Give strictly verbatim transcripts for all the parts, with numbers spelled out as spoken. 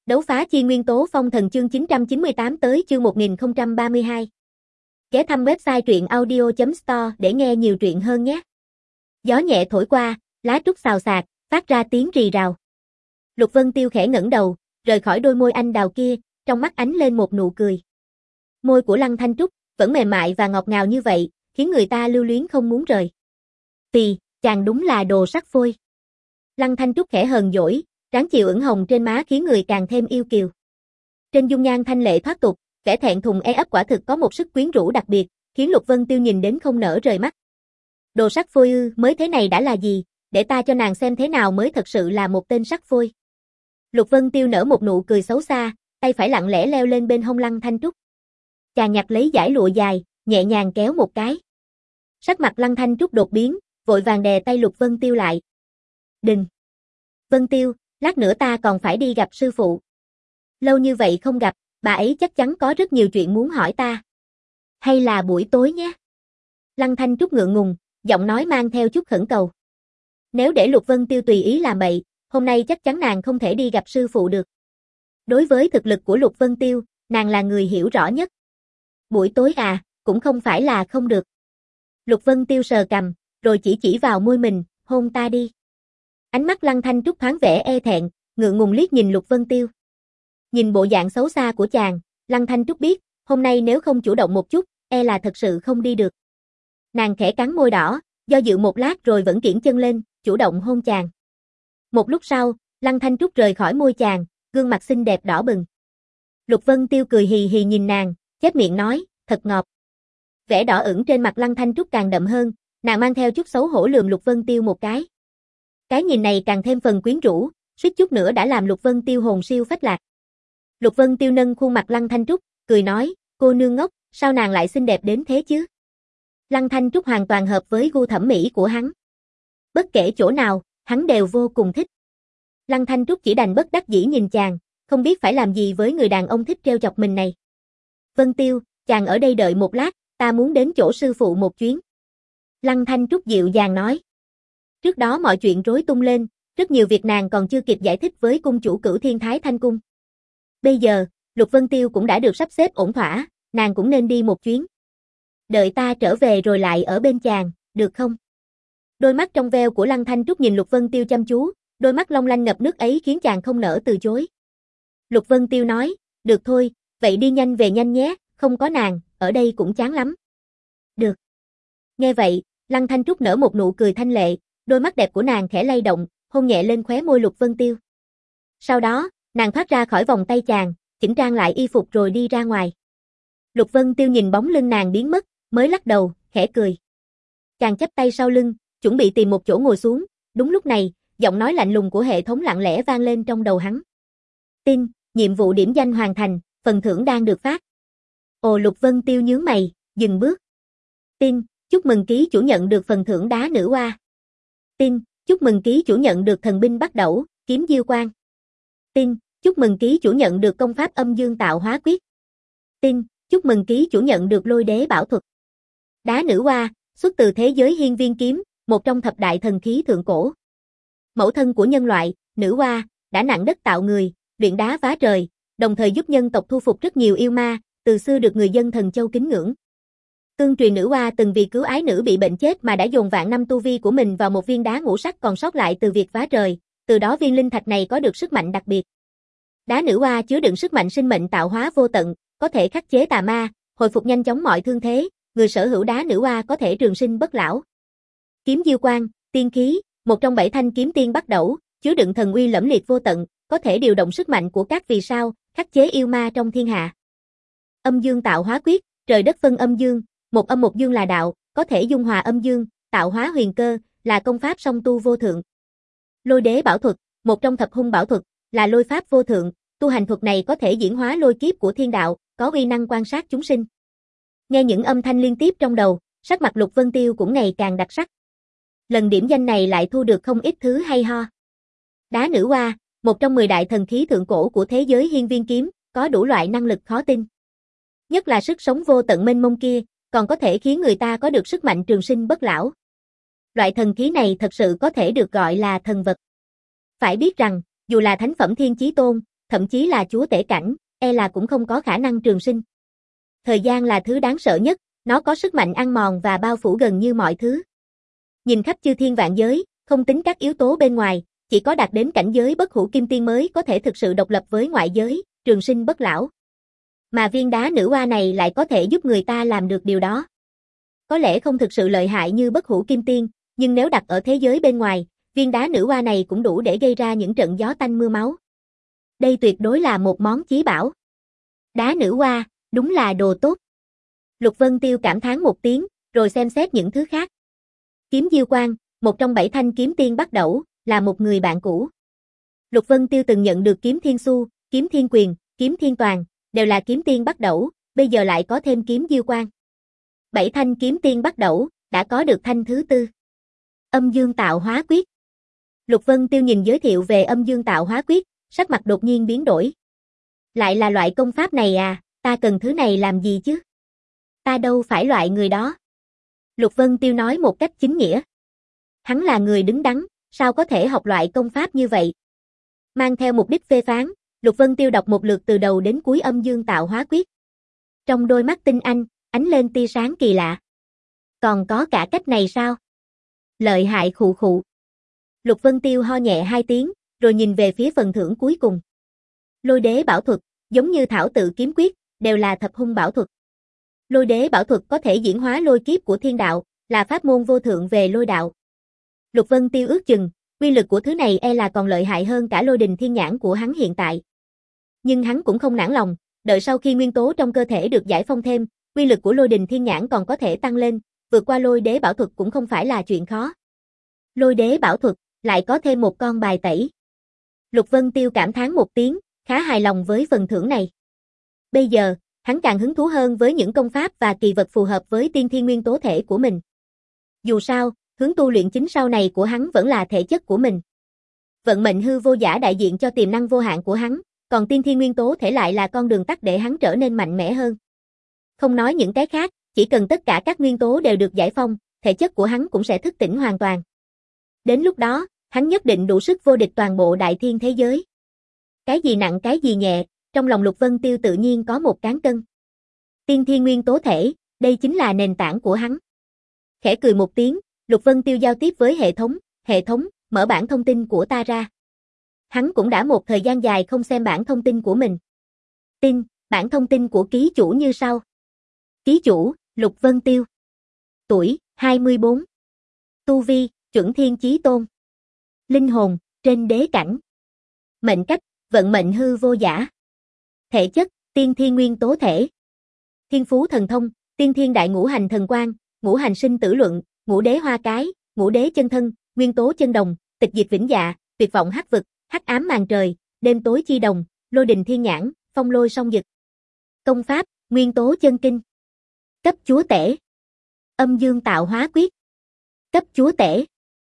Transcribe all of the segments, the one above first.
Đấu phá chi nguyên tố phong thần chương chín trăm chín mươi tám tới chương một nghìn không trăm ba mươi hai. Ghé thăm website truyện audio chấm store để nghe nhiều truyện hơn nhé. Gió nhẹ thổi qua, lá trúc xào xạc, phát ra tiếng rì rào. Lục Vân Tiêu khẽ ngẩng đầu, rời khỏi đôi môi anh đào kia, trong mắt ánh lên một nụ cười. Môi của Lăng Thanh Trúc vẫn mềm mại và ngọt ngào như vậy, khiến người ta lưu luyến không muốn rời. Tì, chàng đúng là đồ sắc phôi. Lăng Thanh Trúc khẽ hờn dỗi, trán chiều ửng hồng trên má khiến người càng thêm yêu kiều. Trên dung nhan thanh lệ thoát tục, vẻ thẹn thùng e ấp quả thực có một sức quyến rũ đặc biệt, khiến Lục Vân Tiêu nhìn đến không nỡ rời mắt. Đồ sắc phôi ư, mới thế này đã là gì, để ta cho nàng xem thế nào mới thật sự là một tên sắc phôi. Lục Vân Tiêu nở một nụ cười xấu xa, tay phải lặng lẽ leo lên bên hông Lăng Thanh Trúc. Chàng nhặt lấy dải lụa dài, nhẹ nhàng kéo một cái. Sắc mặt Lăng Thanh Trúc đột biến, vội vàng đè tay Lục Vân Tiêu lại. Đừng! Vân Tiêu, lát nữa ta còn phải đi gặp sư phụ. Lâu như vậy không gặp, bà ấy chắc chắn có rất nhiều chuyện muốn hỏi ta. Hay là buổi tối nhé? Lăng Thanh Trúc ngượng ngùng, giọng nói mang theo chút khẩn cầu. Nếu để Lục Vân Tiêu tùy ý làm bậy, hôm nay chắc chắn nàng không thể đi gặp sư phụ được. Đối với thực lực của Lục Vân Tiêu, nàng là người hiểu rõ nhất. Buổi tối à, cũng không phải là không được. Lục Vân Tiêu sờ cằm, rồi chỉ chỉ vào môi mình, hôn ta đi. Ánh mắt Lăng Thanh Trúc thoáng vẻ e thẹn, ngượng ngùng liếc nhìn Lục Vân Tiêu. Nhìn bộ dạng xấu xa của chàng, Lăng Thanh Trúc biết, hôm nay nếu không chủ động một chút, e là thật sự không đi được. Nàng khẽ cắn môi đỏ, do dự một lát rồi vẫn kiễng chân lên, chủ động hôn chàng. Một lúc sau, Lăng Thanh Trúc rời khỏi môi chàng, gương mặt xinh đẹp đỏ bừng. Lục Vân Tiêu cười hì hì nhìn nàng, chép miệng nói, thật ngọt. Vẻ đỏ ửng trên mặt Lăng Thanh Trúc càng đậm hơn, nàng mang theo chút xấu hổ lườm Lục Vân Tiêu một cái. Cái nhìn này càng thêm phần quyến rũ, suýt chút nữa đã làm Lục Vân Tiêu hồn siêu phách lạc. Lục Vân Tiêu nâng khuôn mặt Lăng Thanh Trúc, cười nói, cô nương ngốc, sao nàng lại xinh đẹp đến thế chứ? Lăng Thanh Trúc hoàn toàn hợp với gu thẩm mỹ của hắn. Bất kể chỗ nào, hắn đều vô cùng thích. Lăng Thanh Trúc chỉ đành bất đắc dĩ nhìn chàng, không biết phải làm gì với người đàn ông thích trêu chọc mình này. Vân Tiêu, chàng ở đây đợi một lát, ta muốn đến chỗ sư phụ một chuyến. Lăng Thanh Trúc dịu dàng nói. Trước đó mọi chuyện rối tung lên, rất nhiều việc nàng còn chưa kịp giải thích với cung chủ Cửu Thiên Thái Thanh Cung. Bây giờ, Lục Vân Tiêu cũng đã được sắp xếp ổn thỏa, nàng cũng nên đi một chuyến. Đợi ta trở về rồi lại ở bên chàng, được không? Đôi mắt trong veo của Lăng Thanh Trúc nhìn Lục Vân Tiêu chăm chú, đôi mắt long lanh ngập nước ấy khiến chàng không nỡ từ chối. Lục Vân Tiêu nói, được thôi, vậy đi nhanh về nhanh nhé, không có nàng, ở đây cũng chán lắm. Được. Nghe vậy, Lăng Thanh Trúc nở một nụ cười thanh lệ, đôi mắt đẹp của nàng khẽ lay động, hôn nhẹ lên khóe môi Lục Vân Tiêu. Sau đó, nàng thoát ra khỏi vòng tay chàng, chỉnh trang lại y phục rồi đi ra ngoài. Lục Vân Tiêu nhìn bóng lưng nàng biến mất, mới lắc đầu, khẽ cười. Chàng chắp tay sau lưng, chuẩn bị tìm một chỗ ngồi xuống, đúng lúc này, giọng nói lạnh lùng của hệ thống lặng lẽ vang lên trong đầu hắn. Tin, nhiệm vụ điểm danh hoàn thành, phần thưởng đang được phát. Ồ, Lục Vân Tiêu nhướng mày, dừng bước. Tin, chúc mừng ký chủ nhận được phần thưởng đá nữ oa. Tin, chúc mừng ký chủ nhận được thần binh bắt đẩu, kiếm diêu quang. Tin, chúc mừng ký chủ nhận được công pháp âm dương tạo hóa quyết. Tin, chúc mừng ký chủ nhận được lôi đế bảo thuật. Đá nữ oa, xuất từ thế giới hiên viên kiếm, một trong thập đại thần khí thượng cổ. Mẫu thân của nhân loại, nữ oa, đã nặng đất tạo người, luyện đá phá trời, đồng thời giúp nhân tộc thu phục rất nhiều yêu ma, từ xưa được người dân Thần Châu kính ngưỡng. Tương truyền nữ oa từng vì cứu ái nữ bị bệnh chết mà đã dồn vạn năm tu vi của mình vào một viên đá ngũ sắc còn sót lại từ việc phá trời, từ đó viên linh thạch này có được sức mạnh đặc biệt. Đá nữ oa chứa đựng sức mạnh sinh mệnh tạo hóa vô tận, có thể khắc chế tà ma, hồi phục nhanh chóng mọi thương thế, người sở hữu đá nữ oa có thể trường sinh bất lão. Kiếm diêu quang, tiên khí, một trong bảy thanh kiếm tiên bắt đẩu, chứa đựng thần uy lẫm liệt vô tận, có thể điều động sức mạnh của các vì sao, khắc chế yêu ma trong thiên hạ. Âm dương tạo hóa quyết, trời đất phân âm dương, một âm một dương là đạo, có thể dung hòa âm dương, tạo hóa huyền cơ, là công pháp song tu vô thượng. Lôi đế bảo thuật, một trong thập hung bảo thuật, là lôi pháp vô thượng, tu hành thuật này có thể diễn hóa lôi kiếp của thiên đạo, có uy năng quan sát chúng sinh. Nghe những âm thanh liên tiếp trong đầu, sắc mặt Lục Vân Tiêu cũng ngày càng đặc sắc. Lần điểm danh này lại thu được không ít thứ hay ho. Đá nữ oa, một trong mười đại thần khí thượng cổ của thế giới hiên viên kiếm, có đủ loại năng lực khó tin. Nhất là sức sống vô tận mênh mông kia, còn có thể khiến người ta có được sức mạnh trường sinh bất lão. Loại thần khí này thật sự có thể được gọi là thần vật. Phải biết rằng, dù là thánh phẩm thiên chí tôn, thậm chí là chúa tể cảnh, e là cũng không có khả năng trường sinh. Thời gian là thứ đáng sợ nhất, nó có sức mạnh ăn mòn và bao phủ gần như mọi thứ. Nhìn khắp chư thiên vạn giới, không tính các yếu tố bên ngoài, chỉ có đạt đến cảnh giới bất hủ kim tiên mới có thể thực sự độc lập với ngoại giới, trường sinh bất lão. Mà viên đá nữ oa này lại có thể giúp người ta làm được điều đó. Có lẽ không thực sự lợi hại như bất hủ kim tiên, nhưng nếu đặt ở thế giới bên ngoài, viên đá nữ oa này cũng đủ để gây ra những trận gió tanh mưa máu. Đây tuyệt đối là một món chí bảo. Đá nữ oa, đúng là đồ tốt. Lục Vân Tiêu cảm thán một tiếng, rồi xem xét những thứ khác. Kiếm Diêu Quang, một trong bảy thanh kiếm tiên bắt đầu, là một người bạn cũ. Lục Vân Tiêu từng nhận được kiếm Thiên Xu, kiếm Thiên Quyền, kiếm Thiên Toàn, đều là kiếm tiên bắt đầu, bây giờ lại có thêm kiếm Diêu Quang. Bảy thanh kiếm tiên bắt đầu, đã có được thanh thứ tư. Âm Dương Tạo Hóa Quyết. Lục Vân Tiêu nhìn giới thiệu về Âm Dương Tạo Hóa Quyết, sắc mặt đột nhiên biến đổi. Lại là loại công pháp này à, ta cần thứ này làm gì chứ? Ta đâu phải loại người đó. Lục Vân Tiêu nói một cách chính nghĩa. Hắn là người đứng đắn, sao có thể học loại công pháp như vậy? Mang theo mục đích phê phán, Lục Vân Tiêu đọc một lượt từ đầu đến cuối Âm Dương Tạo Hóa Quyết. Trong đôi mắt tinh anh, ánh lên tia sáng kỳ lạ. Còn có cả cách này sao? Lợi hại khụ khụ. Lục Vân Tiêu ho nhẹ hai tiếng, rồi nhìn về phía phần thưởng cuối cùng. Lôi đế bảo thuật, giống như thảo tự kiếm quyết, đều là thập hung bảo thuật. Lôi đế bảo thuật có thể diễn hóa lôi kiếp của thiên đạo, là pháp môn vô thượng về lôi đạo. Lục Vân Tiêu ước chừng, uy lực của thứ này e là còn lợi hại hơn cả lôi đình thiên nhãn của hắn hiện tại. Nhưng hắn cũng không nản lòng, đợi sau khi nguyên tố trong cơ thể được giải phong thêm, uy lực của lôi đình thiên nhãn còn có thể tăng lên, vượt qua lôi đế bảo thuật cũng không phải là chuyện khó. Lôi đế bảo thuật, lại có thêm một con bài tẩy. Lục Vân Tiêu cảm thán một tiếng, khá hài lòng với phần thưởng này. Bây giờ, hắn càng hứng thú hơn với những công pháp và kỳ vật phù hợp với tiên thiên nguyên tố thể của mình. Dù sao, hướng tu luyện chính sau này của hắn vẫn là thể chất của mình. Vận mệnh hư vô giả đại diện cho tiềm năng vô hạn của hắn, còn tiên thiên nguyên tố thể lại là con đường tắt để hắn trở nên mạnh mẽ hơn. Không nói những cái khác, chỉ cần tất cả các nguyên tố đều được giải phong, thể chất của hắn cũng sẽ thức tỉnh hoàn toàn. Đến lúc đó, hắn nhất định đủ sức vô địch toàn bộ đại thiên thế giới. Cái gì nặng cái gì nhẹ, trong lòng Lục Vân Tiêu tự nhiên có một cán cân. Tiên thiên nguyên tố thể, đây chính là nền tảng của hắn. Khẽ cười một tiếng, Lục Vân Tiêu giao tiếp với hệ thống, hệ thống, mở bản thông tin của ta ra. Hắn cũng đã một thời gian dài không xem bản thông tin của mình. Tin, bản thông tin của ký chủ như sau. Ký chủ, Lục Vân Tiêu. Tuổi, hai mươi bốn. Tu vi, chuẩn thiên chí tôn. Linh hồn, trên đế cảnh. Mệnh cách, vận mệnh hư vô giả. Thể chất, tiên thiên nguyên tố thể. Thiên phú thần thông, tiên thiên đại ngũ hành thần quang, ngũ hành sinh tử luận, ngũ đế hoa cái, ngũ đế chân thân, nguyên tố chân đồng, tịch diệt vĩnh dạ, tuyệt vọng hắc vực, hắc ám màn trời, đêm tối chi đồng, lôi đình thiên nhãn, phong lôi song dực. Công pháp, nguyên tố chân kinh. Cấp chúa tể. Âm Dương Tạo Hóa Quyết. Cấp chúa tể.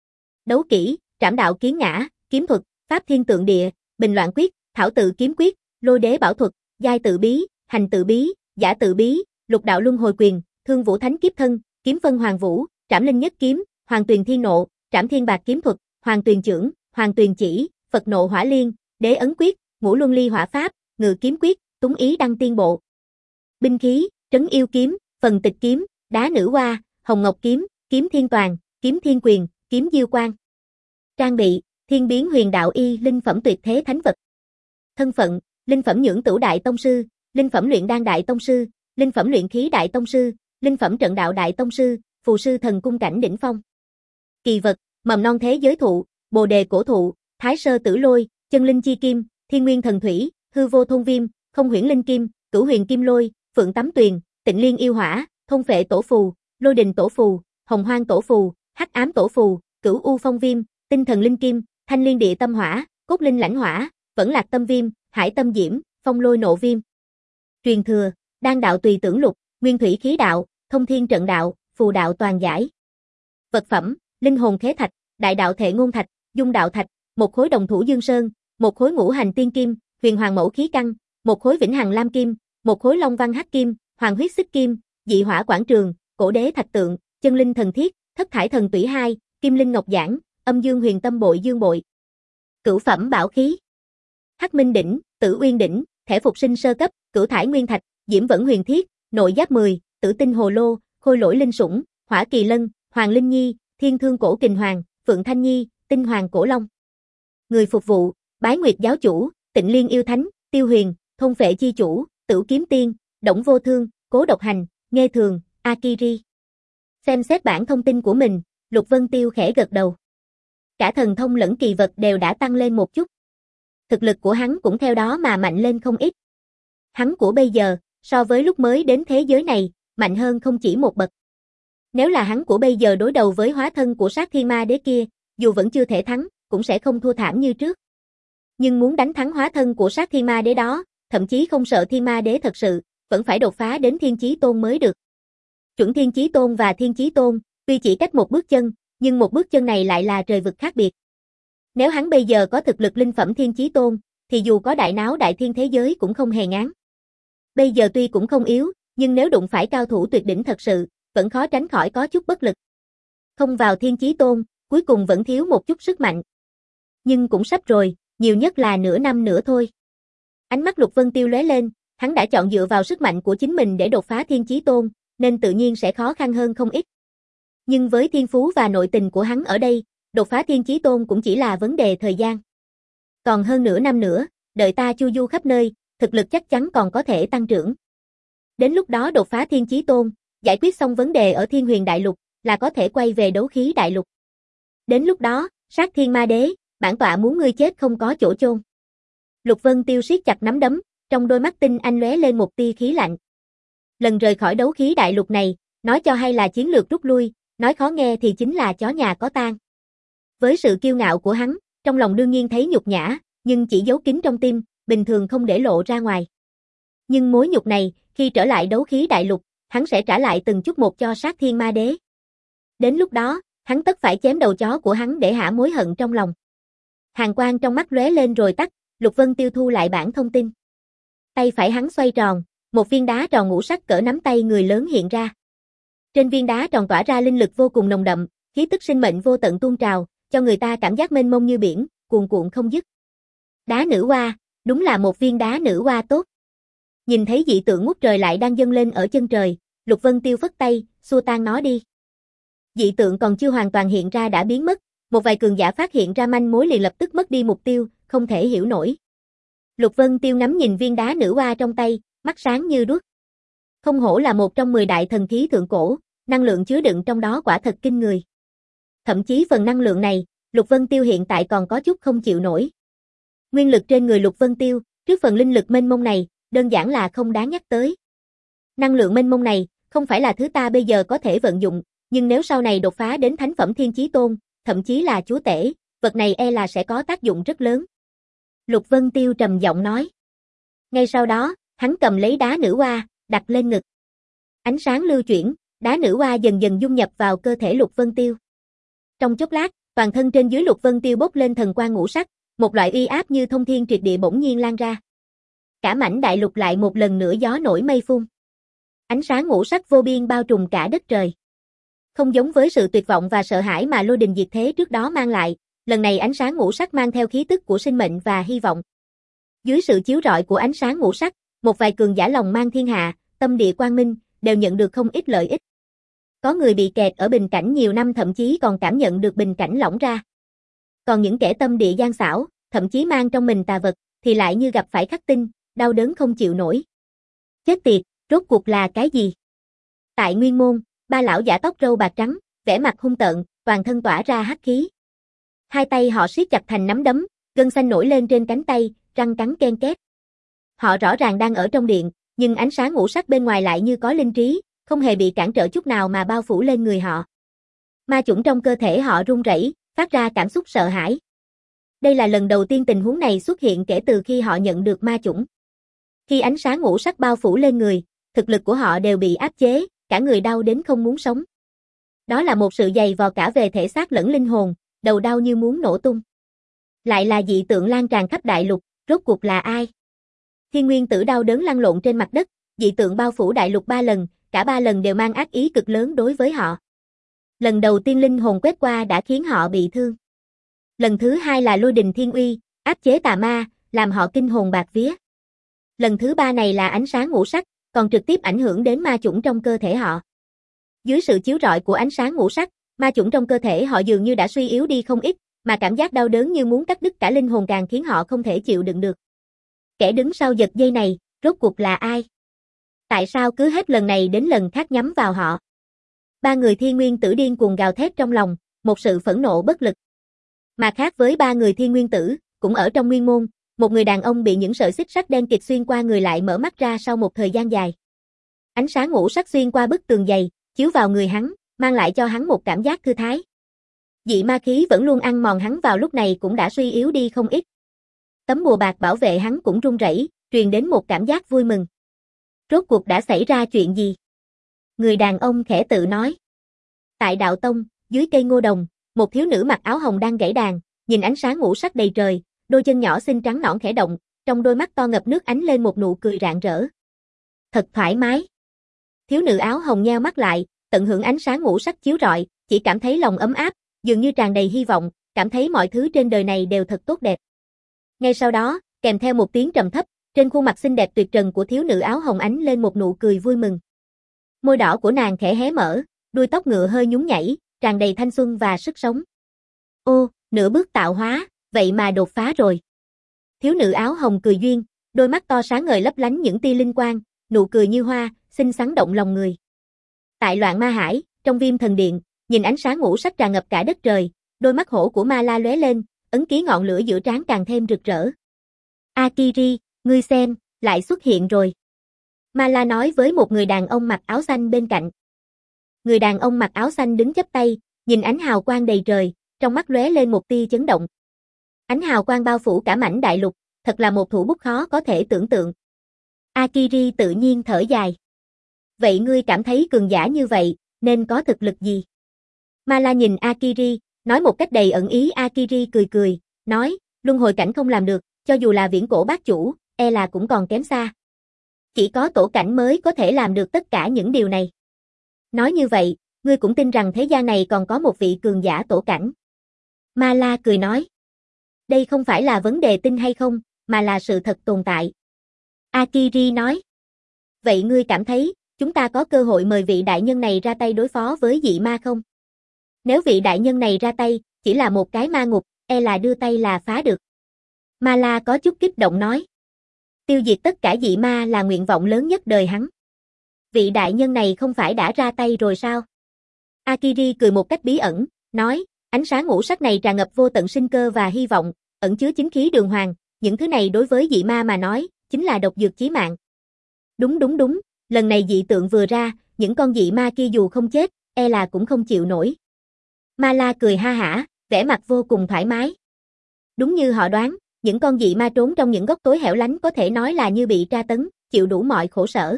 Đấu kỹ, trảm đạo kiến ngã, kiếm thuật, pháp thiên tượng địa, bình loạn quyết, thảo tự kiếm quyết, lôi đế bảo thuật, giai tự bí, hành tự bí, giả tự bí, lục đạo luân hồi quyền, thương vũ thánh kiếp thân, kiếm phân hoàng vũ, trảm linh nhất kiếm, hoàng tuyền thiên nộ, trảm thiên bạc kiếm thuật, hoàng tuyền chưởng, hoàng tuyền chỉ, Phật nộ hỏa liên, đế ấn quyết, ngũ luân ly hỏa pháp, ngự kiếm quyết, túng ý đăng tiên bộ. Binh khí, trấn yêu kiếm, phần tịch kiếm, đá nữ hoa, hồng ngọc kiếm, kiếm thiên toàn, kiếm thiên quyền, kiếm diêu quang. Trang bị, thiên biến huyền đạo y linh phẩm tuyệt thế thánh vật. Thân phận, linh phẩm nhưỡng tửu đại tông sư, linh phẩm luyện đan đại tông sư, linh phẩm luyện khí đại tông sư, linh phẩm trận đạo đại tông sư, phù sư thần cung cảnh đỉnh phong. Kỳ vật, mầm non thế giới thụ, bồ đề cổ thụ, thái sơ tử lôi, chân linh chi kim, thiên nguyên thần thủy, hư vô thôn viêm, không huyễn linh kim, cửu huyền kim lôi, phượng tắm tuyền, tịnh liên yêu hỏa, thôn phệ tổ phù, lôi đình tổ phù, hồng hoang tổ phù, hắc ám tổ phù, cửu u phong viêm, tinh thần linh kim, thanh liên địa tâm hỏa, cốt linh lãnh hỏa, vẫn lạc tâm viêm, hải tâm diễm, phong lôi nộ viêm. Truyền thừa, đan đạo tùy tưởng lục, nguyên thủy khí đạo, thông thiên trận đạo, phù đạo toàn giải. Vật phẩm, linh hồn khế thạch, đại đạo thể ngôn thạch, dung đạo thạch, một khối đồng thủ dương sơn, một khối ngũ hành tiên kim, huyền hoàng mẫu khí căn, một khối vĩnh hằng lam kim, một khối long văn hắc kim, hoàng huyết xích kim, dị hỏa quảng trường, cổ đế thạch tượng, chân linh thần thiết, thất thải thần tủy hai, kim linh ngọc giản, âm dương huyền tâm bội dương bội. Cửu phẩm bảo khí. Hắc minh đỉnh, Tử Uyên Đỉnh, thẻ phục sinh sơ cấp, Cửu Thải Nguyên Thạch, Diễm Vẫn Huyền Thiết, Nội Giáp mười, Tử Tinh Hồ Lô, Khôi Lỗi Linh Sủng, Hỏa Kỳ Lân, Hoàng Linh Nhi, Thiên Thương Cổ Kình Hoàng, Phượng Thanh Nhi, Tinh Hoàng Cổ Long. Người phục vụ, Bái Nguyệt Giáo Chủ, Tịnh Liên Yêu Thánh, Tiêu Huyền, Thôn Phệ Chi Chủ, Tửu Kiếm Tiên, Đổng Vô Thương, Cố Độc Hành, Nghê Thường, Akiri. Xem xét bản thông tin của mình, Lục Vân Tiêu khẽ gật đầu. Cả thần thông lẫn kỳ vật đều đã tăng lên một chút. Thực lực của hắn cũng theo đó mà mạnh lên không ít. Hắn của bây giờ, so với lúc mới đến thế giới này, mạnh hơn không chỉ một bậc. Nếu là hắn của bây giờ đối đầu với hóa thân của sát thiên ma đế kia, dù vẫn chưa thể thắng, cũng sẽ không thua thảm như trước. Nhưng muốn đánh thắng hóa thân của sát thiên ma đế đó, thậm chí không sợ thiên ma đế thật sự, vẫn phải đột phá đến thiên chí tôn mới được. Chuẩn thiên chí tôn và thiên chí tôn, tuy chỉ cách một bước chân, nhưng một bước chân này lại là trời vực khác biệt. Nếu hắn bây giờ có thực lực linh phẩm thiên chí tôn, thì dù có đại náo đại thiên thế giới cũng không hề ngán. Bây giờ tuy cũng không yếu, nhưng nếu đụng phải cao thủ tuyệt đỉnh thật sự, vẫn khó tránh khỏi có chút bất lực. Không vào thiên chí tôn, cuối cùng vẫn thiếu một chút sức mạnh. Nhưng cũng sắp rồi, nhiều nhất là nửa năm nữa thôi. Ánh mắt Lục Vân Tiêu lóe lên, hắn đã chọn dựa vào sức mạnh của chính mình để đột phá thiên chí tôn, nên tự nhiên sẽ khó khăn hơn không ít. Nhưng với thiên phú và nội tình của hắn ở đây, đột phá thiên chí tôn cũng chỉ là vấn đề thời gian. Còn hơn nửa năm nữa, đợi ta chu du khắp nơi, thực lực chắc chắn còn có thể tăng trưởng. Đến lúc đó đột phá thiên chí tôn, giải quyết xong vấn đề ở Thiên Huyền Đại Lục, là có thể quay về Đấu Khí Đại Lục. Đến lúc đó, sát thiên ma đế, bản tọa muốn ngươi chết không có chỗ chôn. Lục Vân Tiêu siết chặt nắm đấm, trong đôi mắt tinh anh lóe lên một tia khí lạnh. Lần rời khỏi Đấu Khí Đại Lục này, nói cho hay là chiến lược rút lui, nói khó nghe thì chính là chó nhà có tang. Với sự kiêu ngạo của hắn, trong lòng đương nhiên thấy nhục nhã, nhưng chỉ giấu kín trong tim, bình thường không để lộ ra ngoài. Nhưng mối nhục này, khi trở lại Đấu Khí Đại Lục, hắn sẽ trả lại từng chút một cho sát thiên ma đế. Đến lúc đó, hắn tất phải chém đầu chó của hắn để hả mối hận trong lòng. Hàn quang trong mắt lóe lên rồi tắt, Lục Vân Tiêu thu lại bản thông tin. Tay phải hắn xoay tròn, một viên đá tròn ngũ sắc cỡ nắm tay người lớn hiện ra. Trên viên đá tròn tỏa ra linh lực vô cùng nồng đậm, khí tức sinh mệnh vô tận tuôn trào, cho người ta cảm giác mênh mông như biển, cuồn cuộn không dứt. Đá nữ hoa, đúng là một viên đá nữ hoa tốt. Nhìn thấy dị tượng ngút trời lại đang dâng lên ở chân trời, Lục Vân Tiêu phất tay, xua tan nó đi. Dị tượng còn chưa hoàn toàn hiện ra đã biến mất, một vài cường giả phát hiện ra manh mối liền lập tức mất đi mục tiêu, không thể hiểu nổi. Lục Vân Tiêu ngắm nhìn viên đá nữ hoa trong tay, mắt sáng như đuốc. Không hổ là một trong mười đại thần khí thượng cổ, năng lượng chứa đựng trong đó quả thật kinh người. Thậm chí phần năng lượng này, Lục Vân Tiêu hiện tại còn có chút không chịu nổi. Nguyên lực trên người Lục Vân Tiêu, trước phần linh lực mênh mông này, đơn giản là không đáng nhắc tới. Năng lượng mênh mông này, không phải là thứ ta bây giờ có thể vận dụng, nhưng nếu sau này đột phá đến thánh phẩm thiên chí tôn, thậm chí là chúa tể, vật này e là sẽ có tác dụng rất lớn. Lục Vân Tiêu trầm giọng nói. Ngay sau đó, hắn cầm lấy đá nữ hoa, đặt lên ngực. Ánh sáng lưu chuyển, đá nữ hoa dần dần dung nhập vào cơ thể Lục Vân Tiêu. Trong chốc lát, toàn thân trên dưới Lục Vân Tiêu bốc lên thần quang ngũ sắc, một loại uy áp như thông thiên triệt địa bỗng nhiên lan ra. Cả mảnh đại lục lại một lần nữa gió nổi mây phun. Ánh sáng ngũ sắc vô biên bao trùm cả đất trời. Không giống với sự tuyệt vọng và sợ hãi mà lôi đình diệt thế trước đó mang lại, lần này ánh sáng ngũ sắc mang theo khí tức của sinh mệnh và hy vọng. Dưới sự chiếu rọi của ánh sáng ngũ sắc, một vài cường giả lòng mang thiên hạ, tâm địa quang minh, đều nhận được không ít lợi ích. Có người bị kẹt ở bình cảnh nhiều năm thậm chí còn cảm nhận được bình cảnh lỏng ra. Còn những kẻ tâm địa gian xảo, thậm chí mang trong mình tà vật, thì lại như gặp phải khắc tinh, đau đớn không chịu nổi. Chết tiệt, rốt cuộc là cái gì? Tại Nguyên Môn, ba lão giả tóc râu bạc trắng, vẻ mặt hung tợn, toàn thân tỏa ra hắc khí. Hai tay họ siết chặt thành nắm đấm, gân xanh nổi lên trên cánh tay, răng cắn ken két. Họ rõ ràng đang ở trong điện, nhưng ánh sáng ngũ sắc bên ngoài lại như có linh trí, không hề bị cản trở chút nào mà bao phủ lên người họ. Ma chủng trong cơ thể họ run rẩy, phát ra cảm xúc sợ hãi. Đây là lần đầu tiên tình huống này xuất hiện kể từ khi họ nhận được ma chủng. Khi ánh sáng ngũ sắc bao phủ lên người, thực lực của họ đều bị áp chế, cả người đau đến không muốn sống. Đó là một sự dày vò cả về thể xác lẫn linh hồn, đầu đau như muốn nổ tung. Lại là dị tượng lan tràn khắp đại lục, rốt cuộc là ai? Thiên Nguyên Tử đau đớn lăn lộn trên mặt đất, dị tượng bao phủ đại lục ba lần, cả ba lần đều mang ác ý cực lớn đối với họ. Lần đầu tiên linh hồn quét qua đã khiến họ bị thương. Lần thứ hai là lôi đình thiên uy, áp chế tà ma, làm họ kinh hồn bạt vía. Lần thứ ba này là ánh sáng ngũ sắc, còn trực tiếp ảnh hưởng đến ma chủng trong cơ thể họ. Dưới sự chiếu rọi của ánh sáng ngũ sắc, ma chủng trong cơ thể họ dường như đã suy yếu đi không ít, mà cảm giác đau đớn như muốn cắt đứt cả linh hồn càng khiến họ không thể chịu đựng được. Kẻ đứng sau giật dây này, rốt cuộc là ai? Tại sao cứ hết lần này đến lần khác nhắm vào họ? Ba người Thiên Nguyên Tử điên cuồng gào thét trong lòng, một sự phẫn nộ bất lực. Mà khác với ba người Thiên Nguyên Tử, cũng ở trong nguyên môn, một người đàn ông bị những sợi xích sắt đen kịt xuyên qua người lại mở mắt ra sau một thời gian dài. Ánh sáng ngũ sắc xuyên qua bức tường dày, chiếu vào người hắn, mang lại cho hắn một cảm giác thư thái. Dị ma khí vẫn luôn ăn mòn hắn vào lúc này cũng đã suy yếu đi không ít. Tấm bùa bạc bảo vệ hắn cũng run rẩy, truyền đến một cảm giác vui mừng. Rốt cuộc đã xảy ra chuyện gì? Người đàn ông khẽ tự nói. Tại đạo tông, dưới cây ngô đồng, một thiếu nữ mặc áo hồng đang gảy đàn, nhìn ánh sáng ngũ sắc đầy trời, đôi chân nhỏ xinh trắng nõn khẽ động, trong đôi mắt to ngập nước ánh lên một nụ cười rạng rỡ. Thật thoải mái. Thiếu nữ áo hồng nheo mắt lại, tận hưởng ánh sáng ngũ sắc chiếu rọi, chỉ cảm thấy lòng ấm áp, dường như tràn đầy hy vọng, cảm thấy mọi thứ trên đời này đều thật tốt đẹp. Ngay sau đó, kèm theo một tiếng trầm thấp, trên khuôn mặt xinh đẹp tuyệt trần của thiếu nữ áo hồng ánh lên một nụ cười vui mừng. Môi đỏ của nàng khẽ hé mở, đuôi tóc ngựa hơi nhún nhảy, tràn đầy thanh xuân và sức sống. Ô, nửa bước tạo hóa, vậy mà đột phá rồi. Thiếu nữ áo hồng cười duyên, đôi mắt to sáng ngời lấp lánh những tia linh quang, nụ cười như hoa, xinh xắn động lòng người. Tại Loạn Ma Hải, trong Viêm Thần Điện, nhìn ánh sáng ngũ sắc tràn ngập cả đất trời, đôi mắt hổ của Ma La lóe lên, ấn ký ngọn lửa giữa trán càng thêm rực rỡ. Akiri, ngươi xem, lại xuất hiện rồi. Ma La nói với một người đàn ông mặc áo xanh bên cạnh. Người đàn ông mặc áo xanh đứng chắp tay, nhìn ánh hào quang đầy trời, trong mắt lóe lên một tia chấn động. Ánh hào quang bao phủ cả mảnh đại lục, thật là một thủ bút khó có thể tưởng tượng. Akiri tự nhiên thở dài. Vậy ngươi cảm thấy cường giả như vậy, nên có thực lực gì? Ma La nhìn Akiri, nói một cách đầy ẩn ý. Akiri cười cười, nói, luân hồi cảnh không làm được, cho dù là viễn cổ bát chủ, e là cũng còn kém xa. Chỉ có tổ cảnh mới có thể làm được tất cả những điều này. Nói như vậy, ngươi cũng tin rằng thế gian này còn có một vị cường giả tổ cảnh. Ma La cười nói. Đây không phải là vấn đề tin hay không, mà là sự thật tồn tại. Akiri nói. Vậy ngươi cảm thấy, chúng ta có cơ hội mời vị đại nhân này ra tay đối phó với dị ma không? Nếu vị đại nhân này ra tay, chỉ là một cái ma ngục, e là đưa tay là phá được. Ma La có chút kích động nói. Tiêu diệt tất cả dị ma là nguyện vọng lớn nhất đời hắn. Vị đại nhân này không phải đã ra tay rồi sao? Akiri cười một cách bí ẩn, nói, ánh sáng ngũ sắc này tràn ngập vô tận sinh cơ và hy vọng, ẩn chứa chính khí đường hoàng, những thứ này đối với dị ma mà nói, chính là độc dược chí mạng. Đúng đúng đúng, lần này dị tượng vừa ra, những con dị ma kia dù không chết, e là cũng không chịu nổi. Ma La cười ha hả, vẻ mặt vô cùng thoải mái. Đúng như họ đoán, những con dị ma trốn trong những góc tối hẻo lánh có thể nói là như bị tra tấn, chịu đủ mọi khổ sở.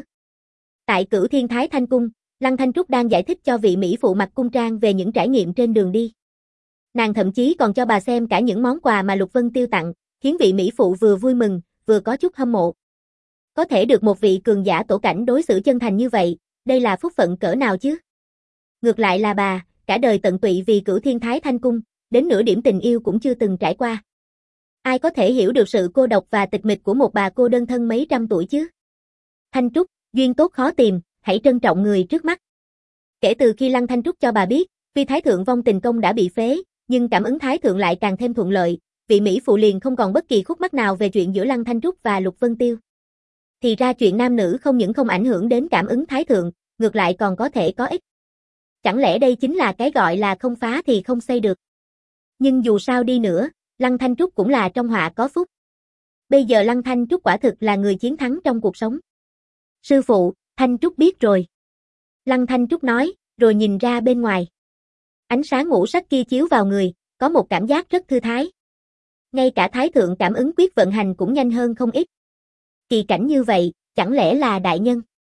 Tại Cửu Thiên Thái Thanh Cung, Lăng Thanh Trúc đang giải thích cho vị mỹ phụ mặc cung trang về những trải nghiệm trên đường đi. Nàng thậm chí còn cho bà xem cả những món quà mà Lục Vân Tiêu tặng, khiến vị mỹ phụ vừa vui mừng, vừa có chút hâm mộ. Có thể được một vị cường giả tổ cảnh đối xử chân thành như vậy, đây là phúc phận cỡ nào chứ? Ngược lại là bà, cả đời tận tụy vì Cửu Thiên Thái Thanh Cung, đến nửa điểm tình yêu cũng chưa từng trải qua. Ai có thể hiểu được sự cô độc và tịch mịch của một bà cô đơn thân mấy trăm tuổi chứ? Thanh Trúc, duyên tốt khó tìm, hãy trân trọng người trước mắt. Kể từ khi Lăng Thanh Trúc cho bà biết, tuy Thái Thượng vong tình công đã bị phế, nhưng cảm ứng Thái Thượng lại càng thêm thuận lợi, vị mỹ phụ liền không còn bất kỳ khúc mắc nào về chuyện giữa Lăng Thanh Trúc và Lục Vân Tiêu. Thì ra chuyện nam nữ không những không ảnh hưởng đến cảm ứng Thái Thượng, ngược lại còn có thể có ích. Chẳng lẽ đây chính là cái gọi là không phá thì không xây được? Nhưng dù sao đi nữa, Lăng Thanh Trúc cũng là trong họa có phúc. Bây giờ Lăng Thanh Trúc quả thực là người chiến thắng trong cuộc sống. Sư phụ, Thanh Trúc biết rồi. Lăng Thanh Trúc nói, rồi nhìn ra bên ngoài. Ánh sáng ngũ sắc kia chiếu vào người, có một cảm giác rất thư thái. Ngay cả Thái Thượng cảm ứng quyết vận hành cũng nhanh hơn không ít. Kỳ cảnh như vậy, chẳng lẽ là đại nhân?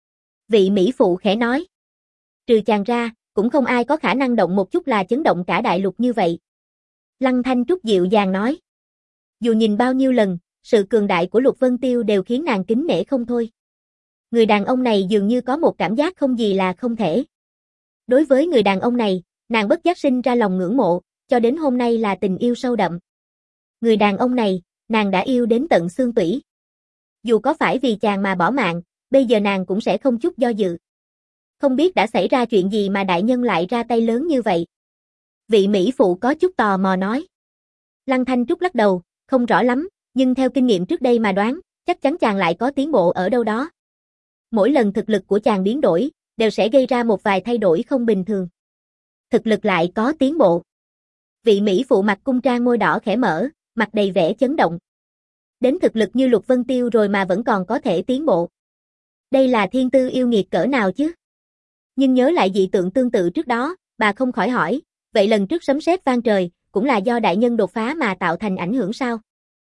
Vị mỹ phụ khẽ nói. Trừ chàng ra, cũng không ai có khả năng động một chút là chấn động cả đại lục như vậy. Lăng Thanh Trúc dịu dàng nói. Dù nhìn bao nhiêu lần, sự cường đại của Lục Vân Tiêu đều khiến nàng kính nể không thôi. Người đàn ông này dường như có một cảm giác không gì là không thể. Đối với người đàn ông này, nàng bất giác sinh ra lòng ngưỡng mộ, cho đến hôm nay là tình yêu sâu đậm. Người đàn ông này, nàng đã yêu đến tận xương tủy. Dù có phải vì chàng mà bỏ mạng, bây giờ nàng cũng sẽ không chút do dự. Không biết đã xảy ra chuyện gì mà đại nhân lại ra tay lớn như vậy. Vị mỹ phụ có chút tò mò nói. Lăng Thanh Trúc lắc đầu, không rõ lắm, nhưng theo kinh nghiệm trước đây mà đoán, chắc chắn chàng lại có tiến bộ ở đâu đó. Mỗi lần thực lực của chàng biến đổi, đều sẽ gây ra một vài thay đổi không bình thường. Thực lực lại có tiến bộ. Vị mỹ phụ mặt cung trang môi đỏ khẽ mở, mặt đầy vẻ chấn động. Đến thực lực như Lục Vân Tiêu rồi mà vẫn còn có thể tiến bộ. Đây là thiên tư yêu nghiệt cỡ nào chứ? Nhưng nhớ lại dị tượng tương tự trước đó, bà không khỏi hỏi, vậy lần trước sấm sét vang trời, cũng là do đại nhân đột phá mà tạo thành ảnh hưởng sao?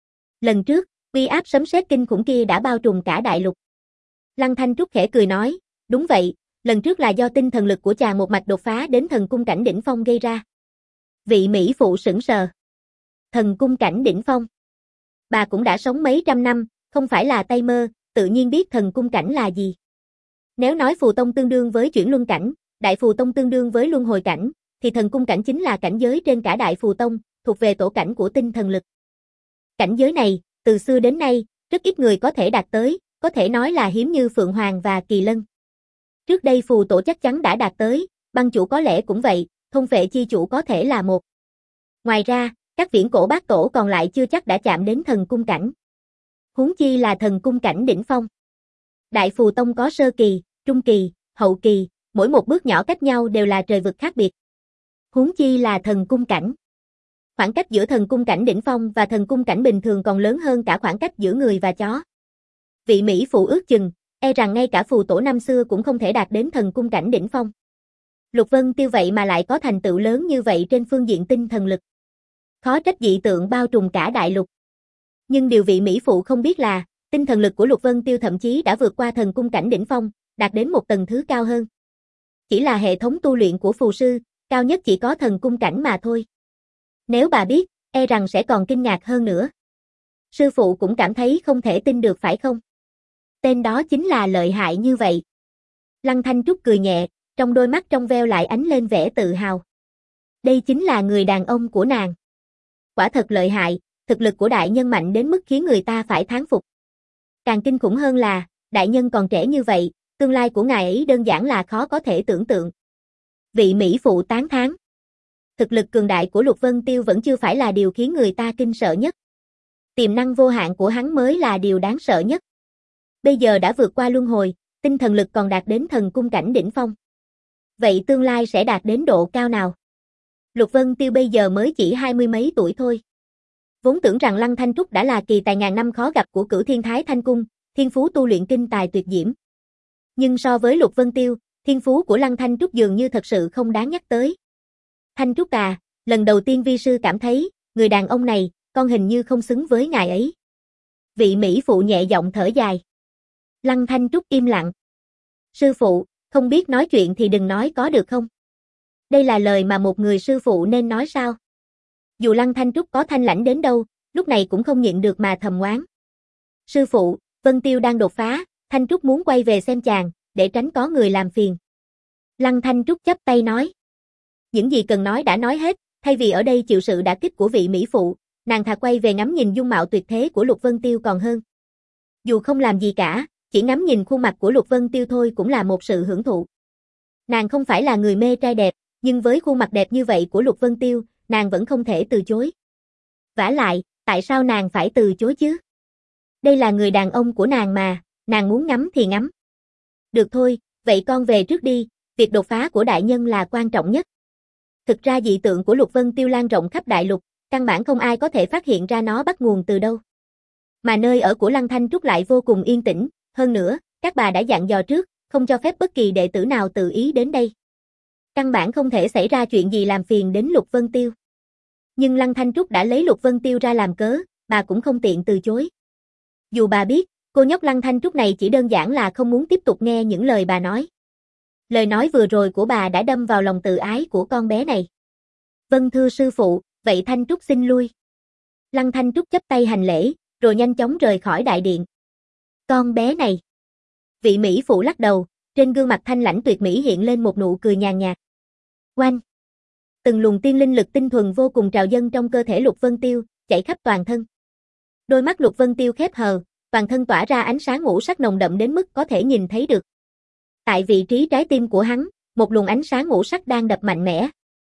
Lần trước, uy áp sấm sét kinh khủng kia đã bao trùm cả đại lục. Lăng Thanh Trúc khẽ cười nói, đúng vậy, lần trước là do tinh thần lực của chàng một mạch đột phá đến thần cung cảnh đỉnh phong gây ra. Vị mỹ phụ sững sờ. Thần cung cảnh đỉnh phong. Bà cũng đã sống mấy trăm năm, không phải là tay mơ, tự nhiên biết thần cung cảnh là gì. Nếu nói phù tông tương đương với chuyển luân cảnh, đại phù tông tương đương với luân hồi cảnh, thì thần cung cảnh chính là cảnh giới trên cả đại phù tông, thuộc về tổ cảnh của tinh thần lực. Cảnh giới này, từ xưa đến nay, rất ít người có thể đạt tới, có thể nói là hiếm như Phượng Hoàng và Kỳ Lân. Trước đây phù tổ chắc chắn đã đạt tới, băng chủ có lẽ cũng vậy, thôn phệ chi chủ có thể là một. Ngoài ra, các viễn cổ bát tổ còn lại chưa chắc đã chạm đến thần cung cảnh. Huống chi là thần cung cảnh đỉnh phong. Đại phù tông có sơ kỳ, trung kỳ, hậu kỳ, mỗi một bước nhỏ cách nhau đều là trời vực khác biệt. Huống chi là thần cung cảnh. Khoảng cách giữa thần cung cảnh đỉnh phong và thần cung cảnh bình thường còn lớn hơn cả khoảng cách giữa người và chó. Vị mỹ phụ ước chừng, e rằng ngay cả phù tổ năm xưa cũng không thể đạt đến thần cung cảnh đỉnh phong. Lục Vân Tiêu vậy mà lại có thành tựu lớn như vậy trên phương diện tinh thần lực. Khó trách dị tượng bao trùm cả đại lục. Nhưng điều vị mỹ phụ không biết là, tinh thần lực của Lục Vân Tiêu thậm chí đã vượt qua thần cung cảnh đỉnh phong, đạt đến một tầng thứ cao hơn. Chỉ là hệ thống tu luyện của phù sư, cao nhất chỉ có thần cung cảnh mà thôi. Nếu bà biết, e rằng sẽ còn kinh ngạc hơn nữa. Sư phụ cũng cảm thấy không thể tin được phải không? Tên đó chính là lợi hại như vậy. Lăng Thanh Trúc cười nhẹ, trong đôi mắt trong veo lại ánh lên vẻ tự hào. Đây chính là người đàn ông của nàng. Quả thật lợi hại, thực lực của đại nhân mạnh đến mức khiến người ta phải thán phục. Càng kinh khủng hơn là, đại nhân còn trẻ như vậy, tương lai của ngài ấy đơn giản là khó có thể tưởng tượng. Vị mỹ phụ tán thán. Thực lực cường đại của Lục Vân Tiêu vẫn chưa phải là điều khiến người ta kinh sợ nhất. Tiềm năng vô hạn của hắn mới là điều đáng sợ nhất. Bây giờ đã vượt qua luân hồi, tinh thần lực còn đạt đến thần cung cảnh đỉnh phong. Vậy tương lai sẽ đạt đến độ cao nào? Lục Vân Tiêu bây giờ mới chỉ hai mươi mấy tuổi thôi. Vốn tưởng rằng Lăng Thanh Trúc đã là kỳ tài ngàn năm khó gặp của Cửu Thiên Thái Thanh Cung, thiên phú tu luyện kinh tài tuyệt diễm. Nhưng so với Lục Vân Tiêu, thiên phú của Lăng Thanh Trúc dường như thật sự không đáng nhắc tới. Thanh Trúc à, lần đầu tiên vi sư cảm thấy, người đàn ông này, con hình như không xứng với ngài ấy. Vị mỹ phụ nhẹ giọng thở dài. Lăng Thanh Trúc im lặng. Sư phụ, không biết nói chuyện thì đừng nói có được không? Đây là lời mà một người sư phụ nên nói sao? Dù Lăng Thanh Trúc có thanh lãnh đến đâu, lúc này cũng không nhịn được mà thầm oán. Sư phụ, Vân Tiêu đang đột phá, Thanh Trúc muốn quay về xem chàng, để tránh có người làm phiền. Lăng Thanh Trúc chắp tay nói. Những gì cần nói đã nói hết, thay vì ở đây chịu sự đả kích của vị mỹ phụ, nàng thà quay về ngắm nhìn dung mạo tuyệt thế của Lục Vân Tiêu còn hơn. Dù không làm gì cả, chỉ ngắm nhìn khuôn mặt của Lục Vân Tiêu thôi cũng là một sự hưởng thụ. Nàng không phải là người mê trai đẹp, nhưng với khuôn mặt đẹp như vậy của Lục Vân Tiêu, nàng vẫn không thể từ chối. Vả lại, tại sao nàng phải từ chối chứ? Đây là người đàn ông của nàng mà, nàng muốn ngắm thì ngắm. Được thôi, vậy con về trước đi, việc đột phá của đại nhân là quan trọng nhất. Thực ra dị tượng của Lục Vân Tiêu lan rộng khắp đại lục, căn bản không ai có thể phát hiện ra nó bắt nguồn từ đâu. Mà nơi ở của Lăng Thanh Trúc lại vô cùng yên tĩnh, hơn nữa, các bà đã dặn dò trước, không cho phép bất kỳ đệ tử nào tự ý đến đây. Căn bản không thể xảy ra chuyện gì làm phiền đến Lục Vân Tiêu. Nhưng Lăng Thanh Trúc đã lấy Lục Vân Tiêu ra làm cớ, bà cũng không tiện từ chối. Dù bà biết, cô nhóc Lăng Thanh Trúc này chỉ đơn giản là không muốn tiếp tục nghe những lời bà nói. Lời nói vừa rồi của bà đã đâm vào lòng tự ái của con bé này. Vâng thưa sư phụ, vậy Thanh Trúc xin lui. Lăng Thanh Trúc chắp tay hành lễ, rồi nhanh chóng rời khỏi đại điện. Con bé này. Vị mỹ phụ lắc đầu, trên gương mặt thanh lãnh tuyệt mỹ hiện lên một nụ cười nhàn nhạt. Oanh. Từng luồng tiên linh lực tinh thuần vô cùng trào dâng trong cơ thể Lục Vân Tiêu, chảy khắp toàn thân. Đôi mắt Lục Vân Tiêu khép hờ, toàn thân tỏa ra ánh sáng ngũ sắc nồng đậm đến mức có thể nhìn thấy được. Tại vị trí trái tim của hắn, một luồng ánh sáng ngũ sắc đang đập mạnh mẽ.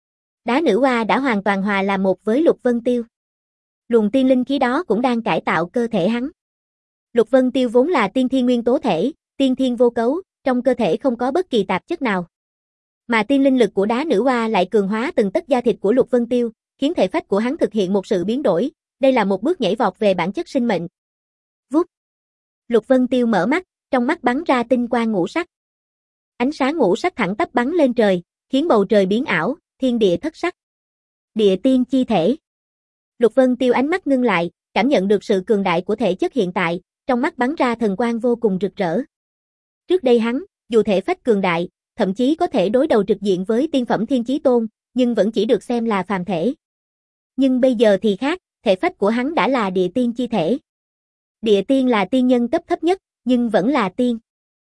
Đá nữ hoa đã hoàn toàn hòa làm một với Lục Vân Tiêu. Luồng tiên linh khí đó cũng đang cải tạo cơ thể hắn. Lục Vân Tiêu vốn là tiên thiên nguyên tố thể, tiên thiên vô cấu, trong cơ thể không có bất kỳ tạp chất nào. Mà tiên linh lực của đá nữ hoa lại cường hóa từng tấc da thịt của Lục Vân Tiêu, khiến thể phách của hắn thực hiện một sự biến đổi, đây là một bước nhảy vọt về bản chất sinh mệnh. Vút. Lục Vân Tiêu mở mắt, trong mắt bắn ra tinh quang ngũ sắc. Ánh sáng ngũ sắc thẳng tắp bắn lên trời, khiến bầu trời biến ảo, thiên địa thất sắc. Địa tiên chi thể. Lục Vân Tiêu ánh mắt ngưng lại, cảm nhận được sự cường đại của thể chất hiện tại, trong mắt bắn ra thần quang vô cùng rực rỡ. Trước đây hắn, dù thể phách cường đại, thậm chí có thể đối đầu trực diện với tiên phẩm Thiên Chí Tôn, nhưng vẫn chỉ được xem là phàm thể. Nhưng bây giờ thì khác, thể phách của hắn đã là địa tiên chi thể. Địa tiên là tiên nhân cấp thấp nhất, nhưng vẫn là tiên.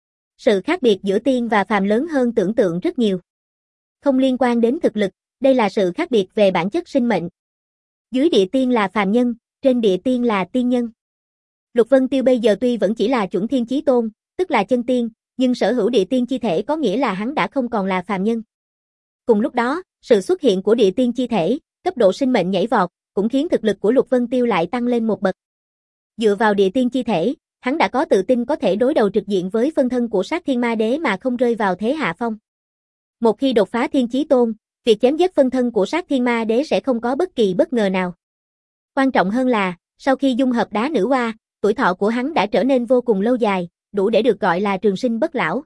Sự khác biệt giữa tiên và phàm lớn hơn tưởng tượng rất nhiều. Không liên quan đến thực lực, đây là sự khác biệt về bản chất sinh mệnh. Dưới địa tiên là phàm nhân, trên địa tiên là tiên nhân. Lục Vân Tiêu bây giờ tuy vẫn chỉ là chuẩn Thiên Chí Tôn, tức là chân tiên, nhưng sở hữu địa tiên chi thể có nghĩa là hắn đã không còn là phàm nhân. Cùng lúc đó, sự xuất hiện của địa tiên chi thể, cấp độ sinh mệnh nhảy vọt, cũng khiến thực lực của Lục Vân Tiêu lại tăng lên một bậc. Dựa vào địa tiên chi thể, hắn đã có tự tin có thể đối đầu trực diện với phân thân của Sát Thiên Ma Đế mà không rơi vào thế hạ phong. Một khi đột phá Thiên Chí Tôn, việc chém giết phân thân của Sát Thiên Ma Đế sẽ không có bất kỳ bất ngờ nào. Quan trọng hơn là, sau khi dung hợp đá nữ hoa, tuổi thọ của hắn đã trở nên vô cùng lâu dài, đủ để được gọi là trường sinh bất lão.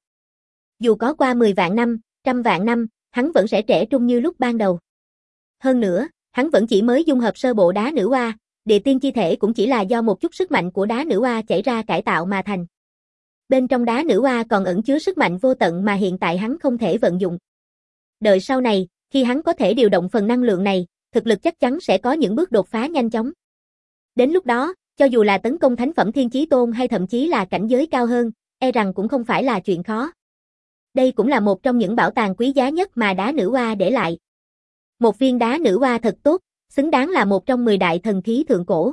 Dù có qua mười vạn năm, trăm vạn năm, hắn vẫn sẽ trẻ trung như lúc ban đầu. Hơn nữa, hắn vẫn chỉ mới dung hợp sơ bộ đá nữ hoa, địa tiên chi thể cũng chỉ là do một chút sức mạnh của đá nữ hoa chảy ra cải tạo mà thành. Bên trong đá nữ hoa còn ẩn chứa sức mạnh vô tận mà hiện tại hắn không thể vận dụng. Đợi sau này, khi hắn có thể điều động phần năng lượng này, thực lực chắc chắn sẽ có những bước đột phá nhanh chóng. Đến lúc đó, cho dù là tấn công thánh phẩm Thiên Chí Tôn hay thậm chí là cảnh giới cao hơn, e rằng cũng không phải là chuyện khó. Đây cũng là một trong những bảo tàng quý giá nhất mà đá nữ hoa để lại. Một viên đá nữ hoa thật tốt, xứng đáng là một trong mười đại thần khí thượng cổ.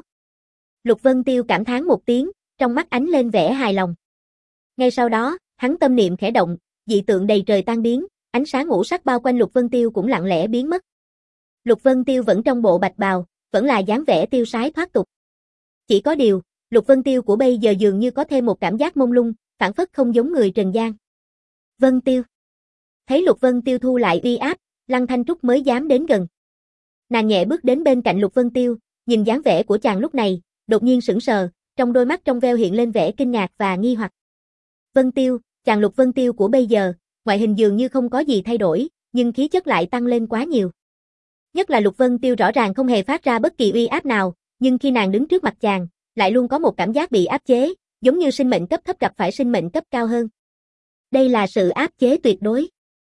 Lục Vân Tiêu cảm thán một tiếng, trong mắt ánh lên vẻ hài lòng. Ngay sau đó, hắn tâm niệm khẽ động, dị tượng đầy trời tan biến, ánh sáng ngũ sắc bao quanh Lục Vân Tiêu cũng lặng lẽ biến mất. Lục Vân Tiêu vẫn trong bộ bạch bào, vẫn là dáng vẻ tiêu sái thoát tục. Chỉ có điều, Lục Vân Tiêu của bây giờ dường như có thêm một cảm giác mông lung, phảng phất không giống người trần gian. Vân Tiêu. Thấy Lục Vân Tiêu thu lại uy áp, Lăng Thanh Trúc mới dám đến gần. Nàng nhẹ bước đến bên cạnh Lục Vân Tiêu, nhìn dáng vẻ của chàng lúc này, đột nhiên sững sờ, trong đôi mắt trong veo hiện lên vẻ kinh ngạc và nghi hoặc. Vân Tiêu, chàng Lục Vân Tiêu của bây giờ, ngoại hình dường như không có gì thay đổi, nhưng khí chất lại tăng lên quá nhiều. Nhất là Lục Vân Tiêu rõ ràng không hề phát ra bất kỳ uy áp nào, nhưng khi nàng đứng trước mặt chàng, lại luôn có một cảm giác bị áp chế, giống như sinh mệnh cấp thấp gặp phải sinh mệnh cấp cao hơn. Đây là sự áp chế tuyệt đối.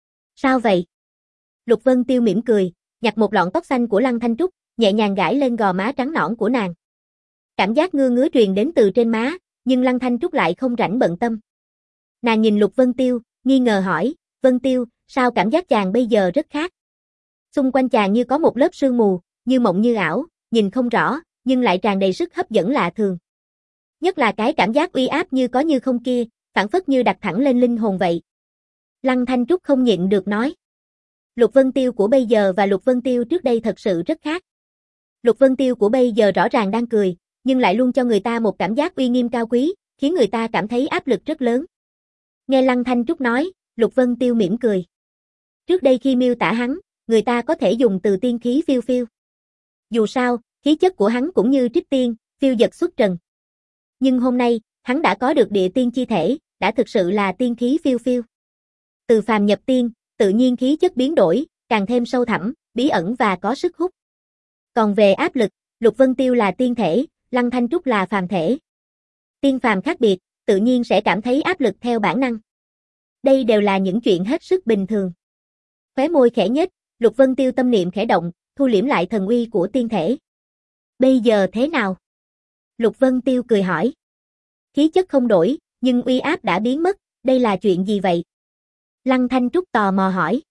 Sao vậy? Lục Vân Tiêu mỉm cười, nhặt một lọn tóc xanh của Lăng Thanh Trúc, nhẹ nhàng gãi lên gò má trắng nõn của nàng. Cảm giác ngứa ngứa truyền đến từ trên má, nhưng Lăng Thanh Trúc lại không rảnh bận tâm. Nàng nhìn Lục Vân Tiêu, nghi ngờ hỏi, Vân Tiêu, sao cảm giác chàng bây giờ rất khác? Xung quanh chàng như có một lớp sương mù, như mộng như ảo, nhìn không rõ, nhưng lại tràn đầy sức hấp dẫn lạ thường. Nhất là cái cảm giác uy áp như có như không kia, phảng phất như đặt thẳng lên linh hồn vậy. Lăng Thanh Trúc không nhịn được nói. Lục Vân Tiêu của bây giờ và Lục Vân Tiêu trước đây thật sự rất khác. Lục Vân Tiêu của bây giờ rõ ràng đang cười, nhưng lại luôn cho người ta một cảm giác uy nghiêm cao quý, khiến người ta cảm thấy áp lực rất lớn. Nghe Lăng Thanh Trúc nói, Lục Vân Tiêu mỉm cười. Trước đây khi miêu tả hắn, người ta có thể dùng từ tiên khí phiêu phiêu. Dù sao, khí chất của hắn cũng như trích tiên, phiêu dật xuất trần. Nhưng hôm nay, hắn đã có được địa tiên chi thể, đã thực sự là tiên khí phiêu phiêu. Từ phàm nhập tiên, tự nhiên khí chất biến đổi, càng thêm sâu thẳm, bí ẩn và có sức hút. Còn về áp lực, Lục Vân Tiêu là tiên thể, Lăng Thanh Trúc là phàm thể. Tiên phàm khác biệt, tự nhiên sẽ cảm thấy áp lực theo bản năng. Đây đều là những chuyện hết sức bình thường. Khóe môi khẽ nhếch, Lục Vân Tiêu tâm niệm khẽ động, thu liễm lại thần uy của tiên thể. Bây giờ thế nào? Lục Vân Tiêu cười hỏi. Khí chất không đổi, nhưng uy áp đã biến mất, đây là chuyện gì vậy? Lăng Thanh Trúc tò mò hỏi.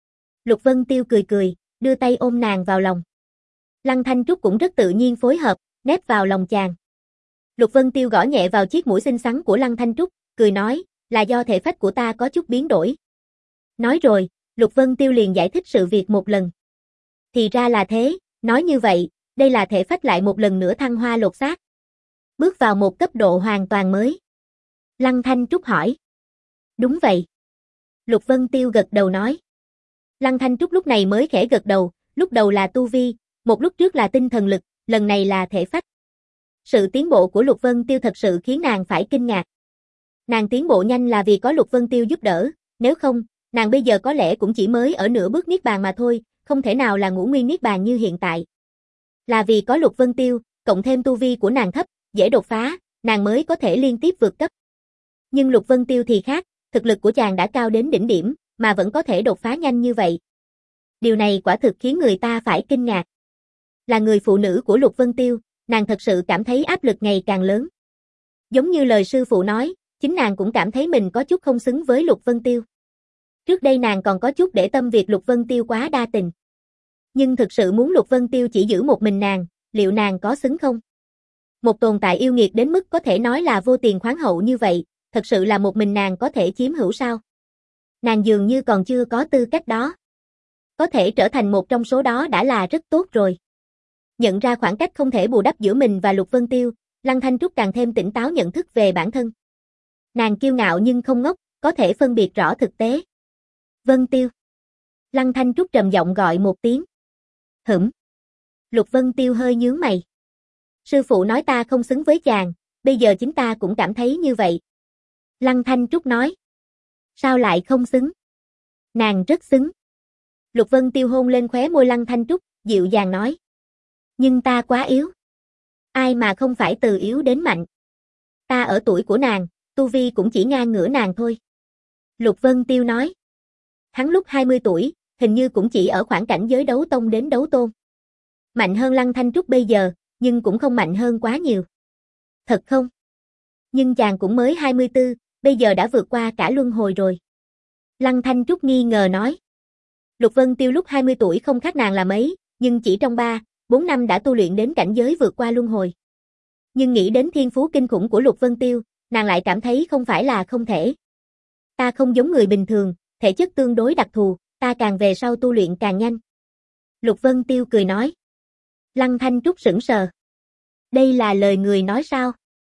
Lục Vân Tiêu cười cười, đưa tay ôm nàng vào lòng. Lăng Thanh Trúc cũng rất tự nhiên phối hợp, nép vào lòng chàng. Lục Vân Tiêu gõ nhẹ vào chiếc mũi xinh xắn của Lăng Thanh Trúc, cười nói, là do thể phách của ta có chút biến đổi. Nói rồi, Lục Vân Tiêu liền giải thích sự việc một lần. Thì ra là thế, nói như vậy, đây là thể phách lại một lần nữa thăng hoa lột xác. Bước vào một cấp độ hoàn toàn mới. Lăng Thanh Trúc hỏi. Đúng vậy. Lục Vân Tiêu gật đầu nói. Lăng Thanh Trúc lúc này mới khẽ gật đầu, lúc đầu là tu vi, một lúc trước là tinh thần lực, lần này là thể phách. Sự tiến bộ của Lục Vân Tiêu thật sự khiến nàng phải kinh ngạc. Nàng tiến bộ nhanh là vì có Lục Vân Tiêu giúp đỡ, nếu không, nàng bây giờ có lẽ cũng chỉ mới ở nửa bước niết bàn mà thôi, không thể nào là ngũ nguyên niết bàn như hiện tại. Là vì có Lục Vân Tiêu, cộng thêm tu vi của nàng thấp, dễ đột phá, nàng mới có thể liên tiếp vượt cấp. Nhưng Lục Vân Tiêu thì khác, thực lực của chàng đã cao đến đỉnh điểm, mà vẫn có thể đột phá nhanh như vậy. Điều này quả thực khiến người ta phải kinh ngạc. Là người phụ nữ của Lục Vân Tiêu, nàng thật sự cảm thấy áp lực ngày càng lớn. Giống như lời sư phụ nói, chính nàng cũng cảm thấy mình có chút không xứng với Lục Vân Tiêu. Trước đây nàng còn có chút để tâm việc Lục Vân Tiêu quá đa tình. Nhưng thực sự muốn Lục Vân Tiêu chỉ giữ một mình nàng, liệu nàng có xứng không? Một tồn tại yêu nghiệt đến mức có thể nói là vô tiền khoáng hậu như vậy, thật sự là một mình nàng có thể chiếm hữu sao? Nàng dường như còn chưa có tư cách đó. Có thể trở thành một trong số đó đã là rất tốt rồi. Nhận ra khoảng cách không thể bù đắp giữa mình và Lục Vân Tiêu, Lăng Thanh Trúc càng thêm tỉnh táo nhận thức về bản thân. Nàng kiêu ngạo nhưng không ngốc, có thể phân biệt rõ thực tế. Vân Tiêu. Lăng Thanh Trúc trầm giọng gọi một tiếng. Hửm. Lục Vân Tiêu hơi nhướng mày. Sư phụ nói ta không xứng với chàng, bây giờ chính ta cũng cảm thấy như vậy. Lăng Thanh Trúc nói. Sao lại không xứng? Nàng rất xứng. Lục Vân Tiêu hôn lên khóe môi Lăng Thanh Trúc, dịu dàng nói. Nhưng ta quá yếu. Ai mà không phải từ yếu đến mạnh. Ta ở tuổi của nàng, tu vi cũng chỉ ngang ngửa nàng thôi. Lục Vân Tiêu nói. Hắn lúc hai mươi tuổi, hình như cũng chỉ ở khoảng cảnh giới đấu tông đến đấu tôn. Mạnh hơn Lăng Thanh Trúc bây giờ, nhưng cũng không mạnh hơn quá nhiều. Thật không? Nhưng chàng cũng mới hai mươi tư, bây giờ đã vượt qua cả luân hồi rồi. Lăng Thanh Trúc nghi ngờ nói. Lục Vân Tiêu lúc hai mươi tuổi không khác nàng là mấy, nhưng chỉ trong ba, bốn năm đã tu luyện đến cảnh giới vượt qua luân hồi. Nhưng nghĩ đến thiên phú kinh khủng của Lục Vân Tiêu, nàng lại cảm thấy không phải là không thể. Ta không giống người bình thường, thể chất tương đối đặc thù, ta càng về sau tu luyện càng nhanh. Lục Vân Tiêu cười nói. Lăng Thanh Trúc sững sờ. Đây là lời người nói sao?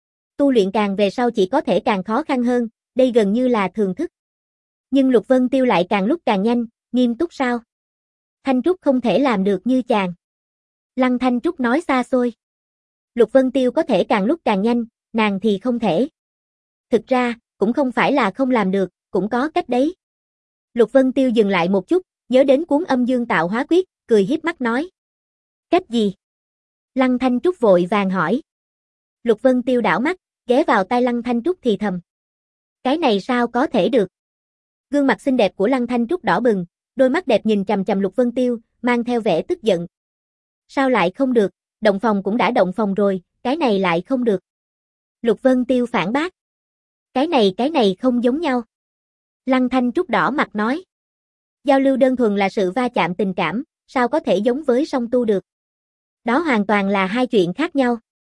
Tu luyện càng về sau chỉ có thể càng khó khăn hơn, đây gần như là thường thức. Nhưng Lục Vân Tiêu lại càng lúc càng nhanh, nghiêm túc sao? Thanh Trúc không thể làm được như chàng. Lăng Thanh Trúc nói xa xôi. Lục Vân Tiêu có thể càng lúc càng nhanh, nàng thì không thể. Thực ra, cũng không phải là không làm được, cũng có cách đấy. Lục Vân Tiêu dừng lại một chút, nhớ đến cuốn Âm Dương Tạo Hóa Quyết, cười hiếp mắt nói. Cách gì? Lăng Thanh Trúc vội vàng hỏi. Lục Vân Tiêu đảo mắt, ghé vào tai Lăng Thanh Trúc thì thầm. Cái này sao có thể được? Gương mặt xinh đẹp của Lăng Thanh Trúc đỏ bừng, đôi mắt đẹp nhìn chằm chằm Lục Vân Tiêu, mang theo vẻ tức giận. Sao lại không được, động phòng cũng đã động phòng rồi, cái này lại không được. Lục Vân Tiêu phản bác. Cái này cái này không giống nhau. Lăng Thanh Trúc đỏ mặt nói. Giao lưu đơn thuần là sự va chạm tình cảm, sao có thể giống với song tu được. Đó hoàn toàn là hai chuyện khác nhau.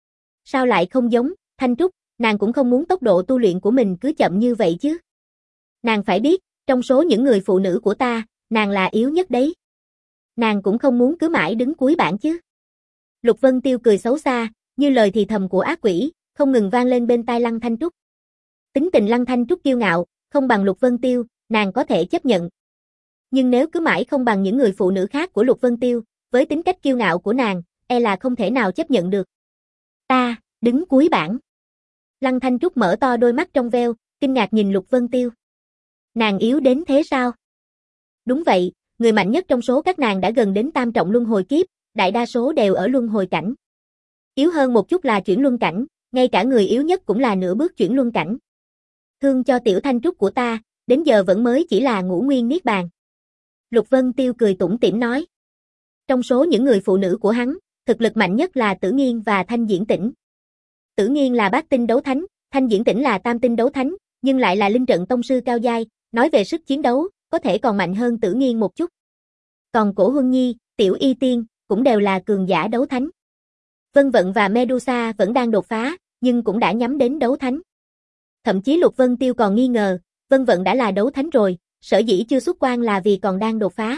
Sao lại không giống, Thanh Trúc, nàng cũng không muốn tốc độ tu luyện của mình cứ chậm như vậy chứ. Nàng phải biết, trong số những người phụ nữ của ta, nàng là yếu nhất đấy. Nàng cũng không muốn cứ mãi đứng cuối bảng chứ. Lục Vân Tiêu cười xấu xa, như lời thì thầm của ác quỷ, không ngừng vang lên bên tai Lăng Thanh Trúc. Tính tình Lăng Thanh Trúc kiêu ngạo, không bằng Lục Vân Tiêu, nàng có thể chấp nhận. Nhưng nếu cứ mãi không bằng những người phụ nữ khác của Lục Vân Tiêu, với tính cách kiêu ngạo của nàng, e là không thể nào chấp nhận được. Ta, đứng cuối bảng. Lăng Thanh Trúc mở to đôi mắt trong veo, kinh ngạc nhìn Lục Vân Tiêu. Nàng yếu đến thế sao? Đúng vậy, người mạnh nhất trong số các nàng đã gần đến tam trọng luân hồi kiếp, đại đa số đều ở luân hồi cảnh. Yếu hơn một chút là chuyển luân cảnh, ngay cả người yếu nhất cũng là nửa bước chuyển luân cảnh. Thương cho tiểu Thanh Trúc của ta, đến giờ vẫn mới chỉ là ngũ nguyên niết bàn. Lục Vân Tiêu cười tủm tỉm nói. Trong số những người phụ nữ của hắn, thực lực mạnh nhất là Tử Nghiên và Thanh Diễn Tĩnh. Tử Nghiên là bát tinh đấu thánh, Thanh Diễn Tĩnh là tam tinh đấu thánh, nhưng lại là linh trận tông sư cao giai, nói về sức chiến đấu, có thể còn mạnh hơn Tử Nghiên một chút. Còn Cổ Huân Nhi, Tiểu Y Tiên, cũng đều là cường giả đấu thánh. Vân Vận và Medusa vẫn đang đột phá, nhưng cũng đã nhắm đến đấu thánh. Thậm chí Lục Vân Tiêu còn nghi ngờ, Vân Vận đã là đấu thánh rồi, sở dĩ chưa xuất quan là vì còn đang đột phá.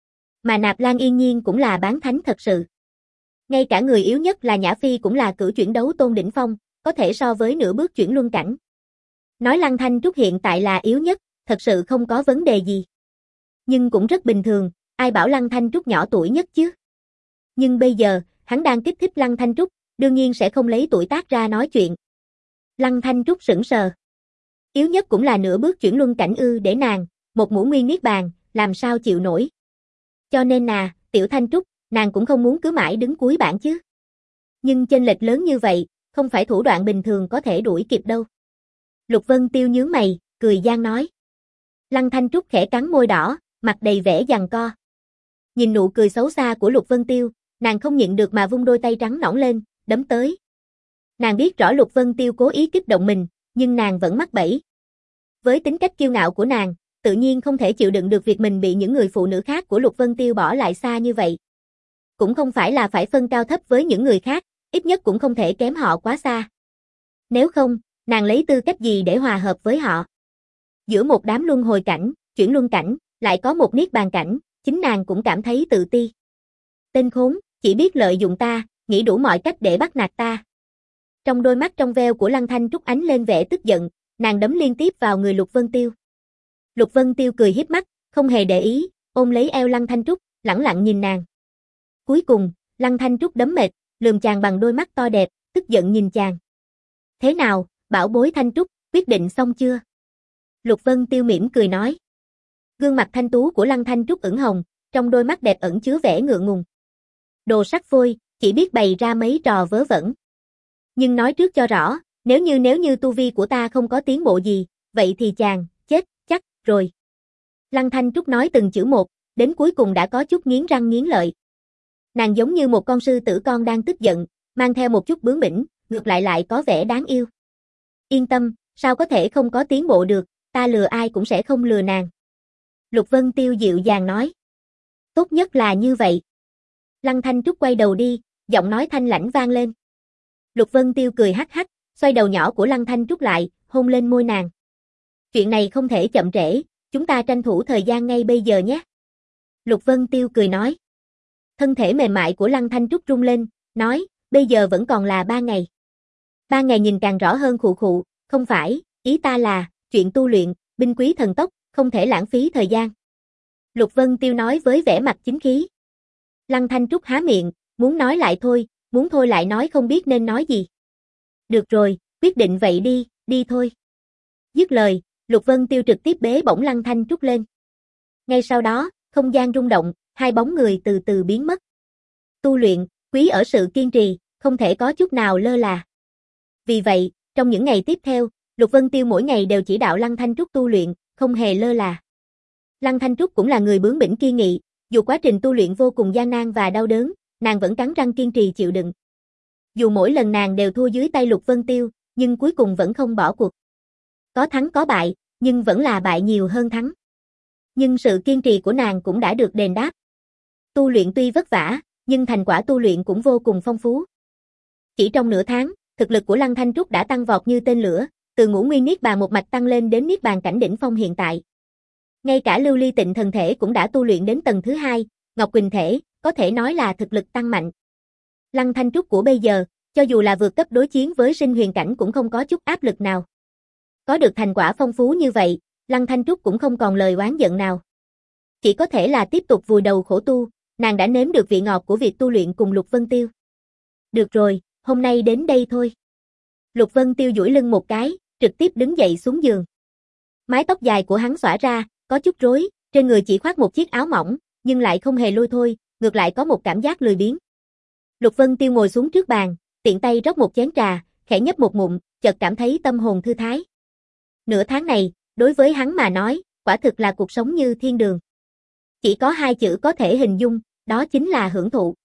Mà Nạp Lan Yên Nhiên cũng là bán thánh thật sự. Ngay cả người yếu nhất là Nhã Phi cũng là cửu chuyển đấu tôn đỉnh phong, có thể so với nửa bước chuyển luân cảnh. Nói Lăng Thanh Trúc hiện tại là yếu nhất, thật sự không có vấn đề gì. Nhưng cũng rất bình thường, ai bảo Lăng Thanh Trúc nhỏ tuổi nhất chứ. Nhưng bây giờ, hắn đang kích thích Lăng Thanh Trúc, đương nhiên sẽ không lấy tuổi tác ra nói chuyện. Lăng Thanh Trúc sững sờ. Yếu nhất cũng là nửa bước chuyển luân cảnh ư để nàng, một ngũ nguyên niết bàn, làm sao chịu nổi. Cho nên nà, Tiểu Thanh Trúc, nàng cũng không muốn cứ mãi đứng cuối bảng chứ. Nhưng chênh lệch lớn như vậy, không phải thủ đoạn bình thường có thể đuổi kịp đâu. Lục Vân Tiêu nhướng mày, cười gian nói. Lăng Thanh Trúc khẽ cắn môi đỏ, mặt đầy vẻ giằng co. Nhìn nụ cười xấu xa của Lục Vân Tiêu, nàng không nhịn được mà vung đôi tay trắng nõn lên, đấm tới. Nàng biết rõ Lục Vân Tiêu cố ý kích động mình, nhưng nàng vẫn mắc bẫy. Với tính cách kiêu ngạo của nàng, tự nhiên không thể chịu đựng được việc mình bị những người phụ nữ khác của Lục Vân Tiêu bỏ lại xa như vậy. Cũng không phải là phải phân cao thấp với những người khác, ít nhất cũng không thể kém họ quá xa. Nếu không, nàng lấy tư cách gì để hòa hợp với họ? Giữa một đám luân hồi cảnh, chuyển luân cảnh, lại có một niết bàn cảnh, chính nàng cũng cảm thấy tự ti. Tên khốn, chỉ biết lợi dụng ta, nghĩ đủ mọi cách để bắt nạt ta. Trong đôi mắt trong veo của Lăng Thanh Trúc ánh lên vẻ tức giận, nàng đấm liên tiếp vào người Lục Vân Tiêu. Lục Vân Tiêu cười hiếp mắt, không hề để ý, ôm lấy eo Lăng Thanh Trúc, lẳng lặng nhìn nàng. Cuối cùng, Lăng Thanh Trúc đấm mệt, lườm chàng bằng đôi mắt to đẹp, tức giận nhìn chàng. Thế nào, bảo bối Thanh Trúc, quyết định xong chưa? Lục Vân Tiêu mỉm cười nói. Gương mặt thanh tú của Lăng Thanh Trúc ửng hồng, trong đôi mắt đẹp ẩn chứa vẻ ngượng ngùng. Đồ sắc phôi, chỉ biết bày ra mấy trò vớ vẩn. Nhưng nói trước cho rõ, nếu như nếu như tu vi của ta không có tiến bộ gì, vậy thì chàng, chết, chắc, rồi. Lăng Thanh Trúc nói từng chữ một, đến cuối cùng đã có chút nghiến răng nghiến lợi. Nàng giống như một con sư tử con đang tức giận, mang theo một chút bướng bỉnh, ngược lại lại có vẻ đáng yêu. Yên tâm, sao có thể không có tiến bộ được, ta lừa ai cũng sẽ không lừa nàng. Lục Vân Tiêu dịu dàng nói. Tốt nhất là như vậy. Lăng Thanh Trúc quay đầu đi, giọng nói thanh lãnh vang lên. Lục Vân Tiêu cười hắc hắc, xoay đầu nhỏ của Lăng Thanh Trúc lại, hôn lên môi nàng. Chuyện này không thể chậm trễ, chúng ta tranh thủ thời gian ngay bây giờ nhé. Lục Vân Tiêu cười nói. Thân thể mềm mại của Lăng Thanh Trúc rung lên, nói, bây giờ vẫn còn là ba ngày. Ba ngày nhìn càng rõ hơn khụ khụ, không phải, ý ta là, chuyện tu luyện, binh quý thần tốc, không thể lãng phí thời gian. Lục Vân Tiêu nói với vẻ mặt chính khí. Lăng Thanh Trúc há miệng, muốn nói lại thôi, muốn thôi lại nói không biết nên nói gì. Được rồi, quyết định vậy đi, đi thôi. Dứt lời, Lục Vân Tiêu trực tiếp bế bổng Lăng Thanh Trúc lên. Ngay sau đó, không gian rung động, hai bóng người từ từ biến mất. Tu luyện, quý ở sự kiên trì, không thể có chút nào lơ là. Vì vậy, trong những ngày tiếp theo, Lục Vân Tiêu mỗi ngày đều chỉ đạo Lăng Thanh Trúc tu luyện, không hề lơ là. Lăng Thanh Trúc cũng là người bướng bỉnh kiên nghị, dù quá trình tu luyện vô cùng gian nan và đau đớn, nàng vẫn cắn răng kiên trì chịu đựng. Dù mỗi lần nàng đều thua dưới tay Lục Vân Tiêu, nhưng cuối cùng vẫn không bỏ cuộc. Có thắng có bại, nhưng vẫn là bại nhiều hơn thắng. Nhưng sự kiên trì của nàng cũng đã được đền đáp. Tu luyện tuy vất vả, nhưng thành quả tu luyện cũng vô cùng phong phú. Chỉ trong nửa tháng, thực lực của Lăng Thanh Trúc đã tăng vọt như tên lửa, từ ngũ nguyên niết bàn một mạch tăng lên đến niết bàn cảnh đỉnh phong hiện tại. Ngay cả Lưu Ly Tịnh thần thể cũng đã tu luyện đến tầng thứ hai, Ngọc Quỳnh thể, có thể nói là thực lực tăng mạnh. Lăng Thanh Trúc của bây giờ, cho dù là vượt cấp đối chiến với sinh huyền cảnh cũng không có chút áp lực nào. Có được thành quả phong phú như vậy, Lăng Thanh Trúc cũng không còn lời oán giận nào. Chỉ có thể là tiếp tục vùi đầu khổ tu, nàng đã nếm được vị ngọt của việc tu luyện cùng Lục Vân Tiêu. Được rồi, hôm nay đến đây thôi. Lục Vân Tiêu duỗi lưng một cái, trực tiếp đứng dậy xuống giường. Mái tóc dài của hắn xõa ra, có chút rối, trên người chỉ khoác một chiếc áo mỏng, nhưng lại không hề lôi thôi, ngược lại có một cảm giác lười biếng. Lục Vân Tiêu ngồi xuống trước bàn, tiện tay rót một chén trà, khẽ nhấp một ngụm, chợt cảm thấy tâm hồn thư thái. Nửa tháng này, đối với hắn mà nói, quả thực là cuộc sống như thiên đường. Chỉ có hai chữ có thể hình dung, đó chính là hưởng thụ.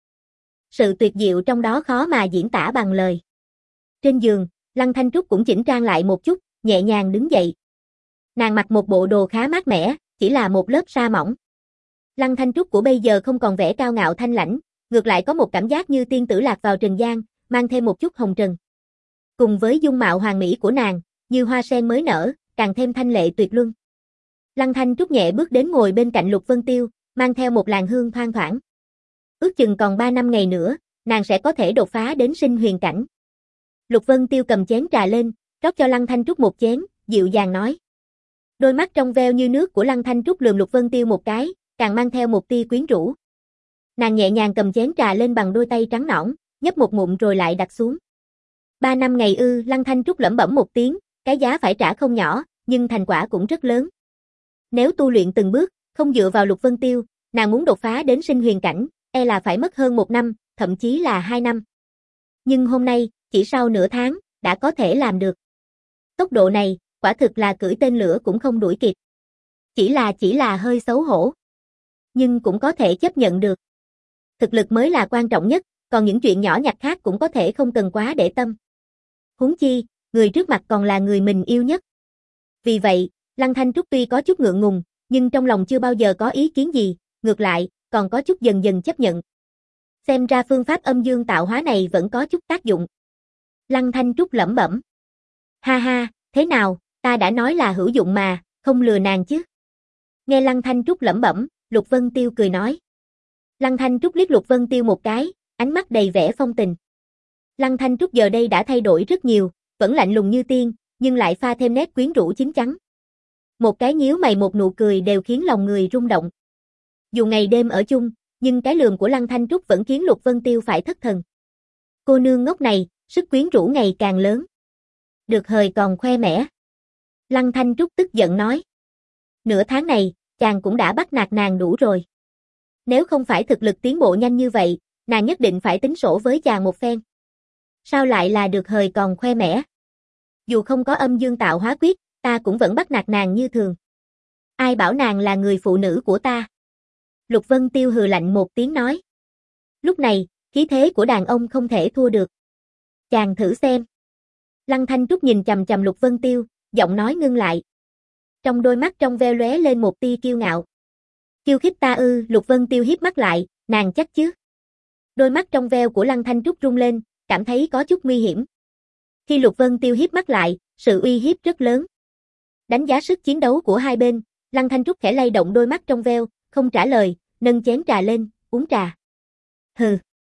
Sự tuyệt diệu trong đó khó mà diễn tả bằng lời. Trên giường, Lăng Thanh Trúc cũng chỉnh trang lại một chút, nhẹ nhàng đứng dậy. Nàng mặc một bộ đồ khá mát mẻ, chỉ là một lớp sa mỏng. Lăng Thanh Trúc của bây giờ không còn vẻ cao ngạo thanh lãnh, ngược lại có một cảm giác như tiên tử lạc vào trần gian, mang thêm một chút hồng trần. Cùng với dung mạo hoàn mỹ của nàng, như hoa sen mới nở, càng thêm thanh lệ tuyệt luân. Lăng Thanh Trúc nhẹ bước đến ngồi bên cạnh Lục Vân Tiêu, mang theo một làn hương thoang thoảng. Ước chừng còn ba năm ngày nữa, nàng sẽ có thể đột phá đến sinh huyền cảnh. Lục Vân Tiêu cầm chén trà lên, rót cho Lăng Thanh Trúc một chén, dịu dàng nói. Đôi mắt trong veo như nước của Lăng Thanh Trúc lườm Lục Vân Tiêu một cái, càng mang theo một tia quyến rũ. Nàng nhẹ nhàng cầm chén trà lên bằng đôi tay trắng nõn, nhấp một ngụm rồi lại đặt xuống. Ba năm ngày ư, Lăng Thanh Trúc lẩm bẩm một tiếng, cái giá phải trả không nhỏ, nhưng thành quả cũng rất lớn. Nếu tu luyện từng bước, không dựa vào Lục Vân Tiêu, nàng muốn đột phá đến sinh huyền cảnh, e là phải mất hơn một năm, thậm chí là hai năm. Nhưng hôm nay, chỉ sau nửa tháng, đã có thể làm được. Tốc độ này, quả thực là cưỡi tên lửa cũng không đuổi kịp. Chỉ là chỉ là hơi xấu hổ. Nhưng cũng có thể chấp nhận được. Thực lực mới là quan trọng nhất, còn những chuyện nhỏ nhặt khác cũng có thể không cần quá để tâm. Huống chi, người trước mặt còn là người mình yêu nhất. Vì vậy, Lăng Thanh Trúc tuy có chút ngượng ngùng, nhưng trong lòng chưa bao giờ có ý kiến gì, ngược lại, còn có chút dần dần chấp nhận. Xem ra phương pháp âm dương tạo hóa này vẫn có chút tác dụng. Lăng Thanh Trúc lẩm bẩm. Ha ha, thế nào, ta đã nói là hữu dụng mà, không lừa nàng chứ. Nghe Lăng Thanh Trúc lẩm bẩm, Lục Vân Tiêu cười nói. Lăng Thanh Trúc liếc Lục Vân Tiêu một cái, ánh mắt đầy vẻ phong tình. Lăng Thanh Trúc giờ đây đã thay đổi rất nhiều, vẫn lạnh lùng như tiên, nhưng lại pha thêm nét quyến rũ chín chắn. Một cái nhíu mày một nụ cười đều khiến lòng người rung động. Dù ngày đêm ở chung, nhưng cái lườm của Lăng Thanh Trúc vẫn khiến Lục Vân Tiêu phải thất thần. Cô nương ngốc này, sức quyến rũ ngày càng lớn. Được hời còn khoe mẽ. Lăng Thanh Trúc tức giận nói. Nửa tháng này, chàng cũng đã bắt nạt nàng đủ rồi. Nếu không phải thực lực tiến bộ nhanh như vậy, nàng nhất định phải tính sổ với chàng một phen. Sao lại là được hời còn khoe mẽ? Dù không có âm dương tạo hóa quyết, ta cũng vẫn bắt nạt nàng như thường. Ai bảo nàng là người phụ nữ của ta? Lục Vân Tiêu hừ lạnh một tiếng nói. Lúc này, khí thế của đàn ông không thể thua được. Chàng thử xem. Lăng Thanh Trúc nhìn chằm chằm Lục Vân Tiêu, giọng nói ngưng lại. Trong đôi mắt trong veo lóe lên một tia kiêu ngạo. Kiêu khích ta ư? Lục Vân Tiêu hiếp mắt lại, nàng chắc chứ? Đôi mắt trong veo của Lăng Thanh Trúc rung lên, cảm thấy có chút nguy hiểm. Khi Lục Vân Tiêu hiếp mắt lại, sự uy hiếp rất lớn. Đánh giá sức chiến đấu của hai bên, Lăng Thanh Trúc khẽ lay động đôi mắt trong veo, không trả lời, nâng chén trà lên, uống trà. Hừ.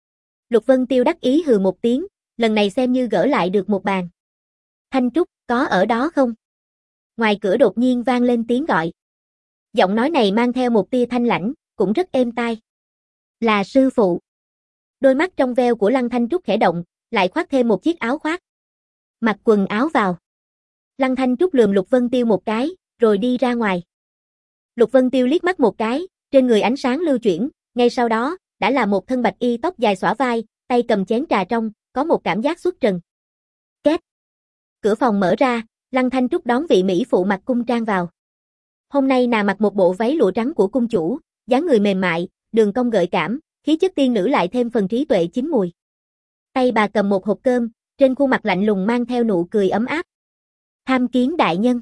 Lục Vân Tiêu đắc ý hừ một tiếng, lần này xem như gỡ lại được một bàn. Thanh Trúc, có ở đó không? Ngoài cửa đột nhiên vang lên tiếng gọi. Giọng nói này mang theo một tia thanh lãnh, cũng rất êm tai. Là sư phụ. Đôi mắt trong veo của Lăng Thanh Trúc khẽ động, lại khoác thêm một chiếc áo khoác. Mặc quần áo vào. Lăng Thanh Trúc lườm Lục Vân Tiêu một cái, rồi đi ra ngoài. Lục Vân Tiêu liếc mắt một cái, trên người ánh sáng lưu chuyển, ngay sau đó, đã là một thân bạch y tóc dài xõa vai, tay cầm chén trà trong, có một cảm giác xuất trần. Két. Cửa phòng mở ra, Lăng Thanh Trúc đón vị mỹ phụ mặc cung trang vào. Hôm nay nàng mặc một bộ váy lụa trắng của cung chủ, dáng người mềm mại, đường cong gợi cảm, khí chất tiên nữ lại thêm phần trí tuệ chín mùi. Tay bà cầm một hộp cơm, trên khuôn mặt lạnh lùng mang theo nụ cười ấm áp. Tham kiến đại nhân.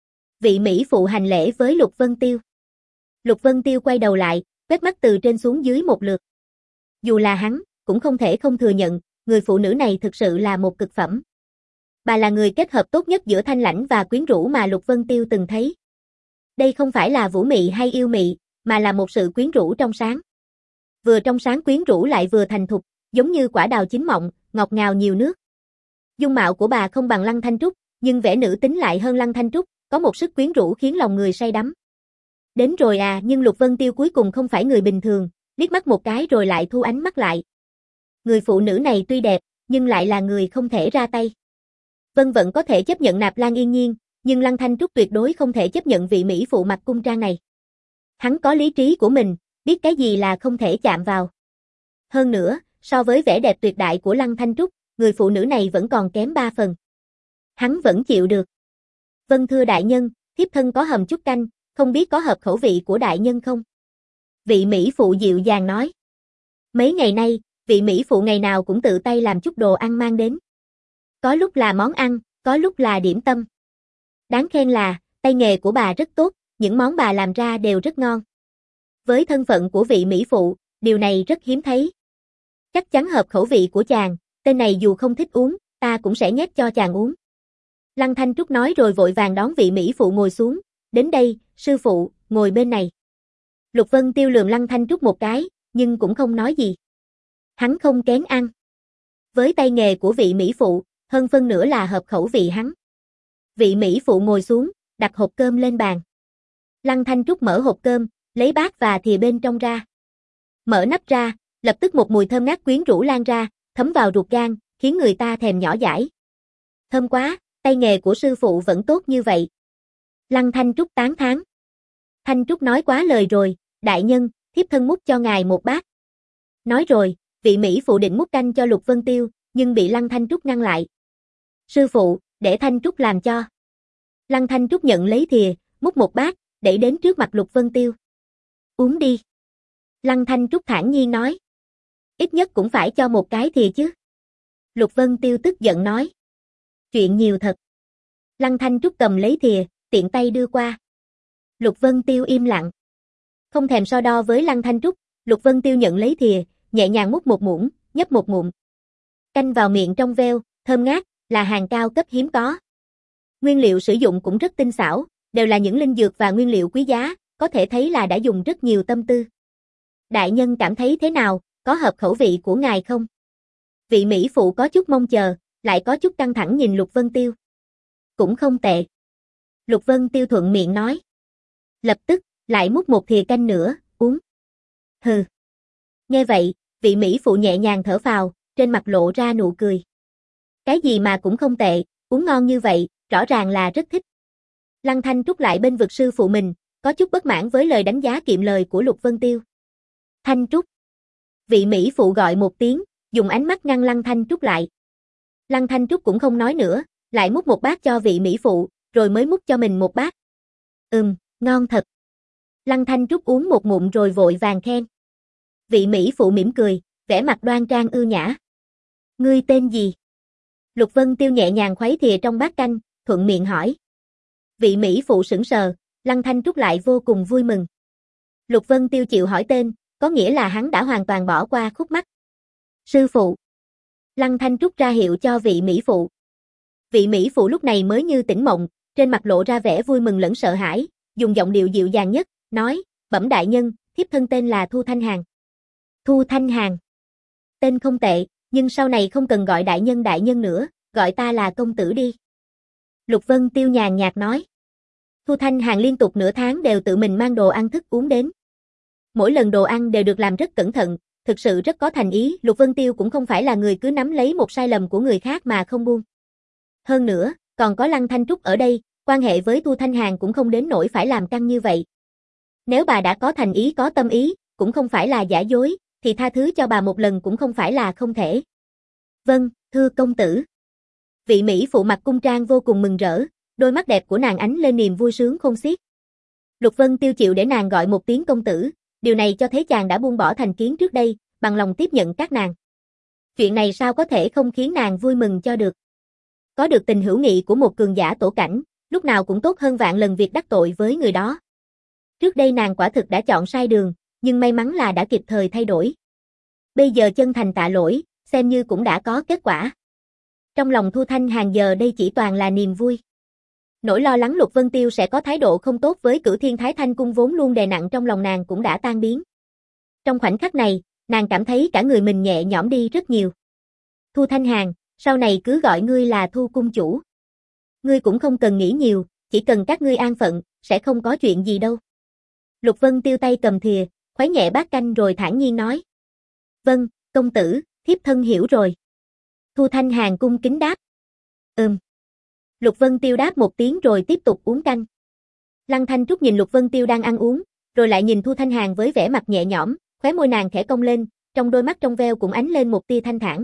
Vị mỹ phụ hành lễ với Lục Vân Tiêu. Lục Vân Tiêu quay đầu lại, quét mắt từ trên xuống dưới một lượt. Dù là hắn, cũng không thể không thừa nhận, người phụ nữ này thực sự là một cực phẩm. Bà là người kết hợp tốt nhất giữa thanh lãnh và quyến rũ mà Lục Vân Tiêu từng thấy. Đây không phải là vũ mị hay yêu mị, mà là một sự quyến rũ trong sáng. Vừa trong sáng quyến rũ lại vừa thành thục, giống như quả đào chín mọng, ngọt ngào nhiều nước. Dung mạo của bà không bằng Lăng Thanh Trúc, nhưng vẻ nữ tính lại hơn Lăng Thanh Trúc, có một sức quyến rũ khiến lòng người say đắm. Đến rồi à, nhưng Lục Vân Tiêu cuối cùng không phải người bình thường, liếc mắt một cái rồi lại thu ánh mắt lại. Người phụ nữ này tuy đẹp, nhưng lại là người không thể ra tay. Vân vẫn có thể chấp nhận Nạp Lan Yên Nhiên, nhưng Lăng Thanh Trúc tuyệt đối không thể chấp nhận vị mỹ phụ mặc cung trang này. Hắn có lý trí của mình, biết cái gì là không thể chạm vào. Hơn nữa, so với vẻ đẹp tuyệt đại của Lăng Thanh Trúc, người phụ nữ này vẫn còn kém ba phần. Hắn vẫn chịu được. Vân thưa đại nhân, thiếp thân có hầm chút canh, không biết có hợp khẩu vị của đại nhân không? Vị mỹ phụ dịu dàng nói. Mấy ngày nay, vị mỹ phụ ngày nào cũng tự tay làm chút đồ ăn mang đến. Có lúc là món ăn, có lúc là điểm tâm. Đáng khen là, tay nghề của bà rất tốt, những món bà làm ra đều rất ngon. Với thân phận của vị mỹ phụ, điều này rất hiếm thấy. Chắc chắn hợp khẩu vị của chàng, tên này dù không thích uống, ta cũng sẽ nhét cho chàng uống. Lăng Thanh Trúc nói rồi vội vàng đón vị mỹ phụ ngồi xuống, đến đây, sư phụ, ngồi bên này. Lục Vân Tiêu lườm Lăng Thanh Trúc một cái, nhưng cũng không nói gì. Hắn không kén ăn. Với tay nghề của vị mỹ phụ, hơn phân nửa là hợp khẩu vị hắn. Vị mỹ phụ ngồi xuống, đặt hộp cơm lên bàn. Lăng Thanh Trúc mở hộp cơm, lấy bát và thìa bên trong ra. Mở nắp ra, lập tức một mùi thơm ngát quyến rũ lan ra, thấm vào ruột gan, khiến người ta thèm nhỏ dãi. Thơm quá, tay nghề của sư phụ vẫn tốt như vậy. Lăng Thanh Trúc tán thán. Thanh Trúc nói quá lời rồi, đại nhân, thiếp thân múc cho ngài một bát. Nói rồi, vị mỹ phụ định múc canh cho Lục Vân Tiêu, nhưng bị Lăng Thanh Trúc ngăn lại. Sư phụ, để Thanh Trúc làm cho. Lăng Thanh Trúc nhận lấy thìa, múc một bát, đẩy đến trước mặt Lục Vân Tiêu. Uống đi. Lăng Thanh Trúc thản nhiên nói. Ít nhất cũng phải cho một cái thìa chứ. Lục Vân Tiêu tức giận nói. Chuyện nhiều thật. Lăng Thanh Trúc cầm lấy thìa, tiện tay đưa qua. Lục Vân Tiêu im lặng. Không thèm so đo với Lăng Thanh Trúc, Lục Vân Tiêu nhận lấy thìa, nhẹ nhàng múc một muỗng, nhấp một ngụm. Canh vào miệng trong veo, thơm ngát, là hàng cao cấp hiếm có. Nguyên liệu sử dụng cũng rất tinh xảo, đều là những linh dược và nguyên liệu quý giá, có thể thấy là đã dùng rất nhiều tâm tư. Đại nhân cảm thấy thế nào, có hợp khẩu vị của ngài không? Vị mỹ phụ có chút mong chờ, lại có chút căng thẳng nhìn Lục Vân Tiêu. Cũng không tệ. Lục Vân Tiêu thuận miệng nói. Lập tức, lại múc một thìa canh nữa, uống. Hừ. Nghe vậy, vị mỹ phụ nhẹ nhàng thở phào, trên mặt lộ ra nụ cười. Cái gì mà cũng không tệ, uống ngon như vậy, rõ ràng là rất thích. Lăng Thanh Trúc lại bên vực sư phụ mình, có chút bất mãn với lời đánh giá kiệm lời của Lục Vân Tiêu. Thanh Trúc. Vị mỹ phụ gọi một tiếng, dùng ánh mắt ngăn Lăng Thanh Trúc lại. Lăng Thanh Trúc cũng không nói nữa, lại múc một bát cho vị mỹ phụ, rồi mới múc cho mình một bát. Ừm, ngon thật. Lăng Thanh Trúc uống một ngụm rồi vội vàng khen. Vị mỹ phụ mỉm cười, vẻ mặt đoan trang ưu nhã. Ngươi tên gì? Lục Vân Tiêu nhẹ nhàng khuấy thìa trong bát canh, thuận miệng hỏi. Vị mỹ phụ sững sờ, Lăng Thanh Trúc lại vô cùng vui mừng. Lục Vân Tiêu chịu hỏi tên, có nghĩa là hắn đã hoàn toàn bỏ qua khúc mắc. Sư phụ. Lăng Thanh Trúc ra hiệu cho vị mỹ phụ. Vị mỹ phụ lúc này mới như tỉnh mộng, trên mặt lộ ra vẻ vui mừng lẫn sợ hãi, dùng giọng điệu dịu dàng nhất, nói, bẩm đại nhân, thiếp thân tên là Thu Thanh Hàn. Thu Thanh Hàn. Tên không tệ, nhưng sau này không cần gọi đại nhân đại nhân nữa, gọi ta là công tử đi. Lục Vân Tiêu nhàn nhạt nói. Thu Thanh Hàn liên tục nửa tháng đều tự mình mang đồ ăn thức uống đến. Mỗi lần đồ ăn đều được làm rất cẩn thận, thực sự rất có thành ý, Lục Vân Tiêu cũng không phải là người cứ nắm lấy một sai lầm của người khác mà không buông. Hơn nữa, còn có Lăng Thanh Trúc ở đây, quan hệ với Thu Thanh Hàn cũng không đến nỗi phải làm căng như vậy. Nếu bà đã có thành ý có tâm ý, cũng không phải là giả dối, thì tha thứ cho bà một lần cũng không phải là không thể. Vâng, thưa công tử. Vị mỹ phụ mặt cung trang vô cùng mừng rỡ, đôi mắt đẹp của nàng ánh lên niềm vui sướng khôn xiết. Lục Vân Tiêu chịu để nàng gọi một tiếng công tử, điều này cho thấy chàng đã buông bỏ thành kiến trước đây, bằng lòng tiếp nhận các nàng. Chuyện này sao có thể không khiến nàng vui mừng cho được. Có được tình hữu nghị của một cường giả tổ cảnh, lúc nào cũng tốt hơn vạn lần việc đắc tội với người đó. Trước đây nàng quả thực đã chọn sai đường, nhưng may mắn là đã kịp thời thay đổi. Bây giờ chân thành tạ lỗi, xem như cũng đã có kết quả. Trong lòng Thu Thanh Hàn giờ đây chỉ toàn là niềm vui. Nỗi lo lắng Lục Vân Tiêu sẽ có thái độ không tốt với Cửu Thiên Thái Thanh Cung vốn luôn đè nặng trong lòng nàng cũng đã tan biến. Trong khoảnh khắc này, nàng cảm thấy cả người mình nhẹ nhõm đi rất nhiều. Thu Thanh Hàn, sau này cứ gọi ngươi là Thu cung chủ. Ngươi cũng không cần nghĩ nhiều, chỉ cần các ngươi an phận, sẽ không có chuyện gì đâu. Lục Vân Tiêu tay cầm thìa, khuấy nhẹ bát canh rồi thản nhiên nói. Vâng, công tử, thiếp thân hiểu rồi. Thu Thanh Hàn cung kính đáp. Ừm. Lục Vân Tiêu đáp một tiếng rồi tiếp tục uống canh. Lăng Thanh Trúc nhìn Lục Vân Tiêu đang ăn uống, rồi lại nhìn Thu Thanh Hàn với vẻ mặt nhẹ nhõm, khóe môi nàng khẽ cong lên, trong đôi mắt trong veo cũng ánh lên một tia thanh thản.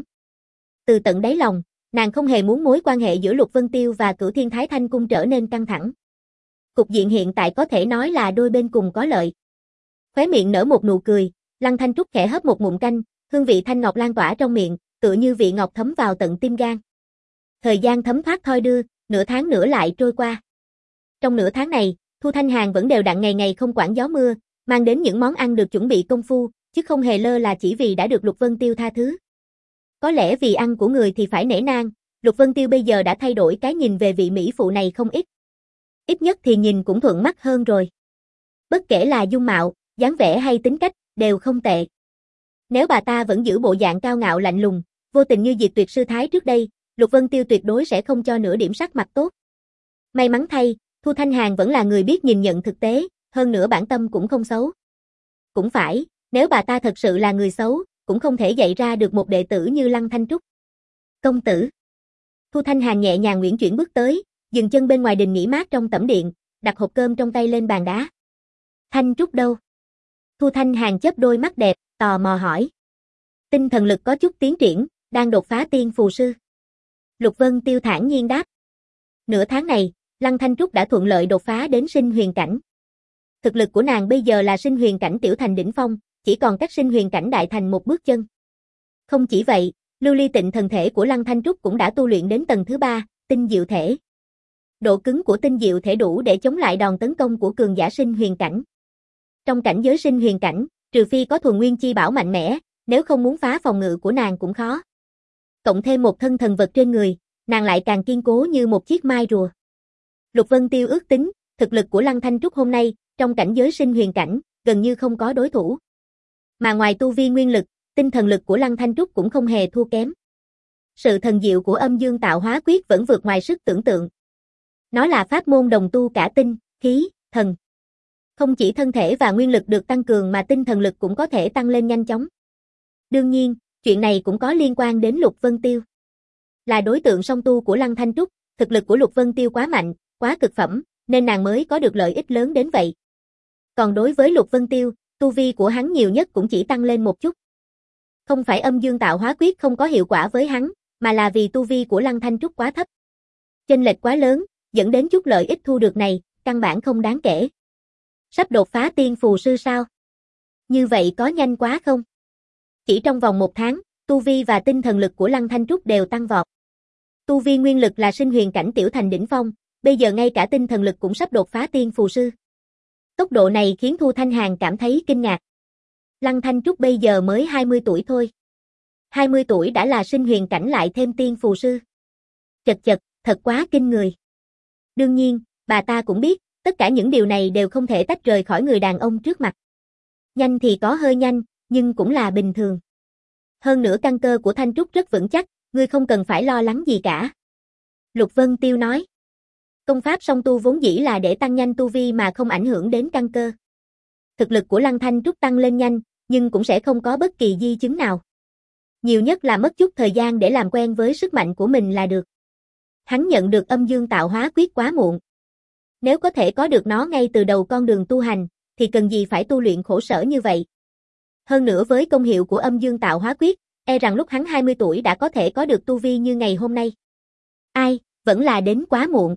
Từ tận đáy lòng, nàng không hề muốn mối quan hệ giữa Lục Vân Tiêu và Cửu Thiên Thái Thanh Cung trở nên căng thẳng. Cục diện hiện tại có thể nói là đôi bên cùng có lợi. Khóe miệng nở một nụ cười, Lăng Thanh Trúc khẽ hớp một ngụm canh, hương vị thanh ngọc lan tỏa trong miệng, tựa như vị ngọc thấm vào tận tim gan. Thời gian thấm thoát thoi đưa, nửa tháng nữa lại trôi qua. Trong nửa tháng này, Thu Thanh Hàn vẫn đều đặn ngày ngày không quản gió mưa, mang đến những món ăn được chuẩn bị công phu, chứ không hề lơ là chỉ vì đã được Lục Vân Tiêu tha thứ. Có lẽ vì ăn của người thì phải nể nang, Lục Vân Tiêu bây giờ đã thay đổi cái nhìn về vị mỹ phụ này không ít. Ít nhất thì nhìn cũng thuận mắt hơn rồi. Bất kể là dung mạo, dáng vẻ hay tính cách, đều không tệ. Nếu bà ta vẫn giữ bộ dạng cao ngạo lạnh lùng, vô tình như Diệt Tuyệt sư thái trước đây, Lục Vân Tiêu tuyệt đối sẽ không cho nửa điểm sắc mặt tốt. May mắn thay, Thu Thanh Hàn vẫn là người biết nhìn nhận thực tế, hơn nữa bản tâm cũng không xấu. Cũng phải, nếu bà ta thật sự là người xấu, cũng không thể dạy ra được một đệ tử như Lăng Thanh Trúc. Công tử. Thu Thanh Hàn nhẹ nhàng uyển chuyển bước tới, dừng chân bên ngoài đình nghỉ mát trong tẩm điện, đặt hộp cơm trong tay lên bàn đá. Thanh Trúc đâu? Thu Thanh Hàn chớp đôi mắt đẹp, tò mò hỏi. Tinh thần lực có chút tiến triển, đang đột phá tiên phù sư. Lục Vân Tiêu thản nhiên đáp. Nửa tháng này, Lăng Thanh Trúc đã thuận lợi đột phá đến sinh huyền cảnh. Thực lực của nàng bây giờ là sinh huyền cảnh tiểu thành đỉnh phong, chỉ còn cách sinh huyền cảnh đại thành một bước chân. Không chỉ vậy, lưu ly tịnh thần thể của Lăng Thanh Trúc cũng đã tu luyện đến tầng thứ ba, tinh diệu thể. Độ cứng của tinh diệu thể đủ để chống lại đòn tấn công của cường giả sinh huyền cảnh. Trong cảnh giới sinh huyền cảnh, trừ phi có thuần nguyên chi bảo mạnh mẽ, nếu không muốn phá phòng ngự của nàng cũng khó. Cộng thêm một thân thần vật trên người, nàng lại càng kiên cố như một chiếc mai rùa. Lục Vân Tiêu ước tính, thực lực của Lăng Thanh Trúc hôm nay, trong cảnh giới sinh huyền cảnh, gần như không có đối thủ. Mà ngoài tu vi nguyên lực, tinh thần lực của Lăng Thanh Trúc cũng không hề thua kém. Sự thần diệu của âm dương tạo hóa quyết vẫn vượt ngoài sức tưởng tượng. Nó là pháp môn đồng tu cả tinh, khí, thần. Không chỉ thân thể và nguyên lực được tăng cường mà tinh thần lực cũng có thể tăng lên nhanh chóng. Đương nhiên, chuyện này cũng có liên quan đến Lục Vân Tiêu. Là đối tượng song tu của Lăng Thanh Trúc, thực lực của Lục Vân Tiêu quá mạnh, quá cực phẩm, nên nàng mới có được lợi ích lớn đến vậy. Còn đối với Lục Vân Tiêu, tu vi của hắn nhiều nhất cũng chỉ tăng lên một chút. Không phải âm dương tạo hóa quyết không có hiệu quả với hắn, mà là vì tu vi của Lăng Thanh Trúc quá thấp. Chênh lệch quá lớn, dẫn đến chút lợi ích thu được này, căn bản không đáng kể. Sắp đột phá tiên phù sư sao? Như vậy có nhanh quá không? Chỉ trong vòng một tháng, tu vi và tinh thần lực của Lăng Thanh Trúc đều tăng vọt. Tu vi nguyên lực là sinh huyền cảnh tiểu thành đỉnh phong, bây giờ ngay cả tinh thần lực cũng sắp đột phá tiên phù sư. Tốc độ này khiến Thu Thanh Hàn cảm thấy kinh ngạc. Lăng Thanh Trúc bây giờ mới hai mươi tuổi thôi. hai mươi tuổi đã là sinh huyền cảnh lại thêm tiên phù sư. Chật chật, thật quá kinh người. Đương nhiên, bà ta cũng biết, tất cả những điều này đều không thể tách rời khỏi người đàn ông trước mặt. Nhanh thì có hơi nhanh, nhưng cũng là bình thường. Hơn nữa căn cơ của Thanh Trúc rất vững chắc, ngươi không cần phải lo lắng gì cả. Lục Vân Tiêu nói. Công pháp song tu vốn dĩ là để tăng nhanh tu vi mà không ảnh hưởng đến căn cơ. Thực lực của Lăng Thanh Trúc tăng lên nhanh, nhưng cũng sẽ không có bất kỳ di chứng nào. Nhiều nhất là mất chút thời gian để làm quen với sức mạnh của mình là được. Hắn nhận được âm dương tạo hóa quyết quá muộn. Nếu có thể có được nó ngay từ đầu con đường tu hành, thì cần gì phải tu luyện khổ sở như vậy. Hơn nữa với công hiệu của âm dương tạo hóa quyết, e rằng lúc hắn hai mươi tuổi đã có thể có được tu vi như ngày hôm nay. Ai, vẫn là đến quá muộn.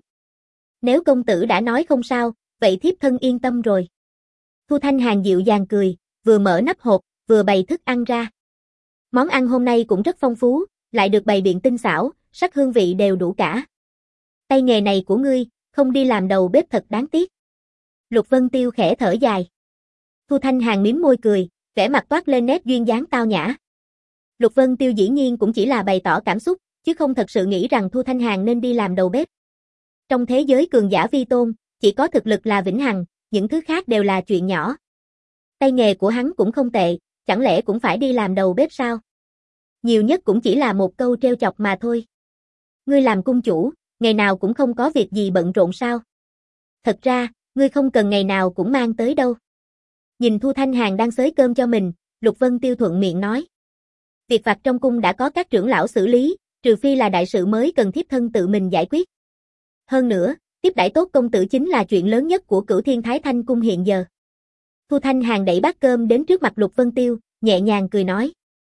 Nếu công tử đã nói không sao, vậy thiếp thân yên tâm rồi. Thu Thanh Hàn dịu dàng cười, vừa mở nắp hộp, vừa bày thức ăn ra. Món ăn hôm nay cũng rất phong phú, lại được bày biện tinh xảo, sắc hương vị đều đủ cả. Tay nghề này của ngươi, không đi làm đầu bếp thật đáng tiếc. Lục Vân Tiêu khẽ thở dài. Thu Thanh Hàn mím môi cười, vẻ mặt toát lên nét duyên dáng tao nhã. Lục Vân Tiêu dĩ nhiên cũng chỉ là bày tỏ cảm xúc, chứ không thật sự nghĩ rằng Thu Thanh Hàn nên đi làm đầu bếp. Trong thế giới cường giả vi tôn, chỉ có thực lực là vĩnh hằng, những thứ khác đều là chuyện nhỏ. Tay nghề của hắn cũng không tệ, chẳng lẽ cũng phải đi làm đầu bếp sao? Nhiều nhất cũng chỉ là một câu trêu chọc mà thôi. Ngươi làm cung chủ, ngày nào cũng không có việc gì bận rộn sao? Thật ra, ngươi không cần ngày nào cũng mang tới đâu. Nhìn Thu Thanh Hàn đang xới cơm cho mình, Lục Vân Tiêu thuận miệng nói. Việc vặt trong cung đã có các trưởng lão xử lý, trừ phi là đại sự mới cần thiếp thân tự mình giải quyết. Hơn nữa, tiếp đãi tốt công tử chính là chuyện lớn nhất của Cửu Thiên Thái Thanh cung hiện giờ. Thu Thanh Hàn đẩy bát cơm đến trước mặt Lục Vân Tiêu, nhẹ nhàng cười nói.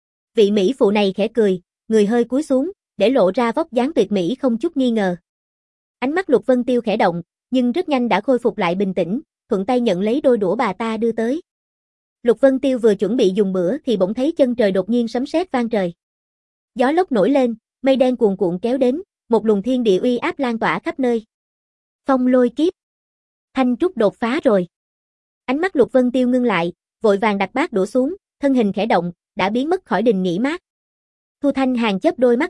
Vị mỹ phụ này khẽ cười, người hơi cúi xuống, để lộ ra vóc dáng tuyệt mỹ không chút nghi ngờ. Ánh mắt Lục Vân Tiêu khẽ động, nhưng rất nhanh đã khôi phục lại bình tĩnh, thuận tay nhận lấy đôi đũa bà ta đưa tới. Lục Vân Tiêu vừa chuẩn bị dùng bữa thì bỗng thấy chân trời đột nhiên sấm sét vang trời. Gió lốc nổi lên, mây đen cuồn cuộn kéo đến, một luồng thiên địa uy áp lan tỏa khắp nơi. Phong lôi kiếp. Thanh Trúc đột phá rồi. Ánh mắt Lục Vân Tiêu ngưng lại, vội vàng đặt bát đũa xuống, thân hình khẽ động, đã biến mất khỏi đình nghỉ mát. Thu Thanh Hàn chớp đôi mắt đẹp,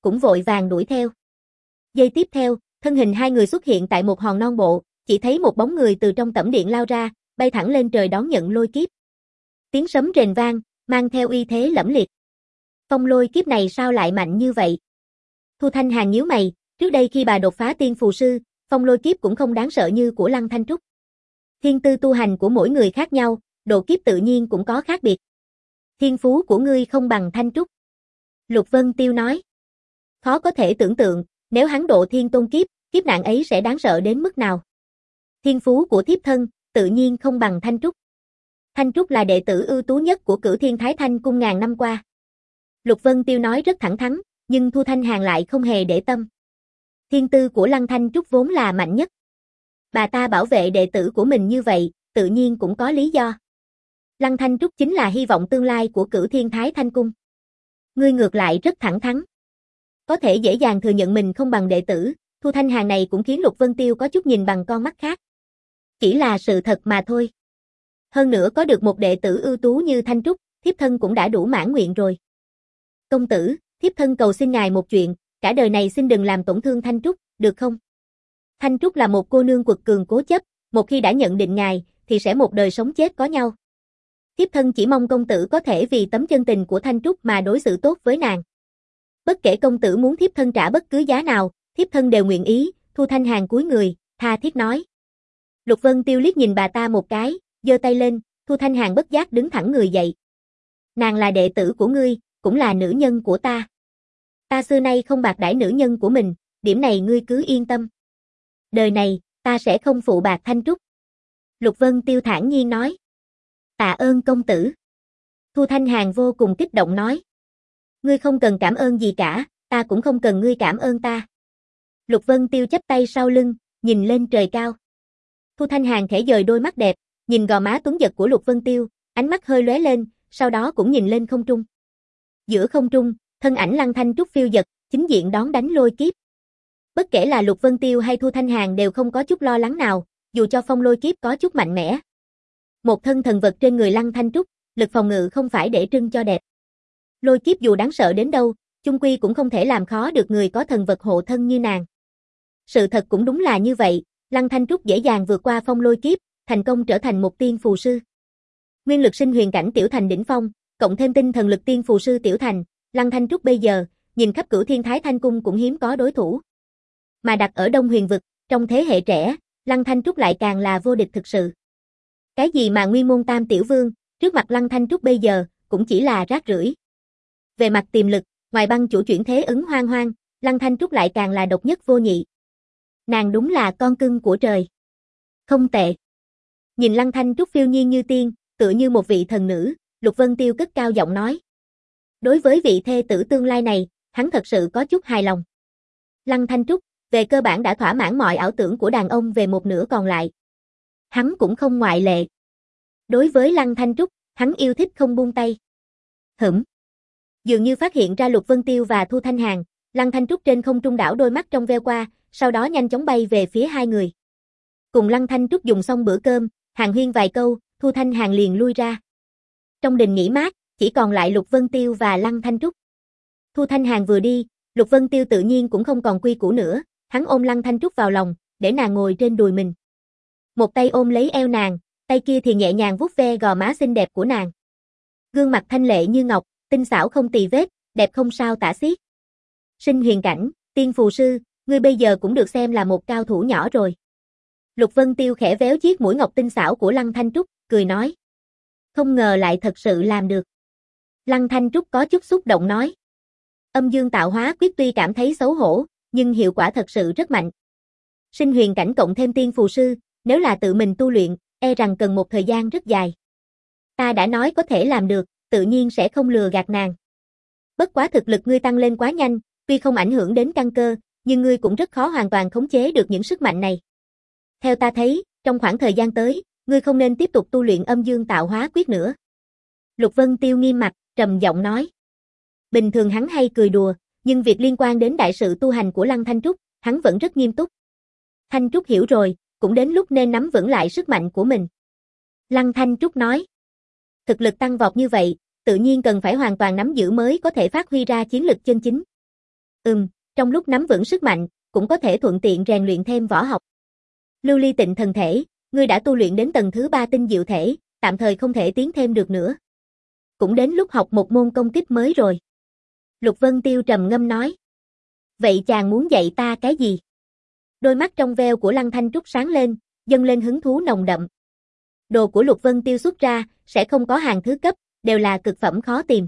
cũng vội vàng đuổi theo. Giây tiếp theo, thân hình hai người xuất hiện tại một hòn non bộ, chỉ thấy một bóng người từ trong tẩm điện lao ra, bay thẳng lên trời đón nhận lôi kiếp. Tiếng sấm rền vang, mang theo uy thế lẫm liệt. Phong lôi kiếp này sao lại mạnh như vậy? Thu Thanh Hàn nhíu mày, trước đây khi bà đột phá tiên phù sư, phong lôi kiếp cũng không đáng sợ như của Lăng Thanh Trúc. Thiên tư tu hành của mỗi người khác nhau, độ kiếp tự nhiên cũng có khác biệt. Thiên phú của ngươi không bằng Thanh Trúc. Lục Vân Tiêu nói. Khó có thể tưởng tượng, nếu hắn độ thiên tôn kiếp, kiếp nạn ấy sẽ đáng sợ đến mức nào. Thiên phú của thiếp thân, tự nhiên không bằng Thanh Trúc. Thanh Trúc là đệ tử ưu tú nhất của Cửu Thiên Thái Thanh cung ngàn năm qua. Lục Vân Tiêu nói rất thẳng thắn, nhưng Thu Thanh Hàn lại không hề để tâm. Thiên tư của Lăng Thanh Trúc vốn là mạnh nhất. Bà ta bảo vệ đệ tử của mình như vậy, tự nhiên cũng có lý do. Lăng Thanh Trúc chính là hy vọng tương lai của Cửu Thiên Thái Thanh cung. Ngươi ngược lại rất thẳng thắn. Có thể dễ dàng thừa nhận mình không bằng đệ tử, Thu Thanh Hàn này cũng khiến Lục Vân Tiêu có chút nhìn bằng con mắt khác. Chỉ là sự thật mà thôi. Hơn nữa có được một đệ tử ưu tú như Thanh Trúc, thiếp thân cũng đã đủ mãn nguyện rồi. Công tử, thiếp thân cầu xin ngài một chuyện, cả đời này xin đừng làm tổn thương Thanh Trúc, được không? Thanh Trúc là một cô nương quật cường cố chấp, một khi đã nhận định ngài, thì sẽ một đời sống chết có nhau. Thiếp thân chỉ mong công tử có thể vì tấm chân tình của Thanh Trúc mà đối xử tốt với nàng. Bất kể công tử muốn thiếp thân trả bất cứ giá nào, thiếp thân đều nguyện ý, Thu Thanh Hàn cúi người, tha thiết nói. Lục Vân Tiêu liếc nhìn bà ta một cái, giơ tay lên, Thu Thanh Hàn bất giác đứng thẳng người dậy. Nàng là đệ tử của ngươi, cũng là nữ nhân của ta. Ta xưa nay không bạc đãi nữ nhân của mình, điểm này ngươi cứ yên tâm. Đời này, ta sẽ không phụ bạc Thanh Trúc. Lục Vân Tiêu thản nhiên nói. Tạ ơn công tử. Thu Thanh Hàn vô cùng kích động nói. Ngươi không cần cảm ơn gì cả, ta cũng không cần ngươi cảm ơn ta. Lục Vân Tiêu chắp tay sau lưng, nhìn lên trời cao. Thu Thanh Hàn khẽ dời đôi mắt đẹp, nhìn gò má tuấn giật của Lục Vân Tiêu, ánh mắt hơi lóe lên, sau đó cũng nhìn lên không trung. Giữa không trung, thân ảnh Lăng Thanh Trúc phiêu dật, chính diện đón đánh lôi kiếp. Bất kể là Lục Vân Tiêu hay Thu Thanh Hàn đều không có chút lo lắng nào, dù cho phong lôi kiếp có chút mạnh mẽ. Một thân thần vật trên người Lăng Thanh Trúc, lực phòng ngự không phải để trưng cho đẹp. Lôi kiếp dù đáng sợ đến đâu, chung quy cũng không thể làm khó được người có thần vật hộ thân như nàng. Sự thật cũng đúng là như vậy, Lăng Thanh Trúc dễ dàng vượt qua phong lôi kiếp, thành công trở thành một tiên phù sư. Nguyên lực sinh huyền cảnh tiểu thành đỉnh phong, cộng thêm tinh thần lực tiên phù sư tiểu thành, Lăng Thanh Trúc bây giờ, nhìn khắp Cửu Thiên Thái Thanh cung cũng hiếm có đối thủ. Mà đặt ở Đông Huyền vực, trong thế hệ trẻ, Lăng Thanh Trúc lại càng là vô địch thực sự. Cái gì mà Nguyên môn tam tiểu vương, trước mặt Lăng Thanh Trúc bây giờ, cũng chỉ là rác rưởi. Về mặt tiềm lực, ngoài băng chủ chuyển thế ứng hoang hoang, Lăng Thanh Trúc lại càng là độc nhất vô nhị. Nàng đúng là con cưng của trời. Không tệ. Nhìn Lăng Thanh Trúc phiêu nhiên như tiên, tựa như một vị thần nữ, Lục Vân Tiêu cất cao giọng nói. Đối với vị thê tử tương lai này, hắn thật sự có chút hài lòng. Lăng Thanh Trúc, về cơ bản đã thỏa mãn mọi ảo tưởng của đàn ông về một nửa còn lại. Hắn cũng không ngoại lệ. Đối với Lăng Thanh Trúc, hắn yêu thích không buông tay. Hửm. Dường như phát hiện ra Lục Vân Tiêu và Thu Thanh Hàn, Lăng Thanh Trúc trên không trung đảo đôi mắt trong veo qua, sau đó nhanh chóng bay về phía hai người. Cùng Lăng Thanh Trúc dùng xong bữa cơm, hàn huyên vài câu, Thu Thanh Hàn liền lui ra. Trong đình nghỉ mát, chỉ còn lại Lục Vân Tiêu và Lăng Thanh Trúc. Thu Thanh Hàn vừa đi, Lục Vân Tiêu tự nhiên cũng không còn quy củ nữa, hắn ôm Lăng Thanh Trúc vào lòng, để nàng ngồi trên đùi mình. Một tay ôm lấy eo nàng, tay kia thì nhẹ nhàng vuốt ve gò má xinh đẹp của nàng. Gương mặt thanh lệ như ngọc, tinh xảo không tì vết, đẹp không sao tả xiết. Sinh huyền cảnh, tiên phù sư, ngươi bây giờ cũng được xem là một cao thủ nhỏ rồi. Lục Vân Tiêu khẽ véo chiếc mũi ngọc tinh xảo của Lăng Thanh Trúc, cười nói. Không ngờ lại thật sự làm được. Lăng Thanh Trúc có chút xúc động nói. Âm dương tạo hóa quyết tuy cảm thấy xấu hổ, nhưng hiệu quả thật sự rất mạnh. Sinh huyền cảnh cộng thêm tiên phù sư, nếu là tự mình tu luyện, e rằng cần một thời gian rất dài. Ta đã nói có thể làm được, tự nhiên sẽ không lừa gạt nàng. Bất quá thực lực ngươi tăng lên quá nhanh, tuy không ảnh hưởng đến căn cơ, nhưng ngươi cũng rất khó hoàn toàn khống chế được những sức mạnh này. Theo ta thấy, trong khoảng thời gian tới, ngươi không nên tiếp tục tu luyện âm dương tạo hóa quyết nữa. Lục Vân Tiêu nghiêm mặt, trầm giọng nói. Bình thường hắn hay cười đùa, nhưng việc liên quan đến đại sự tu hành của Lăng Thanh Trúc, hắn vẫn rất nghiêm túc. Thanh Trúc hiểu rồi, cũng đến lúc nên nắm vững lại sức mạnh của mình. Lăng Thanh Trúc nói. Thực lực tăng vọt như vậy, tự nhiên cần phải hoàn toàn nắm giữ mới có thể phát huy ra chiến lực chân chính. Ừm, trong lúc nắm vững sức mạnh, cũng có thể thuận tiện rèn luyện thêm võ học. Lưu ly tịnh thần thể, ngươi đã tu luyện đến tầng thứ ba tinh diệu thể, tạm thời không thể tiến thêm được nữa. Cũng đến lúc học một môn công kích mới rồi. Lục Vân Tiêu trầm ngâm nói. Vậy chàng muốn dạy ta cái gì? Đôi mắt trong veo của Lăng Thanh Trúc sáng lên, dâng lên hứng thú nồng đậm. Đồ của Lục Vân Tiêu xuất ra, sẽ không có hàng thứ cấp, đều là cực phẩm khó tìm.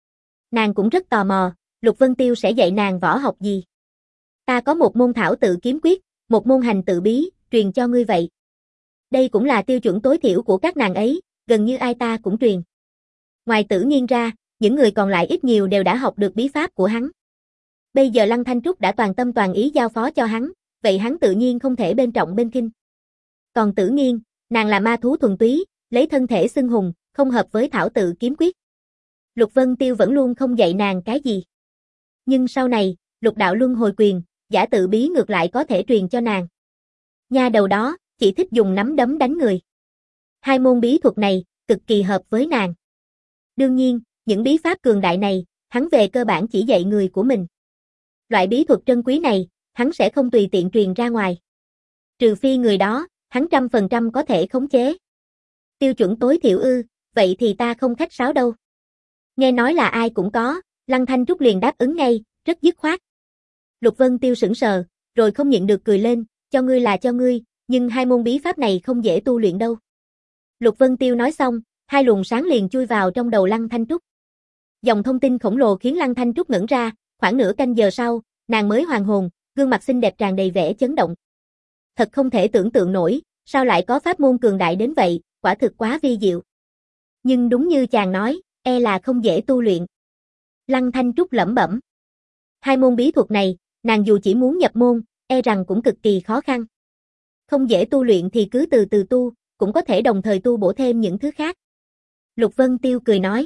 Nàng cũng rất tò mò, Lục Vân Tiêu sẽ dạy nàng võ học gì? Ta có một môn thảo tự kiếm quyết, một môn hành tự bí, truyền cho ngươi vậy. Đây cũng là tiêu chuẩn tối thiểu của các nàng ấy, gần như ai ta cũng truyền. Ngoài Tử Nghiên ra, những người còn lại ít nhiều đều đã học được bí pháp của hắn. Bây giờ Lăng Thanh Trúc đã toàn tâm toàn ý giao phó cho hắn, vậy hắn tự nhiên không thể bên trọng bên khinh. Còn Tử Nghiên, nàng là ma thú thuần túy, lấy thân thể xưng hùng, không hợp với thảo tự kiếm quyết. Lục Vân Tiêu vẫn luôn không dạy nàng cái gì. Nhưng sau này, Lục đạo luân hồi quyền, giả tự bí ngược lại có thể truyền cho nàng. Nha đầu đó, chỉ thích dùng nắm đấm đánh người. Hai môn bí thuật này, cực kỳ hợp với nàng. Đương nhiên, những bí pháp cường đại này, hắn về cơ bản chỉ dạy người của mình. Loại bí thuật trân quý này, hắn sẽ không tùy tiện truyền ra ngoài. Trừ phi người đó, hắn trăm phần trăm có thể khống chế. Tiêu chuẩn tối thiểu ư, vậy thì ta không khách sáo đâu. Nghe nói là ai cũng có, Lăng Thanh Trúc liền đáp ứng ngay, rất dứt khoát. Lục Vân Tiêu sững sờ, rồi không nhịn được cười lên, cho ngươi là cho ngươi, nhưng hai môn bí pháp này không dễ tu luyện đâu. Lục Vân Tiêu nói xong, hai luồng sáng liền chui vào trong đầu Lăng Thanh Trúc. Dòng thông tin khổng lồ khiến Lăng Thanh Trúc ngẩn ra, khoảng nửa canh giờ sau, nàng mới hoàn hồn, gương mặt xinh đẹp tràn đầy vẻ chấn động. Thật không thể tưởng tượng nổi, sao lại có pháp môn cường đại đến vậy, quả thực quá vi diệu. Nhưng đúng như chàng nói, e là không dễ tu luyện. Lăng Thanh Trúc lẩm bẩm. Hai môn bí thuật này, nàng dù chỉ muốn nhập môn, e rằng cũng cực kỳ khó khăn. Không dễ tu luyện thì cứ từ từ tu, cũng có thể đồng thời tu bổ thêm những thứ khác. Lục Vân Tiêu cười nói.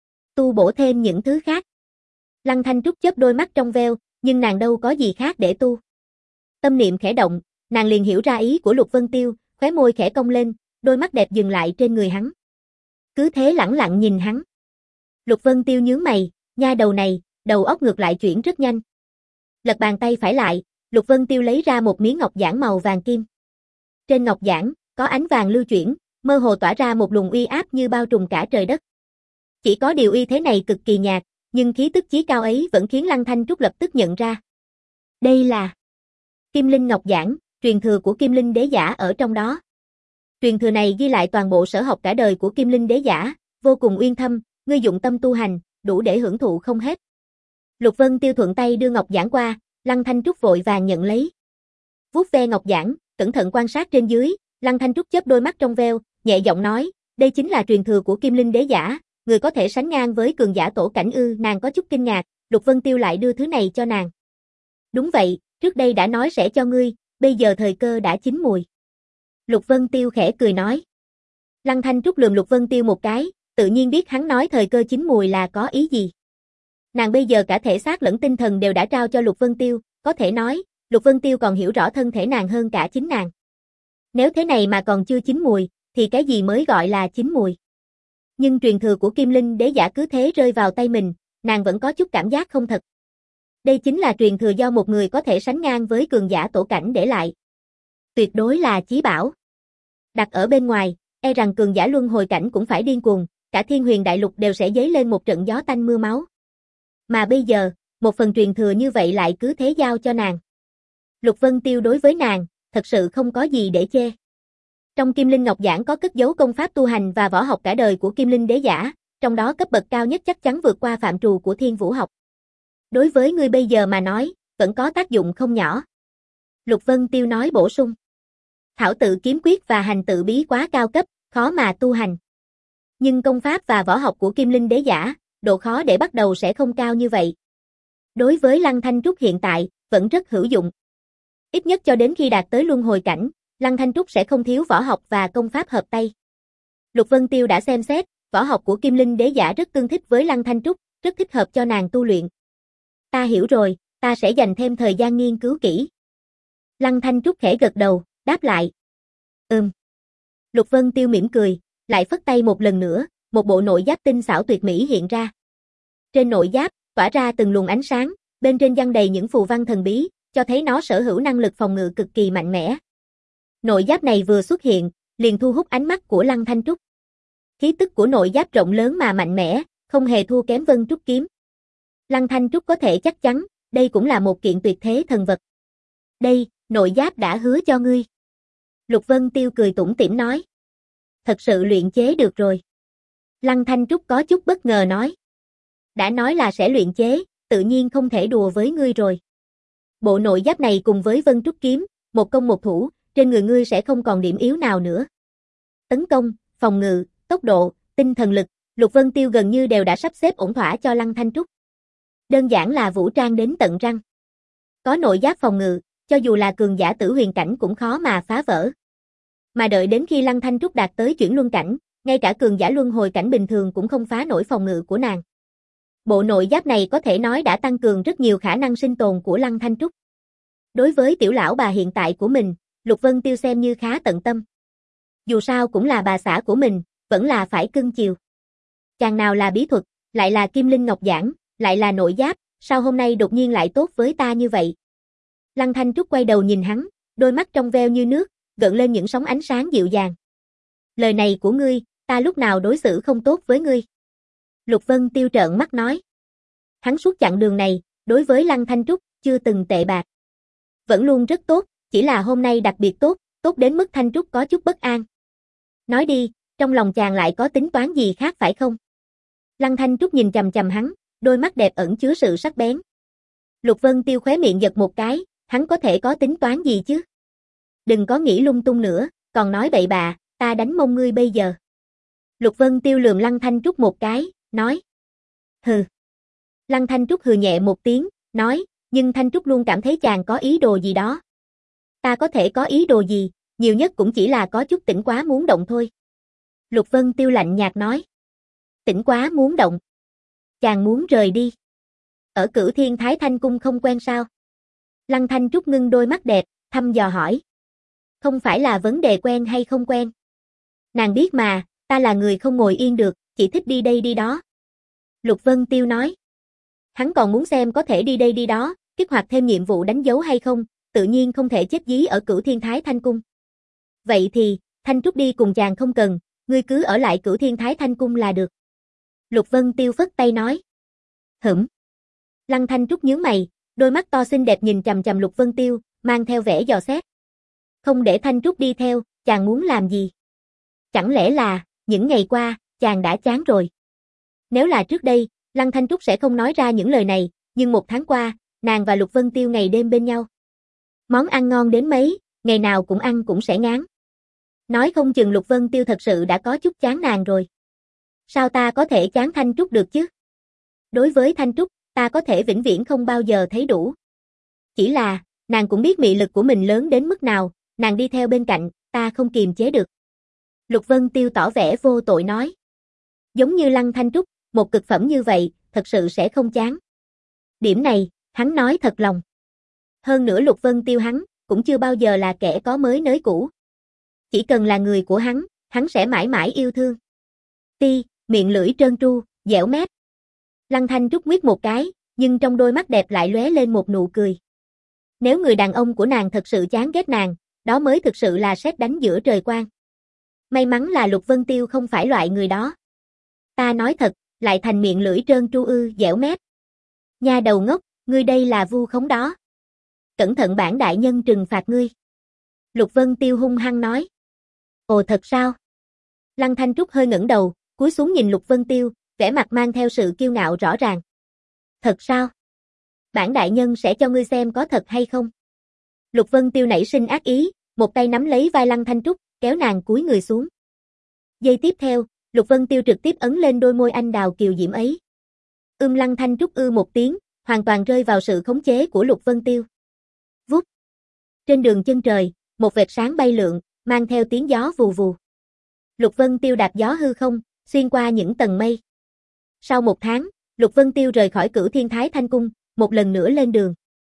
Tu bổ thêm những thứ khác. Lăng Thanh Trúc chớp đôi mắt trong veo, nhưng nàng đâu có gì khác để tu. Tâm niệm khẽ động, nàng liền hiểu ra ý của Lục Vân Tiêu, khóe môi khẽ cong lên, đôi mắt đẹp dừng lại trên người hắn. Cứ thế lẳng lặng nhìn hắn. Lục Vân Tiêu nhướng mày, nha đầu này, đầu óc ngược lại chuyển rất nhanh. Lật bàn tay phải lại, Lục Vân Tiêu lấy ra một miếng ngọc giản màu vàng kim. Trên ngọc giản, có ánh vàng lưu chuyển, mơ hồ tỏa ra một luồng uy áp như bao trùm cả trời đất. Chỉ có điều uy thế này cực kỳ nhạt, nhưng khí tức chí cao ấy vẫn khiến Lăng Thanh Trúc lập tức nhận ra. Đây là Kim Linh Ngọc Giản, truyền thừa của Kim Linh Đế Giả ở trong đó. Truyền thừa này ghi lại toàn bộ sở học cả đời của Kim Linh Đế Giả, vô cùng uyên thâm, ngươi dụng tâm tu hành, đủ để hưởng thụ không hết. Lục Vân Tiêu thuận tay đưa ngọc giản qua, Lăng Thanh Trúc vội vàng nhận lấy. Vuốt ve ngọc giản, cẩn thận quan sát trên dưới, Lăng Thanh Trúc chớp đôi mắt trong veo, nhẹ giọng nói, đây chính là truyền thừa của Kim Linh Đế Giả, người có thể sánh ngang với cường giả tổ cảnh ư? Nàng có chút kinh ngạc, Lục Vân Tiêu lại đưa thứ này cho nàng. Đúng vậy, trước đây đã nói sẽ cho ngươi, bây giờ thời cơ đã chín mùi. Lục Vân Tiêu khẽ cười nói. Lăng Thanh Trúc lườm Lục Vân Tiêu một cái, tự nhiên biết hắn nói thời cơ chín mùi là có ý gì. Nàng bây giờ cả thể xác lẫn tinh thần đều đã trao cho Lục Vân Tiêu, có thể nói, Lục Vân Tiêu còn hiểu rõ thân thể nàng hơn cả chính nàng. Nếu thế này mà còn chưa chín mùi, thì cái gì mới gọi là chín mùi? Nhưng truyền thừa của Kim Linh Đế Giả cứ thế rơi vào tay mình, nàng vẫn có chút cảm giác không thật. Đây chính là truyền thừa do một người có thể sánh ngang với cường giả tổ cảnh để lại. Tuyệt đối là chí bảo. Đặt ở bên ngoài, e rằng cường giả luân hồi cảnh cũng phải điên cuồng, cả Thiên Huyền Đại Lục đều sẽ dấy lên một trận gió tanh mưa máu. Mà bây giờ, một phần truyền thừa như vậy lại cứ thế giao cho nàng. Lục Vân Tiêu đối với nàng, thật sự không có gì để chê. Trong Kim Linh Ngọc Giản có cất giấu công pháp tu hành và võ học cả đời của Kim Linh Đế Giả, trong đó cấp bậc cao nhất chắc chắn vượt qua phạm trù của Thiên Vũ học. Đối với ngươi bây giờ mà nói, vẫn có tác dụng không nhỏ. Lục Vân Tiêu nói bổ sung. Thảo tự kiếm quyết và hành tự bí quá cao cấp, khó mà tu hành. Nhưng công pháp và võ học của Kim Linh Đế Giả, độ khó để bắt đầu sẽ không cao như vậy. Đối với Lăng Thanh Trúc hiện tại, vẫn rất hữu dụng. Ít nhất cho đến khi đạt tới luân hồi cảnh, Lăng Thanh Trúc sẽ không thiếu võ học và công pháp hợp tay. Lục Vân Tiêu đã xem xét, võ học của Kim Linh Đế Giả rất tương thích với Lăng Thanh Trúc, rất thích hợp cho nàng tu luyện. Ta hiểu rồi, ta sẽ dành thêm thời gian nghiên cứu kỹ. Lăng Thanh Trúc khẽ gật đầu, đáp lại. Ừm. Lục Vân Tiêu mỉm cười, lại phất tay một lần nữa, một bộ nội giáp tinh xảo tuyệt mỹ hiện ra. Trên nội giáp, tỏa ra từng luồng ánh sáng, bên trên giăng đầy những phù văn thần bí, cho thấy nó sở hữu năng lực phòng ngự cực kỳ mạnh mẽ. Nội giáp này vừa xuất hiện, liền thu hút ánh mắt của Lăng Thanh Trúc. Khí tức của nội giáp rộng lớn mà mạnh mẽ, không hề thua kém Vân Trúc kiếm. Lăng Thanh Trúc có thể chắc chắn, đây cũng là một kiện tuyệt thế thần vật. Đây, nội giáp đã hứa cho ngươi. Lục Vân Tiêu cười tủm tỉm nói. Thật sự luyện chế được rồi. Lăng Thanh Trúc có chút bất ngờ nói. Đã nói là sẽ luyện chế, tự nhiên không thể đùa với ngươi rồi. Bộ nội giáp này cùng với Vân Trúc kiếm, một công một thủ, trên người ngươi sẽ không còn điểm yếu nào nữa. Tấn công, phòng ngự, tốc độ, tinh thần lực, Lục Vân Tiêu gần như đều đã sắp xếp ổn thỏa cho Lăng Thanh Trúc. Đơn giản là vũ trang đến tận răng. Có nội giáp phòng ngự, cho dù là cường giả tử huyền cảnh cũng khó mà phá vỡ. Mà đợi đến khi Lăng Thanh Trúc đạt tới chuyển luân cảnh, ngay cả cường giả luân hồi cảnh bình thường cũng không phá nổi phòng ngự của nàng. Bộ nội giáp này có thể nói đã tăng cường rất nhiều khả năng sinh tồn của Lăng Thanh Trúc. Đối với tiểu lão bà hiện tại của mình, Lục Vân Tiêu xem như khá tận tâm. Dù sao cũng là bà xã của mình, vẫn là phải cưng chiều. Chàng nào là bí thuật, lại là kim linh ngọc giản, lại là nội giáp, sao hôm nay đột nhiên lại tốt với ta như vậy? Lăng Thanh Trúc quay đầu nhìn hắn, đôi mắt trong veo như nước, gợn lên những sóng ánh sáng dịu dàng. Lời này của ngươi, ta lúc nào đối xử không tốt với ngươi? Lục Vân Tiêu trợn mắt nói. Hắn suốt chặng đường này, đối với Lăng Thanh Trúc, chưa từng tệ bạc. Vẫn luôn rất tốt, chỉ là hôm nay đặc biệt tốt, tốt đến mức Thanh Trúc có chút bất an. Nói đi, trong lòng chàng lại có tính toán gì khác phải không? Lăng Thanh Trúc nhìn chằm chằm hắn, đôi mắt đẹp ẩn chứa sự sắc bén. Lục Vân Tiêu khóe miệng giật một cái, hắn có thể có tính toán gì chứ? Đừng có nghĩ lung tung nữa, còn nói bậy bạ, ta đánh mông ngươi bây giờ. Lục Vân Tiêu lườm Lăng Thanh Trúc một cái, nói. Hừ. Lăng Thanh Trúc hừ nhẹ một tiếng, nói, nhưng Thanh Trúc luôn cảm thấy chàng có ý đồ gì đó. Ta có thể có ý đồ gì, nhiều nhất cũng chỉ là có chút tỉnh quá muốn động thôi. Lục Vân Tiêu lạnh nhạt nói. Tỉnh quá muốn động. Chàng muốn rời đi. Ở Cửu Thiên Thái Thanh Cung không quen sao? Lăng Thanh Trúc ngưng đôi mắt đẹp, thăm dò hỏi. Không phải là vấn đề quen hay không quen. Nàng biết mà, ta là người không ngồi yên được, chỉ thích đi đây đi đó. Lục Vân Tiêu nói. Hắn còn muốn xem có thể đi đây đi đó, kích hoạt thêm nhiệm vụ đánh dấu hay không, tự nhiên không thể chết dí ở Cửu Thiên Thái Thanh Cung. Vậy thì, Thanh Trúc đi cùng chàng không cần, ngươi cứ ở lại Cửu Thiên Thái Thanh Cung là được. Lục Vân Tiêu phất tay nói. Hửm. Lăng Thanh Trúc nhướng mày, đôi mắt to xinh đẹp nhìn chằm chằm Lục Vân Tiêu, mang theo vẻ dò xét. Không để Thanh Trúc đi theo, chàng muốn làm gì? Chẳng lẽ là, những ngày qua, chàng đã chán rồi? Nếu là trước đây, Lăng Thanh Trúc sẽ không nói ra những lời này, nhưng một tháng qua, nàng và Lục Vân Tiêu ngày đêm bên nhau. Món ăn ngon đến mấy, ngày nào cũng ăn cũng sẽ ngán. Nói không chừng Lục Vân Tiêu thật sự đã có chút chán nàng rồi. Sao ta có thể chán Thanh Trúc được chứ? Đối với Thanh Trúc, ta có thể vĩnh viễn không bao giờ thấy đủ. Chỉ là, nàng cũng biết mị lực của mình lớn đến mức nào, nàng đi theo bên cạnh, ta không kiềm chế được. Lục Vân Tiêu tỏ vẻ vô tội nói. Giống như Lăng Thanh Trúc, một cực phẩm như vậy, thật sự sẽ không chán. Điểm này, hắn nói thật lòng. Hơn nữa Lục Vân Tiêu hắn, cũng chưa bao giờ là kẻ có mới nới cũ. Chỉ cần là người của hắn, hắn sẽ mãi mãi yêu thương. Ti, miệng lưỡi trơn tru, dẻo mép. Lăng Thanh Trúc nguyết một cái, nhưng trong đôi mắt đẹp lại lóe lên một nụ cười. Nếu người đàn ông của nàng thật sự chán ghét nàng, đó mới thực sự là sét đánh giữa trời quang. May mắn là Lục Vân Tiêu không phải loại người đó. Ta nói thật, lại thành miệng lưỡi trơn tru ư, dẻo mép. Nha đầu ngốc, ngươi đây là vu khống đó. Cẩn thận bản đại nhân trừng phạt ngươi. Lục Vân Tiêu hung hăng nói. Ồ thật sao? Lăng Thanh Trúc hơi ngẩng đầu, cúi xuống nhìn Lục Vân Tiêu, vẻ mặt mang theo sự kiêu ngạo rõ ràng. Thật sao? Bản đại nhân sẽ cho ngươi xem có thật hay không? Lục Vân Tiêu nảy sinh ác ý, một tay nắm lấy vai Lăng Thanh Trúc, kéo nàng cúi người xuống. Giây tiếp theo, Lục Vân Tiêu trực tiếp ấn lên đôi môi anh đào kiều diễm ấy. Ưm Lăng Thanh Trúc ư một tiếng, hoàn toàn rơi vào sự khống chế của Lục Vân Tiêu. Vút. Trên đường chân trời, một vệt sáng bay lượn, mang theo tiếng gió vù vù. Lục Vân Tiêu đạp gió hư không, xuyên qua những tầng mây. Sau một tháng, Lục Vân Tiêu rời khỏi Cửu Thiên Thái Thanh Cung, một lần nữa lên đường.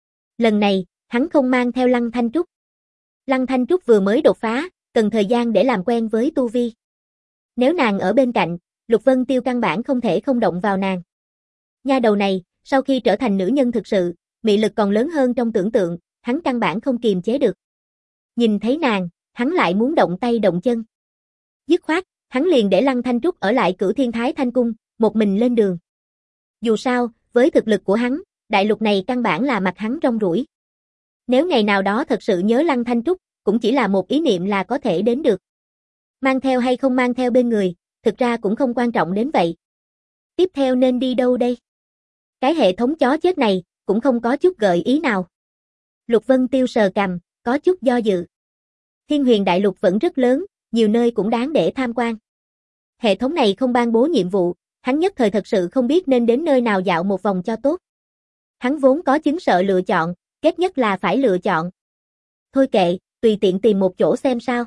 Lần này, hắn không mang theo Lăng Thanh Trúc. Lăng Thanh Trúc vừa mới đột phá, cần thời gian để làm quen với tu vi. Nếu nàng ở bên cạnh, Lục Vân Tiêu căn bản không thể không động vào nàng. Nha đầu này, Sau khi trở thành nữ nhân thực sự, mị lực còn lớn hơn trong tưởng tượng, hắn căn bản không kiềm chế được. Nhìn thấy nàng, hắn lại muốn động tay động chân. Dứt khoát, hắn liền để Lăng Thanh Trúc ở lại Cửu Thiên Thái Thanh Cung, một mình lên đường. Dù sao, với thực lực của hắn, đại lục này căn bản là mặt hắn rong ruổi. Nếu ngày nào đó thật sự nhớ Lăng Thanh Trúc, cũng chỉ là một ý niệm là có thể đến được. Mang theo hay không mang theo bên người, thực ra cũng không quan trọng đến vậy. Tiếp theo nên đi đâu đây? Cái hệ thống chó chết này, cũng không có chút gợi ý nào. Lục Vân Tiêu sờ cằm, có chút do dự. Thiên Huyền Đại Lục vẫn rất lớn, nhiều nơi cũng đáng để tham quan. Hệ thống này không ban bố nhiệm vụ, hắn nhất thời thật sự không biết nên đến nơi nào dạo một vòng cho tốt. Hắn vốn có chứng sợ lựa chọn, kết nhất là phải lựa chọn. Thôi kệ, tùy tiện tìm một chỗ xem sao.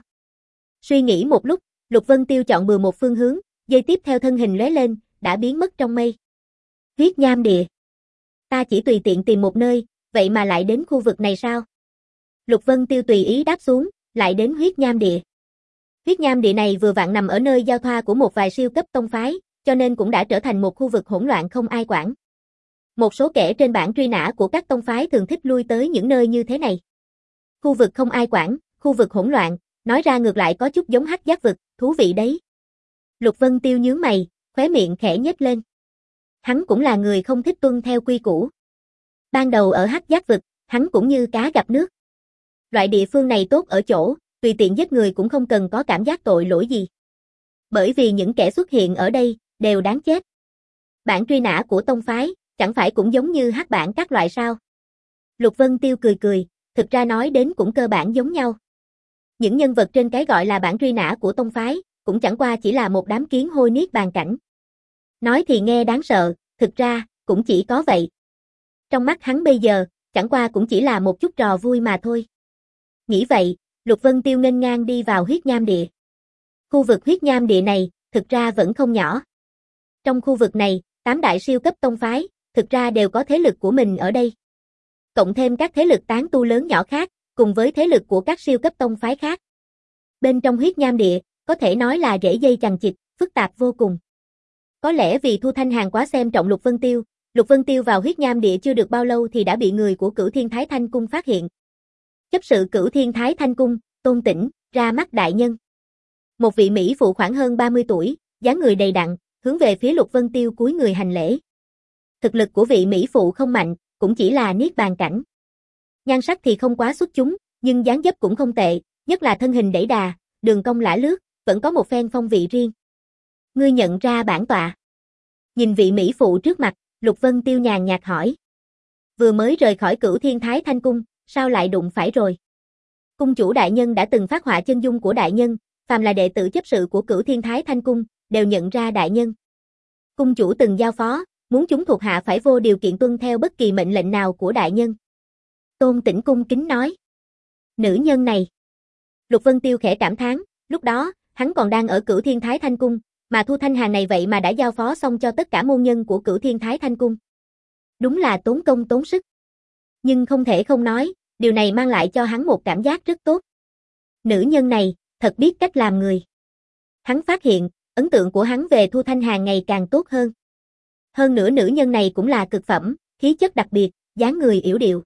Suy nghĩ một lúc, Lục Vân Tiêu chọn bừa một phương hướng, giây tiếp theo thân hình lóe lên, đã biến mất trong mây. Huyết Nham Địa. Ta chỉ tùy tiện tìm một nơi, vậy mà lại đến khu vực này sao? Lục Vân Tiêu tùy ý đáp xuống, lại đến Huyết Nham Địa. Huyết Nham Địa này vừa vặn nằm ở nơi giao thoa của một vài siêu cấp tông phái, cho nên cũng đã trở thành một khu vực hỗn loạn không ai quản. Một số kẻ trên bảng truy nã của các tông phái thường thích lui tới những nơi như thế này. Khu vực không ai quản, khu vực hỗn loạn, nói ra ngược lại có chút giống Hắc Giác vực, thú vị đấy. Lục Vân Tiêu nhướng mày, khóe miệng khẽ nhếch lên. Hắn cũng là người không thích tuân theo quy củ. Ban đầu ở Hắc Giác vực, hắn cũng như cá gặp nước. Loại địa phương này tốt ở chỗ, tùy tiện giết người cũng không cần có cảm giác tội lỗi gì. Bởi vì những kẻ xuất hiện ở đây, đều đáng chết. Bản truy nã của tông phái, chẳng phải cũng giống như hắc bản các loại sao? Lục Vân Tiêu cười cười, thực ra nói đến cũng cơ bản giống nhau. Những nhân vật trên cái gọi là bản truy nã của tông phái, cũng chẳng qua chỉ là một đám kiến hôi niết bàn cảnh. Nói thì nghe đáng sợ, thực ra, cũng chỉ có vậy. Trong mắt hắn bây giờ, chẳng qua cũng chỉ là một chút trò vui mà thôi. Nghĩ vậy, Lục Vân Tiêu nghênh ngang đi vào Huyết Nham Địa. Khu vực Huyết Nham Địa này, thực ra vẫn không nhỏ. Trong khu vực này, tám đại siêu cấp tông phái, thực ra đều có thế lực của mình ở đây. Cộng thêm các thế lực tán tu lớn nhỏ khác, cùng với thế lực của các siêu cấp tông phái khác. Bên trong Huyết Nham Địa, có thể nói là rễ dây chằng chịt, phức tạp vô cùng. Có lẽ vì Thu Thanh Hàn quá xem trọng Lục Vân Tiêu, Lục Vân Tiêu vào Huyết Nham Địa chưa được bao lâu thì đã bị người của Cửu Thiên Thái Thanh Cung phát hiện. Chấp sự Cửu Thiên Thái Thanh Cung, Tôn Tĩnh, ra mắt đại nhân. Một vị mỹ phụ khoảng hơn ba mươi tuổi, dáng người đầy đặn, hướng về phía Lục Vân Tiêu cúi người hành lễ. Thực lực của vị mỹ phụ không mạnh, cũng chỉ là niết bàn cảnh. Nhan sắc thì không quá xuất chúng, nhưng dáng dấp cũng không tệ, nhất là thân hình đẩy đà, đường cong lả lướt, vẫn có một phen phong vị riêng. Ngươi nhận ra bản tọa? Nhìn vị mỹ phụ trước mặt, Lục Vân Tiêu nhàn nhạt hỏi. Vừa mới rời khỏi Cửu Thiên Thái Thanh Cung, sao lại đụng phải rồi? Cung chủ đại nhân đã từng phát họa chân dung của đại nhân, phàm là đệ tử chấp sự của Cửu Thiên Thái Thanh Cung, đều nhận ra đại nhân. Cung chủ từng giao phó, muốn chúng thuộc hạ phải vô điều kiện tuân theo bất kỳ mệnh lệnh nào của đại nhân. Tôn Tĩnh cung kính nói. Nữ nhân này. Lục Vân Tiêu khẽ cảm thán, lúc đó, hắn còn đang ở Cửu Thiên Thái Thanh Cung, mà Thu Thanh Hàn này vậy mà đã giao phó xong cho tất cả môn nhân của Cửu Thiên Thái Thanh Cung. Đúng là tốn công tốn sức. Nhưng không thể không nói, điều này mang lại cho hắn một cảm giác rất tốt. Nữ nhân này, thật biết cách làm người. Hắn phát hiện, ấn tượng của hắn về Thu Thanh Hàn ngày càng tốt hơn. Hơn nữa nữ nhân này cũng là cực phẩm, khí chất đặc biệt, dáng người yểu điệu.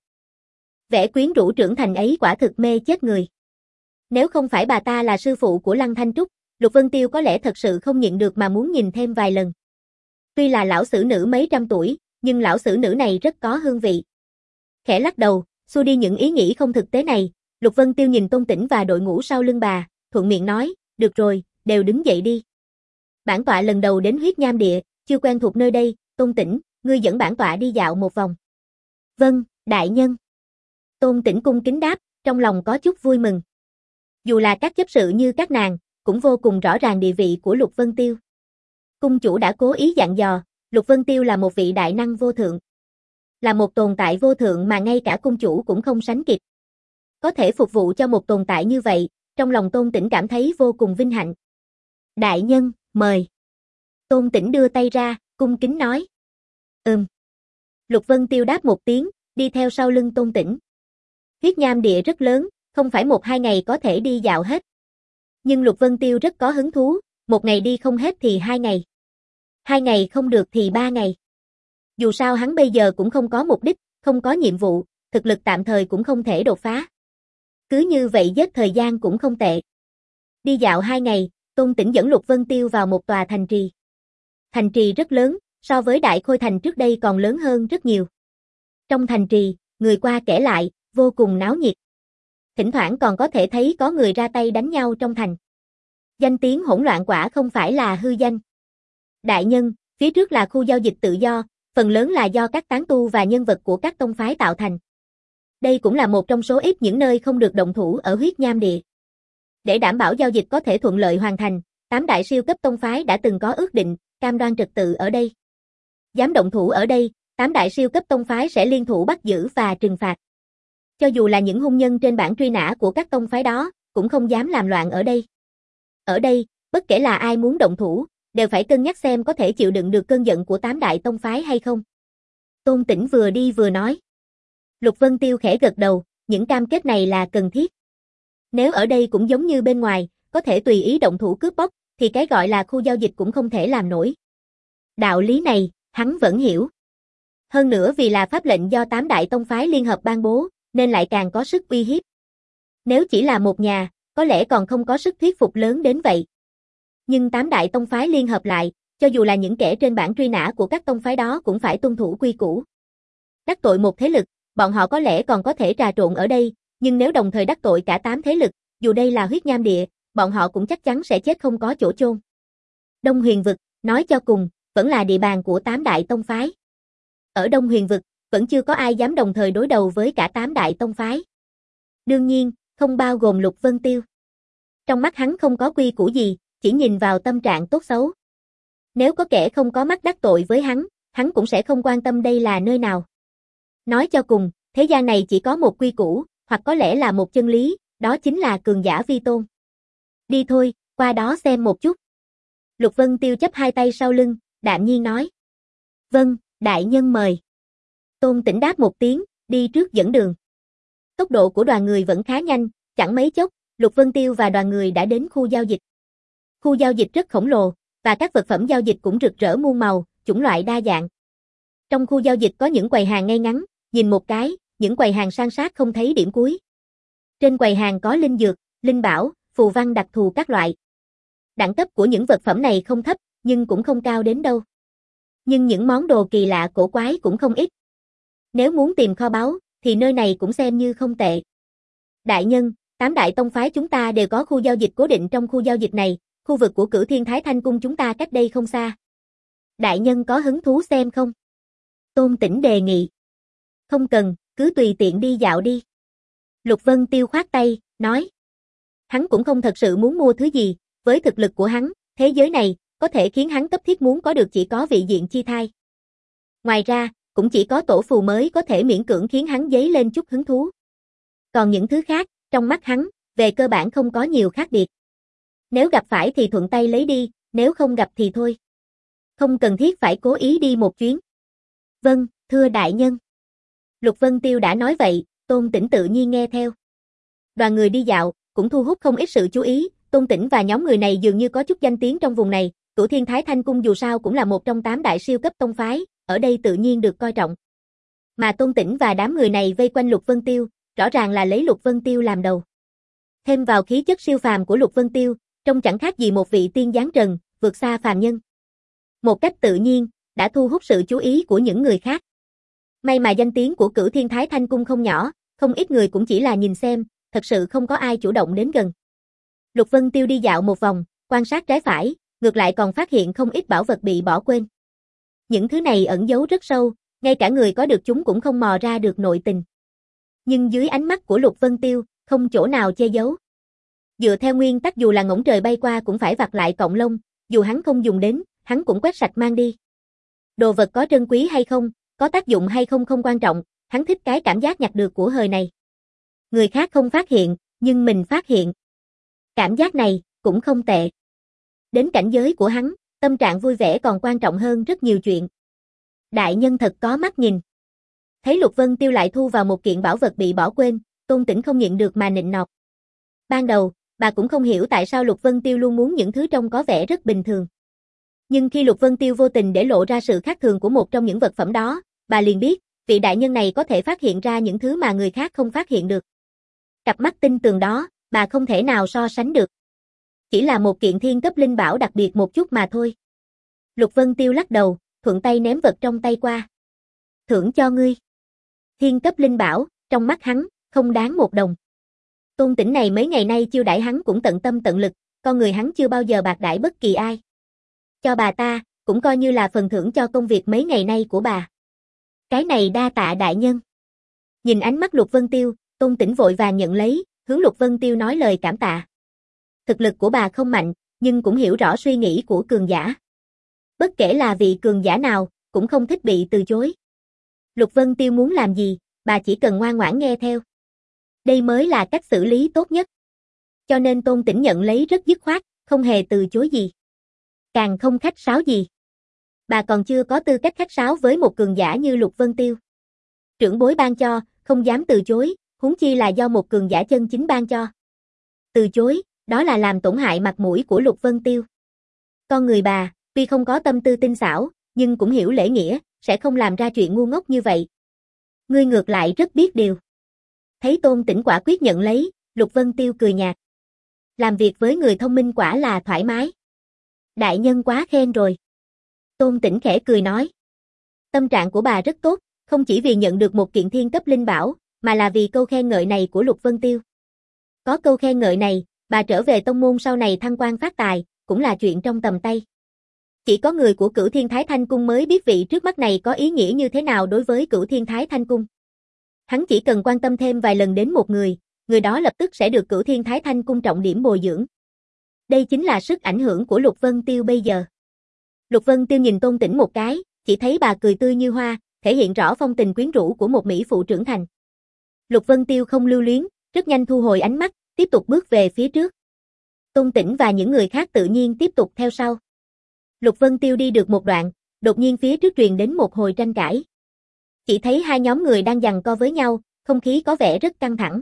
Vẻ quyến rũ trưởng thành ấy quả thực mê chết người. Nếu không phải bà ta là sư phụ của Lăng Thanh Trúc, Lục Vân Tiêu có lẽ thật sự không nhịn được mà muốn nhìn thêm vài lần. Tuy là lão sử nữ mấy trăm tuổi, nhưng lão sử nữ này rất có hương vị. Khẽ lắc đầu, xua đi những ý nghĩ không thực tế này, Lục Vân Tiêu nhìn Tôn Tĩnh và đội ngũ sau lưng bà, thuận miệng nói, được rồi, đều đứng dậy đi. Bản tọa lần đầu đến Huyết Nham Địa, chưa quen thuộc nơi đây, Tôn Tĩnh, ngươi dẫn bản tọa đi dạo một vòng. Vâng, đại nhân. Tôn Tĩnh cung kính đáp, trong lòng có chút vui mừng. Dù là các chấp sự như các nàng, cũng vô cùng rõ ràng địa vị của Lục Vân Tiêu. Cung chủ đã cố ý dặn dò, Lục Vân Tiêu là một vị đại năng vô thượng. Là một tồn tại vô thượng mà ngay cả cung chủ cũng không sánh kịp. Có thể phục vụ cho một tồn tại như vậy, trong lòng Tôn Tĩnh cảm thấy vô cùng vinh hạnh. Đại nhân, mời. Tôn Tĩnh đưa tay ra, cung kính nói. Ừm. Lục Vân Tiêu đáp một tiếng, đi theo sau lưng Tôn Tĩnh. Huyết Nham Địa rất lớn, không phải một hai ngày có thể đi dạo hết. Nhưng Lục Vân Tiêu rất có hứng thú, một ngày đi không hết thì hai ngày. Hai ngày không được thì ba ngày. Dù sao hắn bây giờ cũng không có mục đích, không có nhiệm vụ, thực lực tạm thời cũng không thể đột phá. Cứ như vậy giết thời gian cũng không tệ. Đi dạo hai ngày, Tôn Tĩnh dẫn Lục Vân Tiêu vào một tòa thành trì. Thành trì rất lớn, so với Đại Khôi Thành trước đây còn lớn hơn rất nhiều. Trong thành trì, người qua kẻ lại, vô cùng náo nhiệt. Thỉnh thoảng còn có thể thấy có người ra tay đánh nhau trong thành. Danh tiếng hỗn loạn quả không phải là hư danh. Đại nhân, phía trước là khu giao dịch tự do, phần lớn là do các tán tu và nhân vật của các tông phái tạo thành. Đây cũng là một trong số ít những nơi không được động thủ ở huyết nham địa. Để đảm bảo giao dịch có thể thuận lợi hoàn thành, tám đại siêu cấp tông phái đã từng có ước định, cam đoan trật tự ở đây. Dám động thủ ở đây, tám đại siêu cấp tông phái sẽ liên thủ bắt giữ và trừng phạt. Cho dù là những hung nhân trên bảng truy nã của các tông phái đó, cũng không dám làm loạn ở đây. Ở đây, bất kể là ai muốn động thủ, đều phải cân nhắc xem có thể chịu đựng được cơn giận của tám đại tông phái hay không. Tôn Tĩnh vừa đi vừa nói. Lục Vân Tiêu khẽ gật đầu, những cam kết này là cần thiết. Nếu ở đây cũng giống như bên ngoài, có thể tùy ý động thủ cướp bóc, thì cái gọi là khu giao dịch cũng không thể làm nổi. Đạo lý này, hắn vẫn hiểu. Hơn nữa vì là pháp lệnh do tám đại tông phái liên hợp ban bố, nên lại càng có sức uy hiếp. Nếu chỉ là một nhà, có lẽ còn không có sức thuyết phục lớn đến vậy. Nhưng tám đại tông phái liên hợp lại, cho dù là những kẻ trên bảng truy nã của các tông phái đó cũng phải tuân thủ quy củ. Đắc tội một thế lực, bọn họ có lẽ còn có thể trà trộn ở đây, nhưng nếu đồng thời đắc tội cả tám thế lực, dù đây là huyết nham địa, bọn họ cũng chắc chắn sẽ chết không có chỗ chôn. Đông Huyền Vực, nói cho cùng, vẫn là địa bàn của tám đại tông phái. Ở Đông Huyền Vực, vẫn chưa có ai dám đồng thời đối đầu với cả tám đại tông phái. Đương nhiên, không bao gồm Lục Vân Tiêu. Trong mắt hắn không có quy củ gì, chỉ nhìn vào tâm trạng tốt xấu. Nếu có kẻ không có mắt đắc tội với hắn, hắn cũng sẽ không quan tâm đây là nơi nào. Nói cho cùng, thế gian này chỉ có một quy củ, hoặc có lẽ là một chân lý, đó chính là cường giả vi tôn. Đi thôi, qua đó xem một chút. Lục Vân Tiêu chắp hai tay sau lưng, đạm nhiên nói. Vâng, đại nhân mời. Tôn Tĩnh đáp một tiếng, đi trước dẫn đường. Tốc độ của đoàn người vẫn khá nhanh, chẳng mấy chốc, Lục Vân Tiêu và đoàn người đã đến khu giao dịch. Khu giao dịch rất khổng lồ, và các vật phẩm giao dịch cũng rực rỡ muôn màu, chủng loại đa dạng. Trong khu giao dịch có những quầy hàng ngay ngắn, nhìn một cái, những quầy hàng san sát không thấy điểm cuối. Trên quầy hàng có linh dược, linh bảo, phù văn đặc thù các loại. Đẳng cấp của những vật phẩm này không thấp, nhưng cũng không cao đến đâu. Nhưng những món đồ kỳ lạ cổ quái cũng không ít. Nếu muốn tìm kho báu, thì nơi này cũng xem như không tệ. Đại nhân, tám đại tông phái chúng ta đều có khu giao dịch cố định trong khu giao dịch này, khu vực của Cửu Thiên Thái Thanh Cung chúng ta cách đây không xa. Đại nhân có hứng thú xem không? Tôn Tĩnh đề nghị. Không cần, cứ tùy tiện đi dạo đi. Lục Vân Tiêu khoát tay, nói. Hắn cũng không thật sự muốn mua thứ gì, với thực lực của hắn, thế giới này, có thể khiến hắn cấp thiết muốn có được chỉ có vị diện chi thai. Ngoài ra, cũng chỉ có tổ phù mới có thể miễn cưỡng khiến hắn dấy lên chút hứng thú. Còn những thứ khác, trong mắt hắn, về cơ bản không có nhiều khác biệt. Nếu gặp phải thì thuận tay lấy đi, nếu không gặp thì thôi. Không cần thiết phải cố ý đi một chuyến. Vâng, thưa đại nhân. Lục Vân Tiêu đã nói vậy, Tôn Tĩnh tự nhiên nghe theo. Đoàn người đi dạo, cũng thu hút không ít sự chú ý, Tôn Tĩnh và nhóm người này dường như có chút danh tiếng trong vùng này, Cửu Thiên Thái Thanh Cung dù sao cũng là một trong tám đại siêu cấp tông phái, ở đây tự nhiên được coi trọng. Mà Tôn Tĩnh và đám người này vây quanh Lục Vân Tiêu, rõ ràng là lấy Lục Vân Tiêu làm đầu. Thêm vào khí chất siêu phàm của Lục Vân Tiêu, trông chẳng khác gì một vị tiên giáng trần, vượt xa phàm nhân. Một cách tự nhiên, đã thu hút sự chú ý của những người khác. May mà danh tiếng của Cửu Thiên Thái Thanh Cung không nhỏ, không ít người cũng chỉ là nhìn xem, thật sự không có ai chủ động đến gần. Lục Vân Tiêu đi dạo một vòng, quan sát trái phải, ngược lại còn phát hiện không ít bảo vật bị bỏ quên. Những thứ này ẩn giấu rất sâu, ngay cả người có được chúng cũng không mò ra được nội tình. Nhưng dưới ánh mắt của Lục Vân Tiêu, không chỗ nào che giấu. Dựa theo nguyên tắc dù là ngỗng trời bay qua cũng phải vặt lại cọng lông, dù hắn không dùng đến, hắn cũng quét sạch mang đi. Đồ vật có trân quý hay không, có tác dụng hay không không quan trọng, hắn thích cái cảm giác nhặt được của hời này. Người khác không phát hiện, nhưng mình phát hiện. Cảm giác này, cũng không tệ. Đến cảnh giới của hắn, tâm trạng vui vẻ còn quan trọng hơn rất nhiều chuyện. Đại nhân thật có mắt nhìn. Thấy Lục Vân Tiêu lại thu vào một kiện bảo vật bị bỏ quên, Tôn Tĩnh không nhịn được mà nịnh nọt. Ban đầu, bà cũng không hiểu tại sao Lục Vân Tiêu luôn muốn những thứ trông có vẻ rất bình thường. Nhưng khi Lục Vân Tiêu vô tình để lộ ra sự khác thường của một trong những vật phẩm đó, bà liền biết, vị đại nhân này có thể phát hiện ra những thứ mà người khác không phát hiện được. Cặp mắt tinh tường đó, bà không thể nào so sánh được. Chỉ là một kiện thiên cấp linh bảo đặc biệt một chút mà thôi. Lục Vân Tiêu lắc đầu, thuận tay ném vật trong tay qua. Thưởng cho ngươi. Thiên cấp linh bảo, trong mắt hắn, không đáng một đồng. Tôn Tĩnh này mấy ngày nay chiêu đãi hắn cũng tận tâm tận lực, con người hắn chưa bao giờ bạc đãi bất kỳ ai. Cho bà ta, cũng coi như là phần thưởng cho công việc mấy ngày nay của bà. Cái này đa tạ đại nhân. Nhìn ánh mắt Lục Vân Tiêu, Tôn Tĩnh vội vàng nhận lấy, hướng Lục Vân Tiêu nói lời cảm tạ. Thực lực của bà không mạnh, nhưng cũng hiểu rõ suy nghĩ của cường giả. Bất kể là vị cường giả nào, cũng không thích bị từ chối. Lục Vân Tiêu muốn làm gì, bà chỉ cần ngoan ngoãn nghe theo. Đây mới là cách xử lý tốt nhất. Cho nên Tôn Tĩnh nhận lấy rất dứt khoát, không hề từ chối gì. Càng không khách sáo gì. Bà còn chưa có tư cách khách sáo với một cường giả như Lục Vân Tiêu. Trưởng bối ban cho, không dám từ chối, huống chi là do một cường giả chân chính ban cho. Từ chối, đó là làm tổn hại mặt mũi của Lục Vân Tiêu. Con người bà, tuy không có tâm tư tinh xảo, nhưng cũng hiểu lễ nghĩa, sẽ không làm ra chuyện ngu ngốc như vậy. Ngươi ngược lại rất biết điều. Thấy Tôn Tĩnh quả quyết nhận lấy, Lục Vân Tiêu cười nhạt. Làm việc với người thông minh quả là thoải mái. Đại nhân quá khen rồi. Tôn Tĩnh khẽ cười nói. Tâm trạng của bà rất tốt, không chỉ vì nhận được một kiện thiên cấp linh bảo, mà là vì câu khen ngợi này của Lục Vân Tiêu. Có câu khen ngợi này, bà trở về tông môn sau này thăng quan phát tài, cũng là chuyện trong tầm tay. Chỉ có người của Cửu Thiên Thái Thanh Cung mới biết vị trước mắt này có ý nghĩa như thế nào đối với Cửu Thiên Thái Thanh Cung. Hắn chỉ cần quan tâm thêm vài lần đến một người, người đó lập tức sẽ được Cửu Thiên Thái Thanh Cung trọng điểm bồi dưỡng. Đây chính là sức ảnh hưởng của Lục Vân Tiêu bây giờ. Lục Vân Tiêu nhìn Tôn Tĩnh một cái, chỉ thấy bà cười tươi như hoa, thể hiện rõ phong tình quyến rũ của một mỹ phụ trưởng thành. Lục Vân Tiêu không lưu luyến, rất nhanh thu hồi ánh mắt, tiếp tục bước về phía trước. Tôn Tĩnh và những người khác tự nhiên tiếp tục theo sau. Lục Vân Tiêu đi được một đoạn, đột nhiên phía trước truyền đến một hồi tranh cãi. Chỉ thấy hai nhóm người đang giằng co với nhau, không khí có vẻ rất căng thẳng.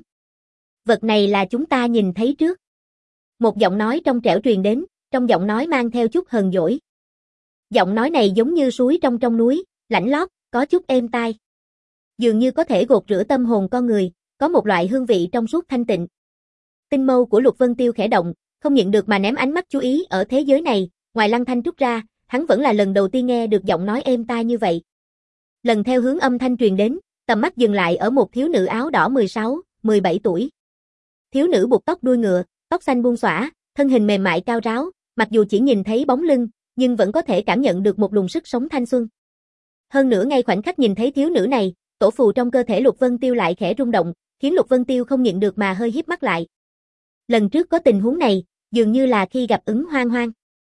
Vật này là chúng ta nhìn thấy trước. Một giọng nói trong trẻo truyền đến, trong giọng nói mang theo chút hờn dỗi. Giọng nói này giống như suối trong trong núi, lạnh lót, có chút êm tai. Dường như có thể gột rửa tâm hồn con người, có một loại hương vị trong suốt thanh tịnh. Tinh mâu của Lục Vân Tiêu khẽ động, không nhịn được mà ném ánh mắt chú ý ở thế giới này, ngoài Lăng Thanh Trúc ra, hắn vẫn là lần đầu tiên nghe được giọng nói êm tai như vậy. Lần theo hướng âm thanh truyền đến, tầm mắt dừng lại ở một thiếu nữ áo đỏ mười sáu, mười bảy tuổi. Thiếu nữ buộc tóc đuôi ngựa, tóc xanh buông xõa, thân hình mềm mại cao ráo, mặc dù chỉ nhìn thấy bóng lưng, nhưng vẫn có thể cảm nhận được một luồng sức sống thanh xuân. Hơn nữa ngay khoảnh khắc nhìn thấy thiếu nữ này, tổ phù trong cơ thể Lục Vân Tiêu lại khẽ rung động, khiến Lục Vân Tiêu không nhịn được mà hơi híp mắt lại. Lần trước có tình huống này, dường như là khi gặp Ứng Hoang Hoang.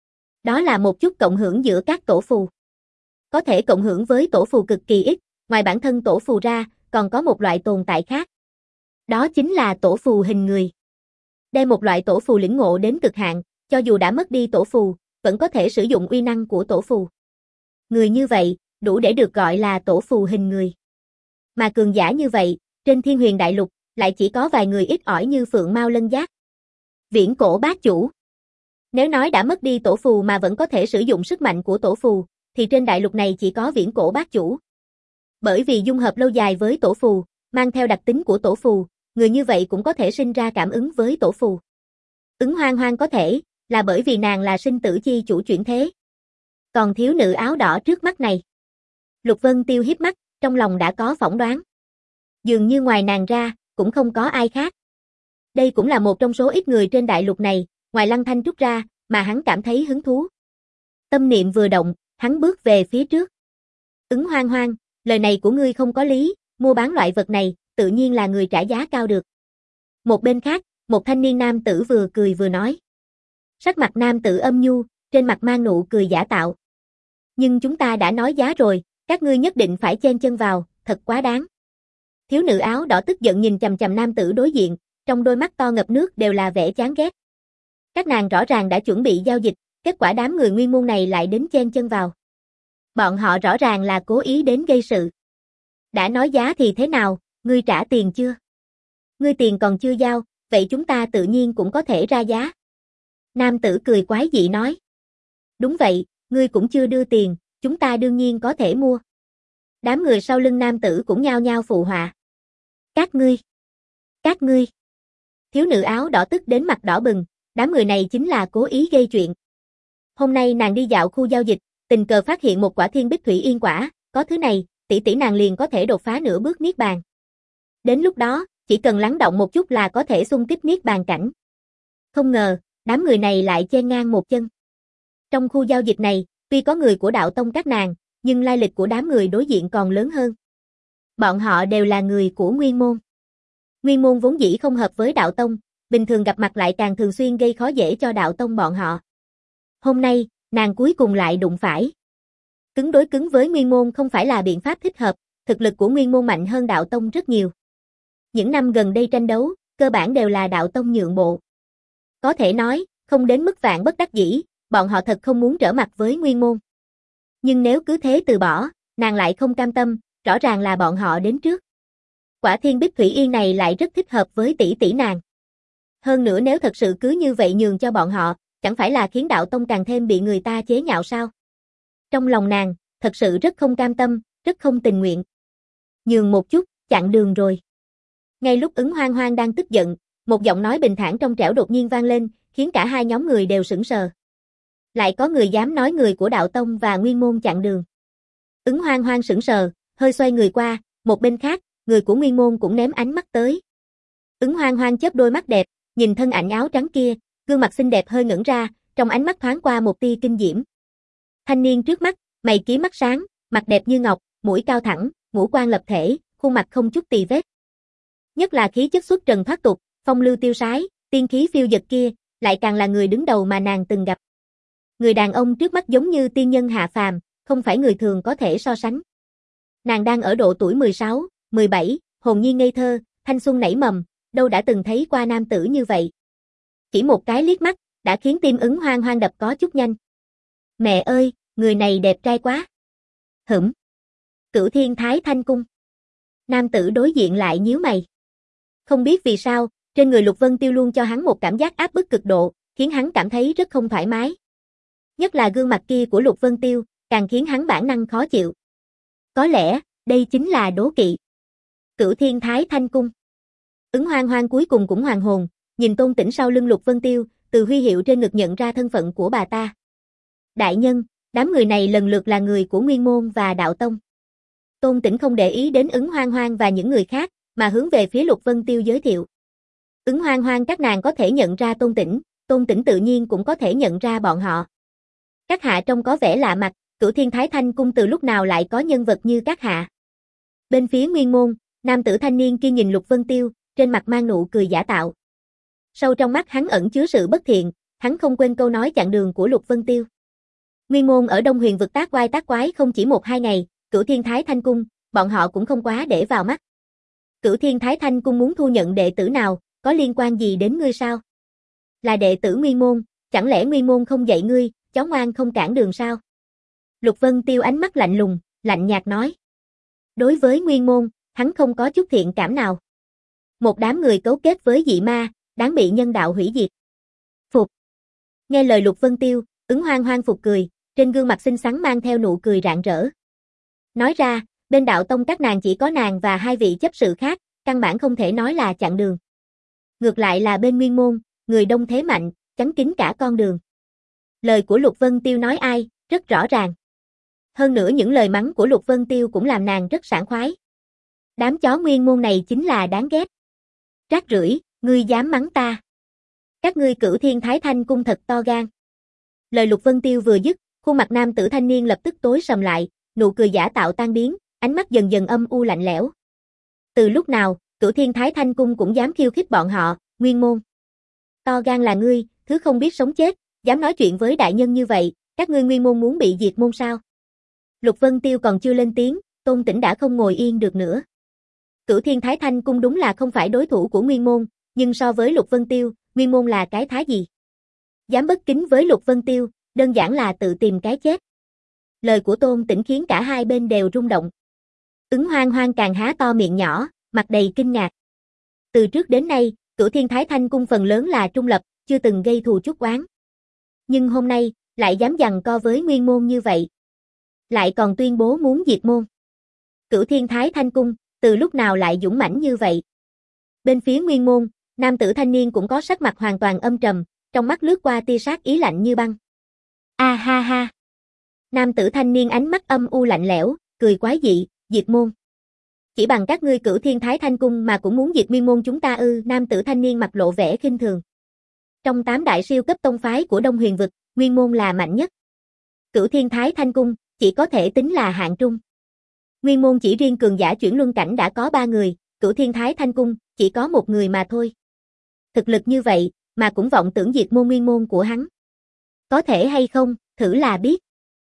Đó là một chút cộng hưởng giữa các tổ phù. Có thể cộng hưởng với tổ phù cực kỳ ít, ngoài bản thân tổ phù ra, còn có một loại tồn tại khác. Đó chính là tổ phù hình người. Đem một loại tổ phù lĩnh ngộ đến cực hạn, cho dù đã mất đi tổ phù, vẫn có thể sử dụng uy năng của tổ phù. Người như vậy, đủ để được gọi là tổ phù hình người. Mà cường giả như vậy, trên Thiên Huyền Đại Lục, lại chỉ có vài người ít ỏi như Phượng Mao Lân Giác. Viễn Cổ Bát Chủ. Nếu nói đã mất đi tổ phù mà vẫn có thể sử dụng sức mạnh của tổ phù, thì trên đại lục này chỉ có Viễn Cổ Bát Chủ. Bởi vì dung hợp lâu dài với tổ phù, mang theo đặc tính của tổ phù, người như vậy cũng có thể sinh ra cảm ứng với tổ phù. Ứng Hoang Hoang có thể, là bởi vì nàng là sinh tử chi chủ chuyển thế. Còn thiếu nữ áo đỏ trước mắt này. Lục Vân Tiêu hiếp mắt, trong lòng đã có phỏng đoán. Dường như ngoài nàng ra, cũng không có ai khác. Đây cũng là một trong số ít người trên đại lục này, ngoài Lăng Thanh Trúc ra, mà hắn cảm thấy hứng thú. Tâm niệm vừa động, hắn bước về phía trước. Ứng Hoang Hoang, lời này của ngươi không có lý, mua bán loại vật này, tự nhiên là người trả giá cao được. Một bên khác, một thanh niên nam tử vừa cười vừa nói. Sắc mặt nam tử âm nhu, trên mặt mang nụ cười giả tạo. Nhưng chúng ta đã nói giá rồi, các ngươi nhất định phải chen chân vào, thật quá đáng. Thiếu nữ áo đỏ tức giận nhìn chằm chằm nam tử đối diện, trong đôi mắt to ngập nước đều là vẻ chán ghét. Các nàng rõ ràng đã chuẩn bị giao dịch, kết quả đám người nguyên môn này lại đến chen chân vào. Bọn họ rõ ràng là cố ý đến gây sự. Đã nói giá thì thế nào, ngươi trả tiền chưa? Ngươi tiền còn chưa giao, vậy chúng ta tự nhiên cũng có thể ra giá. Nam tử cười quái dị nói. Đúng vậy, Ngươi cũng chưa đưa tiền, chúng ta đương nhiên có thể mua. Đám người sau lưng nam tử cũng nhao nhao phụ họa. Các ngươi, các ngươi. Thiếu nữ áo đỏ tức đến mặt đỏ bừng, đám người này chính là cố ý gây chuyện. Hôm nay nàng đi dạo khu giao dịch, tình cờ phát hiện một quả thiên bích thủy yên quả, có thứ này, tỷ tỷ nàng liền có thể đột phá nửa bước niết bàn. Đến lúc đó, chỉ cần lắng động một chút là có thể xung kích niết bàn cảnh. Không ngờ, đám người này lại chen ngang một chân. Trong khu giao dịch này, tuy có người của đạo tông các nàng, nhưng lai lịch của đám người đối diện còn lớn hơn. Bọn họ đều là người của Nguyên Môn. Nguyên Môn vốn dĩ không hợp với đạo tông, bình thường gặp mặt lại càng thường xuyên gây khó dễ cho đạo tông bọn họ. Hôm nay, nàng cuối cùng lại đụng phải. Cứng đối cứng với Nguyên Môn không phải là biện pháp thích hợp, thực lực của Nguyên Môn mạnh hơn đạo tông rất nhiều. Những năm gần đây tranh đấu, cơ bản đều là đạo tông nhượng bộ. Có thể nói, không đến mức vạn bất đắc dĩ, bọn họ thật không muốn trở mặt với Nguyên Môn. Nhưng nếu cứ thế từ bỏ, nàng lại không cam tâm, rõ ràng là bọn họ đến trước. Quả thiên bích thủy yên này lại rất thích hợp với tỷ tỷ nàng. Hơn nữa nếu thật sự cứ như vậy nhường cho bọn họ, chẳng phải là khiến đạo tông càng thêm bị người ta chế nhạo sao? Trong lòng nàng, thật sự rất không cam tâm, rất không tình nguyện. Nhường một chút, chặn đường rồi. Ngay lúc Ứng Hoang Hoang đang tức giận, một giọng nói bình thản trong trẻo đột nhiên vang lên, khiến cả hai nhóm người đều sững sờ. Lại có người dám nói người của đạo tông và Nguyên Môn chặn đường. Ứng Hoang Hoang sững sờ, hơi xoay người qua, một bên khác, người của Nguyên Môn cũng ném ánh mắt tới. Ứng Hoang Hoang chớp đôi mắt đẹp, nhìn thân ảnh áo trắng kia, gương mặt xinh đẹp hơi ngẩng ra, trong ánh mắt thoáng qua một tia kinh diễm. Thanh niên trước mắt, mày kiếm mắt sáng, mặt đẹp như ngọc, mũi cao thẳng, ngũ quan lập thể, khuôn mặt không chút tì vết. Nhất là khí chất xuất trần thoát tục, phong lưu tiêu sái, tiên khí phiêu dật kia, lại càng là người đứng đầu mà nàng từng gặp. Người đàn ông trước mắt giống như tiên nhân hạ phàm, không phải người thường có thể so sánh. Nàng đang ở độ tuổi mười sáu, mười bảy, hồn nhiên ngây thơ, thanh xuân nảy mầm, đâu đã từng thấy qua nam tử như vậy. Chỉ một cái liếc mắt, đã khiến tim Ứng Hoang Hoang đập có chút nhanh. Mẹ ơi, người này đẹp trai quá. Hửm. Cửu Thiên Thái Thanh Cung. Nam tử đối diện lại nhíu mày. Không biết vì sao, trên người Lục Vân Tiêu luôn cho hắn một cảm giác áp bức cực độ, khiến hắn cảm thấy rất không thoải mái. Nhất là gương mặt kia của Lục Vân Tiêu, càng khiến hắn bản năng khó chịu. Có lẽ, đây chính là đố kỵ. Cửu Thiên Thái Thanh Cung. Ứng Hoang Hoang cuối cùng cũng hoàn hồn, nhìn Tôn Tĩnh sau lưng Lục Vân Tiêu, từ huy hiệu trên ngực nhận ra thân phận của bà ta. Đại nhân, đám người này lần lượt là người của Nguyên Môn và Đạo Tông. Tôn Tĩnh không để ý đến Ứng Hoang Hoang và những người khác, mà hướng về phía Lục Vân Tiêu giới thiệu. Ứng Hoang Hoang các nàng có thể nhận ra Tôn Tĩnh, Tôn Tĩnh tự nhiên cũng có thể nhận ra bọn họ. Các hạ trông có vẻ lạ mặt, Cửu Thiên Thái Thanh Cung từ lúc nào lại có nhân vật như các hạ. Bên phía Nguyên Môn, nam tử thanh niên kia nhìn Lục Vân Tiêu, trên mặt mang nụ cười giả tạo. Sâu trong mắt hắn ẩn chứa sự bất thiện, hắn không quên câu nói chặn đường của Lục Vân Tiêu. Nguyên Môn ở Đông Huyền vực tác oai tác quái không chỉ một hai ngày, Cửu Thiên Thái Thanh Cung, bọn họ cũng không quá để vào mắt. Cửu Thiên Thái Thanh Cung muốn thu nhận đệ tử nào, có liên quan gì đến ngươi sao? Là đệ tử Nguyên Môn, chẳng lẽ Nguyên Môn không dạy ngươi, cháu ngoan không cản đường sao? Lục Vân Tiêu ánh mắt lạnh lùng, lạnh nhạt nói. Đối với Nguyên Môn, hắn không có chút thiện cảm nào. Một đám người cấu kết với dị ma, đáng bị nhân đạo hủy diệt. Phục. Nghe lời Lục Vân Tiêu, Ứng Hoang Hoang phục cười, trên gương mặt xinh xắn mang theo nụ cười rạng rỡ. Nói ra, bên Đạo Tông các nàng chỉ có nàng và hai vị chấp sự khác, căn bản không thể nói là chặn đường. Ngược lại là bên Nguyên Môn, người đông thế mạnh, chắn kín cả con đường. Lời của Lục Vân Tiêu nói ai, rất rõ ràng. Hơn nữa những lời mắng của Lục Vân Tiêu cũng làm nàng rất sảng khoái. Đám chó Nguyên Môn này chính là đáng ghét. Rác rưởi, ngươi dám mắng ta. Các ngươi Cửu Thiên Thái Thanh Cung thật to gan. Lời Lục Vân Tiêu vừa dứt, khuôn mặt nam tử thanh niên lập tức tối sầm lại, nụ cười giả tạo tan biến, ánh mắt dần dần âm u lạnh lẽo. Từ lúc nào, Cửu Thiên Thái Thanh Cung cũng dám khiêu khích bọn họ, Nguyên Môn. To gan là ngươi, thứ không biết sống chết, dám nói chuyện với đại nhân như vậy, các ngươi Nguyên Môn muốn bị diệt môn sao? Lục Vân Tiêu còn chưa lên tiếng, Tôn Tĩnh đã không ngồi yên được nữa. Cửu Thiên Thái Thanh Cung đúng là không phải đối thủ của Nguyên Môn, nhưng so với Lục Vân Tiêu, Nguyên Môn là cái thá gì? Dám bất kính với Lục Vân Tiêu, đơn giản là tự tìm cái chết. Lời của Tôn Tĩnh khiến cả hai bên đều rung động. Ứng Hoang Hoang càng há to miệng nhỏ, mặt đầy kinh ngạc. Từ trước đến nay, Cửu Thiên Thái Thanh Cung phần lớn là trung lập, chưa từng gây thù chuốc oán. Nhưng hôm nay, lại dám giằng co với Nguyên Môn như vậy. Lại còn tuyên bố muốn diệt môn. Cửu Thiên Thái Thanh Cung, từ lúc nào lại dũng mãnh như vậy? Bên phía Nguyên Môn, nam tử thanh niên cũng có sắc mặt hoàn toàn âm trầm, trong mắt lướt qua tia sát ý lạnh như băng. A ha ha. Nam tử thanh niên ánh mắt âm u lạnh lẽo, cười quái dị, diệt môn. Chỉ bằng các ngươi Cửu Thiên Thái Thanh Cung mà cũng muốn diệt Nguyên Môn chúng ta ư? Nam tử thanh niên mặt lộ vẻ khinh thường. Trong tám đại siêu cấp tông phái của Đông Huyền vực, Nguyên Môn là mạnh nhất. Cửu Thiên Thái Thanh Cung chỉ có thể tính là hạng trung. Nguyên Môn chỉ riêng cường giả chuyển luân cảnh đã có ba người, Cửu Thiên Thái Thanh Cung chỉ có một người mà thôi. Thực lực như vậy mà cũng vọng tưởng diệt môn Nguyên Môn của hắn. Có thể hay không, thử là biết.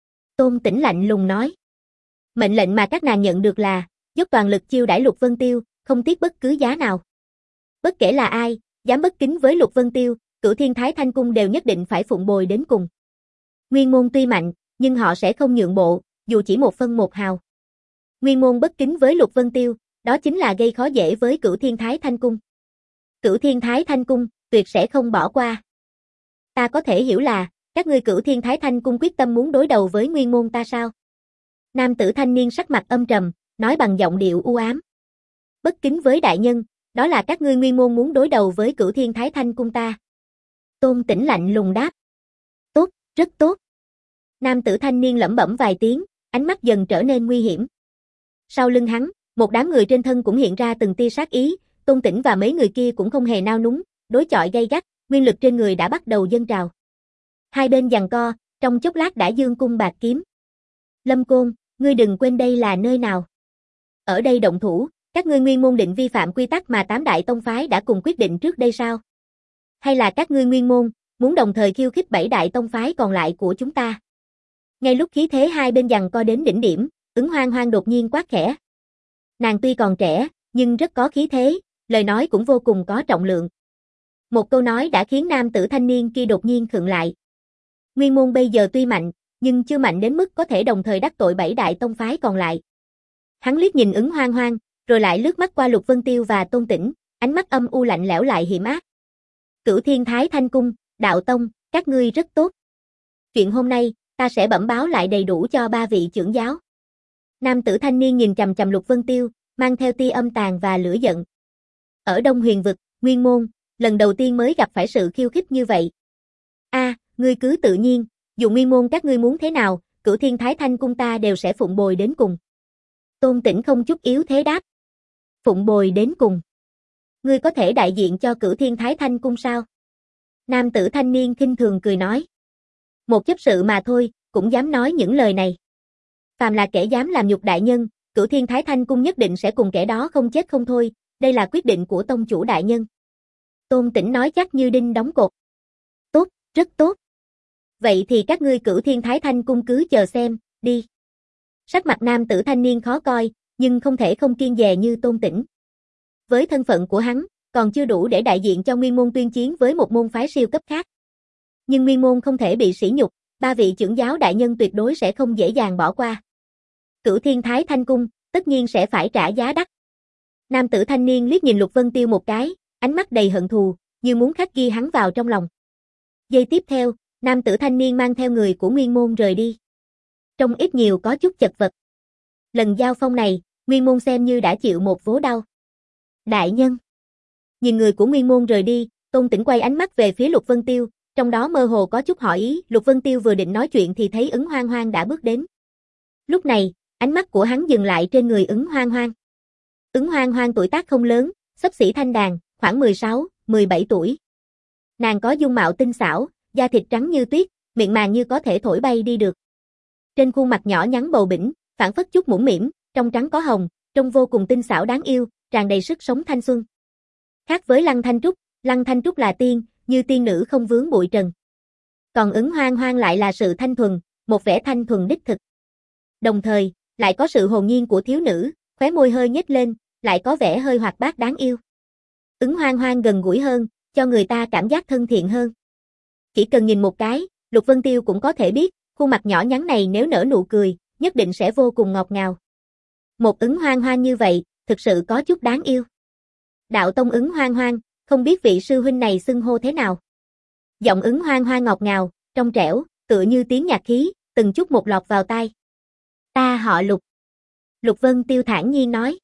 Tôn Tĩnh lạnh lùng nói. Mệnh lệnh mà các nàng nhận được là dốc toàn lực chiêu đãi Lục Vân Tiêu, không tiếc bất cứ giá nào. Bất kể là ai, dám bất kính với Lục Vân Tiêu, Cửu Thiên Thái Thanh Cung đều nhất định phải phụng bồi đến cùng. Nguyên Môn tuy mạnh, nhưng họ sẽ không nhượng bộ, dù chỉ một phân một hào. Nguyên Môn bất kính với Lục Vân Tiêu, đó chính là gây khó dễ với Cửu Thiên Thái Thanh Cung. Cửu Thiên Thái Thanh Cung tuyệt sẽ không bỏ qua. Ta có thể hiểu là các ngươi Cửu Thiên Thái Thanh Cung quyết tâm muốn đối đầu với Nguyên Môn ta sao? Nam tử thanh niên sắc mặt âm trầm, nói bằng giọng điệu u ám. Bất kính với đại nhân, đó là các ngươi Nguyên Môn muốn đối đầu với Cửu Thiên Thái Thanh Cung ta. Tôn Tĩnh lạnh lùng đáp. Tốt, rất tốt. Nam tử thanh niên lẩm bẩm vài tiếng, ánh mắt dần trở nên nguy hiểm. Sau lưng hắn, một đám người trên thân cũng hiện ra từng tia sát ý, Tôn Tĩnh và mấy người kia cũng không hề nao núng, đối chọi gay gắt, nguyên lực trên người đã bắt đầu dâng trào. Hai bên giằng co, trong chốc lát đã dương cung bạc kiếm. Lâm Côn, ngươi đừng quên đây là nơi nào. Ở đây động thủ, các ngươi Nguyên Môn định vi phạm quy tắc mà tám đại tông phái đã cùng quyết định trước đây sao? Hay là các ngươi Nguyên Môn muốn đồng thời khiêu khích bảy đại tông phái còn lại của chúng ta? Ngay lúc khí thế hai bên giằng co đến đỉnh điểm, Ứng Hoang Hoang đột nhiên quát khẽ. Nàng tuy còn trẻ, nhưng rất có khí thế, lời nói cũng vô cùng có trọng lượng. Một câu nói đã khiến nam tử thanh niên kia đột nhiên khựng lại. Nguyên Môn bây giờ tuy mạnh, nhưng chưa mạnh đến mức có thể đồng thời đắc tội bảy đại tông phái còn lại. Hắn liếc nhìn Ứng Hoang Hoang, rồi lại lướt mắt qua Lục Vân Tiêu và Tôn Tĩnh, ánh mắt âm u lạnh lẽo lại hiểm ác. Cửu Thiên Thái Thanh Cung, Đạo Tông, các ngươi rất tốt. Chuyện hôm nay, ta sẽ bẩm báo lại đầy đủ cho ba vị trưởng giáo. Nam tử thanh niên nhìn chằm chằm Lục Vân Tiêu, mang theo tia âm tàn và lửa giận. Ở Đông Huyền vực, Nguyên Môn, lần đầu tiên mới gặp phải sự khiêu khích như vậy. A, à, ngươi cứ tự nhiên, dù Nguyên Môn các ngươi muốn thế nào, Cửu Thiên Thái Thanh Cung ta đều sẽ phụng bồi đến cùng. Tôn Tĩnh không chút yếu thế đáp. Phụng bồi đến cùng. Ngươi có thể đại diện cho Cửu Thiên Thái Thanh Cung sao? Nam tử thanh niên khinh thường cười nói. Một chấp sự mà thôi, cũng dám nói những lời này. Phàm là kẻ dám làm nhục đại nhân, Cửu Thiên Thái Thanh Cung nhất định sẽ cùng kẻ đó không chết không thôi, đây là quyết định của tông chủ đại nhân. Tôn Tĩnh nói chắc như đinh đóng cột. Tốt, rất tốt. Vậy thì các ngươi Cửu Thiên Thái Thanh Cung cứ chờ xem, đi. Sắc mặt nam tử thanh niên khó coi, nhưng không thể không kiêng dè như Tôn Tĩnh. Với thân phận của hắn, còn chưa đủ để đại diện cho Nguyên Môn tuyên chiến với một môn phái siêu cấp khác. Nhưng Nguyên Môn không thể bị sỉ nhục, ba vị trưởng giáo đại nhân tuyệt đối sẽ không dễ dàng bỏ qua. Cửu Thiên Thái Thanh Cung, tất nhiên sẽ phải trả giá đắt. Nam tử thanh niên liếc nhìn Lục Vân Tiêu một cái, ánh mắt đầy hận thù, như muốn khắc ghi hắn vào trong lòng. Giây tiếp theo, nam tử thanh niên mang theo người của Nguyên Môn rời đi. Trông ít nhiều có chút chật vật. Lần giao phong này, Nguyên Môn xem như đã chịu một vố đau. Đại nhân. Nhìn người của Nguyên Môn rời đi, Tôn Tĩnh quay ánh mắt về phía Lục Vân Tiêu, trong đó mơ hồ có chút hỏi ý. Lục Vân Tiêu vừa định nói chuyện thì thấy Ứng Hoang Hoang đã bước đến. Lúc này, ánh mắt của hắn dừng lại trên người Ứng Hoang Hoang. Ứng Hoang Hoang tuổi tác không lớn, xấp xỉ thanh đàn, khoảng mười sáu, mười bảy tuổi. Nàng có dung mạo tinh xảo, da thịt trắng như tuyết, miệng màng như có thể thổi bay đi được. Trên khuôn mặt nhỏ nhắn bầu bĩnh, phảng phất chút mũm mĩm, trong trắng có hồng, trông vô cùng tinh xảo đáng yêu, tràn đầy sức sống thanh xuân. Khác với Lăng Thanh Trúc, Lăng Thanh Trúc là tiên, như tiên nữ không vướng bụi trần. Còn Ứng Hoang Hoang lại là sự thanh thuần, một vẻ thanh thuần đích thực. Đồng thời, lại có sự hồn nhiên của thiếu nữ, khóe môi hơi nhếch lên, lại có vẻ hơi hoạt bát đáng yêu. Ứng Hoang Hoang gần gũi hơn, cho người ta cảm giác thân thiện hơn. Chỉ cần nhìn một cái, Lục Vân Tiêu cũng có thể biết, khuôn mặt nhỏ nhắn này nếu nở nụ cười, nhất định sẽ vô cùng ngọt ngào. Một Ứng Hoang Hoang như vậy, thực sự có chút đáng yêu. Đạo tông Ứng Hoang Hoang, không biết vị sư huynh này xưng hô thế nào. Giọng Ứng Hoang Hoang ngọt ngào, trong trẻo, tựa như tiếng nhạc khí, từng chút một lọt vào tai. Ta họ Lục. Lục Vân Tiêu thản nhiên nói.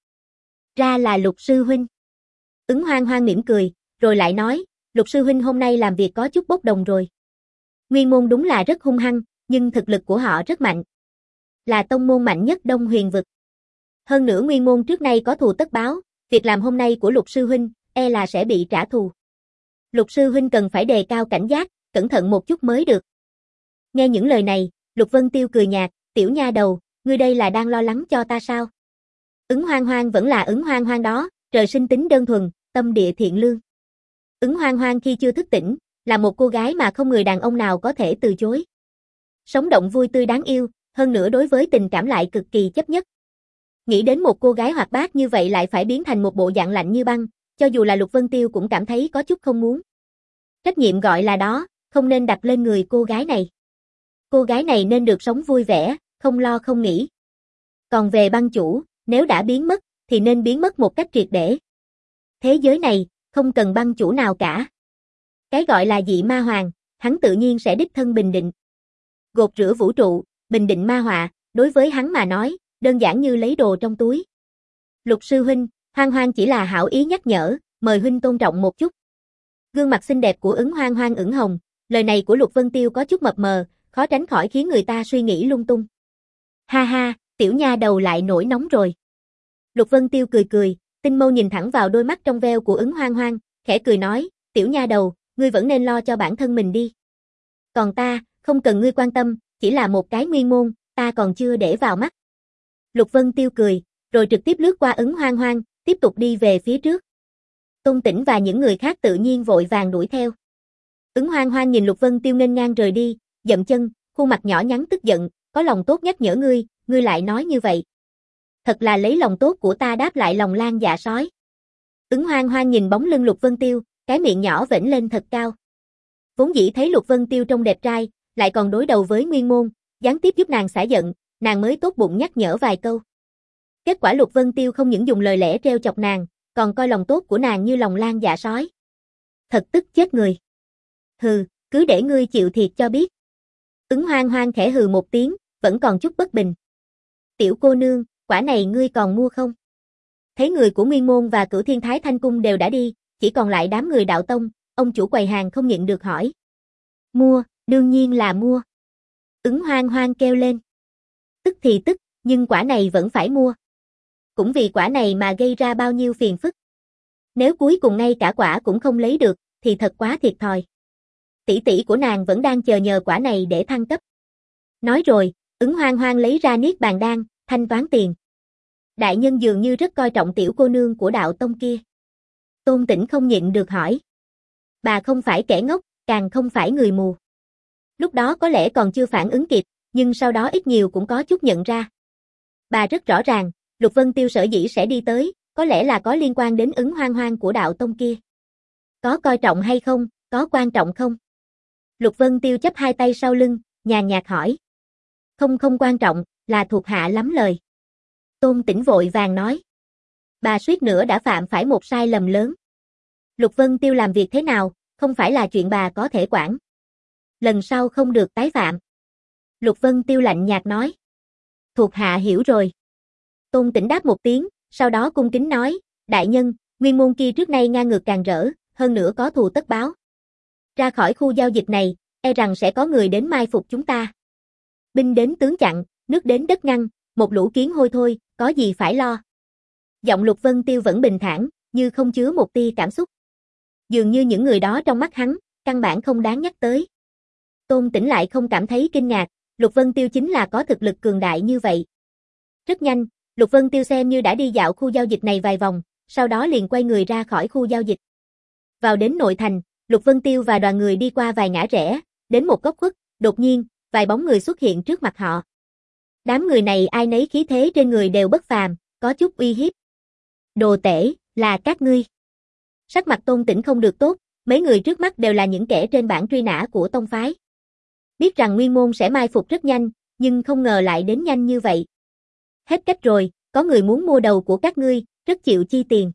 Ra là Lục sư huynh. Ứng Hoang Hoang mỉm cười, rồi lại nói, Lục sư huynh hôm nay làm việc có chút bốc đồng rồi. Nguyên môn đúng là rất hung hăng, nhưng thực lực của họ rất mạnh. Là tông môn mạnh nhất Đông Huyền vực. Hơn nữa Nguyên môn trước nay có thù tất báo, việc làm hôm nay của Lục sư huynh, e là sẽ bị trả thù. Lục sư huynh cần phải đề cao cảnh giác, cẩn thận một chút mới được. Nghe những lời này, Lục Vân Tiêu cười nhạt, tiểu nha đầu, ngươi đây là đang lo lắng cho ta sao? Ứng Hoang Hoang vẫn là Ứng Hoang Hoang đó, trời sinh tính đơn thuần, tâm địa thiện lương. Ứng Hoang Hoang khi chưa thức tỉnh, là một cô gái mà không người đàn ông nào có thể từ chối. Sống động vui tươi đáng yêu, hơn nữa đối với tình cảm lại cực kỳ chấp nhất. Nghĩ đến một cô gái hoạt bát như vậy lại phải biến thành một bộ dạng lạnh như băng, cho dù là Lục Vân Tiêu cũng cảm thấy có chút không muốn. Trách nhiệm gọi là đó, không nên đặt lên người cô gái này. Cô gái này nên được sống vui vẻ, không lo không nghĩ. Còn về băng chủ, nếu đã biến mất, thì nên biến mất một cách triệt để. Thế giới này, không cần băng chủ nào cả. Cái gọi là dị ma hoàng, hắn tự nhiên sẽ đích thân bình định. Gột rửa vũ trụ, bình định ma họa, đối với hắn mà nói, đơn giản như lấy đồ trong túi. Lục sư huynh, Hoang Hoang chỉ là hảo ý nhắc nhở, mời huynh tôn trọng một chút. Gương mặt xinh đẹp của Ứng Hoang Hoang ửng hồng, lời này của Lục Vân Tiêu có chút mập mờ, khó tránh khỏi khiến người ta suy nghĩ lung tung. Ha ha, tiểu nha đầu lại nổi nóng rồi. Lục Vân Tiêu cười cười, tinh mâu nhìn thẳng vào đôi mắt trong veo của Ứng Hoang Hoang, khẽ cười nói, tiểu nha đầu, ngươi vẫn nên lo cho bản thân mình đi. Còn ta, không cần ngươi quan tâm, chỉ là một cái nguyên môn, ta còn chưa để vào mắt. Lục Vân Tiêu cười, rồi trực tiếp lướt qua Ứng Hoang Hoang, tiếp tục đi về phía trước. Tôn Tĩnh và những người khác tự nhiên vội vàng đuổi theo. Ứng Hoang Hoang nhìn Lục Vân Tiêu nghênh ngang rời đi, dậm chân, khuôn mặt nhỏ nhắn tức giận, có lòng tốt nhắc nhở ngươi, ngươi lại nói như vậy. Thật là lấy lòng tốt của ta đáp lại lòng lang dạ sói. Ứng Hoang Hoang nhìn bóng lưng Lục Vân Tiêu, cái miệng nhỏ vểnh lên thật cao. Vốn dĩ thấy Lục Vân Tiêu trông đẹp trai, lại còn đối đầu với Nguyên môn, gián tiếp giúp nàng xả giận, nàng mới tốt bụng nhắc nhở vài câu. Kết quả Lục Vân Tiêu không những dùng lời lẽ trêu chọc nàng, còn coi lòng tốt của nàng như lòng lang dạ sói. Thật tức chết người. Hừ, cứ để ngươi chịu thiệt cho biết. Ứng Hoang Hoang khẽ hừ một tiếng, vẫn còn chút bất bình. Tiểu cô nương, quả này ngươi còn mua không? Thấy người của Nguyên môn và Cửu Thiên Thái Thanh Cung đều đã đi, chỉ còn lại đám người đạo tông, ông chủ quầy hàng không nhịn được hỏi. Mua, đương nhiên là mua. Ứng Hoang Hoang kêu lên. Tức thì tức, nhưng quả này vẫn phải mua. Cũng vì quả này mà gây ra bao nhiêu phiền phức. Nếu cuối cùng ngay cả quả cũng không lấy được, thì thật quá thiệt thòi. Tỷ tỷ của nàng vẫn đang chờ nhờ quả này để thăng cấp. Nói rồi, Ứng Hoang Hoang lấy ra niết bàn đan, thanh toán tiền. Đại nhân dường như rất coi trọng tiểu cô nương của đạo tông kia. Tôn Tĩnh không nhịn được hỏi. Bà không phải kẻ ngốc, càng không phải người mù. Lúc đó có lẽ còn chưa phản ứng kịp, nhưng sau đó ít nhiều cũng có chút nhận ra. Bà rất rõ ràng, Lục Vân Tiêu sở dĩ sẽ đi tới, có lẽ là có liên quan đến Ứng Hoang Hoang của đạo tông kia. Có coi trọng hay không, có quan trọng không? Lục Vân Tiêu chắp hai tay sau lưng, nhàn nhạt hỏi. Không không quan trọng, là thuộc hạ lắm lời. Tôn Tĩnh vội vàng nói. Bà suýt nữa đã phạm phải một sai lầm lớn. Lục Vân Tiêu làm việc thế nào, không phải là chuyện bà có thể quản. Lần sau không được tái phạm. Lục Vân Tiêu lạnh nhạt nói. Thuộc hạ hiểu rồi. Tôn Tĩnh đáp một tiếng, sau đó cung kính nói, đại nhân, Nguyên môn kia trước nay ngang ngược càng rỡ, hơn nữa có thù tất báo. Ra khỏi khu giao dịch này, e rằng sẽ có người đến mai phục chúng ta. Binh đến tướng chặn, nước đến đất ngăn, một lũ kiến hôi thôi, có gì phải lo. Giọng Lục Vân Tiêu vẫn bình thản, như không chứa một tia cảm xúc. Dường như những người đó trong mắt hắn, căn bản không đáng nhắc tới. Tôn Tĩnh lại không cảm thấy kinh ngạc, Lục Vân Tiêu chính là có thực lực cường đại như vậy. Rất nhanh, Lục Vân Tiêu xem như đã đi dạo khu giao dịch này vài vòng, sau đó liền quay người ra khỏi khu giao dịch. Vào đến nội thành, Lục Vân Tiêu và đoàn người đi qua vài ngã rẽ, đến một góc khuất, đột nhiên, vài bóng người xuất hiện trước mặt họ. Đám người này ai nấy khí thế trên người đều bất phàm, có chút uy hiếp. Đồ tể, là các ngươi. Sắc mặt Tôn Tĩnh không được tốt, mấy người trước mắt đều là những kẻ trên bảng truy nã của tông phái. Biết rằng Nguyên môn sẽ mai phục rất nhanh, nhưng không ngờ lại đến nhanh như vậy. Hết cách rồi, có người muốn mua đầu của các ngươi, rất chịu chi tiền.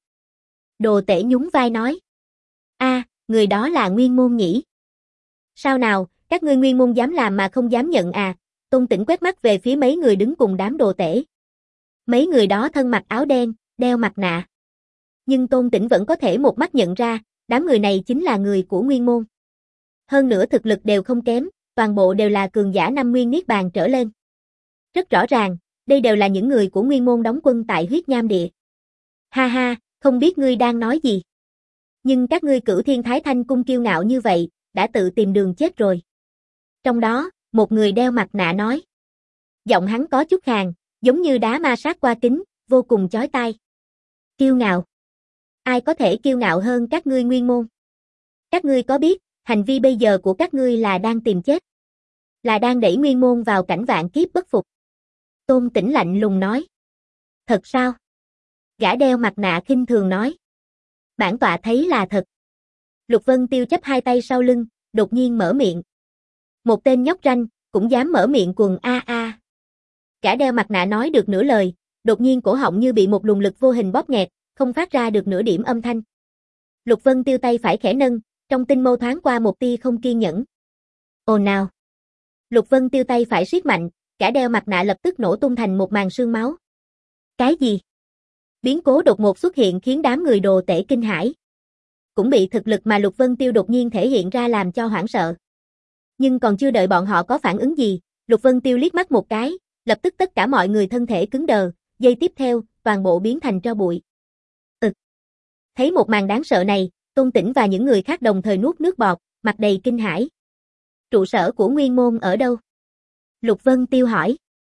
Đồ tể nhún vai nói. A, người đó là Nguyên môn nhỉ? Sao nào, Các ngươi Nguyên môn dám làm mà không dám nhận à? Tôn Tĩnh quét mắt về phía mấy người đứng cùng đám đồ tể. Mấy người đó thân mặc áo đen, đeo mặt nạ. Nhưng Tôn Tĩnh vẫn có thể một mắt nhận ra, đám người này chính là người của Nguyên môn. Hơn nữa thực lực đều không kém, toàn bộ đều là cường giả năm nguyên niết bàn trở lên. Rất rõ ràng, đây đều là những người của Nguyên môn đóng quân tại Huyết Nham Địa. Ha ha, không biết ngươi đang nói gì. Nhưng các ngươi Cửu Thiên Thái Thanh Cung kiêu ngạo như vậy, đã tự tìm đường chết rồi. Trong đó, một người đeo mặt nạ nói. Giọng hắn có chút khàn, giống như đá ma sát qua kính, vô cùng chói tai. Kiêu ngạo. Ai có thể kiêu ngạo hơn các ngươi Nguyên môn? Các ngươi có biết, hành vi bây giờ của các ngươi là đang tìm chết. Là đang đẩy Nguyên môn vào cảnh vạn kiếp bất phục. Tôn Tĩnh lạnh lùng nói. Thật sao? Gã đeo mặt nạ khinh thường nói. Bản tọa thấy là thật. Lục Vân Tiêu chắp hai tay sau lưng, đột nhiên mở miệng. Một tên nhóc ranh, cũng dám mở miệng quần a a. Gã đeo mặt nạ nói được nửa lời, đột nhiên cổ họng như bị một luồng lực vô hình bóp nghẹt, không phát ra được nửa điểm âm thanh. Lục Vân Tiêu tay phải khẽ nâng, trong tinh mâu thoáng qua một tia không kiên nhẫn. Ồn nào. Lục Vân Tiêu tay phải siết mạnh, gã đeo mặt nạ lập tức nổ tung thành một màn sương máu. Cái gì? Biến cố đột ngột xuất hiện khiến đám người đồ tể kinh hãi. Cũng bị thực lực mà Lục Vân Tiêu đột nhiên thể hiện ra làm cho hoảng sợ. Nhưng còn chưa đợi bọn họ có phản ứng gì, Lục Vân Tiêu liếc mắt một cái, lập tức tất cả mọi người thân thể cứng đờ, giây tiếp theo, toàn bộ biến thành tro bụi. Ừ. Thấy một màn đáng sợ này, Tôn Tĩnh và những người khác đồng thời nuốt nước bọt, mặt đầy kinh hãi. Trụ sở của Nguyên môn ở đâu? Lục Vân Tiêu hỏi.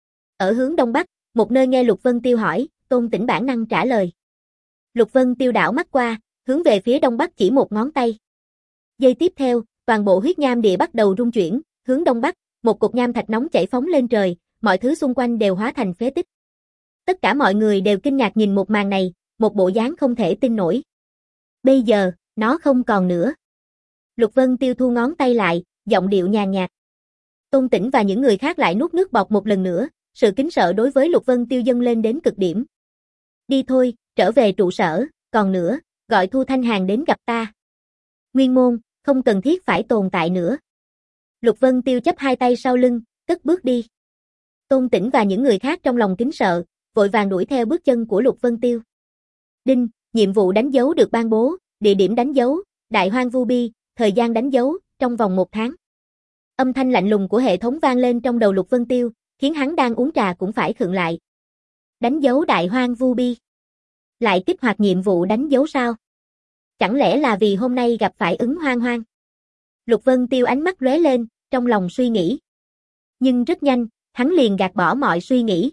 Ở hướng đông bắc, một nơi nghe Lục Vân Tiêu hỏi, Tôn Tĩnh bản năng trả lời. Lục Vân Tiêu đảo mắt qua, hướng về phía đông bắc chỉ một ngón tay. Giây tiếp theo, toàn bộ Huyết Nham Địa bắt đầu rung chuyển, hướng đông bắc, một cột nham thạch nóng chảy phóng lên trời, mọi thứ xung quanh đều hóa thành phế tích. Tất cả mọi người đều kinh ngạc nhìn một màn này, một bộ dáng không thể tin nổi. Bây giờ, nó không còn nữa. Lục Vân Tiêu thu ngón tay lại, giọng điệu nhàn nhạt. Tôn Tĩnh và những người khác lại nuốt nước bọt một lần nữa, sự kính sợ đối với Lục Vân Tiêu dâng lên đến cực điểm. Đi thôi, trở về trụ sở, còn nữa, gọi Thu Thanh Hàn đến gặp ta. Nguyên môn, không cần thiết phải tồn tại nữa. Lục Vân Tiêu chắp hai tay sau lưng, cất bước đi. Tôn Tĩnh và những người khác trong lòng kính sợ, vội vàng đuổi theo bước chân của Lục Vân Tiêu. Đinh, nhiệm vụ đánh dấu được ban bố, địa điểm đánh dấu, Đại Hoang Vu Bi, thời gian đánh dấu, trong vòng một tháng. Âm thanh lạnh lùng của hệ thống vang lên trong đầu Lục Vân Tiêu, khiến hắn đang uống trà cũng phải khựng lại. Đánh dấu Đại Hoang Vu Bi. Lại kích hoạt nhiệm vụ đánh dấu sao? Chẳng lẽ là vì hôm nay gặp phải ứng hoang hoang? Lục Vân Tiêu ánh mắt lóe lên, trong lòng suy nghĩ. Nhưng rất nhanh, hắn liền gạt bỏ mọi suy nghĩ.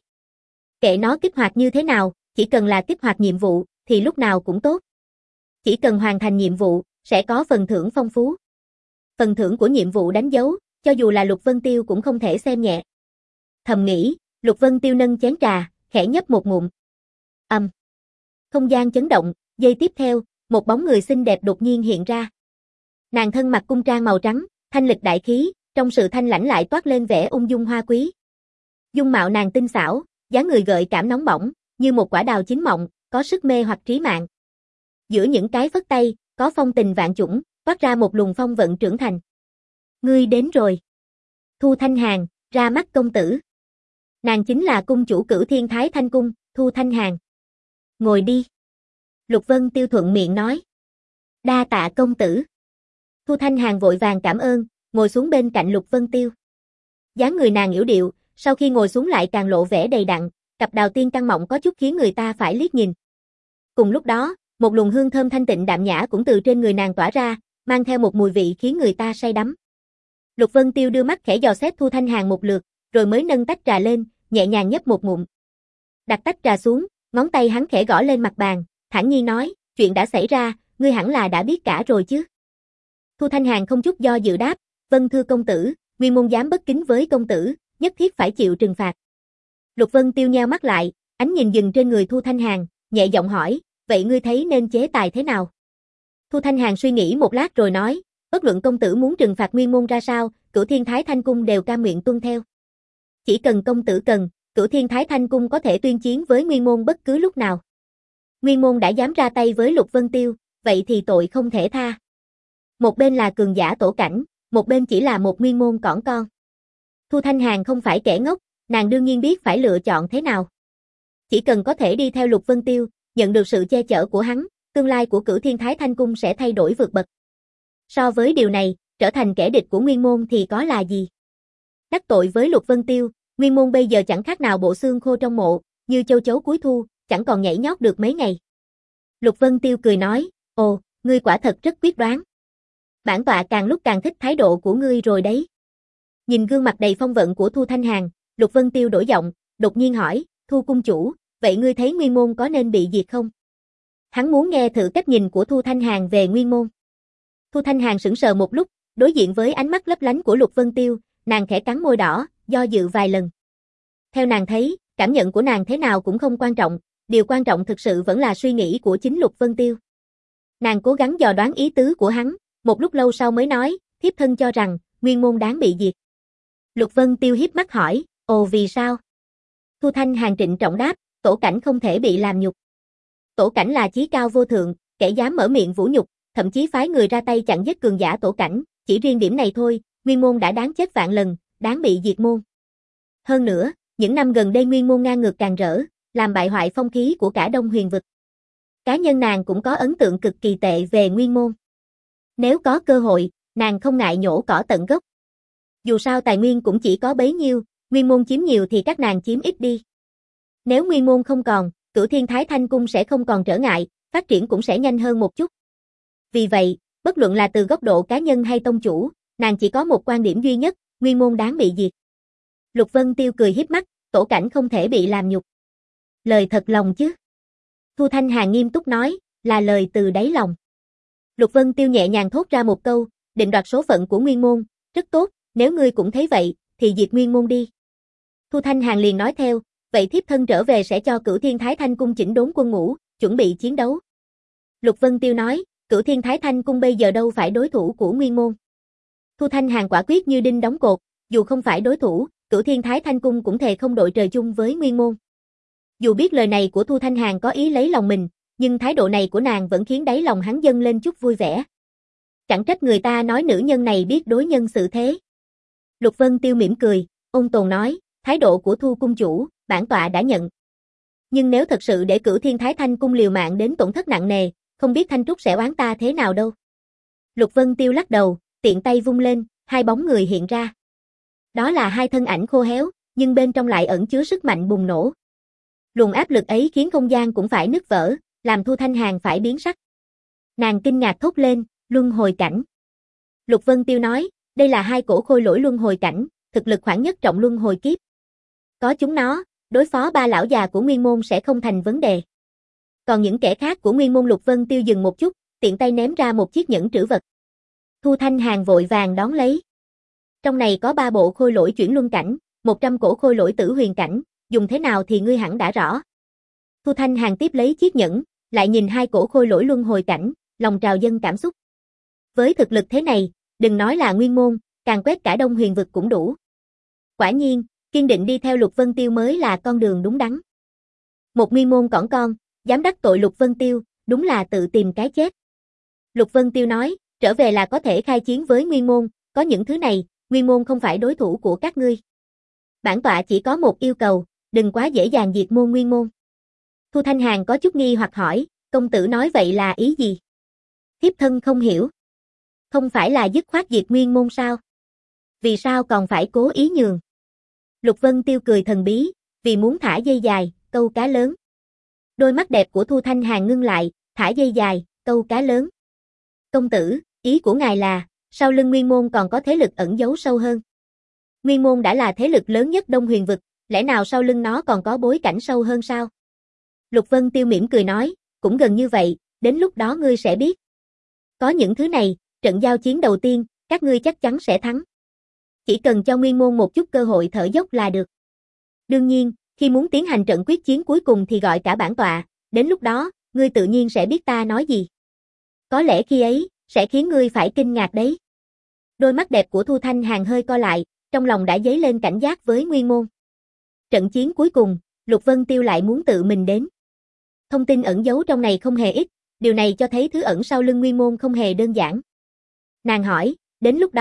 Kệ nó kích hoạt như thế nào, chỉ cần là kích hoạt nhiệm vụ, thì lúc nào cũng tốt. Chỉ cần hoàn thành nhiệm vụ, sẽ có phần thưởng phong phú. Phần thưởng của nhiệm vụ đánh dấu, cho dù là Lục Vân Tiêu cũng không thể xem nhẹ. Thầm nghĩ, Lục Vân Tiêu nâng chén trà, khẽ nhấp một ngụm. Âm. Um. Không gian chấn động, giây tiếp theo, một bóng người xinh đẹp đột nhiên hiện ra. Nàng thân mặc cung trang màu trắng, thanh lịch đại khí, trong sự thanh lãnh lại toát lên vẻ ung dung hoa quý. Dung mạo nàng tinh xảo, dáng người gợi cảm nóng bỏng, như một quả đào chín mọng, có sức mê hoặc trí mạng. Giữa những cái phất tay, có phong tình vạn chủng, toát ra một luồng phong vận trưởng thành. Ngươi đến rồi. Thu Thanh Hàn, ra mắt công tử. Nàng chính là cung chủ Cửu Thiên Thái Thanh Cung, Thu Thanh Hàn. Ngồi đi. Lục Vân Tiêu thuận miệng nói. Đa tạ công tử. Thu Thanh Hàn vội vàng cảm ơn, ngồi xuống bên cạnh Lục Vân Tiêu. Dáng người nàng yểu điệu, sau khi ngồi xuống lại càng lộ vẻ đầy đặn, cặp đào tiên căng mọng có chút khiến người ta phải liếc nhìn. Cùng lúc đó, một luồng hương thơm thanh tịnh đạm nhã cũng từ trên người nàng tỏa ra, mang theo một mùi vị khiến người ta say đắm. Lục Vân Tiêu đưa mắt khẽ dò xét Thu Thanh Hàn một lượt, rồi mới nâng tách trà lên, nhẹ nhàng nhấp một ngụm. Đặt tách trà xuống, ngón tay hắn khẽ gõ lên mặt bàn, thản nhiên nói, chuyện đã xảy ra, ngươi hẳn là đã biết cả rồi chứ. Thu Thanh Hàn không chút do dự đáp, vâng thưa công tử, Nguyên môn dám bất kính với công tử, nhất thiết phải chịu trừng phạt. Lục Vân Tiêu nheo mắt lại, ánh nhìn dừng trên người Thu Thanh Hàn, nhẹ giọng hỏi, vậy ngươi thấy nên chế tài thế nào? Thu Thanh Hàn suy nghĩ một lát rồi nói, bất luận công tử muốn trừng phạt Nguyên môn ra sao, Cửu Thiên Thái Thanh Cung đều cam nguyện tuân theo. Chỉ cần công tử cần, Cửu Thiên Thái Thanh Cung có thể tuyên chiến với Nguyên môn bất cứ lúc nào. Nguyên môn đã dám ra tay với Lục Vân Tiêu, vậy thì tội không thể tha. Một bên là cường giả tổ cảnh, một bên chỉ là một nguyên môn cỏn con. Thu Thanh Hàn không phải kẻ ngốc, nàng đương nhiên biết phải lựa chọn thế nào. Chỉ cần có thể đi theo Lục Vân Tiêu, nhận được sự che chở của hắn, tương lai của Cửu Thiên Thái Thanh Cung sẽ thay đổi vượt bậc. So với điều này, trở thành kẻ địch của nguyên môn thì có là gì? Đắc tội với Lục Vân Tiêu, nguyên môn bây giờ chẳng khác nào bộ xương khô trong mộ, như châu chấu cuối thu, chẳng còn nhảy nhót được mấy ngày. Lục Vân Tiêu cười nói, ồ, ngươi quả thật rất quyết đoán. Bản tọa càng lúc càng thích thái độ của ngươi rồi đấy. Nhìn gương mặt đầy phong vận của Thu Thanh Hàn, Lục Vân Tiêu đổi giọng, đột nhiên hỏi, Thu cung chủ, vậy ngươi thấy nguyên môn có nên bị diệt không? Hắn muốn nghe thử cách nhìn của Thu Thanh Hàn về nguyên môn. Thu Thanh Hàn sững sờ một lúc, đối diện với ánh mắt lấp lánh của Lục Vân Tiêu, nàng khẽ cắn môi đỏ, do dự vài lần. Theo nàng thấy, cảm nhận của nàng thế nào cũng không quan trọng, điều quan trọng thực sự vẫn là suy nghĩ của chính Lục Vân Tiêu. Nàng cố gắng dò đoán ý tứ của hắn, một lúc lâu sau mới nói, thiếp thân cho rằng, nguyên môn đáng bị diệt. Lục Vân Tiêu hiếp mắt hỏi, ồ vì sao? Thu Thanh Hàn trịnh trọng đáp, tổ cảnh không thể bị làm nhục. Tổ cảnh là chí cao vô thượng, kẻ dám mở miệng vũ nhục, thậm chí phái người ra tay chặn giết cường giả tổ cảnh, chỉ riêng điểm này thôi, nguyên môn đã đáng chết vạn lần, đáng bị diệt môn. Hơn nữa, những năm gần đây nguyên môn ngang ngược càng rỡ, làm bại hoại phong khí của cả Đông Huyền vực. Cá nhân nàng cũng có ấn tượng cực kỳ tệ về nguyên môn. Nếu có cơ hội, nàng không ngại nhổ cỏ tận gốc. Dù sao tài nguyên cũng chỉ có bấy nhiêu, nguyên môn chiếm nhiều thì các nàng chiếm ít đi. Nếu nguyên môn không còn, Cửu Thiên Thái Thanh Cung sẽ không còn trở ngại, phát triển cũng sẽ nhanh hơn một chút. Vì vậy, bất luận là từ góc độ cá nhân hay tông chủ, nàng chỉ có một quan điểm duy nhất, nguyên môn đáng bị diệt. Lục Vân Tiêu cười hiếp mắt, tổ cảnh không thể bị làm nhục. Lời thật lòng chứ? Thu Thanh Hàn nghiêm túc nói, là lời từ đáy lòng. Lục Vân Tiêu nhẹ nhàng thốt ra một câu, định đoạt số phận của nguyên môn, rất tốt, nếu ngươi cũng thấy vậy, thì diệt nguyên môn đi. Thu Thanh Hàn liền nói theo, vậy thiếp thân trở về sẽ cho Cửu Thiên Thái Thanh Cung chỉnh đốn quân ngũ, chuẩn bị chiến đấu. Lục Vân Tiêu nói, Cửu Thiên Thái Thanh Cung bây giờ đâu phải đối thủ của nguyên môn. Thu Thanh Hàn quả quyết như đinh đóng cột, dù không phải đối thủ, Cửu Thiên Thái Thanh Cung cũng thề không đội trời chung với nguyên môn. Dù biết lời này của Thu Thanh Hàn có ý lấy lòng mình, nhưng thái độ này của nàng vẫn khiến đáy lòng hắn dâng lên chút vui vẻ. Chẳng trách người ta nói nữ nhân này biết đối nhân xử thế. Lục Vân Tiêu mỉm cười, ôn tồn nói, thái độ của Thu cung chủ, bản tọa đã nhận. Nhưng nếu thật sự để Cửu Thiên Thái Thanh Cung liều mạng đến tổn thất nặng nề, không biết Thanh Trúc sẽ oán ta thế nào đâu. Lục Vân Tiêu lắc đầu, tiện tay vung lên, hai bóng người hiện ra. Đó là hai thân ảnh khô héo, nhưng bên trong lại ẩn chứa sức mạnh bùng nổ. Luồng áp lực ấy khiến không gian cũng phải nứt vỡ, làm Thu Thanh Hàn phải biến sắc. Nàng kinh ngạc thốt lên, luân hồi cảnh. Lục Vân Tiêu nói, đây là hai cổ khôi lỗi luân hồi cảnh, thực lực khoảng nhất trọng luân hồi kiếp. Có chúng nó, đối phó ba lão già của nguyên môn sẽ không thành vấn đề. Còn những kẻ khác của nguyên môn Lục Vân Tiêu dừng một chút, tiện tay ném ra một chiếc nhẫn trữ vật. Thu Thanh Hàn vội vàng đón lấy. Trong này có ba bộ khôi lỗi chuyển luân cảnh, một trăm cổ khôi lỗi tử huyền cảnh, dùng thế nào thì ngươi hẳn đã rõ. Thu Thanh Hàn tiếp lấy chiếc nhẫn, lại nhìn hai cổ khôi lỗi luân hồi cảnh, lòng trào dâng cảm xúc. Với thực lực thế này, đừng nói là nguyên môn, càng quét cả Đông Huyền vực cũng đủ. Quả nhiên, kiên định đi theo Lục Vân Tiêu mới là con đường đúng đắn. Một nguyên môn cỏn con, dám đắc tội Lục Vân Tiêu, đúng là tự tìm cái chết. Lục Vân Tiêu nói, trở về là có thể khai chiến với nguyên môn, có những thứ này, nguyên môn không phải đối thủ của các ngươi. Bản tọa chỉ có một yêu cầu, đừng quá dễ dàng diệt môn nguyên môn. Thu Thanh Hàn có chút nghi hoặc hỏi, công tử nói vậy là ý gì? Thiếp thân không hiểu. Không phải là dứt khoát diệt nguyên môn sao? Vì sao còn phải cố ý nhường? Lục Vân Tiêu cười thần bí, vì muốn thả dây dài, câu cá lớn. Đôi mắt đẹp của Thu Thanh Hàn ngưng lại, thả dây dài, câu cá lớn. Công tử, ý của ngài là, sau lưng nguyên môn còn có thế lực ẩn giấu sâu hơn. Nguyên môn đã là thế lực lớn nhất Đông Huyền vực, lẽ nào sau lưng nó còn có bối cảnh sâu hơn sao? Lục Vân Tiêu mỉm cười nói, cũng gần như vậy, đến lúc đó ngươi sẽ biết. Có những thứ này, trận giao chiến đầu tiên, các ngươi chắc chắn sẽ thắng. Chỉ cần cho nguyên môn một chút cơ hội thở dốc là được. Đương nhiên, khi muốn tiến hành trận quyết chiến cuối cùng thì gọi cả bản tọa, đến lúc đó, ngươi tự nhiên sẽ biết ta nói gì. Có lẽ khi ấy, sẽ khiến ngươi phải kinh ngạc đấy. Đôi mắt đẹp của Thu Thanh Hàn hơi co lại, trong lòng đã dấy lên cảnh giác với nguyên môn. Trận chiến cuối cùng, Lục Vân Tiêu lại muốn tự mình đến. Thông tin ẩn giấu trong này không hề ít, điều này cho thấy thứ ẩn sau lưng nguyên môn không hề đơn giản. Nàng hỏi, đến lúc đó,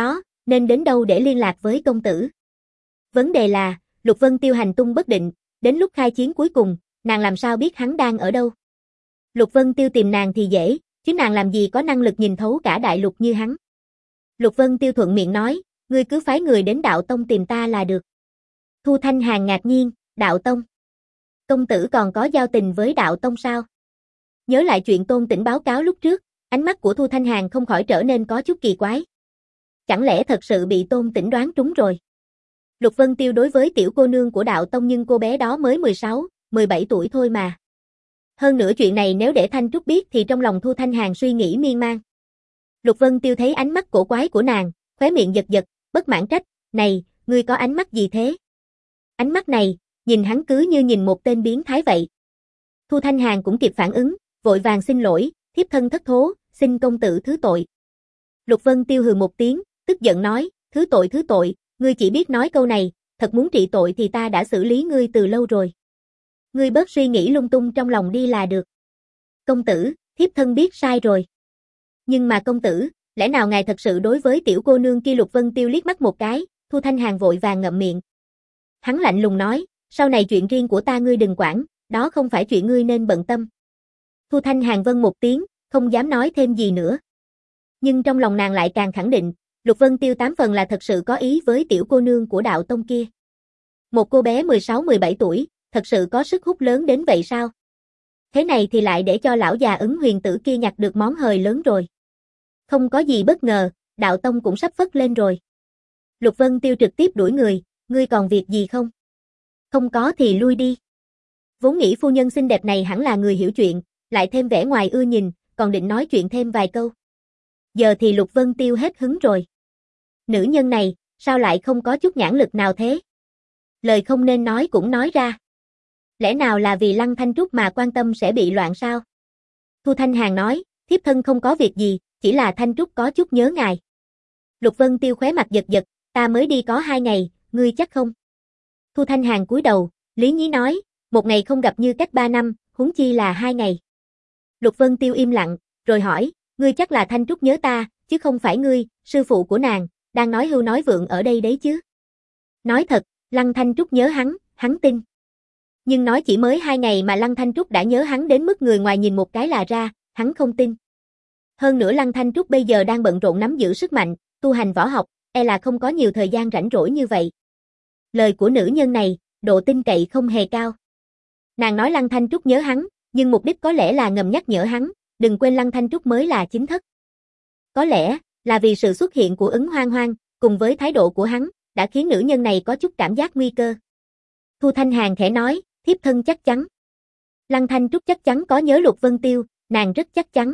Nên đến đâu để liên lạc với công tử? Vấn đề là, Lục Vân Tiêu hành tung bất định, đến lúc khai chiến cuối cùng, nàng làm sao biết hắn đang ở đâu? Lục Vân Tiêu tìm nàng thì dễ, chứ nàng làm gì có năng lực nhìn thấu cả đại lục như hắn. Lục Vân Tiêu thuận miệng nói, ngươi cứ phái người đến Đạo Tông tìm ta là được. Thu Thanh Hàn ngạc nhiên, Đạo Tông? Công tử còn có giao tình với Đạo Tông sao? Nhớ lại chuyện Tôn Tĩnh báo cáo lúc trước, ánh mắt của Thu Thanh Hàn không khỏi trở nên có chút kỳ quái. Chẳng lẽ thật sự bị Tôn Tĩnh đoán trúng rồi? Lục Vân Tiêu đối với tiểu cô nương của Đạo Tông nhưng cô bé đó mới mười sáu, mười bảy tuổi thôi mà. Hơn nữa chuyện này nếu để Thanh Trúc biết thì trong lòng Thu Thanh Hàn suy nghĩ miên man. Lục Vân Tiêu thấy ánh mắt cổ quái của nàng, khóe miệng giật giật, bất mãn trách, này, ngươi có ánh mắt gì thế? Ánh mắt này, nhìn hắn cứ như nhìn một tên biến thái vậy. Thu Thanh Hàn cũng kịp phản ứng, vội vàng xin lỗi, thiếp thân thất thố, xin công tử thứ tội. Lục Vân Tiêu hừ một tiếng, tức giận nói, thứ tội thứ tội, ngươi chỉ biết nói câu này, thật muốn trị tội thì ta đã xử lý ngươi từ lâu rồi. Ngươi bớt suy nghĩ lung tung trong lòng đi là được. Công tử, thiếp thân biết sai rồi. Nhưng mà công tử, lẽ nào ngài thật sự đối với tiểu cô nương kia? Lục Vân Tiêu liếc mắt một cái, Thu Thanh Hàn vội vàng ngậm miệng. Hắn lạnh lùng nói, sau này chuyện riêng của ta ngươi đừng quản, đó không phải chuyện ngươi nên bận tâm. Thu Thanh Hàn vâng một tiếng, không dám nói thêm gì nữa. Nhưng trong lòng nàng lại càng khẳng định, Lục Vân Tiêu tám phần là thật sự có ý với tiểu cô nương của Đạo Tông kia. Một cô bé mười sáu mười bảy tuổi, thật sự có sức hút lớn đến vậy sao? Thế này thì lại để cho lão già Ứng Huyền Tử kia nhặt được món hời lớn rồi. Không có gì bất ngờ, Đạo Tông cũng sắp phất lên rồi. Lục Vân Tiêu trực tiếp đuổi người, ngươi còn việc gì không? Không có thì lui đi. Vốn nghĩ phu nhân xinh đẹp này hẳn là người hiểu chuyện, lại thêm vẻ ngoài ưa nhìn, còn định nói chuyện thêm vài câu. Giờ thì Lục Vân Tiêu hết hứng rồi. Nữ nhân này, sao lại không có chút nhãn lực nào thế? Lời không nên nói cũng nói ra. Lẽ nào là vì Lăng Thanh Trúc mà quan tâm sẽ bị loạn sao? Thu Thanh Hàn nói, thiếp thân không có việc gì, chỉ là Thanh Trúc có chút nhớ ngài. Lục Vân Tiêu khóe mặt giật giật, ta mới đi có hai ngày, ngươi chắc không? Thu Thanh Hàn cúi đầu, lý nhí nói, một ngày không gặp như cách ba năm, huống chi là hai ngày. Lục Vân Tiêu im lặng, rồi hỏi, ngươi chắc là Thanh Trúc nhớ ta, chứ không phải ngươi, sư phụ của nàng, đang nói hưu nói vượng ở đây đấy chứ. Nói thật, Lăng Thanh Trúc nhớ hắn, hắn tin. Nhưng nói chỉ mới hai ngày mà Lăng Thanh Trúc đã nhớ hắn đến mức người ngoài nhìn một cái là ra, hắn không tin. Hơn nữa Lăng Thanh Trúc bây giờ đang bận rộn nắm giữ sức mạnh, tu hành võ học, e là không có nhiều thời gian rảnh rỗi như vậy. Lời của nữ nhân này, độ tin cậy không hề cao. Nàng nói Lăng Thanh Trúc nhớ hắn, nhưng mục đích có lẽ là ngầm nhắc nhở hắn, đừng quên Lăng Thanh Trúc mới là chính thất. Có lẽ, là vì sự xuất hiện của Ứng Hoang Hoang, cùng với thái độ của hắn, đã khiến nữ nhân này có chút cảm giác nguy cơ. Thu Thanh Hàn khẽ nói, thiếp thân chắc chắn. Lăng Thanh Trúc chắc chắn có nhớ Lục Vân Tiêu, nàng rất chắc chắn.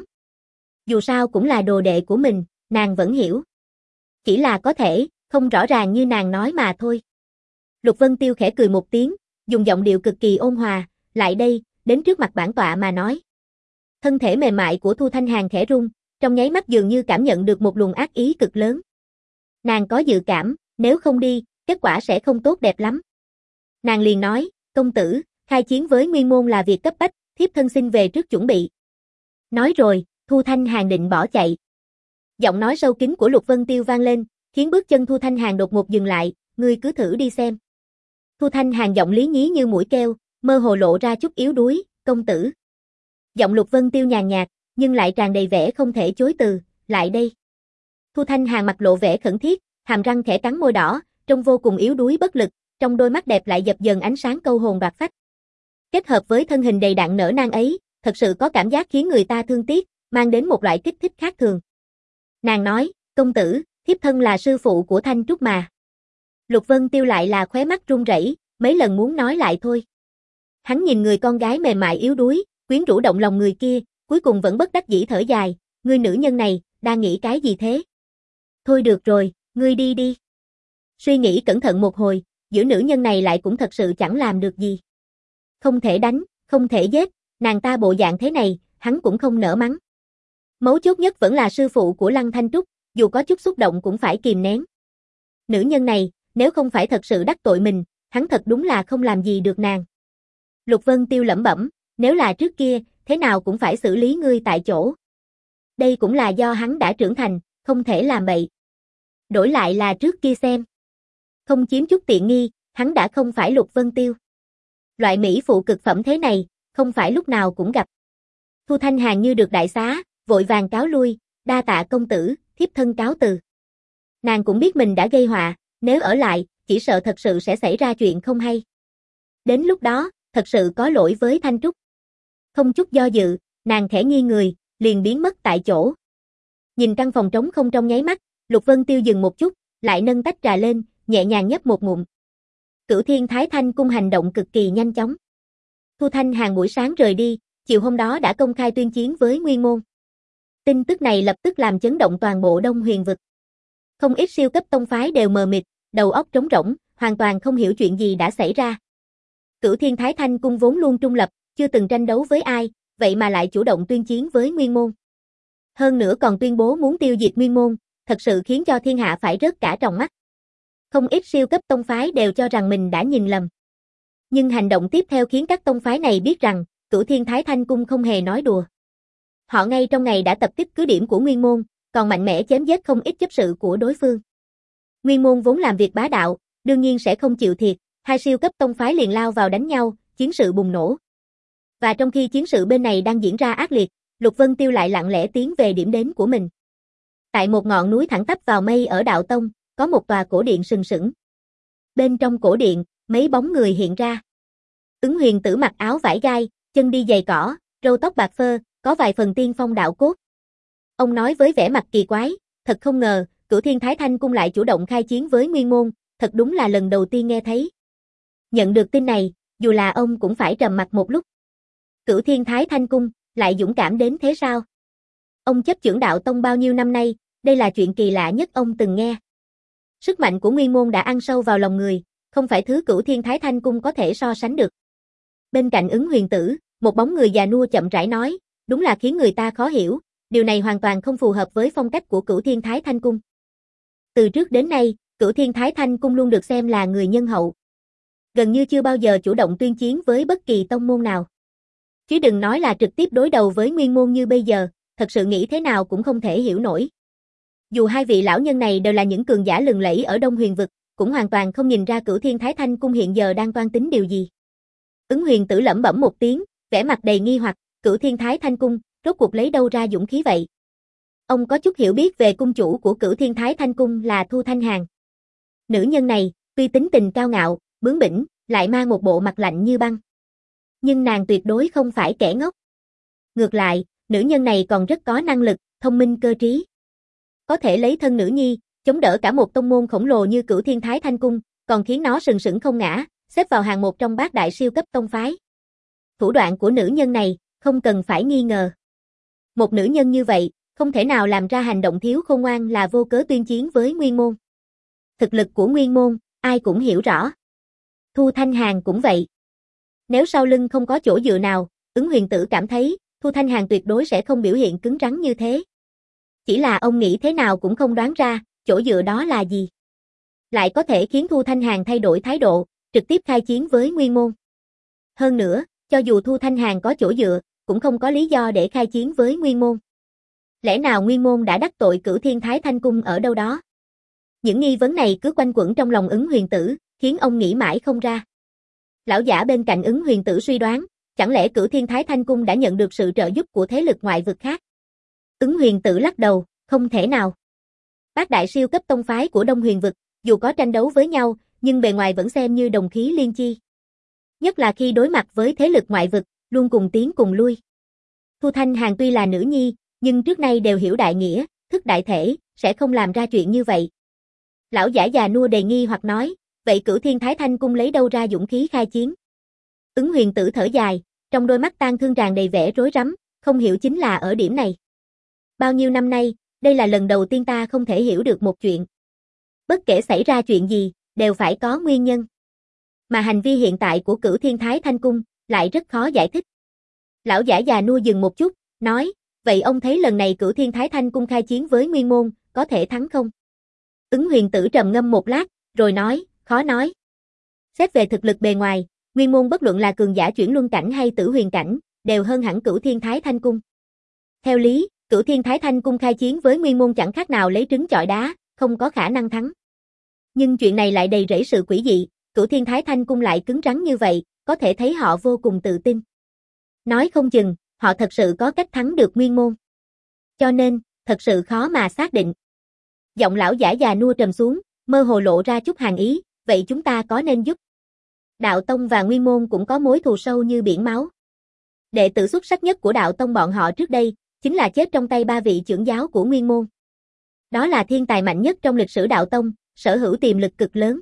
Dù sao cũng là đồ đệ của mình, nàng vẫn hiểu. Chỉ là có thể, không rõ ràng như nàng nói mà thôi. Lục Vân Tiêu khẽ cười một tiếng, dùng giọng điệu cực kỳ ôn hòa, lại đây, đến trước mặt bản tọa mà nói. Thân thể mềm mại của Thu Thanh Hàn khẽ rung, trong nháy mắt dường như cảm nhận được một luồng ác ý cực lớn. Nàng có dự cảm, nếu không đi, kết quả sẽ không tốt đẹp lắm. Nàng liền nói, công tử, khai chiến với Nguyên Môn là việc cấp bách, thiếp thân xin về trước chuẩn bị. Nói rồi, Thu Thanh Hàn định bỏ chạy. Giọng nói sâu kín của Lục Vân Tiêu vang lên, khiến bước chân Thu Thanh Hàn đột ngột dừng lại, ngươi cứ thử đi xem. Thu Thanh Hàn giọng lý nhí như mũi keo, mơ hồ lộ ra chút yếu đuối, công tử. Giọng Lục Vân Tiêu nhàn nhạt, nhưng lại tràn đầy vẻ không thể chối từ, lại đây. Thu Thanh Hàn mặt lộ vẻ khẩn thiết, hàm răng khẽ cắn môi đỏ, trông vô cùng yếu đuối bất lực, trong đôi mắt đẹp lại dập dần ánh sáng câu hồn đoạt phách. Kết hợp với thân hình đầy đặn nở nang ấy, thật sự có cảm giác khiến người ta thương tiếc, mang đến một loại kích thích khác thường. Nàng nói, công tử, thiếp thân là sư phụ của Thanh Trúc mà. Lục Vân Tiêu lại là khóe mắt run rẩy, mấy lần muốn nói lại thôi. Hắn nhìn người con gái mềm mại yếu đuối, quyến rũ động lòng người kia, cuối cùng vẫn bất đắc dĩ thở dài, ngươi nữ nhân này, đang nghĩ cái gì thế? Thôi được rồi, ngươi đi đi. Suy nghĩ cẩn thận một hồi, giữa nữ nhân này lại cũng thật sự chẳng làm được gì. Không thể đánh, không thể giết, nàng ta bộ dạng thế này, hắn cũng không nỡ mắng. Mấu chốt nhất vẫn là sư phụ của Lăng Thanh Trúc, dù có chút xúc động cũng phải kìm nén. Nữ nhân này, nếu không phải thật sự đắc tội mình, hắn thật đúng là không làm gì được nàng. Lục Vân Tiêu lẩm bẩm, nếu là trước kia, thế nào cũng phải xử lý ngươi tại chỗ. Đây cũng là do hắn đã trưởng thành, không thể làm bậy. Đổi lại là trước kia xem. Không chiếm chút tiện nghi, hắn đã không phải Lục Vân Tiêu. Loại mỹ phụ cực phẩm thế này, không phải lúc nào cũng gặp. Thu Thanh Hàn như được đại xá, vội vàng cáo lui, đa tạ công tử, thiếp thân cáo từ. Nàng cũng biết mình đã gây họa, nếu ở lại, chỉ sợ thật sự sẽ xảy ra chuyện không hay. Đến lúc đó, thật sự có lỗi với Thanh Trúc. Không chút do dự, nàng khẽ nghiêng người, liền biến mất tại chỗ. Nhìn căn phòng trống không trong nháy mắt, Lục Vân Tiêu dừng một chút, lại nâng tách trà lên, nhẹ nhàng nhấp một ngụm. Cửu Thiên Thái Thanh Cung hành động cực kỳ nhanh chóng. Thu Thanh Hàn buổi sáng rời đi, chiều hôm đó đã công khai tuyên chiến với Nguyên Môn. Tin tức này lập tức làm chấn động toàn bộ Đông Huyền vực. Không ít siêu cấp tông phái đều mờ mịt, đầu óc trống rỗng, hoàn toàn không hiểu chuyện gì đã xảy ra. Cửu Thiên Thái Thanh Cung vốn luôn trung lập, chưa từng tranh đấu với ai, vậy mà lại chủ động tuyên chiến với Nguyên Môn. Hơn nữa còn tuyên bố muốn tiêu diệt Nguyên Môn, thật sự khiến cho thiên hạ phải rớt cả tròng mắt. Không ít siêu cấp tông phái đều cho rằng mình đã nhìn lầm. Nhưng hành động tiếp theo khiến các tông phái này biết rằng, Cửu Thiên Thái Thanh Cung không hề nói đùa. Họ ngay trong ngày đã tập kích cứ điểm của Nguyên Môn, còn mạnh mẽ chém giết không ít chấp sự của đối phương. Nguyên Môn vốn làm việc bá đạo, đương nhiên sẽ không chịu thiệt, hai siêu cấp tông phái liền lao vào đánh nhau, chiến sự bùng nổ. Và trong khi chiến sự bên này đang diễn ra ác liệt, Lục Vân Tiêu lại lặng lẽ tiến về điểm đến của mình. Tại một ngọn núi thẳng tắp vào mây ở Đạo Tông, có một tòa cổ điện sừng sững. Bên trong cổ điện, mấy bóng người hiện ra. Ứng Huyền Tử mặc áo vải gai, chân đi giày cỏ, râu tóc bạc phơ, có vài phần tiên phong đạo cốt. Ông nói với vẻ mặt kỳ quái, thật không ngờ, Cửu Thiên Thái Thanh Cung lại chủ động khai chiến với Nguyên Môn, thật đúng là lần đầu tiên nghe thấy. Nhận được tin này, dù là ông cũng phải trầm mặc một lúc. Cửu Thiên Thái Thanh Cung, lại dũng cảm đến thế sao? Ông chấp chưởng Đạo Tông bao nhiêu năm nay, đây là chuyện kỳ lạ nhất ông từng nghe. Sức mạnh của Nguyên Môn đã ăn sâu vào lòng người, không phải thứ Cửu Thiên Thái Thanh Cung có thể so sánh được. Bên cạnh Ứng Huyền Tử, một bóng người già nua chậm rãi nói, đúng là khiến người ta khó hiểu, điều này hoàn toàn không phù hợp với phong cách của Cửu Thiên Thái Thanh Cung. Từ trước đến nay, Cửu Thiên Thái Thanh Cung luôn được xem là người nhân hậu. Gần như chưa bao giờ chủ động tuyên chiến với bất kỳ tông môn nào. Chứ đừng nói là trực tiếp đối đầu với Nguyên Môn như bây giờ, thật sự nghĩ thế nào cũng không thể hiểu nổi. Dù hai vị lão nhân này đều là những cường giả lừng lẫy ở Đông Huyền vực, cũng hoàn toàn không nhìn ra Cửu Thiên Thái Thanh Cung hiện giờ đang toan tính điều gì. Ứng Huyền Tử lẩm bẩm một tiếng, vẻ mặt đầy nghi hoặc, Cửu Thiên Thái Thanh Cung, rốt cuộc lấy đâu ra dũng khí vậy? Ông có chút hiểu biết về cung chủ của Cửu Thiên Thái Thanh Cung là Thu Thanh Hàn. Nữ nhân này, tuy tính tình cao ngạo, bướng bỉnh, lại mang một bộ mặt lạnh như băng. Nhưng nàng tuyệt đối không phải kẻ ngốc. Ngược lại, nữ nhân này còn rất có năng lực, thông minh cơ trí. Có thể lấy thân nữ nhi, chống đỡ cả một tông môn khổng lồ như Cửu Thiên Thái Thanh Cung, còn khiến nó sừng sững không ngã, xếp vào hàng một trong bát đại siêu cấp tông phái. Thủ đoạn của nữ nhân này, không cần phải nghi ngờ. Một nữ nhân như vậy, không thể nào làm ra hành động thiếu khôn ngoan là vô cớ tuyên chiến với Nguyên Môn. Thực lực của Nguyên Môn, ai cũng hiểu rõ. Thu Thanh Hàn cũng vậy. Nếu sau lưng không có chỗ dựa nào, Ứng Huyền Tử cảm thấy, Thu Thanh Hàn tuyệt đối sẽ không biểu hiện cứng rắn như thế. Chỉ là ông nghĩ thế nào cũng không đoán ra, chỗ dựa đó là gì. Lại có thể khiến Thu Thanh Hàn thay đổi thái độ, trực tiếp khai chiến với Nguyên Môn. Hơn nữa, cho dù Thu Thanh Hàn có chỗ dựa, cũng không có lý do để khai chiến với Nguyên Môn. Lẽ nào Nguyên Môn đã đắc tội Cửu Thiên Thái Thanh Cung ở đâu đó? Những nghi vấn này cứ quanh quẩn trong lòng Ứng Huyền Tử, khiến ông nghĩ mãi không ra. Lão giả bên cạnh Ứng Huyền Tử suy đoán, chẳng lẽ Cửu Thiên Thái Thanh Cung đã nhận được sự trợ giúp của thế lực ngoại vực khác? Ứng Huyền Tử lắc đầu, không thể nào. Bát đại siêu cấp tông phái của Đông Huyền vực, dù có tranh đấu với nhau, nhưng bề ngoài vẫn xem như đồng khí liên chi. Nhất là khi đối mặt với thế lực ngoại vực, luôn cùng tiến cùng lui. Thu Thanh Hàn tuy là nữ nhi, nhưng trước nay đều hiểu đại nghĩa, thức đại thể, sẽ không làm ra chuyện như vậy. Lão giả già nua đề nghi hoặc nói, vậy Cửu Thiên Thái Thanh Cung lấy đâu ra dũng khí khai chiến? Ứng Huyền Tử thở dài, trong đôi mắt tang thương tràn đầy vẻ rối rắm, không hiểu chính là ở điểm này. Bao nhiêu năm nay, đây là lần đầu tiên ta không thể hiểu được một chuyện. Bất kể xảy ra chuyện gì, đều phải có nguyên nhân. Mà hành vi hiện tại của Cửu Thiên Thái Thanh Cung, lại rất khó giải thích. Lão giả già nua dừng một chút, nói, vậy ông thấy lần này Cửu Thiên Thái Thanh Cung khai chiến với Nguyên Môn, có thể thắng không? Ứng Huyền Tử trầm ngâm một lát, rồi nói, khó nói. Xét về thực lực bề ngoài, Nguyên Môn bất luận là cường giả chuyển luân cảnh hay tử huyền cảnh, đều hơn hẳn Cửu Thiên Thái Thanh Cung. Theo lý, Cửu Thiên Thái Thanh Cung khai chiến với Nguyên Môn chẳng khác nào lấy trứng chọi đá, không có khả năng thắng. Nhưng chuyện này lại đầy rẫy sự quỷ dị, Cửu Thiên Thái Thanh Cung lại cứng rắn như vậy, có thể thấy họ vô cùng tự tin. Nói không chừng, họ thật sự có cách thắng được Nguyên Môn. Cho nên, thật sự khó mà xác định. Giọng lão giả già nua trầm xuống, mơ hồ lộ ra chút hàn ý, vậy chúng ta có nên giúp? Đạo Tông và Nguyên Môn cũng có mối thù sâu như biển máu. Đệ tử xuất sắc nhất của Đạo Tông bọn họ trước đây, chính là chết trong tay ba vị trưởng giáo của Nguyên Môn. Đó là thiên tài mạnh nhất trong lịch sử Đạo Tông, sở hữu tiềm lực cực lớn.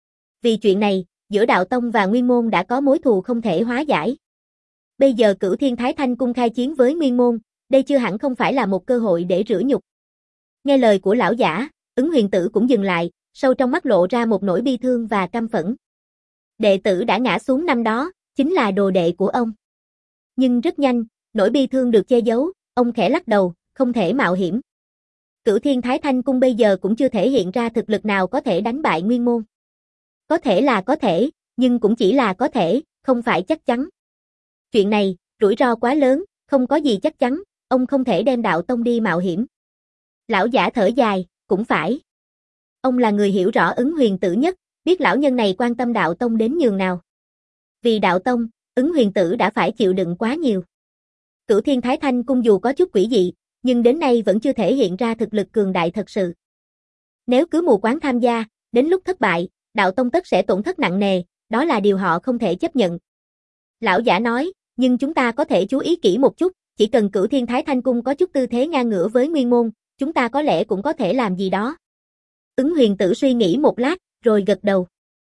Vì chuyện này, giữa Đạo Tông và Nguyên Môn đã có mối thù không thể hóa giải. Bây giờ Cửu Thiên Thái Thanh Cung khai chiến với Nguyên Môn, đây chưa hẳn không phải là một cơ hội để rửa nhục. Nghe lời của lão giả, Ứng Huyền Tử cũng dừng lại, sâu trong mắt lộ ra một nỗi bi thương và căm phẫn. Đệ tử đã ngã xuống năm đó, chính là đồ đệ của ông. Nhưng rất nhanh, nỗi bi thương được che giấu, ông khẽ lắc đầu, không thể mạo hiểm. Cửu Thiên Thái Thanh Cung bây giờ cũng chưa thể hiện ra thực lực nào có thể đánh bại Nguyên Môn. Có thể là có thể, nhưng cũng chỉ là có thể, không phải chắc chắn. Chuyện này, rủi ro quá lớn, không có gì chắc chắn, ông không thể đem Đạo Tông đi mạo hiểm. Lão giả thở dài, cũng phải. Ông là người hiểu rõ Ứng Huyền Tử nhất, biết lão nhân này quan tâm Đạo Tông đến nhường nào. Vì Đạo Tông, Ứng Huyền Tử đã phải chịu đựng quá nhiều. Cửu Thiên Thái Thanh Cung dù có chút quỷ dị, nhưng đến nay vẫn chưa thể hiện ra thực lực cường đại thật sự. Nếu cứ mù quáng tham gia, đến lúc thất bại, Đạo Tông tất sẽ tổn thất nặng nề, đó là điều họ không thể chấp nhận. Lão giả nói, nhưng chúng ta có thể chú ý kỹ một chút, chỉ cần Cửu Thiên Thái Thanh Cung có chút tư thế ngang ngửa với Nguyên Môn, chúng ta có lẽ cũng có thể làm gì đó. Ứng Huyền Tử suy nghĩ một lát, rồi gật đầu.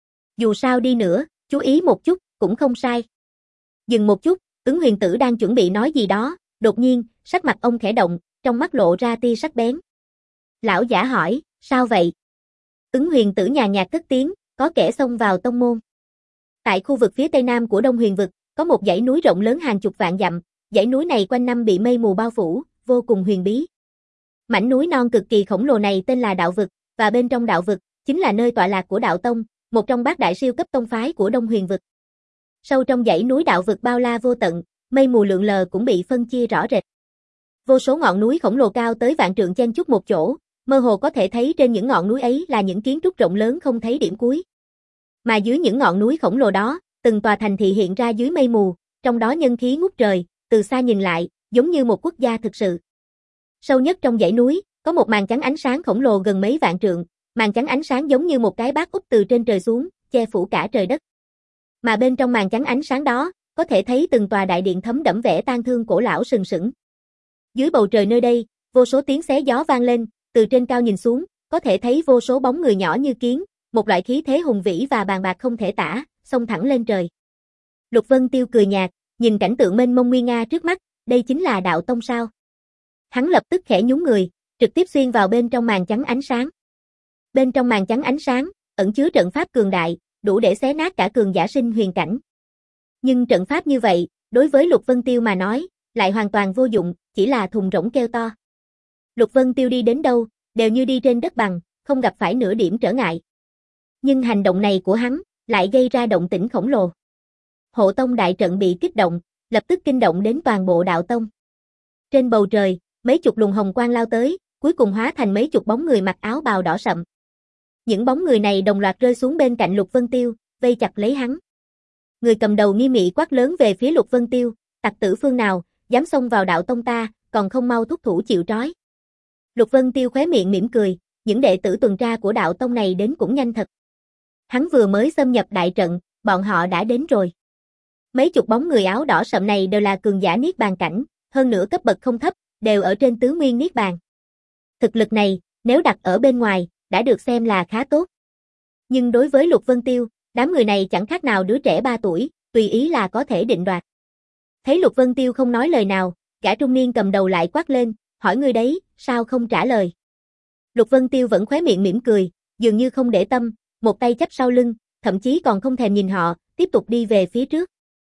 Dù sao đi nữa, chú ý một chút, cũng không sai. Dừng một chút, Ứng Huyền Tử đang chuẩn bị nói gì đó, đột nhiên, sắc mặt ông khẽ động, trong mắt lộ ra tia sắc bén. Lão giả hỏi, sao vậy? Ứng Huyền Tử nhàn nhạt cất tiếng, có kẻ xông vào tông môn. Tại khu vực phía tây nam của Đông Huyền Vực, có một dãy núi rộng lớn hàng chục vạn dặm, dãy núi này quanh năm bị mây mù bao phủ, vô cùng huyền bí. Mảnh núi non cực kỳ khổng lồ này tên là Đạo Vực, và bên trong Đạo Vực, chính là nơi tọa lạc của Đạo Tông, một trong bát đại siêu cấp tông phái của Đông Huyền Vực. Sâu trong dãy núi Đạo Vực bao la vô tận, mây mù lượn lờ cũng bị phân chia rõ rệt. Vô số ngọn núi khổng lồ cao tới vạn trượng chen chúc một chỗ, mơ hồ có thể thấy trên những ngọn núi ấy là những kiến trúc rộng lớn không thấy điểm cuối. Mà dưới những ngọn núi khổng lồ đó, từng tòa thành thị hiện ra dưới mây mù, trong đó nhân khí ngút trời, từ xa nhìn lại, giống như một quốc gia thực sự. Sâu nhất trong dãy núi, có một màn chắn ánh sáng khổng lồ gần mấy vạn trượng, màn chắn ánh sáng giống như một cái bát úp từ trên trời xuống, che phủ cả trời đất. Mà bên trong màn chắn ánh sáng đó, có thể thấy từng tòa đại điện thấm đẫm vẻ tang thương cổ lão sừng sững. Dưới bầu trời nơi đây, vô số tiếng xé gió vang lên, từ trên cao nhìn xuống, có thể thấy vô số bóng người nhỏ như kiến, một loại khí thế hùng vĩ và bàn bạc không thể tả, xông thẳng lên trời. Lục Vân Tiêu cười nhạt, nhìn cảnh tượng mênh mông nguy nga trước mắt, đây chính là Đạo Tông sao? Hắn lập tức khẽ nhún người, trực tiếp xuyên vào bên trong màn chắn ánh sáng. Bên trong màn chắn ánh sáng, ẩn chứa trận pháp cường đại, đủ để xé nát cả cường giả sinh huyền cảnh. Nhưng trận pháp như vậy, đối với Lục Vân Tiêu mà nói, lại hoàn toàn vô dụng, chỉ là thùng rỗng kêu to. Lục Vân Tiêu đi đến đâu, đều như đi trên đất bằng, không gặp phải nửa điểm trở ngại. Nhưng hành động này của hắn, lại gây ra động tĩnh khổng lồ. Hộ tông đại trận bị kích động, lập tức kinh động đến toàn bộ Đạo Tông. Trên bầu trời, mấy chục luồng hồng quang lao tới, cuối cùng hóa thành mấy chục bóng người mặc áo bào đỏ sậm. Những bóng người này đồng loạt rơi xuống bên cạnh Lục Vân Tiêu, vây chặt lấy hắn. Người cầm đầu nghiêm nghị quát lớn về phía Lục Vân Tiêu, tặc tử phương nào, dám xông vào Đạo Tông ta, còn không mau thúc thủ chịu trói. Lục Vân Tiêu khóe miệng mỉm cười, những đệ tử tuần tra của Đạo Tông này đến cũng nhanh thật. Hắn vừa mới xâm nhập đại trận, bọn họ đã đến rồi. Mấy chục bóng người áo đỏ sậm này đều là cường giả niết bàn cảnh, hơn nữa cấp bậc không thấp, đều ở trên tứ nguyên niết bàn. Thực lực này, nếu đặt ở bên ngoài, đã được xem là khá tốt. Nhưng đối với Lục Vân Tiêu, đám người này chẳng khác nào đứa trẻ ba tuổi, tùy ý là có thể định đoạt. Thấy Lục Vân Tiêu không nói lời nào, gã trung niên cầm đầu lại quát lên, hỏi ngươi đấy, sao không trả lời? Lục Vân Tiêu vẫn khóe miệng mỉm cười, dường như không để tâm, một tay chắp sau lưng, thậm chí còn không thèm nhìn họ, tiếp tục đi về phía trước.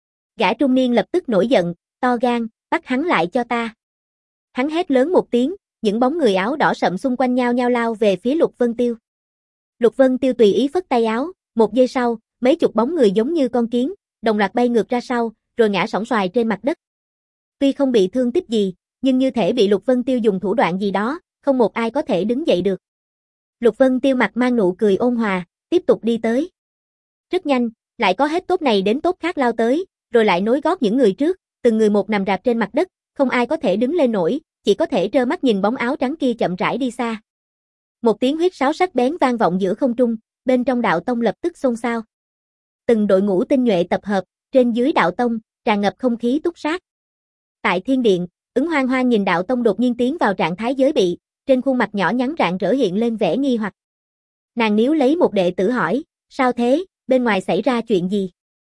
Gã trung niên lập tức nổi giận, to gan, bắt hắn lại cho ta. Hắn hét lớn một tiếng, những bóng người áo đỏ sậm xung quanh nhau nhau lao về phía Lục Vân Tiêu. Lục Vân Tiêu tùy ý phất tay áo, một giây sau, mấy chục bóng người giống như con kiến, đồng loạt bay ngược ra sau, rồi ngã sóng xoài trên mặt đất. Tuy không bị thương tích gì, nhưng như thể bị Lục Vân Tiêu dùng thủ đoạn gì đó, không một ai có thể đứng dậy được. Lục Vân Tiêu mặt mang nụ cười ôn hòa, tiếp tục đi tới. Rất nhanh, lại có hết tốp này đến tốp khác lao tới, rồi lại nối gót những người trước, từng người một nằm rạp trên mặt đất, không ai có thể đứng lên nổi, chỉ có thể trơ mắt nhìn bóng áo trắng kia chậm rãi đi xa. Một tiếng huýt sáo sắc bén vang vọng giữa không trung, bên trong đạo tông lập tức xôn xao. Từng đội ngũ tinh nhuệ tập hợp, trên dưới đạo tông, tràn ngập không khí túc sát. Tại thiên điện, Ứng Hoang Hoang nhìn đạo tông đột nhiên tiến vào trạng thái giới bị, trên khuôn mặt nhỏ nhắn rạng rỡ hiện lên vẻ nghi hoặc. Nàng níu lấy một đệ tử hỏi, sao thế, bên ngoài xảy ra chuyện gì?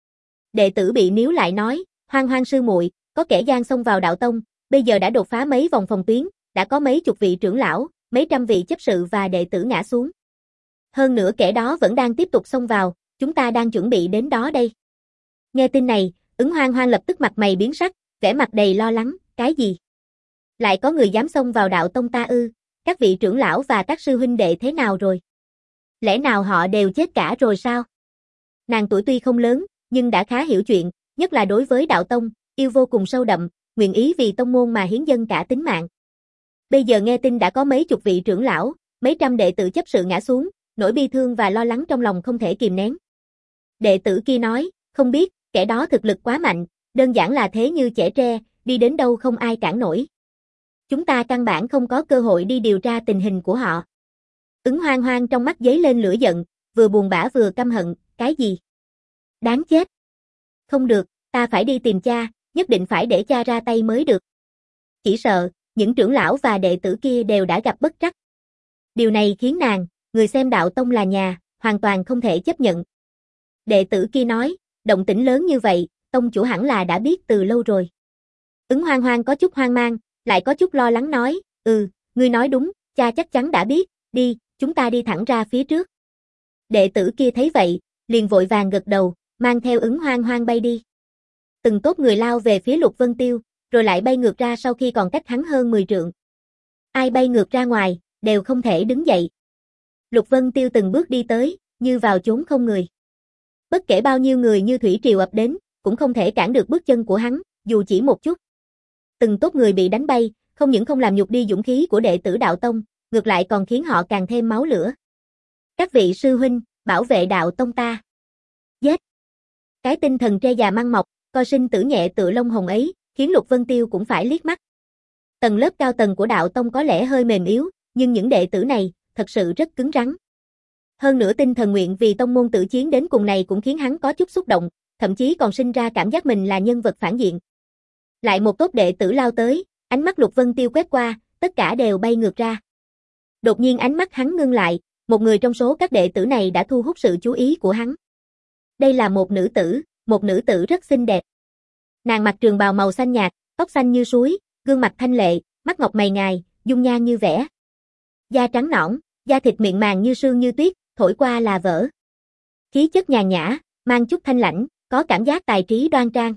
Đệ tử bị níu lại nói, Hoang Hoang sư muội, có kẻ gian xông vào đạo tông, bây giờ đã đột phá mấy vòng phòng tuyến, đã có mấy chục vị trưởng lão, mấy trăm vị chấp sự và đệ tử ngã xuống. Hơn nữa kẻ đó vẫn đang tiếp tục xông vào, chúng ta đang chuẩn bị đến đó đây. Nghe tin này, Ứng Hoang Hoang lập tức mặt mày biến sắc, vẻ mặt đầy lo lắng, cái gì? Lại có người dám xông vào đạo tông ta ư? Các vị trưởng lão và các sư huynh đệ thế nào rồi? Lẽ nào họ đều chết cả rồi sao? Nàng tuổi tuy không lớn, nhưng đã khá hiểu chuyện, nhất là đối với đạo tông, yêu vô cùng sâu đậm, nguyện ý vì tông môn mà hiến dâng cả tính mạng. Bây giờ nghe tin đã có mấy chục vị trưởng lão, mấy trăm đệ tử chấp sự ngã xuống, nỗi bi thương và lo lắng trong lòng không thể kìm nén. Đệ tử kia nói, không biết, kẻ đó thực lực quá mạnh, đơn giản là thế như chẻ tre, đi đến đâu không ai cản nổi. Chúng ta căn bản không có cơ hội đi điều tra tình hình của họ. Ứng Hoang Hoang trong mắt giấy lên lửa giận, vừa buồn bã vừa căm hận, cái gì? Đáng chết. Không được, ta phải đi tìm cha, nhất định phải để cha ra tay mới được. Chỉ sợ, những trưởng lão và đệ tử kia đều đã gặp bất trắc. Điều này khiến nàng, người xem đạo tông là nhà, hoàn toàn không thể chấp nhận. Đệ tử kia nói, động tĩnh lớn như vậy, tông chủ hẳn là đã biết từ lâu rồi. Ứng Hoang Hoang có chút hoang mang, lại có chút lo lắng nói, ừ, ngươi nói đúng, cha chắc chắn đã biết, đi, chúng ta đi thẳng ra phía trước. Đệ tử kia thấy vậy, liền vội vàng gật đầu, mang theo Ứng Hoang Hoang bay đi. Từng tốt người lao về phía Lục Vân Tiêu, rồi lại bay ngược ra sau khi còn cách hắn hơn mười trượng. Ai bay ngược ra ngoài, đều không thể đứng dậy. Lục Vân Tiêu từng bước đi tới, như vào chốn không người. Bất kể bao nhiêu người như thủy triều ập đến, cũng không thể cản được bước chân của hắn, dù chỉ một chút. Từng tốt người bị đánh bay, không những không làm nhục đi dũng khí của đệ tử đạo tông, ngược lại còn khiến họ càng thêm máu lửa. Các vị sư huynh, bảo vệ đạo tông ta. Giết! Cái tinh thần tre già măng mọc, coi sinh tử nhẹ tựa lông hồng ấy, khiến Lục Vân Tiêu cũng phải liếc mắt. Tầng lớp cao tầng của đạo tông có lẽ hơi mềm yếu, nhưng những đệ tử này, thật sự rất cứng rắn. Hơn nữa tinh thần nguyện vì tông môn tử chiến đến cùng này cũng khiến hắn có chút xúc động, thậm chí còn sinh ra cảm giác mình là nhân vật phản diện. Lại một tốt đệ tử lao tới, ánh mắt Lục Vân Tiêu quét qua, tất cả đều bay ngược ra. Đột nhiên ánh mắt hắn ngưng lại, một người trong số các đệ tử này đã thu hút sự chú ý của hắn. Đây là một nữ tử, một nữ tử rất xinh đẹp. Nàng mặc trường bào màu xanh nhạt, tóc xanh như suối, gương mặt thanh lệ, mắt ngọc mày ngài, dung nhan như vẽ. Da trắng nõn, da thịt mịn màng như sương như tuyết, thổi qua là vỡ. Khí chất nhàn nhã, mang chút thanh lãnh, có cảm giác tài trí đoan trang.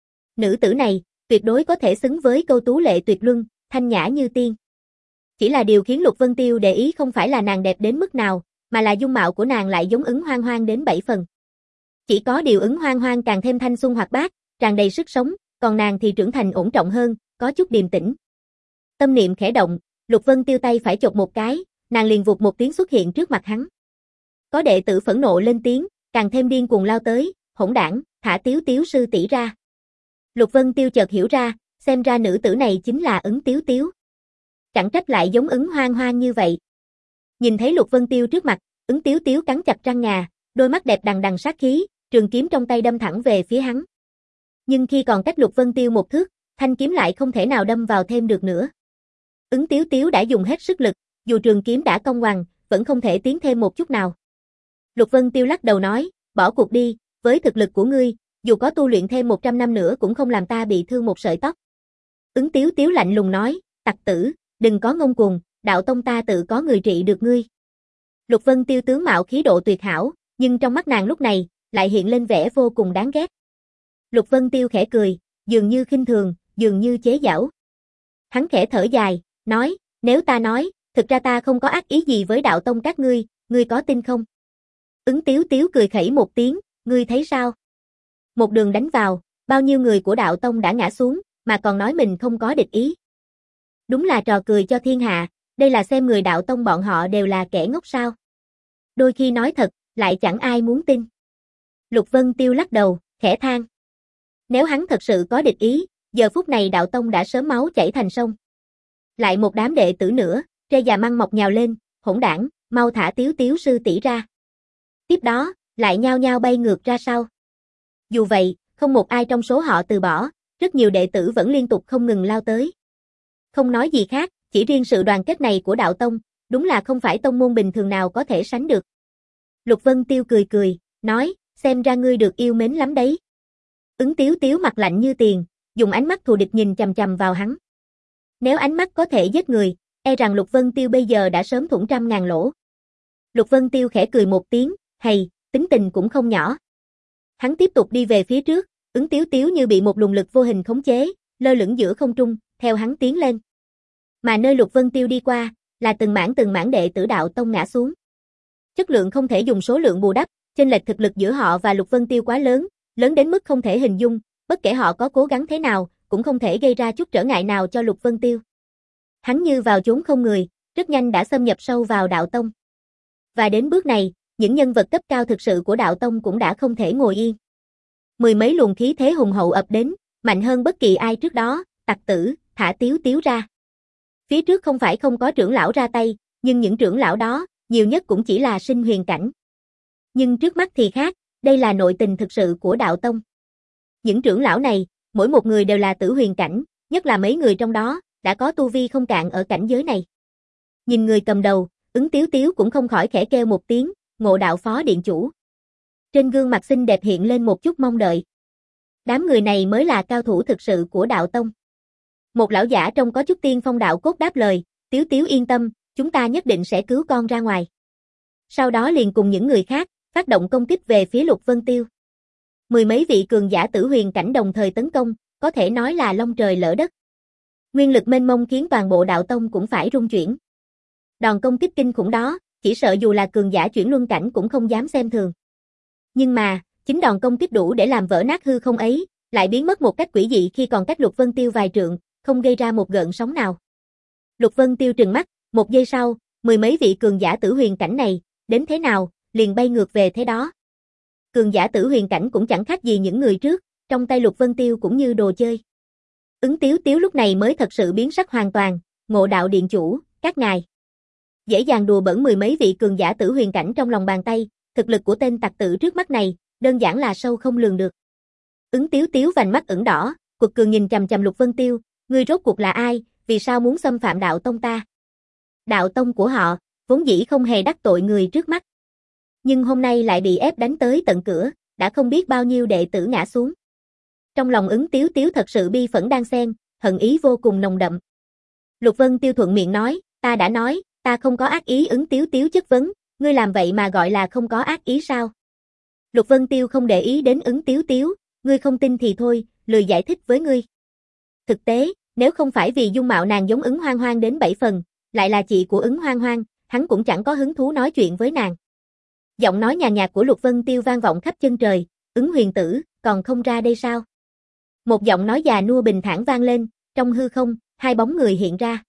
Nữ tử này, tuyệt đối có thể xứng với câu tú lệ tuyệt luân, thanh nhã như tiên. Chỉ là điều khiến Lục Vân Tiêu để ý không phải là nàng đẹp đến mức nào, mà là dung mạo của nàng lại giống Ứng Hoang Hoang đến bảy phần. Chỉ có điều Ứng Hoang Hoang càng thêm thanh xuân hoạt bát, tràn đầy sức sống, còn nàng thì trưởng thành ổn trọng hơn, có chút điềm tĩnh. Tâm niệm khẽ động, Lục Vân Tiêu tay phải chộp một cái, nàng liền vụt một tiếng xuất hiện trước mặt hắn. Có đệ tử phẫn nộ lên tiếng, càng thêm điên cuồng lao tới, hỗn đảng, thả Tiếu Tiếu sư tỷ ra. Lục Vân Tiêu chợt hiểu ra, xem ra nữ tử này chính là Ứng Tiếu Tiếu. Chẳng trách lại giống Ứng Hoang Hoang như vậy. Nhìn thấy Lục Vân Tiêu trước mặt, Ứng Tiếu Tiếu cắn chặt răng ngà, đôi mắt đẹp đằng đằng sát khí, trường kiếm trong tay đâm thẳng về phía hắn. Nhưng khi còn cách Lục Vân Tiêu một thước, thanh kiếm lại không thể nào đâm vào thêm được nữa. Ứng Tiếu Tiếu đã dùng hết sức lực, dù trường kiếm đã cong ngoằn, vẫn không thể tiến thêm một chút nào. Lục Vân Tiêu lắc đầu nói, bỏ cuộc đi, với thực lực của ngươi, dù có tu luyện thêm một trăm năm nữa cũng không làm ta bị thương một sợi tóc. Ứng Tiếu Tiếu lạnh lùng nói, tặc tử, đừng có ngông cuồng, đạo tông ta tự có người trị được ngươi. Lục Vân Tiêu tướng mạo khí độ tuyệt hảo, nhưng trong mắt nàng lúc này, lại hiện lên vẻ vô cùng đáng ghét. Lục Vân Tiêu khẽ cười, dường như khinh thường, dường như chế giễu. Hắn khẽ thở dài, nói, nếu ta nói, thực ra ta không có ác ý gì với đạo tông các ngươi, ngươi có tin không? Ứng Tiếu Tiếu cười khẩy một tiếng, ngươi thấy sao? Một đường đánh vào, bao nhiêu người của đạo tông đã ngã xuống, mà còn nói mình không có địch ý. Đúng là trò cười cho thiên hạ, Đây là xem người đạo tông bọn họ đều là kẻ ngốc sao? Đôi khi nói thật, lại chẳng ai muốn tin. Lục Vân Tiêu lắc đầu, khẽ than. Nếu hắn thật sự có địch ý, giờ phút này đạo tông đã sớm máu chảy thành sông. Lại một đám đệ tử nữa, trê già măng mọc nhào lên, hỗn đảng, mau thả Tiếu Tiếu sư tỷ ra. Tiếp đó, lại nhao nhao bay ngược ra sau. Dù vậy, không một ai trong số họ từ bỏ, rất nhiều đệ tử vẫn liên tục không ngừng lao tới. Không nói gì khác, chỉ riêng sự đoàn kết này của đạo tông, đúng là không phải tông môn bình thường nào có thể sánh được. Lục Vân Tiêu cười cười, nói, xem ra ngươi được yêu mến lắm đấy. Ứng Tiếu Tiếu mặt lạnh như tiền, dùng ánh mắt thù địch nhìn chằm chằm vào hắn. Nếu ánh mắt có thể giết người, e rằng Lục Vân Tiêu bây giờ đã sớm thủng trăm ngàn lỗ. Lục Vân Tiêu khẽ cười một tiếng, hầy, tính tình cũng không nhỏ. Hắn tiếp tục đi về phía trước, Ứng Tiếu Tiếu như bị một luồng lực vô hình khống chế, lơ lửng giữa không trung, theo hắn tiến lên. Mà nơi Lục Vân Tiêu đi qua, là từng mảng từng mảng đệ tử đạo tông ngã xuống. Chất lượng không thể dùng số lượng bù đắp, chênh lệch thực lực giữa họ và Lục Vân Tiêu quá lớn, lớn đến mức không thể hình dung, bất kể họ có cố gắng thế nào, cũng không thể gây ra chút trở ngại nào cho Lục Vân Tiêu. Hắn như vào chốn không người, rất nhanh đã xâm nhập sâu vào đạo tông. Và đến bước này, những nhân vật cấp cao thực sự của đạo tông cũng đã không thể ngồi yên. Mười mấy luồng khí thế hùng hậu ập đến, mạnh hơn bất kỳ ai trước đó, Tặc Tử, thả Tiếu Tiếu ra. Phía trước không phải không có trưởng lão ra tay, nhưng những trưởng lão đó, nhiều nhất cũng chỉ là sinh huyền cảnh. Nhưng trước mắt thì khác, đây là nội tình thực sự của đạo tông. Những trưởng lão này, mỗi một người đều là tử huyền cảnh, nhất là mấy người trong đó, đã có tu vi không cạn ở cảnh giới này. Nhìn người cầm đầu, Ứng Tiếu Tiếu cũng không khỏi khẽ kêu một tiếng, Ngộ Đạo Phó Điện Chủ. Trên gương mặt xinh đẹp hiện lên một chút mong đợi. Đám người này mới là cao thủ thực sự của đạo tông. Một lão giả trông có chút tiên phong đạo cốt đáp lời, Tiếu Tiếu yên tâm, chúng ta nhất định sẽ cứu con ra ngoài. Sau đó liền cùng những người khác, phát động công kích về phía Lục Vân Tiêu. Mười mấy vị cường giả tử huyền cảnh đồng thời tấn công, có thể nói là long trời lỡ đất. Nguyên lực mênh mông khiến toàn bộ đạo tông cũng phải rung chuyển. Đòn công kích kinh khủng đó, chỉ sợ dù là cường giả chuyển luân cảnh cũng không dám xem thường. Nhưng mà, chính đòn công kích đủ để làm vỡ nát hư không ấy, lại biến mất một cách quỷ dị khi còn cách Lục Vân Tiêu vài trượng, không gây ra một gợn sóng nào. Lục Vân Tiêu trừng mắt, một giây sau, mười mấy vị cường giả tử huyền cảnh này, đến thế nào, liền bay ngược về thế đó. Cường giả tử huyền cảnh cũng chẳng khác gì những người trước, trong tay Lục Vân Tiêu cũng như đồ chơi. Ứng Tiếu Tiếu lúc này mới thật sự biến sắc hoàn toàn, Ngộ Đạo Điện Chủ, các ngài. Dễ dàng đùa bỡn mười mấy vị cường giả tử huyền cảnh trong lòng bàn tay, thực lực của tên tặc tử trước mắt này, đơn giản là sâu không lường được. Ứng Tiếu Tiếu vành mắt ửng đỏ, quật cường nhìn chằm chằm Lục Vân Tiêu, ngươi rốt cuộc là ai, vì sao muốn xâm phạm đạo tông ta? Đạo tông của họ, vốn dĩ không hề đắc tội người trước mắt. Nhưng hôm nay lại bị ép đánh tới tận cửa, đã không biết bao nhiêu đệ tử ngã xuống. Trong lòng Ứng Tiếu Tiếu thật sự bi phẫn đan xen, hận ý vô cùng nồng đậm. Lục Vân Tiêu thuận miệng nói, ta đã nói, ta không có ác ý. Ứng Tiếu Tiếu chất vấn, ngươi làm vậy mà gọi là không có ác ý sao? Lục Vân Tiêu không để ý đến Ứng Tiếu Tiếu, ngươi không tin thì thôi, lười giải thích với ngươi. Thực tế, nếu không phải vì dung mạo nàng giống Ứng Hoang Hoang đến bảy phần, lại là chị của Ứng Hoang Hoang, hắn cũng chẳng có hứng thú nói chuyện với nàng. Giọng nói nhàn nhạt của Lục Vân Tiêu vang vọng khắp chân trời, Ứng huyền tử, còn không ra đây sao? Một giọng nói già nua bình thản vang lên, trong hư không, hai bóng người hiện ra.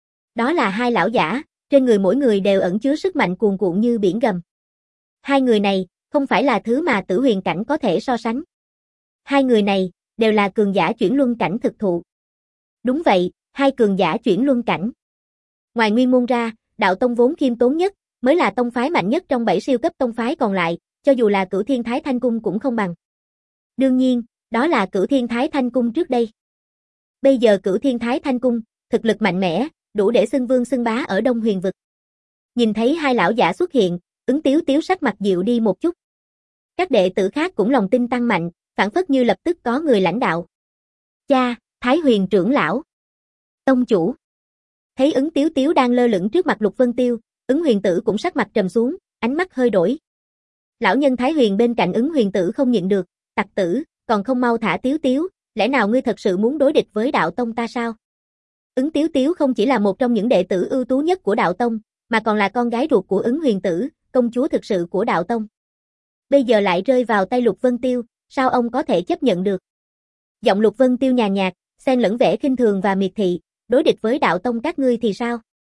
Đó là hai lão giả, trên người mỗi người đều ẩn chứa sức mạnh cuồn cuộn như biển gầm. Hai người này, không phải là thứ mà tử huyền cảnh có thể so sánh. Hai người này, đều là cường giả chuyển luân cảnh thực thụ. Đúng vậy, hai cường giả chuyển luân cảnh. Ngoài Nguyên Môn ra, đạo tông vốn khiêm tốn nhất, mới là tông phái mạnh nhất trong bảy siêu cấp tông phái còn lại, cho dù là Cửu Thiên Thái Thanh Cung cũng không bằng. Đương nhiên, đó là Cửu Thiên Thái Thanh Cung trước đây. Bây giờ Cửu Thiên Thái Thanh Cung, thực lực mạnh mẽ, đủ để xưng vương xưng bá ở Đông Huyền vực. Nhìn thấy hai lão giả xuất hiện, Ứng Tiếu Tiếu sắc mặt dịu đi một chút. Các đệ tử khác cũng lòng tin tăng mạnh, phảng phất như lập tức có người lãnh đạo. Cha, Thái Huyền trưởng lão. Tông chủ. Thấy Ứng Tiếu Tiếu đang lơ lửng trước mặt Lục Vân Tiêu, Ứng Huyền Tử cũng sắc mặt trầm xuống, ánh mắt hơi đổi. Lão nhân Thái Huyền bên cạnh Ứng Huyền Tử không nhịn được, tặc tử, còn không mau thả Tiếu Tiếu, lẽ nào ngươi thật sự muốn đối địch với đạo tông ta sao? Ứng Tiếu Tiếu không chỉ là một trong những đệ tử ưu tú nhất của đạo tông, mà còn là con gái ruột của Ứng Huyền Tử, công chúa thực sự của đạo tông. Bây giờ lại rơi vào tay Lục Vân Tiêu, sao ông có thể chấp nhận được? Giọng Lục Vân Tiêu nhàn nhạt, xen lẫn vẻ khinh thường và miệt thị, đối địch với đạo tông các ngươi thì sao?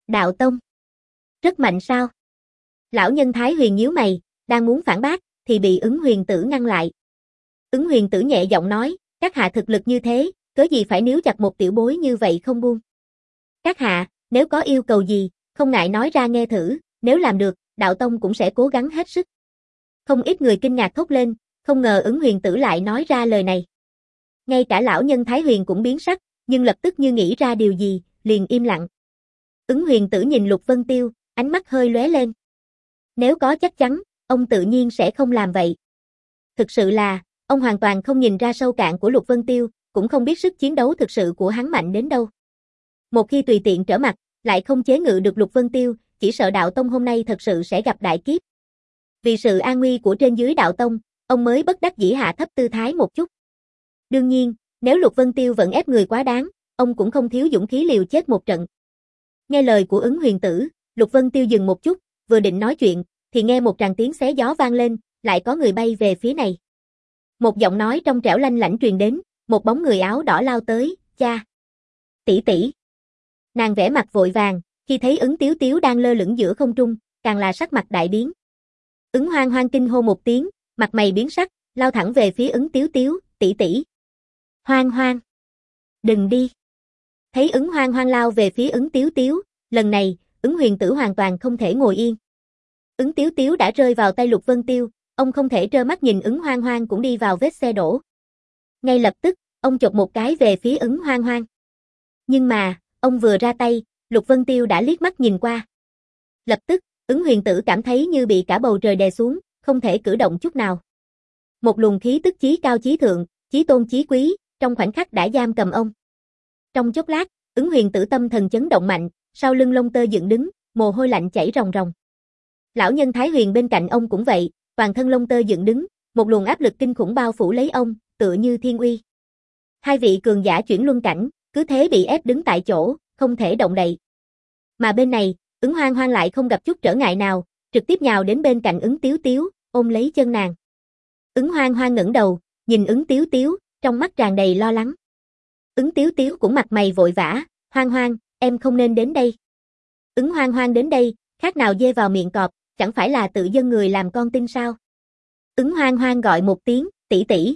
Đạo tông. Rất mạnh sao? Lão nhân Thái Huyền nhíu mày, đang muốn phản bác, thì bị Ứng Huyền Tử ngăn lại. Ứng Huyền Tử nhẹ giọng nói, các hạ thực lực như thế, cớ gì phải níu chặt một tiểu bối như vậy không buông. Các hạ, nếu có yêu cầu gì, không ngại nói ra nghe thử, nếu làm được, đạo tông cũng sẽ cố gắng hết sức. Không ít người kinh ngạc thốt lên, không ngờ Ứng Huyền Tử lại nói ra lời này. Ngay cả lão nhân Thái Huyền cũng biến sắc, nhưng lập tức như nghĩ ra điều gì, liền im lặng. Ứng Huyền Tử nhìn Lục Vân Tiêu, ánh mắt hơi lóe lên. Nếu có chắc chắn, ông tự nhiên sẽ không làm vậy. Thực sự là, ông hoàn toàn không nhìn ra sâu cạn của Lục Vân Tiêu, cũng không biết sức chiến đấu thực sự của hắn mạnh đến đâu. Một khi tùy tiện trở mặt, lại không chế ngự được Lục Vân Tiêu, chỉ sợ đạo tông hôm nay thật sự sẽ gặp đại kiếp. Vì sự an nguy của trên dưới đạo tông, ông mới bất đắc dĩ hạ thấp tư thái một chút. Đương nhiên, nếu Lục Vân Tiêu vẫn ép người quá đáng, ông cũng không thiếu dũng khí liều chết một trận. Nghe lời của Ứng Huyền Tử, Lục Vân Tiêu dừng một chút, vừa định nói chuyện, thì nghe một tràng tiếng xé gió vang lên, lại có người bay về phía này. Một giọng nói trong trẻo lanh lảnh truyền đến, một bóng người áo đỏ lao tới, cha. Tỷ tỷ. Nàng vẻ mặt vội vàng, khi thấy Ứng Tiếu Tiếu đang lơ lửng giữa không trung, càng là sắc mặt đại biến. Ứng Hoang Hoang kinh hô một tiếng, mặt mày biến sắc, lao thẳng về phía Ứng Tiếu Tiếu, tỷ tỷ. Hoang Hoang. Đừng đi. Thấy Ứng Hoang Hoang lao về phía Ứng Tiếu Tiếu, lần này, Ứng Huyền Tử hoàn toàn không thể ngồi yên. Ứng Tiếu Tiếu đã rơi vào tay Lục Vân Tiêu, ông không thể trơ mắt nhìn Ứng Hoang Hoang cũng đi vào vết xe đổ. Ngay lập tức, ông chộp một cái về phía Ứng Hoang Hoang. Nhưng mà, ông vừa ra tay, Lục Vân Tiêu đã liếc mắt nhìn qua. Lập tức, Ứng Huyền Tử cảm thấy như bị cả bầu trời đè xuống, không thể cử động chút nào. Một luồng khí tức chí cao chí thượng, chí tôn chí quý, trong khoảnh khắc đã giam cầm ông. Trong chốc lát, Ứng Huyền Tử tâm thần chấn động mạnh, sau lưng lông tơ dựng đứng, mồ hôi lạnh chảy ròng ròng. Lão nhân Thái Huyền bên cạnh ông cũng vậy, toàn thân lông tơ dựng đứng, một luồng áp lực kinh khủng bao phủ lấy ông, tựa như thiên uy. Hai vị cường giả chuyển luân cảnh, cứ thế bị ép đứng tại chỗ, không thể động đậy. Mà bên này, Ứng Hoang Hoang lại không gặp chút trở ngại nào, trực tiếp nhào đến bên cạnh Ứng Tiếu Tiếu, ôm lấy chân nàng. Ứng Hoang Hoang ngẩng đầu, nhìn Ứng Tiếu Tiếu, trong mắt tràn đầy lo lắng. Ứng Tiếu Tiếu cũng mặt mày vội vã, Hoang Hoang, em không nên đến đây. Ứng Hoang Hoang đến đây, khác nào dê vào miệng cọp, chẳng phải là tự dâng người làm con tin sao? Ứng Hoang Hoang gọi một tiếng, tỷ tỷ.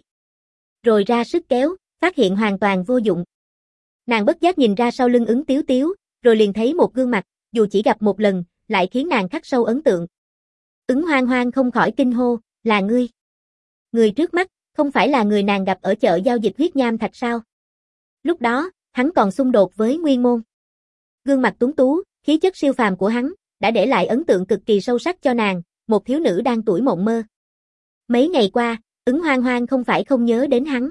Rồi ra sức kéo, phát hiện hoàn toàn vô dụng. Nàng bất giác nhìn ra sau lưng Ứng Tiếu Tiếu, rồi liền thấy một gương mặt, dù chỉ gặp một lần, lại khiến nàng khắc sâu ấn tượng. Ứng Hoang Hoang không khỏi kinh hô, là ngươi. Người trước mắt, không phải là người nàng gặp ở chợ giao dịch huyết nham thạch sao? Lúc đó, hắn còn xung đột với Nguyên Môn. Gương mặt tuấn tú, khí chất siêu phàm của hắn, đã để lại ấn tượng cực kỳ sâu sắc cho nàng, một thiếu nữ đang tuổi mộng mơ. Mấy ngày qua, Ứng Hoang Hoang không phải không nhớ đến hắn.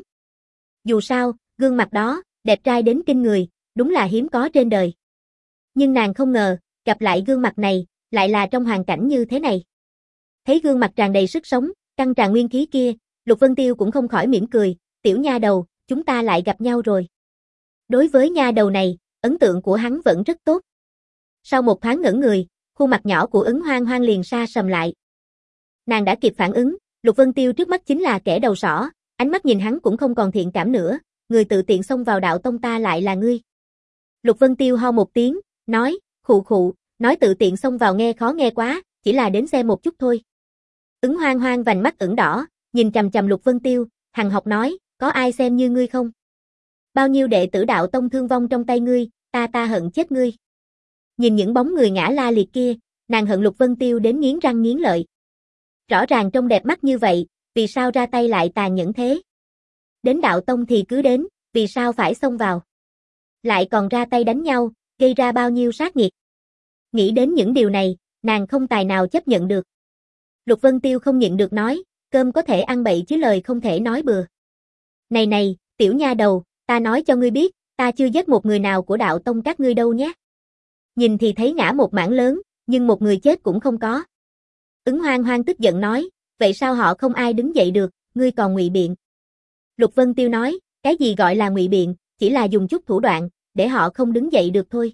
Dù sao, gương mặt đó, đẹp trai đến kinh người, đúng là hiếm có trên đời. Nhưng nàng không ngờ, gặp lại gương mặt này, lại là trong hoàn cảnh như thế này. Thấy gương mặt tràn đầy sức sống, căng tràn nguyên khí kia, Lục Vân Tiêu cũng không khỏi mỉm cười, tiểu nha đầu, chúng ta lại gặp nhau rồi. Đối với nha đầu này, ấn tượng của hắn vẫn rất tốt. Sau một thoáng ngẩn người, khuôn mặt nhỏ của Ứng Hoang Hoang liền sa sầm lại. Nàng đã kịp phản ứng, Lục Vân Tiêu trước mắt chính là kẻ đầu sỏ, ánh mắt nhìn hắn cũng không còn thiện cảm nữa, người tự tiện xông vào đạo tông ta lại là ngươi. Lục Vân Tiêu ho một tiếng, nói, khụ khụ, nói tự tiện xông vào nghe khó nghe quá, chỉ là đến xem một chút thôi. Ứng Hoang Hoang vành mắt ửng đỏ, nhìn chằm chằm Lục Vân Tiêu, hằng học nói, có ai xem như ngươi không? Bao nhiêu đệ tử đạo tông thương vong trong tay ngươi, ta ta hận chết ngươi. Nhìn những bóng người ngã la liệt kia, nàng hận Lục Vân Tiêu đến nghiến răng nghiến lợi. Rõ ràng trông đẹp mắt như vậy, vì sao ra tay lại tàn nhẫn thế? Đến đạo tông thì cứ đến, vì sao phải xông vào? Lại còn ra tay đánh nhau, gây ra bao nhiêu sát nghiệt. Nghĩ đến những điều này, nàng không tài nào chấp nhận được. Lục Vân Tiêu không nhịn được nói, cơm có thể ăn bậy chứ lời không thể nói bừa. Này này, tiểu nha đầu, ta nói cho ngươi biết, ta chưa giết một người nào của đạo tông các ngươi đâu nhé. Nhìn thì thấy ngã một mảng lớn, nhưng một người chết cũng không có. Ứng Hoang Hoang tức giận nói, vậy sao họ không ai đứng dậy được, ngươi còn ngụy biện. Lục Vân Tiêu nói, cái gì gọi là ngụy biện, chỉ là dùng chút thủ đoạn, để họ không đứng dậy được thôi.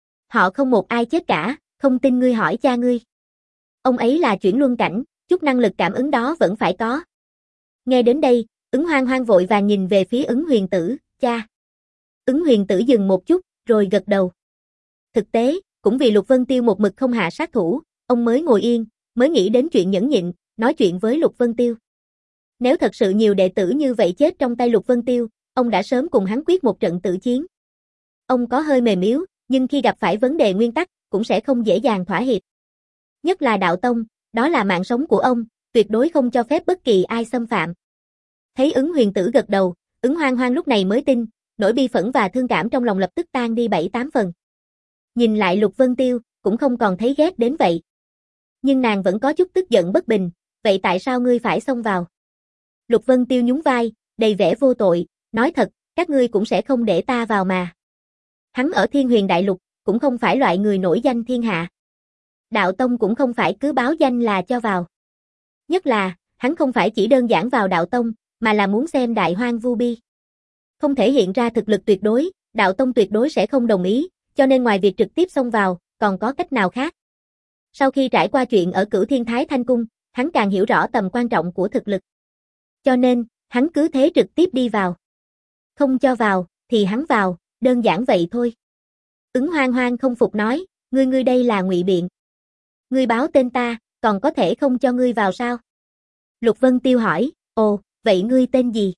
Họ không một ai chết cả, không tin ngươi hỏi cha ngươi. Ông ấy là chuyển luân cảnh, chút năng lực cảm ứng đó vẫn phải có. Nghe đến đây, Ứng Hoang Hoang vội vàng nhìn về phía Ứng Huyền Tử, cha. Ứng Huyền Tử dừng một chút, rồi gật đầu. Thực tế, cũng vì Lục Vân Tiêu một mực không hạ sát thủ, ông mới ngồi yên, mới nghĩ đến chuyện nhẫn nhịn, nói chuyện với Lục Vân Tiêu. Nếu thật sự nhiều đệ tử như vậy chết trong tay Lục Vân Tiêu, ông đã sớm cùng hắn quyết một trận tử chiến. Ông có hơi mềm yếu, nhưng khi gặp phải vấn đề nguyên tắc, cũng sẽ không dễ dàng thỏa hiệp. Nhất là đạo tông, đó là mạng sống của ông, tuyệt đối không cho phép bất kỳ ai xâm phạm. Thấy Ứng Huyền Tử gật đầu, Ứng Hoang Hoang lúc này mới tin, nỗi bi phẫn và thương cảm trong lòng lập tức tan đi bảy tám phần. Nhìn lại Lục Vân Tiêu, cũng không còn thấy ghét đến vậy. Nhưng nàng vẫn có chút tức giận bất bình, vậy tại sao ngươi phải xông vào? Lục Vân Tiêu nhún vai, đầy vẻ vô tội, nói thật, các ngươi cũng sẽ không để ta vào mà. Hắn ở Thiên Huyền Đại Lục, cũng không phải loại người nổi danh thiên hạ. Đạo tông cũng không phải cứ báo danh là cho vào. Nhất là, hắn không phải chỉ đơn giản vào đạo tông, mà là muốn xem Đại Hoang Vu Bi. Không thể hiện ra thực lực tuyệt đối, đạo tông tuyệt đối sẽ không đồng ý, cho nên ngoài việc trực tiếp xông vào, còn có cách nào khác. Sau khi trải qua chuyện ở Cửu Thiên Thái Thanh Cung, hắn càng hiểu rõ tầm quan trọng của thực lực. Cho nên, hắn cứ thế trực tiếp đi vào. Không cho vào, thì hắn vào, đơn giản vậy thôi. Ứng Hoang Hoang không phục nói, ngươi ngươi đây là ngụy biện. Ngươi báo tên ta, còn có thể không cho ngươi vào sao? Lục Vân Tiêu hỏi, ồ, vậy ngươi tên gì?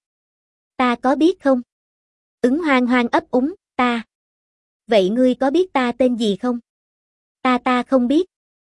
Ta có biết không? Ứng Hoang Hoang ấp úng, ta. Vậy ngươi có biết ta tên gì không? Ta ta không biết.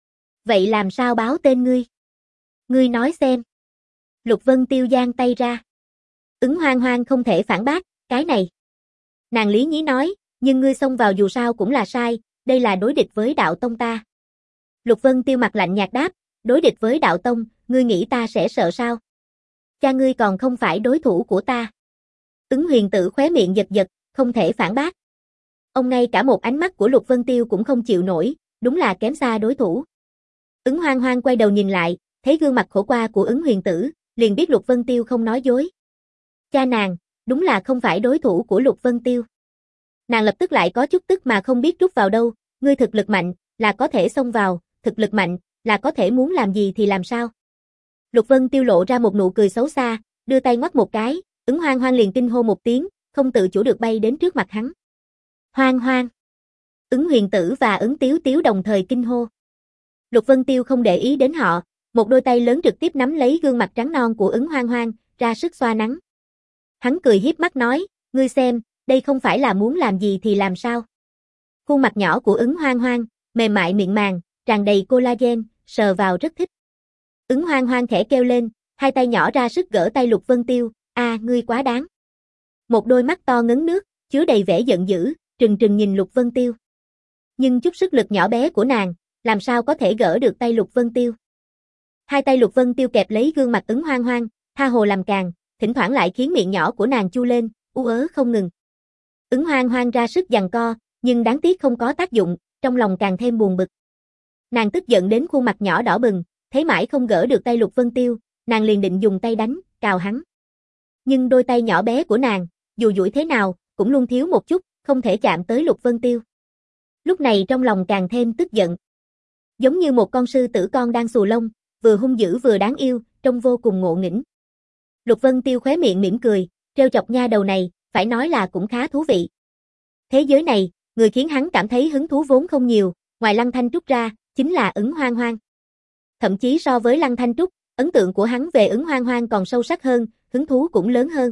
Vậy làm sao báo tên ngươi? Ngươi nói xem. Lục Vân Tiêu giang tay ra. Ứng Hoang Hoang không thể phản bác, cái này. Nàng lý nhí nói, nhưng ngươi xông vào dù sao cũng là sai, đây là đối địch với đạo tông ta. Lục Vân Tiêu mặt lạnh nhạt đáp, đối địch với đạo tông, ngươi nghĩ ta sẽ sợ sao? Cha ngươi còn không phải đối thủ của ta. Ứng Huyền Tử khóe miệng giật giật, không thể phản bác. Ông ngay cả một ánh mắt của Lục Vân Tiêu cũng không chịu nổi, đúng là kém xa đối thủ. Ứng Hoang Hoang quay đầu nhìn lại, thấy gương mặt khổ qua của Ứng Huyền Tử, liền biết Lục Vân Tiêu không nói dối. Cha nàng, đúng là không phải đối thủ của Lục Vân Tiêu. Nàng lập tức lại có chút tức mà không biết rút vào đâu, ngươi thực lực mạnh, là có thể xông vào, thực lực mạnh, là có thể muốn làm gì thì làm sao. Lục Vân Tiêu lộ ra một nụ cười xấu xa, đưa tay ngoắc một cái, Ứng Hoang Hoang liền kinh hô một tiếng, không tự chủ được bay đến trước mặt hắn. Hoang Hoang. Ứng Huyền Tử và Ứng Tiếu Tiếu đồng thời kinh hô. Lục Vân Tiêu không để ý đến họ, một đôi tay lớn trực tiếp nắm lấy gương mặt trắng non của Ứng Hoang Hoang, ra sức xoa nắng. Hắn cười hiếp mắt nói, ngươi xem, đây không phải là muốn làm gì thì làm sao. Khuôn mặt nhỏ của Ứng Hoang Hoang, mềm mại mịn màng, tràn đầy collagen, sờ vào rất thích. Ứng Hoang Hoang khẽ kêu lên, hai tay nhỏ ra sức gỡ tay Lục Vân Tiêu, a à, ngươi quá đáng. Một đôi mắt to ngấn nước, chứa đầy vẻ giận dữ, trừng trừng nhìn Lục Vân Tiêu. Nhưng chút sức lực nhỏ bé của nàng, làm sao có thể gỡ được tay Lục Vân Tiêu. Hai tay Lục Vân Tiêu kẹp lấy gương mặt Ứng Hoang Hoang, tha hồ làm càng, thỉnh thoảng lại khiến miệng nhỏ của nàng chu lên, u ớ không ngừng. Ứng Hoang Hoang ra sức giằng co, nhưng đáng tiếc không có tác dụng, trong lòng càng thêm buồn bực. Nàng tức giận đến khuôn mặt nhỏ đỏ bừng, thấy mãi không gỡ được tay Lục Vân Tiêu, nàng liền định dùng tay đánh, cào hắn. Nhưng đôi tay nhỏ bé của nàng, dù duỗi thế nào, cũng luôn thiếu một chút, không thể chạm tới Lục Vân Tiêu. Lúc này trong lòng càng thêm tức giận. Giống như một con sư tử con đang xù lông, vừa hung dữ vừa đáng yêu, trông vô cùng ngộ nghĩnh. Lục Vân Tiêu khóe miệng mỉm cười, trêu chọc nha đầu này, phải nói là cũng khá thú vị. Thế giới này, người khiến hắn cảm thấy hứng thú vốn không nhiều, ngoài Lăng Thanh Trúc ra, chính là Ứng Hoang Hoang. Thậm chí so với Lăng Thanh Trúc, ấn tượng của hắn về Ứng Hoang Hoang còn sâu sắc hơn, hứng thú cũng lớn hơn.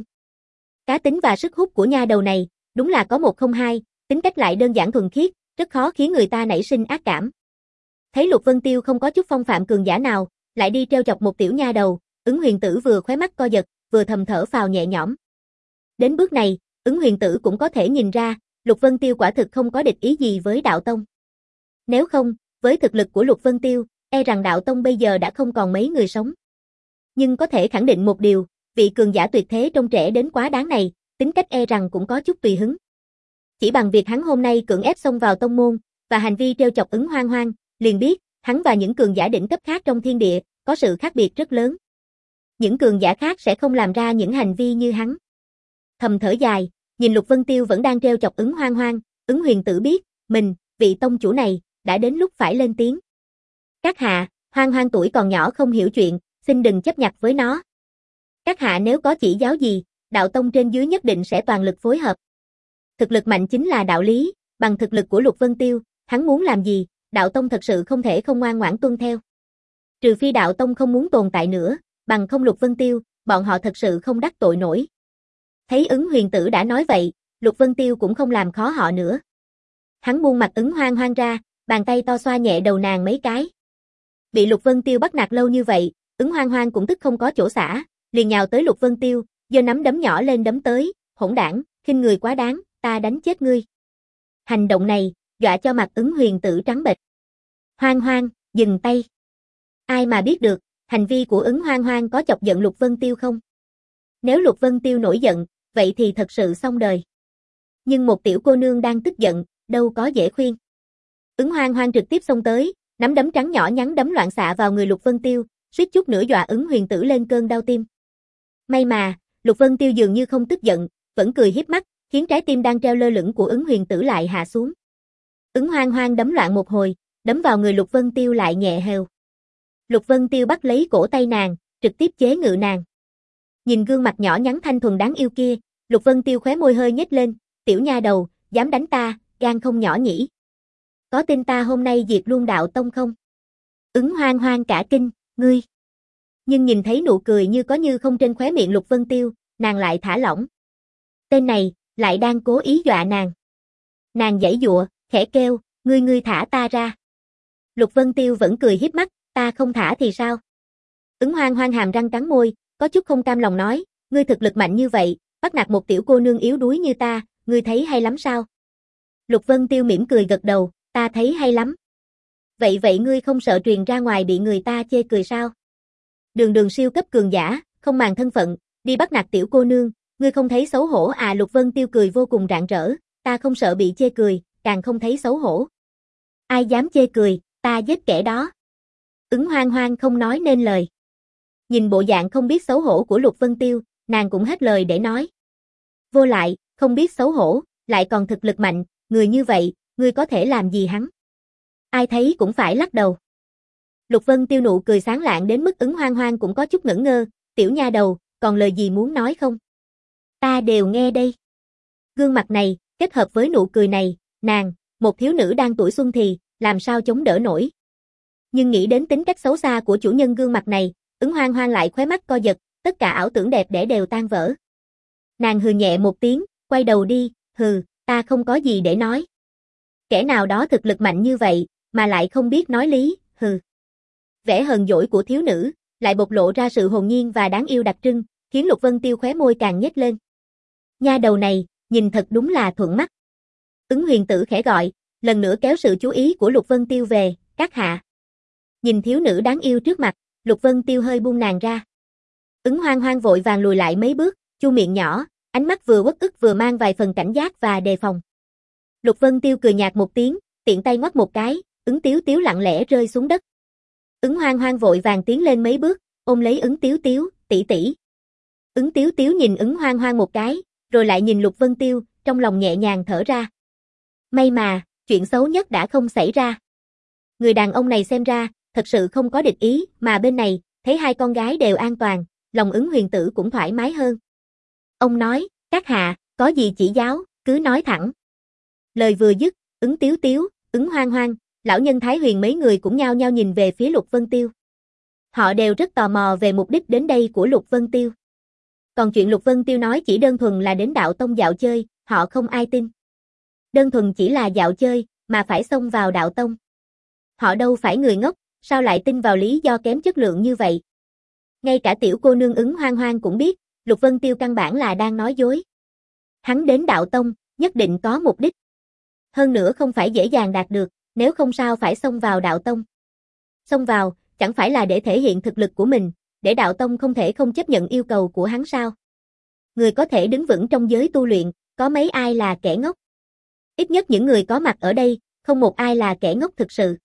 Cá tính và sức hút của nha đầu này, đúng là có một không hai, tính cách lại đơn giản thuần khiết, rất khó khiến người ta nảy sinh ác cảm. Thấy Lục Vân Tiêu không có chút phong phạm cường giả nào, lại đi trêu chọc một tiểu nha đầu, Ứng Huyền Tử vừa khóe mắt co giật, vừa thầm thở phào nhẹ nhõm. Đến bước này, Ứng Huyền Tử cũng có thể nhìn ra, Lục Vân Tiêu quả thực không có địch ý gì với đạo tông. Nếu không, với thực lực của Lục Vân Tiêu, e rằng đạo tông bây giờ đã không còn mấy người sống. Nhưng có thể khẳng định một điều, vị cường giả tuyệt thế trông trẻ đến quá đáng này, tính cách e rằng cũng có chút tùy hứng. Chỉ bằng việc hắn hôm nay cưỡng ép xông vào tông môn, và hành vi trêu chọc Ứng Hoang Hoang, liền biết, hắn và những cường giả đỉnh cấp khác trong thiên địa, có sự khác biệt rất lớn. Những cường giả khác sẽ không làm ra những hành vi như hắn. Thầm thở dài, nhìn Lục Vân Tiêu vẫn đang trêu chọc Ứng Hoang Hoang, Ứng Huyền Tử biết, mình, vị tông chủ này, đã đến lúc phải lên tiếng. Các hạ, Hoang Hoang tuổi còn nhỏ không hiểu chuyện, xin đừng chấp nhặt với nó. Các hạ nếu có chỉ giáo gì, đạo tông trên dưới nhất định sẽ toàn lực phối hợp. Thực lực mạnh chính là đạo lý, bằng thực lực của Lục Vân Tiêu, Hắn muốn làm gì, đạo tông thật sự không thể không ngoan ngoãn tuân theo. Trừ phi đạo tông không muốn tồn tại nữa, bằng không Lục Vân Tiêu, bọn họ thật sự không đắc tội nổi. Thấy Ứng Huyền Tử đã nói vậy, Lục Vân Tiêu cũng không làm khó họ nữa. Hắn buông mặt Ứng Hoang Hoang ra, bàn tay to xoa nhẹ đầu nàng mấy cái. Bị Lục Vân Tiêu bắt nạt lâu như vậy, Ứng Hoang Hoang cũng tức không có chỗ xả, liền nhào tới Lục Vân Tiêu, giơ nắm đấm nhỏ lên đấm tới, hỗn đảng, khinh người quá đáng, ta đánh chết ngươi. Hành động này, dọa cho mặt Ứng Huyền Tử trắng bệch. Hoang Hoang, dừng tay. Ai mà biết được, hành vi của Ứng Hoang Hoang có chọc giận Lục Vân Tiêu không? Nếu Lục Vân Tiêu nổi giận, vậy thì thật sự xong đời. Nhưng một tiểu cô nương đang tức giận, đâu có dễ khuyên. Ứng Hoang Hoang trực tiếp xông tới, nắm đấm trắng nhỏ nhắn đấm loạn xạ vào người Lục Vân Tiêu, suýt chút nữa dọa Ứng Huyền Tử lên cơn đau tim. May mà, Lục Vân Tiêu dường như không tức giận, vẫn cười hiếp mắt, khiến trái tim đang treo lơ lửng của Ứng Huyền Tử lại hạ xuống. Ứng Hoang Hoang đấm loạn một hồi, đấm vào người Lục Vân Tiêu lại nhẹ hều. Lục Vân Tiêu bắt lấy cổ tay nàng, trực tiếp chế ngự nàng. Nhìn gương mặt nhỏ nhắn thanh thuần đáng yêu kia, Lục Vân Tiêu khóe môi hơi nhếch lên, tiểu nha đầu, dám đánh ta, gan không nhỏ nhỉ. Có tin ta hôm nay diệt luôn đạo tông không? Ứng Hoang Hoang cả kinh, ngươi. Nhưng nhìn thấy nụ cười như có như không trên khóe miệng Lục Vân Tiêu, nàng lại thả lỏng. Tên này, lại đang cố ý dọa nàng. Nàng giãy giụa, khẽ kêu, ngươi ngươi thả ta ra. Lục Vân Tiêu vẫn cười hiếp mắt, ta không thả thì sao? Ứng Hoang Hoang hàm răng cắn môi, có chút không cam lòng nói, ngươi thực lực mạnh như vậy, bắt nạt một tiểu cô nương yếu đuối như ta, ngươi thấy hay lắm sao? Lục Vân Tiêu mỉm cười gật đầu, ta thấy hay lắm. Vậy vậy ngươi không sợ truyền ra ngoài bị người ta chê cười sao? Đường đường siêu cấp cường giả, không màng thân phận, đi bắt nạt tiểu cô nương, ngươi không thấy xấu hổ à? Lục Vân Tiêu cười vô cùng rạng rỡ, ta không sợ bị chê cười, càng không thấy xấu hổ. Ai dám chê cười, ta giết kẻ đó. Ứng Hoang Hoang không nói nên lời. Nhìn bộ dạng không biết xấu hổ của Lục Vân Tiêu, nàng cũng hết lời để nói. Vô lại, không biết xấu hổ, lại còn thực lực mạnh, người như vậy, ngươi có thể làm gì hắn? Ai thấy cũng phải lắc đầu. Lục Vân Tiêu nụ cười sáng lạng đến mức Ứng Hoang Hoang cũng có chút ngẩn ngơ, tiểu nha đầu, còn lời gì muốn nói không? Ta đều nghe đây. Gương mặt này, kết hợp với nụ cười này, nàng, một thiếu nữ đang tuổi xuân thì, làm sao chống đỡ nổi. Nhưng nghĩ đến tính cách xấu xa của chủ nhân gương mặt này, Ứng Hoang Hoang lại khóe mắt co giật, tất cả ảo tưởng đẹp đẽ đều tan vỡ. Nàng hừ nhẹ một tiếng, quay đầu đi, hừ, ta không có gì để nói. Kẻ nào đó thực lực mạnh như vậy, mà lại không biết nói lý, hừ. Vẻ hờn dỗi của thiếu nữ, lại bộc lộ ra sự hồn nhiên và đáng yêu đặc trưng, khiến Lục Vân Tiêu khóe môi càng nhếch lên. Nha đầu này, nhìn thật đúng là thuận mắt. Ứng Huyền Tử khẽ gọi, lần nữa kéo sự chú ý của Lục Vân Tiêu về, các hạ. Nhìn thiếu nữ đáng yêu trước mặt, Lục Vân Tiêu hơi buông nàng ra. Ứng Hoang Hoang vội vàng lùi lại mấy bước, chu miệng nhỏ, ánh mắt vừa uất ức vừa mang vài phần cảnh giác và đề phòng. Lục Vân Tiêu cười nhạt một tiếng, tiện tay ngoắc một cái, Ứng Tiếu Tiếu lặng lẽ rơi xuống đất. Ứng Hoang Hoang vội vàng tiến lên mấy bước, ôm lấy Ứng Tiếu Tiếu, tỷ tỷ. Ứng Tiếu Tiếu nhìn Ứng Hoang Hoang một cái, rồi lại nhìn Lục Vân Tiêu, trong lòng nhẹ nhàng thở ra. May mà, chuyện xấu nhất đã không xảy ra. Người đàn ông này xem ra, thật sự không có địch ý, mà bên này, thấy hai con gái đều an toàn, lòng Ứng Huyền Tử cũng thoải mái hơn. Ông nói, các hạ, có gì chỉ giáo, cứ nói thẳng. Lời vừa dứt, Ứng Tiếu Tiếu, Ứng Hoang Hoang, lão nhân Thái Huyền mấy người cũng nhao nhao nhìn về phía Lục Vân Tiêu. Họ đều rất tò mò về mục đích đến đây của Lục Vân Tiêu. Còn chuyện Lục Vân Tiêu nói chỉ đơn thuần là đến đạo tông dạo chơi, họ không ai tin. Đơn thuần chỉ là dạo chơi, mà phải xông vào đạo tông. Họ đâu phải người ngốc, sao lại tin vào lý do kém chất lượng như vậy? Ngay cả tiểu cô nương Ứng Hoang Hoang cũng biết, Lục Vân Tiêu căn bản là đang nói dối. Hắn đến đạo tông, nhất định có mục đích. Hơn nữa không phải dễ dàng đạt được, nếu không sao phải xông vào đạo tông. Xông vào, chẳng phải là để thể hiện thực lực của mình, để đạo tông không thể không chấp nhận yêu cầu của hắn sao? Người có thể đứng vững trong giới tu luyện, có mấy ai là kẻ ngốc? Ít nhất những người có mặt ở đây, không một ai là kẻ ngốc thực sự.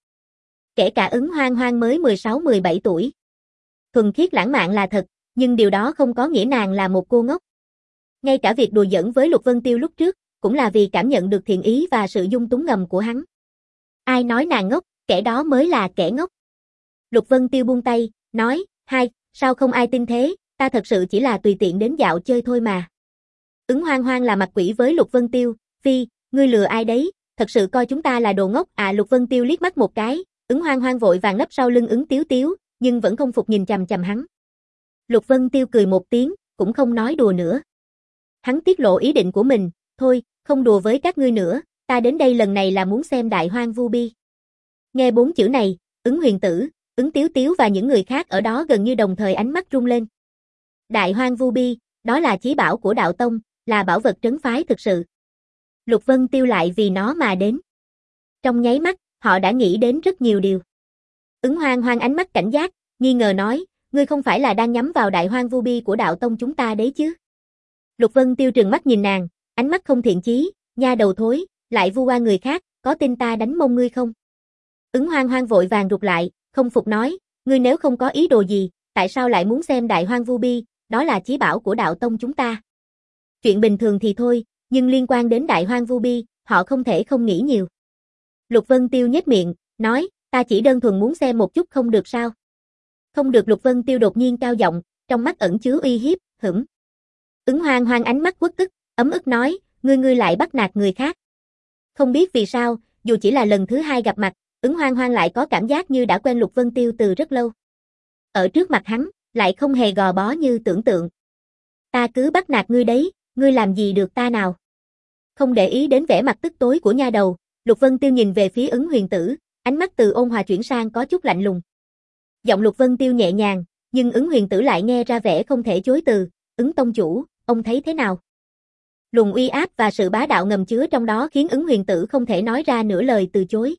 Kể cả Ứng Hoang Hoang mới mười sáu mười bảy tuổi. Thuần khiết lãng mạn là thật, nhưng điều đó không có nghĩa nàng là một cô ngốc. Ngay cả việc đùa giỡn với Lục Vân Tiêu lúc trước, cũng là vì cảm nhận được thiện ý và sự dung túng ngầm của hắn. Ai nói nàng ngốc, kẻ đó mới là kẻ ngốc. Lục Vân Tiêu buông tay, nói, hai, sao không ai tin thế, ta thật sự chỉ là tùy tiện đến dạo chơi thôi mà. Ứng Hoang Hoang là mặt quỷ với Lục Vân Tiêu, phi, ngươi lừa ai đấy, thật sự coi chúng ta là đồ ngốc à? Lục Vân Tiêu liếc mắt một cái, Ứng Hoang Hoang vội vàng nấp sau lưng Ứng Tiếu Tiếu, nhưng vẫn không phục nhìn chằm chằm hắn. Lục Vân Tiêu cười một tiếng, cũng không nói đùa nữa. Hắn tiết lộ ý định của mình, thôi, không đùa với các ngươi nữa, ta đến đây lần này là muốn xem Đại Hoang Vu Bi. Nghe bốn chữ này, Ứng Huyền Tử, Ứng Tiếu Tiếu và những người khác ở đó gần như đồng thời ánh mắt rung lên. Đại Hoang Vu Bi, đó là chí bảo của đạo tông, là bảo vật trấn phái thực sự. Lục Vân Tiêu lại vì nó mà đến. Trong nháy mắt, họ đã nghĩ đến rất nhiều điều. Ứng Hoang Hoang ánh mắt cảnh giác, nghi ngờ nói, ngươi không phải là đang nhắm vào Đại Hoang Vu Bi của đạo tông chúng ta đấy chứ? Lục Vân Tiêu trừng mắt nhìn nàng, ánh mắt không thiện chí, nha đầu thối, lại vu oan người khác, có tin ta đánh mông ngươi không? Ứng Hoang Hoang vội vàng rụt lại, không phục nói, ngươi nếu không có ý đồ gì, tại sao lại muốn xem Đại Hoang Vu Bi, đó là chí bảo của đạo tông chúng ta. Chuyện bình thường thì thôi, nhưng liên quan đến Đại Hoang Vu Bi, họ không thể không nghĩ nhiều. Lục Vân Tiêu nhếch miệng, nói, ta chỉ đơn thuần muốn xem một chút không được sao? Không được. Lục Vân Tiêu đột nhiên cao giọng, trong mắt ẩn chứa uy hiếp, hửm. Ứng Hoang Hoang ánh mắt uất ức, ấm ức nói, ngươi ngươi lại bắt nạt người khác. Không biết vì sao, dù chỉ là lần thứ hai gặp mặt, Ứng Hoang Hoang lại có cảm giác như đã quen Lục Vân Tiêu từ rất lâu. Ở trước mặt hắn, lại không hề gò bó như tưởng tượng. Ta cứ bắt nạt ngươi đấy, ngươi làm gì được ta nào? Không để ý đến vẻ mặt tức tối của nha đầu, Lục Vân Tiêu nhìn về phía Ứng Huyền Tử, ánh mắt từ ôn hòa chuyển sang có chút lạnh lùng. Giọng Lục Vân Tiêu nhẹ nhàng, nhưng Ứng Huyền Tử lại nghe ra vẻ không thể chối từ, Ứng tông chủ, ông thấy thế nào? Luồng uy áp và sự bá đạo ngầm chứa trong đó khiến Ứng Huyền Tử không thể nói ra nửa lời từ chối.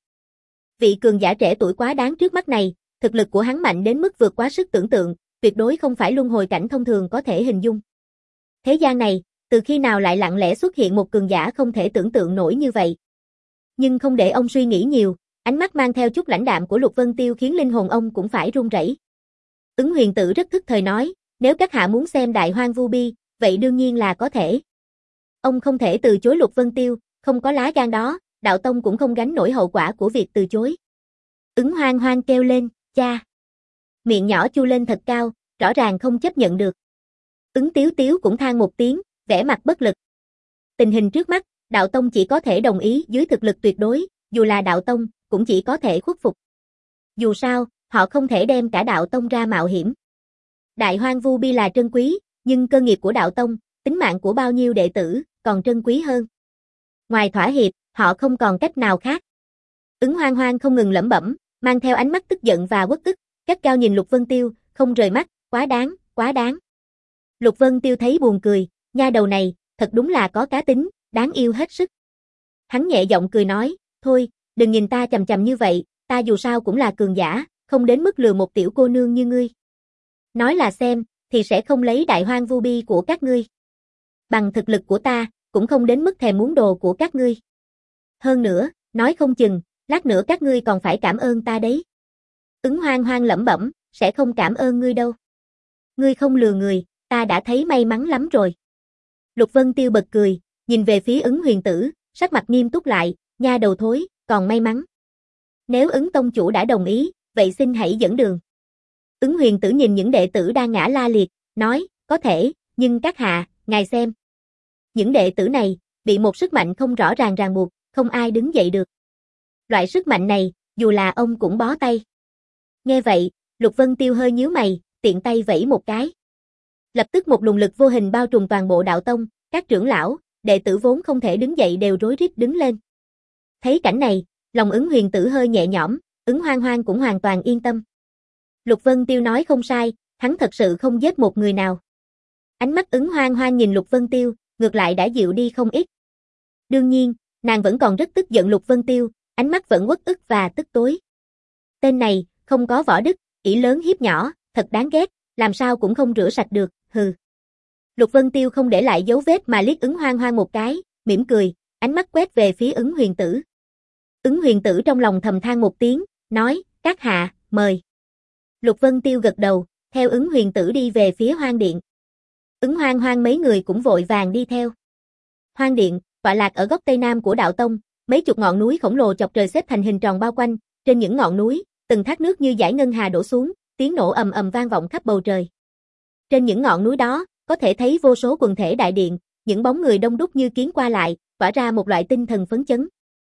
Vị cường giả trẻ tuổi quá đáng trước mắt này, thực lực của hắn mạnh đến mức vượt quá sức tưởng tượng, tuyệt đối không phải luân hồi cảnh thông thường có thể hình dung. Thế gian này, từ khi nào lại lặng lẽ xuất hiện một cường giả không thể tưởng tượng nổi như vậy? Nhưng không để ông suy nghĩ nhiều, ánh mắt mang theo chút lãnh đạm của Lục Vân Tiêu khiến linh hồn ông cũng phải run rẩy. Ứng Huyền Tử rất thức thời nói, nếu các hạ muốn xem Đại Hoang Vu Bi, vậy đương nhiên là có thể. Ông không thể từ chối Lục Vân Tiêu, không có lá gan đó, đạo tông cũng không gánh nổi hậu quả của việc từ chối. Ứng Hoang Hoang kêu lên, cha. Miệng nhỏ chu lên thật cao, rõ ràng không chấp nhận được. Ứng Tiếu Tiếu cũng than một tiếng, vẻ mặt bất lực. Tình hình trước mắt, đạo tông chỉ có thể đồng ý dưới thực lực tuyệt đối, dù là đạo tông, cũng chỉ có thể khuất phục. Dù sao, họ không thể đem cả đạo tông ra mạo hiểm. Đại Hoang Vu Bi là trân quý, nhưng cơ nghiệp của đạo tông, tính mạng của bao nhiêu đệ tử, còn trân quý hơn. Ngoài thỏa hiệp, họ không còn cách nào khác. Ứng Hoang Hoang không ngừng lẩm bẩm, mang theo ánh mắt tức giận và uất ức, gắt gao nhìn Lục Vân Tiêu, không rời mắt, quá đáng, quá đáng. Lục Vân Tiêu thấy buồn cười, nha đầu này, thật đúng là có cá tính, đáng yêu hết sức. Hắn nhẹ giọng cười nói, thôi, đừng nhìn ta chằm chằm như vậy, ta dù sao cũng là cường giả, không đến mức lừa một tiểu cô nương như ngươi. Nói là xem, thì sẽ không lấy Đại Hoang Vu Bi của các ngươi. Bằng thực lực của ta, cũng không đến mức thèm muốn đồ của các ngươi. Hơn nữa, nói không chừng, lát nữa các ngươi còn phải cảm ơn ta đấy. Ứng Hoang Hoang lẩm bẩm, sẽ không cảm ơn ngươi đâu. Ngươi không lừa người, ta đã thấy may mắn lắm rồi. Lục Vân Tiêu bật cười, nhìn về phía Ứng Huyền Tử, sắc mặt nghiêm túc lại, nha đầu thối, còn may mắn. Nếu Ứng tông chủ đã đồng ý, vậy xin hãy dẫn đường. Ứng Huyền Tử nhìn những đệ tử đang ngã la liệt, nói, có thể, nhưng các hạ, ngài xem. Những đệ tử này, bị một sức mạnh không rõ ràng ràng buộc, không ai đứng dậy được. Loại sức mạnh này, dù là ông cũng bó tay. Nghe vậy, Lục Vân Tiêu hơi nhíu mày, tiện tay vẫy một cái. Lập tức một luồng lực vô hình bao trùm toàn bộ đạo tông, các trưởng lão, đệ tử vốn không thể đứng dậy đều rối rít đứng lên. Thấy cảnh này, lòng Ứng Huyền Tử hơi nhẹ nhõm, Ứng Hoang Hoang cũng hoàn toàn yên tâm. Lục Vân Tiêu nói không sai, hắn thật sự không giết một người nào. Ánh mắt Ứng Hoang Hoang nhìn Lục Vân Tiêu, ngược lại đã dịu đi không ít. Đương nhiên, nàng vẫn còn rất tức giận Lục Vân Tiêu, ánh mắt vẫn uất ức và tức tối. Tên này, không có võ đức, ỷ lớn hiếp nhỏ, thật đáng ghét, làm sao cũng không rửa sạch được, hừ. Lục Vân Tiêu không để lại dấu vết mà liếc Ứng Hoang Hoang một cái, mỉm cười, ánh mắt quét về phía Ứng Huyền Tử. Ứng Huyền Tử trong lòng thầm than một tiếng, nói, các hạ, mời. Lục Vân Tiêu gật đầu, theo Ứng Huyền Tử đi về phía Hoang Điện. Ứng Hoang Hoang mấy người cũng vội vàng đi theo. Hoang Điện, tọa lạc ở góc tây nam của đạo tông, mấy chục ngọn núi khổng lồ chọc trời xếp thành hình tròn bao quanh, trên những ngọn núi, từng thác nước như dải ngân hà đổ xuống, tiếng nổ ầm ầm vang vọng khắp bầu trời. Trên những ngọn núi đó, có thể thấy vô số quần thể đại điện, những bóng người đông đúc như kiến qua lại, tỏa ra một loại tinh thần phấn chấn.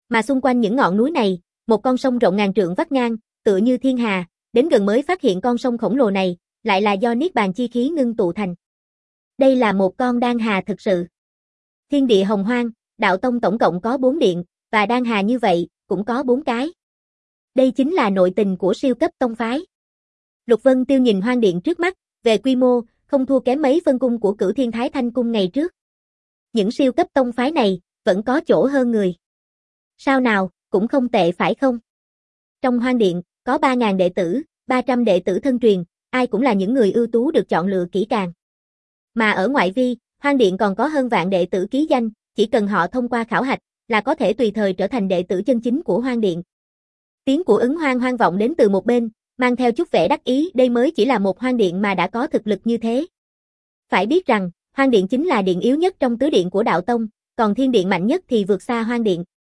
Mà xung quanh những ngọn núi này, một con sông rộng ngàn trượng vắt ngang, tựa như thiên hà, đến gần mới phát hiện con sông khổng lồ này, lại là do niết bàn chi khí ngưng tụ thành. Đây là một con đan hà thực sự. Thiên địa hồng hoang, đạo tông tổng cộng có bốn điện, và đan hà như vậy, cũng có bốn cái. Đây chính là nội tình của siêu cấp tông phái. Lục Vân Tiêu nhìn hoang điện trước mắt, về quy mô, không thua kém mấy phân cung của Cửu Thiên Thái Thanh cung ngày trước. Những siêu cấp tông phái này, vẫn có chỗ hơn người. Sao nào, cũng không tệ phải không? Trong hoang điện, có ba nghìn đệ tử, ba trăm đệ tử thân truyền, ai cũng là những người ưu tú được chọn lựa kỹ càng. Mà ở ngoại vi, hoang điện còn có hơn vạn đệ tử ký danh, chỉ cần họ thông qua khảo hạch, là có thể tùy thời trở thành đệ tử chân chính của hoang điện. Tiếng của Ứng Hoang hoang vọng đến từ một bên, mang theo chút vẻ đắc ý, đây mới chỉ là một hoang điện mà đã có thực lực như thế. Phải biết rằng, hoang điện chính là điện yếu nhất trong tứ điện của đạo tông, còn thiên điện mạnh nhất thì vượt xa hoang điện.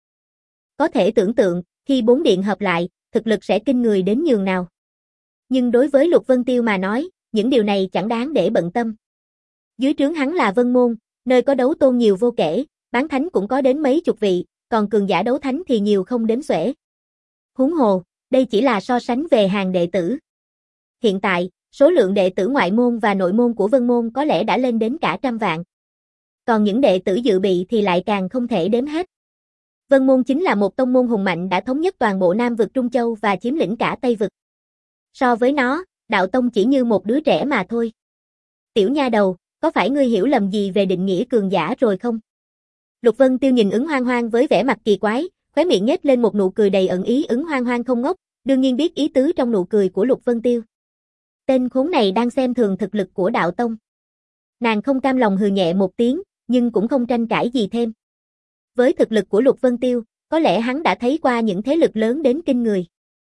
Có thể tưởng tượng, khi bốn điện hợp lại, thực lực sẽ kinh người đến nhường nào. Nhưng đối với Lục Vân Tiêu mà nói, những điều này chẳng đáng để bận tâm. Dưới trướng hắn là Vân Môn, nơi có đấu tôn nhiều vô kể, bán thánh cũng có đến mấy chục vị, còn cường giả đấu thánh thì nhiều không đếm xuể. Huống hồ, đây chỉ là so sánh về hàng đệ tử. Hiện tại, số lượng đệ tử ngoại môn và nội môn của Vân Môn có lẽ đã lên đến cả trăm vạn. Còn những đệ tử dự bị thì lại càng không thể đếm hết. Vân Môn chính là một tông môn hùng mạnh đã thống nhất toàn bộ Nam vực Trung Châu và chiếm lĩnh cả Tây vực. So với nó, đạo tông chỉ như một đứa trẻ mà thôi. Tiểu nha đầu, có phải ngươi hiểu lầm gì về định nghĩa cường giả rồi không? Lục Vân Tiêu nhìn Ứng Hoang Hoang với vẻ mặt kỳ quái, khóe miệng nhếch lên một nụ cười đầy ẩn ý. Ứng Hoang Hoang không ngốc, đương nhiên biết ý tứ trong nụ cười của Lục Vân Tiêu. Tên khốn này đang xem thường thực lực của đạo tông. Nàng không cam lòng hừ nhẹ một tiếng, nhưng cũng không tranh cãi gì thêm. Với thực lực của Lục Vân Tiêu, có lẽ hắn đã thấy qua những thế lực lớn đến kinh người.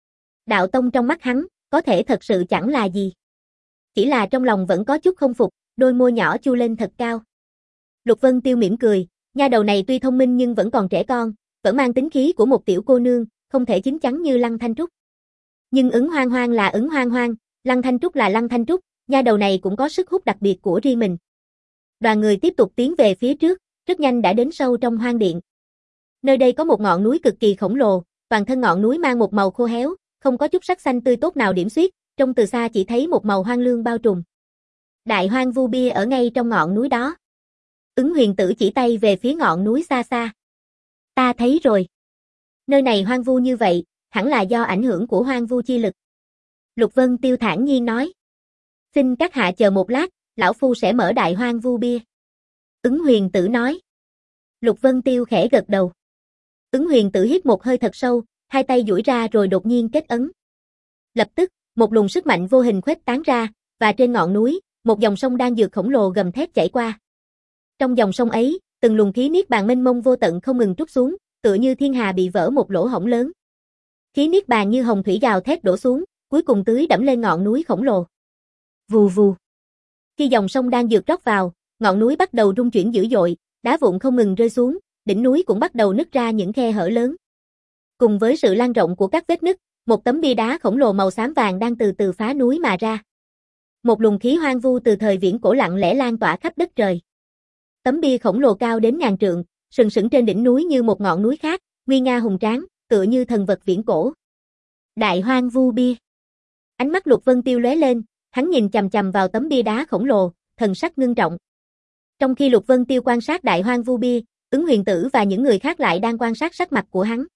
Đạo tông trong mắt hắn, có thể thật sự chẳng là gì. Chỉ là trong lòng vẫn có chút không phục, đôi môi nhỏ chu lên thật cao. Lục Vân Tiêu mỉm cười, nha đầu này tuy thông minh nhưng vẫn còn trẻ con, vẫn mang tính khí của một tiểu cô nương, không thể chín chắn như Lăng Thanh Trúc. Nhưng Ứng Hoang Hoang là Ứng Hoang Hoang, Lăng Thanh Trúc là Lăng Thanh Trúc, nha đầu này cũng có sức hút đặc biệt của riêng mình. Đoàn người tiếp tục tiến về phía trước, rất nhanh đã đến sâu trong hoang điện. Nơi đây có một ngọn núi cực kỳ khổng lồ, toàn thân ngọn núi mang một màu khô héo, không có chút sắc xanh tươi tốt nào điểm xuyết, trông từ xa chỉ thấy một màu hoang lương bao trùm. Đại Hoang Vu Bia ở ngay trong ngọn núi đó. Ứng Huyền Tử chỉ tay về phía ngọn núi xa xa. Ta thấy rồi. Nơi này hoang vu như vậy, hẳn là do ảnh hưởng của hoang vu chi lực. Lục Vân Tiêu thản nhiên nói. Xin các hạ chờ một lát, lão phu sẽ mở Đại Hoang Vu Bia. Ứng Huyền Tử nói. Lục Vân Tiêu khẽ gật đầu. Ứng Huyền Tử hít một hơi thật sâu, hai tay duỗi ra rồi đột nhiên kết ấn. Lập tức, một luồng sức mạnh vô hình khuếch tán ra, và trên ngọn núi, một dòng sông đang dược khổng lồ gầm thét chảy qua. Trong dòng sông ấy, từng luồng khí niết bàn mênh mông vô tận không ngừng trút xuống, tựa như thiên hà bị vỡ một lỗ hổng lớn. Khí niết bàn như hồng thủy gào thét đổ xuống, cuối cùng tưới đẫm lên ngọn núi khổng lồ. Vù vù. Khi dòng sông đang dược rót vào, ngọn núi bắt đầu rung chuyển dữ dội, đá vụn không ngừng rơi xuống, đỉnh núi cũng bắt đầu nứt ra những khe hở lớn. Cùng với sự lan rộng của các vết nứt, một tấm bia đá khổng lồ màu xám vàng đang từ từ phá núi mà ra. Một luồng khí hoang vu từ thời viễn cổ lặng lẽ lan tỏa khắp đất trời. Tấm bia khổng lồ cao đến ngàn trượng, sừng sững trên đỉnh núi như một ngọn núi khác, nguy nga hùng tráng, tựa như thần vật viễn cổ. Đại Hoang Vu Bia. Ánh mắt Lục Vân Tiêu lóe lên, hắn nhìn chằm chằm vào tấm bia đá khổng lồ, thần sắc ngưng trọng. Trong khi Lục Vân Tiêu quan sát Đại Hoang Vu Bia, Ứng Huyền Tử và những người khác lại đang quan sát sắc mặt của hắn.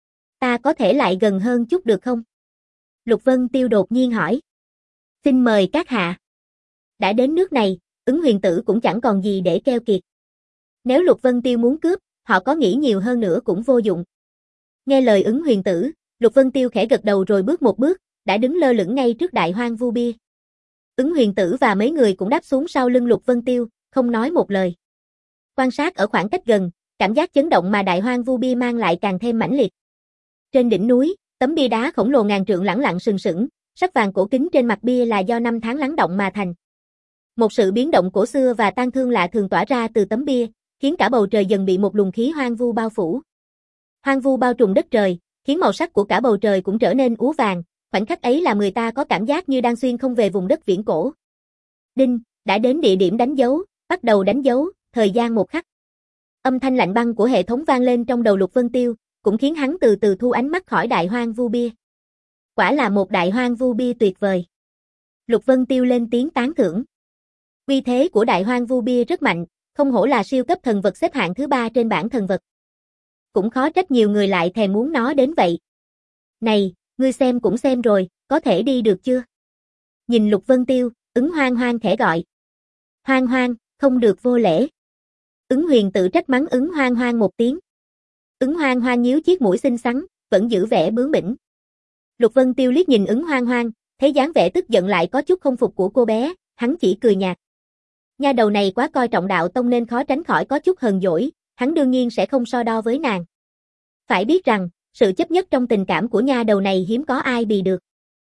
Ta có thể lại gần hơn chút được không? Lục Vân Tiêu đột nhiên hỏi. Xin mời các hạ. Đã đến nước này, Ứng Huyền Tử cũng chẳng còn gì để keo kiệt. Nếu Lục Vân Tiêu muốn cướp, họ có nghĩ nhiều hơn nữa cũng vô dụng. Nghe lời Ứng Huyền Tử, Lục Vân Tiêu khẽ gật đầu rồi bước một bước, đã đứng lơ lửng ngay trước Đại Hoang Vu Bia. Ứng Huyền Tử và mấy người cũng đáp xuống sau lưng Lục Vân Tiêu, không nói một lời. Quan sát ở khoảng cách gần, cảm giác chấn động mà Đại Hoang Vu Bia mang lại càng thêm mãnh liệt. Trên đỉnh núi, tấm bia đá khổng lồ ngàn trượng lẳng lặng sừng sững, sắc vàng cổ kính trên mặt bia là do năm tháng lắng động mà thành. Một sự biến động cổ xưa và tang thương lạ thường tỏa ra từ tấm bia, khiến cả bầu trời dần bị một luồng khí hoang vu bao phủ. Hoang vu bao trùm đất trời, khiến màu sắc của cả bầu trời cũng trở nên úa vàng, khoảnh khắc ấy làm người ta có cảm giác như đang xuyên không về vùng đất viễn cổ. Đinh, đã đến địa điểm đánh dấu, bắt đầu đánh dấu, thời gian một khắc. Âm thanh lạnh băng của hệ thống vang lên trong đầu Lục Vân Tiêu, cũng khiến hắn từ từ thu ánh mắt khỏi Đại Hoang Vu Bia. Quả là một Đại Hoang Vu Bia tuyệt vời. Lục Vân Tiêu lên tiếng tán thưởng. Uy thế của Đại Hoang Vu Bia rất mạnh, không hổ là siêu cấp thần vật xếp hạng thứ ba trên bảng thần vật. Cũng khó trách nhiều người lại thèm muốn nó đến vậy. Này, ngươi xem cũng xem rồi, có thể đi được chưa? Nhìn Lục Vân Tiêu, Ứng Hoang Hoang khẽ gọi. Hoang Hoang, không được vô lễ. Ứng Huyền tự trách mắng Ứng Hoang Hoang một tiếng. Ứng Hoang Hoang nhíu chiếc mũi xinh xắn, vẫn giữ vẻ bướng bỉnh. Lục Vân Tiêu liếc nhìn Ứng Hoang Hoang, thấy dáng vẻ tức giận lại có chút không phục của cô bé, hắn chỉ cười nhạt. Nha đầu này quá coi trọng đạo tông nên khó tránh khỏi có chút hờn dỗi, hắn đương nhiên sẽ không so đo với nàng. Phải biết rằng, sự chấp nhất trong tình cảm của nha đầu này hiếm có ai bì được.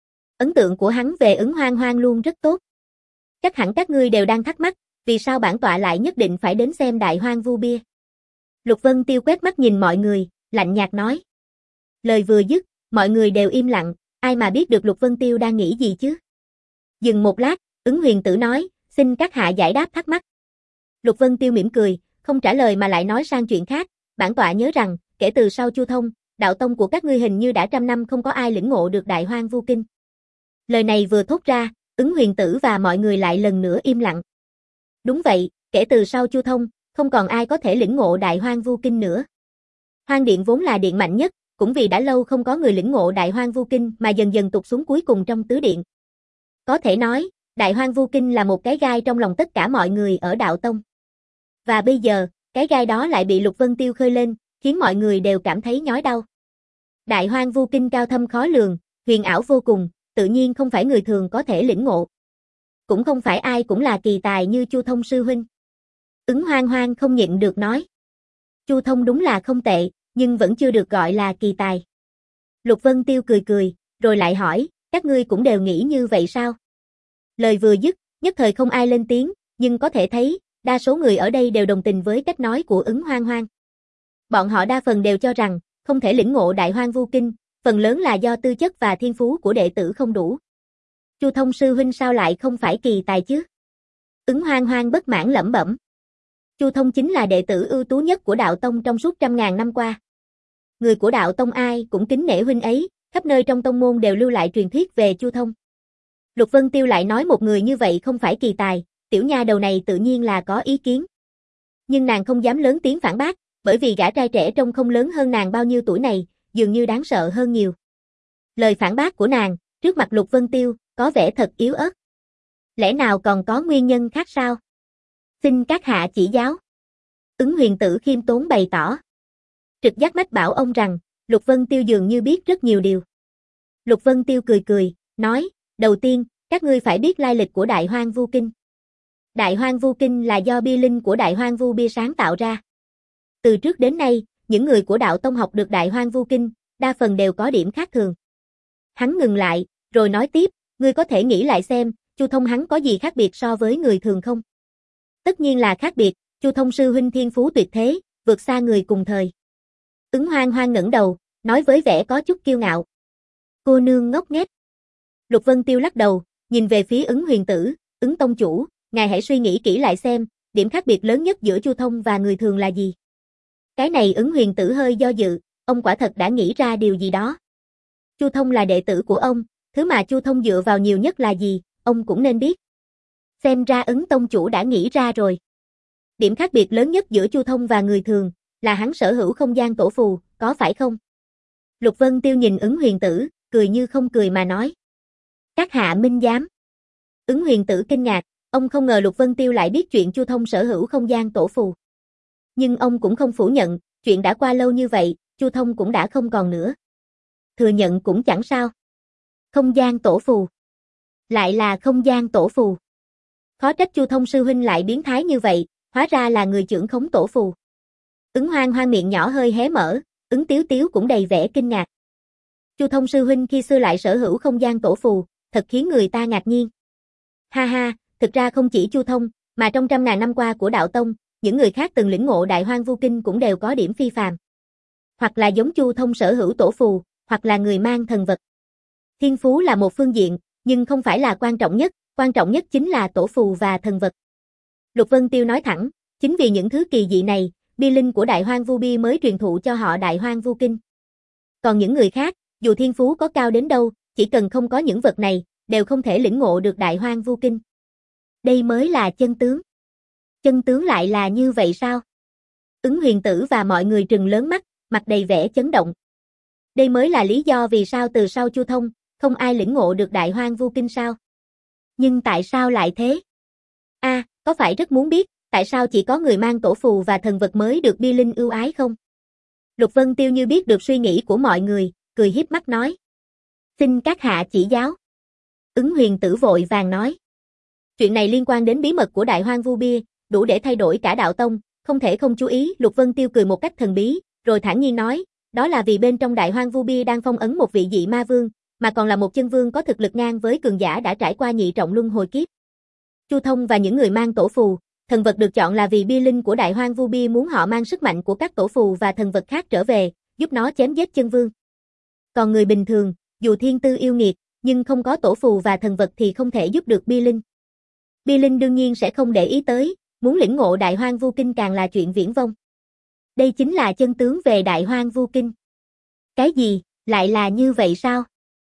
Ấn tượng của hắn về Ứng Hoang Hoang luôn rất tốt. Chắc hẳn các ngươi đều đang thắc mắc, vì sao bản tọa lại nhất định phải đến xem Đại Hoang Vu Bia. Lục Vân Tiêu quét mắt nhìn mọi người, lạnh nhạt nói. Lời vừa dứt, mọi người đều im lặng, ai mà biết được Lục Vân Tiêu đang nghĩ gì chứ. Dừng một lát, Ứng Huyền tử nói, xin các hạ giải đáp thắc mắc. Lục Vân Tiêu mỉm cười, không trả lời mà lại nói sang chuyện khác, bản tọa nhớ rằng, kể từ sau Chu Thông, đạo tông của các ngươi hình như đã trăm năm không có ai lĩnh ngộ được Đại Hoang Vu Kinh. Lời này vừa thốt ra, Ứng Huyền tử và mọi người lại lần nữa im lặng. Đúng vậy, kể từ sau Chu Thông, không còn ai có thể lĩnh ngộ Đại Hoang Vu Kinh nữa. Hoang Điện vốn là điện mạnh nhất, cũng vì đã lâu không có người lĩnh ngộ Đại Hoang Vu Kinh mà dần dần tụt xuống cuối cùng trong tứ điện. Có thể nói, Đại Hoang Vu Kinh là một cái gai trong lòng tất cả mọi người ở đạo tông. Và bây giờ, cái gai đó lại bị Lục Vân Tiêu khơi lên, khiến mọi người đều cảm thấy nhói đau. Đại Hoang Vu Kinh cao thâm khó lường, huyền ảo vô cùng, tự nhiên không phải người thường có thể lĩnh ngộ. Cũng không phải ai cũng là kỳ tài như Chu Thông sư huynh. Ứng Hoang Hoang không nhịn được nói. Chu Thông đúng là không tệ, nhưng vẫn chưa được gọi là kỳ tài. Lục Vân Tiêu cười cười, rồi lại hỏi, các ngươi cũng đều nghĩ như vậy sao? Lời vừa dứt, nhất thời không ai lên tiếng, nhưng có thể thấy, đa số người ở đây đều đồng tình với cách nói của Ứng Hoang Hoang. Bọn họ đa phần đều cho rằng, không thể lĩnh ngộ Đại Hoang Vu Kinh, phần lớn là do tư chất và thiên phú của đệ tử không đủ. Chu Thông sư huynh sao lại không phải kỳ tài chứ? Ứng Hoang Hoang bất mãn lẩm bẩm. Chu Thông chính là đệ tử ưu tú nhất của đạo tông trong suốt trăm ngàn năm qua. Người của đạo tông ai cũng kính nể huynh ấy, khắp nơi trong tông môn đều lưu lại truyền thuyết về Chu Thông. Lục Vân Tiêu lại nói một người như vậy không phải kỳ tài, tiểu nha đầu này tự nhiên là có ý kiến. Nhưng nàng không dám lớn tiếng phản bác, bởi vì gã trai trẻ trông không lớn hơn nàng bao nhiêu tuổi này, dường như đáng sợ hơn nhiều. Lời phản bác của nàng, trước mặt Lục Vân Tiêu, có vẻ thật yếu ớt. Lẽ nào còn có nguyên nhân khác sao? Xin các hạ chỉ giáo. Ứng Huyền tử khiêm tốn bày tỏ. Trực giác mách bảo ông rằng, Lục Vân Tiêu dường như biết rất nhiều điều. Lục Vân Tiêu cười cười, nói, đầu tiên, các ngươi phải biết lai lịch của Đại Hoang Vu Kinh. Đại Hoang Vu Kinh là do bia linh của Đại Hoang Vu Bia sáng tạo ra. Từ trước đến nay, những người của đạo tông học được Đại Hoang Vu Kinh, đa phần đều có điểm khác thường. Hắn ngừng lại, rồi nói tiếp, ngươi có thể nghĩ lại xem, Chu Thông hắn có gì khác biệt so với người thường không? Tất nhiên là khác biệt, Chu Thông sư huynh thiên phú tuyệt thế, vượt xa người cùng thời. Ứng Hoang Hoang ngẩng đầu, nói với vẻ có chút kiêu ngạo. Cô nương ngốc nghếch. Lục Vân Tiêu lắc đầu, nhìn về phía Ứng Huyền tử, Ứng tông chủ, ngài hãy suy nghĩ kỹ lại xem, điểm khác biệt lớn nhất giữa Chu Thông và người thường là gì? Cái này Ứng Huyền tử hơi do dự, ông quả thật đã nghĩ ra điều gì đó. Chu Thông là đệ tử của ông, thứ mà Chu Thông dựa vào nhiều nhất là gì, ông cũng nên biết. Xem ra Ứng tông chủ đã nghĩ ra rồi. Điểm khác biệt lớn nhất giữa Chu Thông và người thường, là hắn sở hữu không gian tổ phù, có phải không? Lục Vân Tiêu nhìn Ứng Huyền tử, cười như không cười mà nói. Các hạ minh giám. Ứng Huyền tử kinh ngạc, ông không ngờ Lục Vân Tiêu lại biết chuyện Chu Thông sở hữu không gian tổ phù. Nhưng ông cũng không phủ nhận, chuyện đã qua lâu như vậy, Chu Thông cũng đã không còn nữa. Thừa nhận cũng chẳng sao. Không gian tổ phù. Lại là không gian tổ phù. Khó trách Chu Thông sư huynh lại biến thái như vậy, hóa ra là người trưởng khống tổ phù. Ứng Hoang Hoang miệng nhỏ hơi hé mở, Ứng Tiếu Tiếu cũng đầy vẻ kinh ngạc. Chu Thông sư huynh khi xưa lại sở hữu không gian tổ phù, thật khiến người ta ngạc nhiên. Ha ha, thực ra không chỉ Chu Thông, mà trong trăm ngàn năm qua của đạo tông, những người khác từng lĩnh ngộ Đại Hoang Vu Kinh cũng đều có điểm phi phàm. Hoặc là giống Chu Thông sở hữu tổ phù, hoặc là người mang thần vật. Thiên phú là một phương diện, nhưng không phải là quan trọng nhất, quan trọng nhất chính là tổ phù và thần vật. Lục Vân Tiêu nói thẳng, chính vì những thứ kỳ dị này, bia linh của Đại Hoang Vu Bia mới truyền thụ cho họ Đại Hoang Vu Kinh. Còn những người khác, dù thiên phú có cao đến đâu, chỉ cần không có những vật này, đều không thể lĩnh ngộ được Đại Hoang Vu Kinh. Đây mới là chân tướng. Chân tướng lại là như vậy sao? Ứng Huyền Tử và mọi người trừng lớn mắt, mặt đầy vẻ chấn động. Đây mới là lý do vì sao từ sau Chu Thông, không ai lĩnh ngộ được Đại Hoang Vu Kinh sao? Nhưng tại sao lại thế? A, à, có phải rất muốn biết, tại sao chỉ có người mang tổ phù và thần vật mới được Bia Linh ưu ái không? Lục Vân Tiêu như biết được suy nghĩ của mọi người, cười hiếp mắt nói. Xin các hạ chỉ giáo. Ứng Huyền Tử vội vàng nói. Chuyện này liên quan đến bí mật của Đại Hoang Vu Bia, đủ để thay đổi cả đạo tông, không thể không chú ý. Lục Vân Tiêu cười một cách thần bí, rồi thản nhiên nói, đó là vì bên trong Đại Hoang Vu Bia đang phong ấn một vị dị ma vương, mà còn là một chân vương có thực lực ngang với cường giả đã trải qua nhị trọng luân hồi kiếp. Chu Thông và những người mang tổ phù, thần vật được chọn là vì Bia Linh của Đại Hoang Vu Bia muốn họ mang sức mạnh của các tổ phù và thần vật khác trở về, giúp nó chém giết chân vương. Còn người bình thường, dù thiên tư yêu nghiệt, nhưng không có tổ phù và thần vật thì không thể giúp được Bia Linh. Bia Linh đương nhiên sẽ không để ý tới, muốn lĩnh ngộ Đại Hoang Vu Kinh càng là chuyện viển vông. Đây chính là chân tướng về Đại Hoang Vu Kinh. Cái gì, lại là như vậy sao?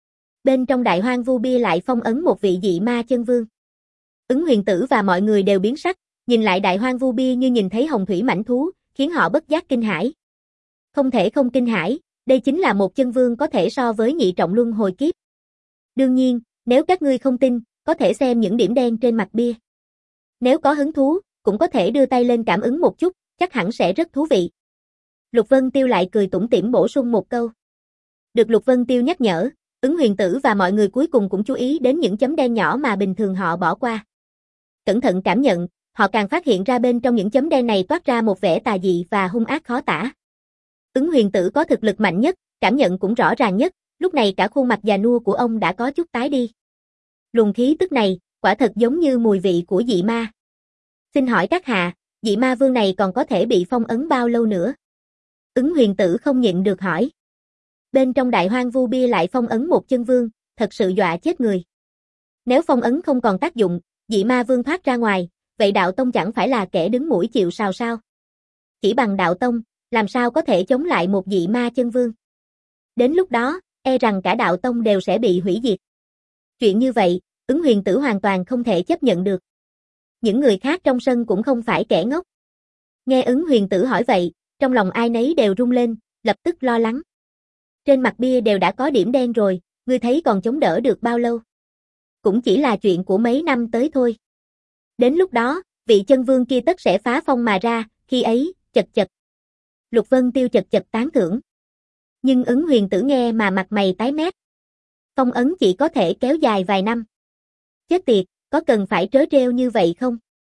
Bên trong Đại Hoang Vu Bia lại phong ấn một vị dị ma chân vương. Ứng Huyền Tử và mọi người đều biến sắc, nhìn lại Đại Hoang Vu Bia như nhìn thấy hồng thủy mãnh thú, khiến họ bất giác kinh hãi. Không thể không kinh hãi, đây chính là một chân vương có thể so với nhị trọng luân hồi kiếp. Đương nhiên, nếu các ngươi không tin, có thể xem những điểm đen trên mặt bia. Nếu có hứng thú, cũng có thể đưa tay lên cảm ứng một chút, chắc hẳn sẽ rất thú vị. Lục Vân Tiêu lại cười tủm tỉm bổ sung một câu. Được Lục Vân Tiêu nhắc nhở, Ứng Huyền Tử và mọi người cuối cùng cũng chú ý đến những chấm đen nhỏ mà bình thường họ bỏ qua. Cẩn thận cảm nhận, họ càng phát hiện ra bên trong những chấm đen này toát ra một vẻ tà dị và hung ác khó tả. Ứng Huyền Tử có thực lực mạnh nhất, cảm nhận cũng rõ ràng nhất, lúc này cả khuôn mặt già nua của ông đã có chút tái đi. Luồng khí tức này, quả thật giống như mùi vị của dị ma. Xin hỏi các hạ, dị ma vương này còn có thể bị phong ấn bao lâu nữa? Ứng Huyền Tử không nhịn được hỏi. Bên trong Đại Hoang Vu Bia lại phong ấn một chân vương, thật sự dọa chết người. Nếu phong ấn không còn tác dụng, dị ma vương thoát ra ngoài, vậy đạo tông chẳng phải là kẻ đứng mũi chịu sào sao? Chỉ bằng đạo tông, làm sao có thể chống lại một dị ma chân vương? Đến lúc đó, e rằng cả đạo tông đều sẽ bị hủy diệt. Chuyện như vậy, Ứng Huyền Tử hoàn toàn không thể chấp nhận được. Những người khác trong sân cũng không phải kẻ ngốc. Nghe Ứng Huyền Tử hỏi vậy, trong lòng ai nấy đều rung lên, lập tức lo lắng. Trên mặt bia đều đã có điểm đen rồi, ngươi thấy còn chống đỡ được bao lâu? Cũng chỉ là chuyện của mấy năm tới thôi. Đến lúc đó, vị chân vương kia tất sẽ phá phong mà ra, khi ấy, chật chật. Lục Vân Tiêu chật chật tán thưởng. Nhưng Ứng Huyền Tử nghe mà mặt mày tái mét. Phong ấn chỉ có thể kéo dài vài năm. Chết tiệt, có cần phải trớ trêu như vậy không?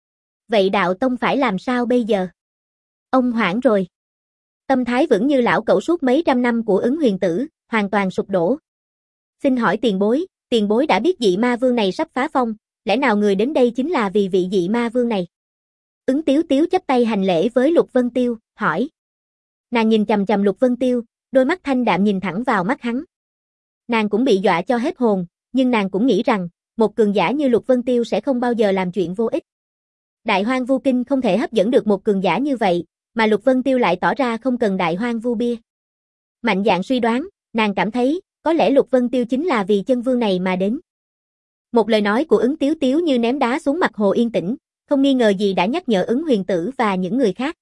Vậy đạo tông phải làm sao bây giờ? Ông hoảng rồi. Tâm thái vững như lão cẩu suốt mấy trăm năm của Ứng Huyền Tử, hoàn toàn sụp đổ. Xin hỏi tiền bối, tiền bối đã biết dị ma vương này sắp phá phong, lẽ nào người đến đây chính là vì vị dị ma vương này? Ứng Tiếu Tiếu chắp tay hành lễ với Lục Vân Tiêu, hỏi. Nàng nhìn chằm chằm Lục Vân Tiêu, đôi mắt thanh đạm nhìn thẳng vào mắt hắn. Nàng cũng bị dọa cho hết hồn, nhưng nàng cũng nghĩ rằng, một cường giả như Lục Vân Tiêu sẽ không bao giờ làm chuyện vô ích. Đại Hoang Vu Kinh không thể hấp dẫn được một cường giả như vậy, mà Lục Vân Tiêu lại tỏ ra không cần Đại Hoang Vu Bia. Mạnh dạn suy đoán, nàng cảm thấy, có lẽ Lục Vân Tiêu chính là vì chân vương này mà đến. Một lời nói của Ứng Tiếu Tiếu như ném đá xuống mặt hồ yên tĩnh, không nghi ngờ gì đã nhắc nhở Ứng Huyền Tử và những người khác.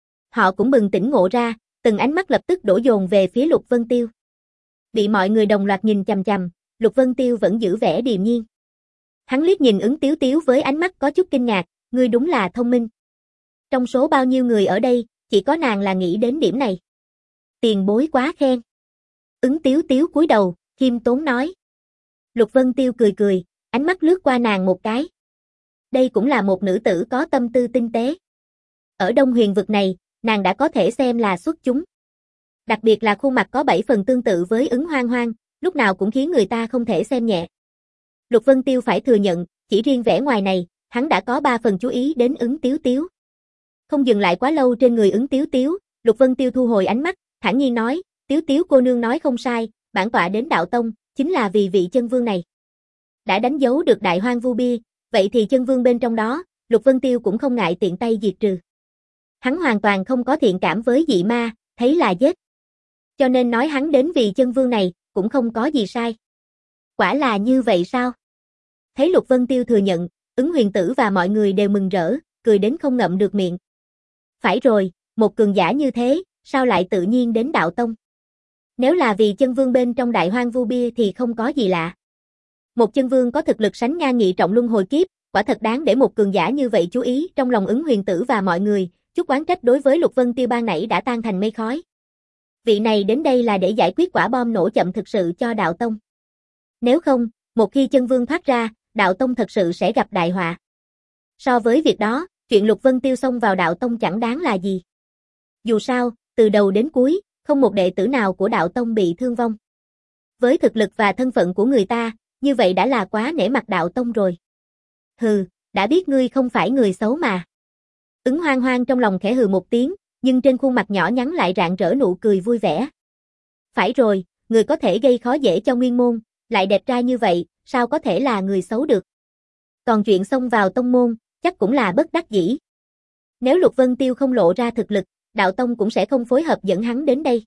Họ cũng bừng tỉnh ngộ ra, từng ánh mắt lập tức đổ dồn về phía Lục Vân Tiêu. Bị mọi người đồng loạt nhìn chằm chằm, Lục Vân Tiêu vẫn giữ vẻ điềm nhiên. Hắn liếc nhìn Ứng Tiếu Tiếu với ánh mắt có chút kinh ngạc, ngươi đúng là thông minh. Trong số bao nhiêu người ở đây, chỉ có nàng là nghĩ đến điểm này. Tiền bối quá khen. Ứng Tiếu Tiếu cúi đầu, khiêm tốn nói. Lục Vân Tiêu cười cười, ánh mắt lướt qua nàng một cái. Đây cũng là một nữ tử có tâm tư tinh tế. Ở Đông Huyền vực này, nàng đã có thể xem là xuất chúng. Đặc biệt là khuôn mặt có bảy phần tương tự với Ứng Hoang Hoang, lúc nào cũng khiến người ta không thể xem nhẹ. Lục Vân Tiêu phải thừa nhận, chỉ riêng vẻ ngoài này, hắn đã có ba phần chú ý đến Ứng Tiếu Tiếu. Không dừng lại quá lâu trên người Ứng Tiếu Tiếu, Lục Vân Tiêu thu hồi ánh mắt, thản nhiên nói, Tiếu Tiếu cô nương nói không sai, bản tọa đến đạo tông, chính là vì vị chân vương này. Đã đánh dấu được Đại Hoang Vu Bia, vậy thì chân vương bên trong đó, Lục Vân Tiêu cũng không ngại tiện tay diệt trừ. Hắn hoàn toàn không có thiện cảm với dị ma, thấy là giết. cho nên nói hắn đến vì chân vương này, cũng không có gì sai. Quả là như vậy sao? Thấy Lục Vân Tiêu thừa nhận, Ứng Huyền Tử và mọi người đều mừng rỡ, cười đến không ngậm được miệng. Phải rồi, một cường giả như thế, sao lại tự nhiên đến đạo tông? Nếu là vì chân vương bên trong Đại Hoang Vu Bia thì không có gì lạ. Một chân vương có thực lực sánh ngang Nghị Trọng Luân Hồi Kiếp, quả thật đáng để một cường giả như vậy chú ý. Trong lòng Ứng Huyền Tử và mọi người, chút oán trách đối với Lục Vân Tiêu ban nãy đã tan thành mây khói. Vị này đến đây là để giải quyết quả bom nổ chậm thực sự cho đạo tông. Nếu không, một khi chân vương thoát ra, đạo tông thật sự sẽ gặp đại họa. So với việc đó, chuyện Lục Vân Tiêu xông vào đạo tông chẳng đáng là gì. Dù sao, từ đầu đến cuối, không một đệ tử nào của đạo tông bị thương vong. Với thực lực và thân phận của người ta, như vậy đã là quá nể mặt đạo tông rồi. Hừ, đã biết ngươi không phải người xấu mà. Ứng Hoang Hoang trong lòng khẽ hừ một tiếng, nhưng trên khuôn mặt nhỏ nhắn lại rạng rỡ nụ cười vui vẻ. Phải rồi, người có thể gây khó dễ cho nguyên môn, lại đẹp trai như vậy, sao có thể là người xấu được. Còn chuyện xông vào tông môn, chắc cũng là bất đắc dĩ. Nếu Lục Vân Tiêu không lộ ra thực lực, đạo tông cũng sẽ không phối hợp dẫn hắn đến đây.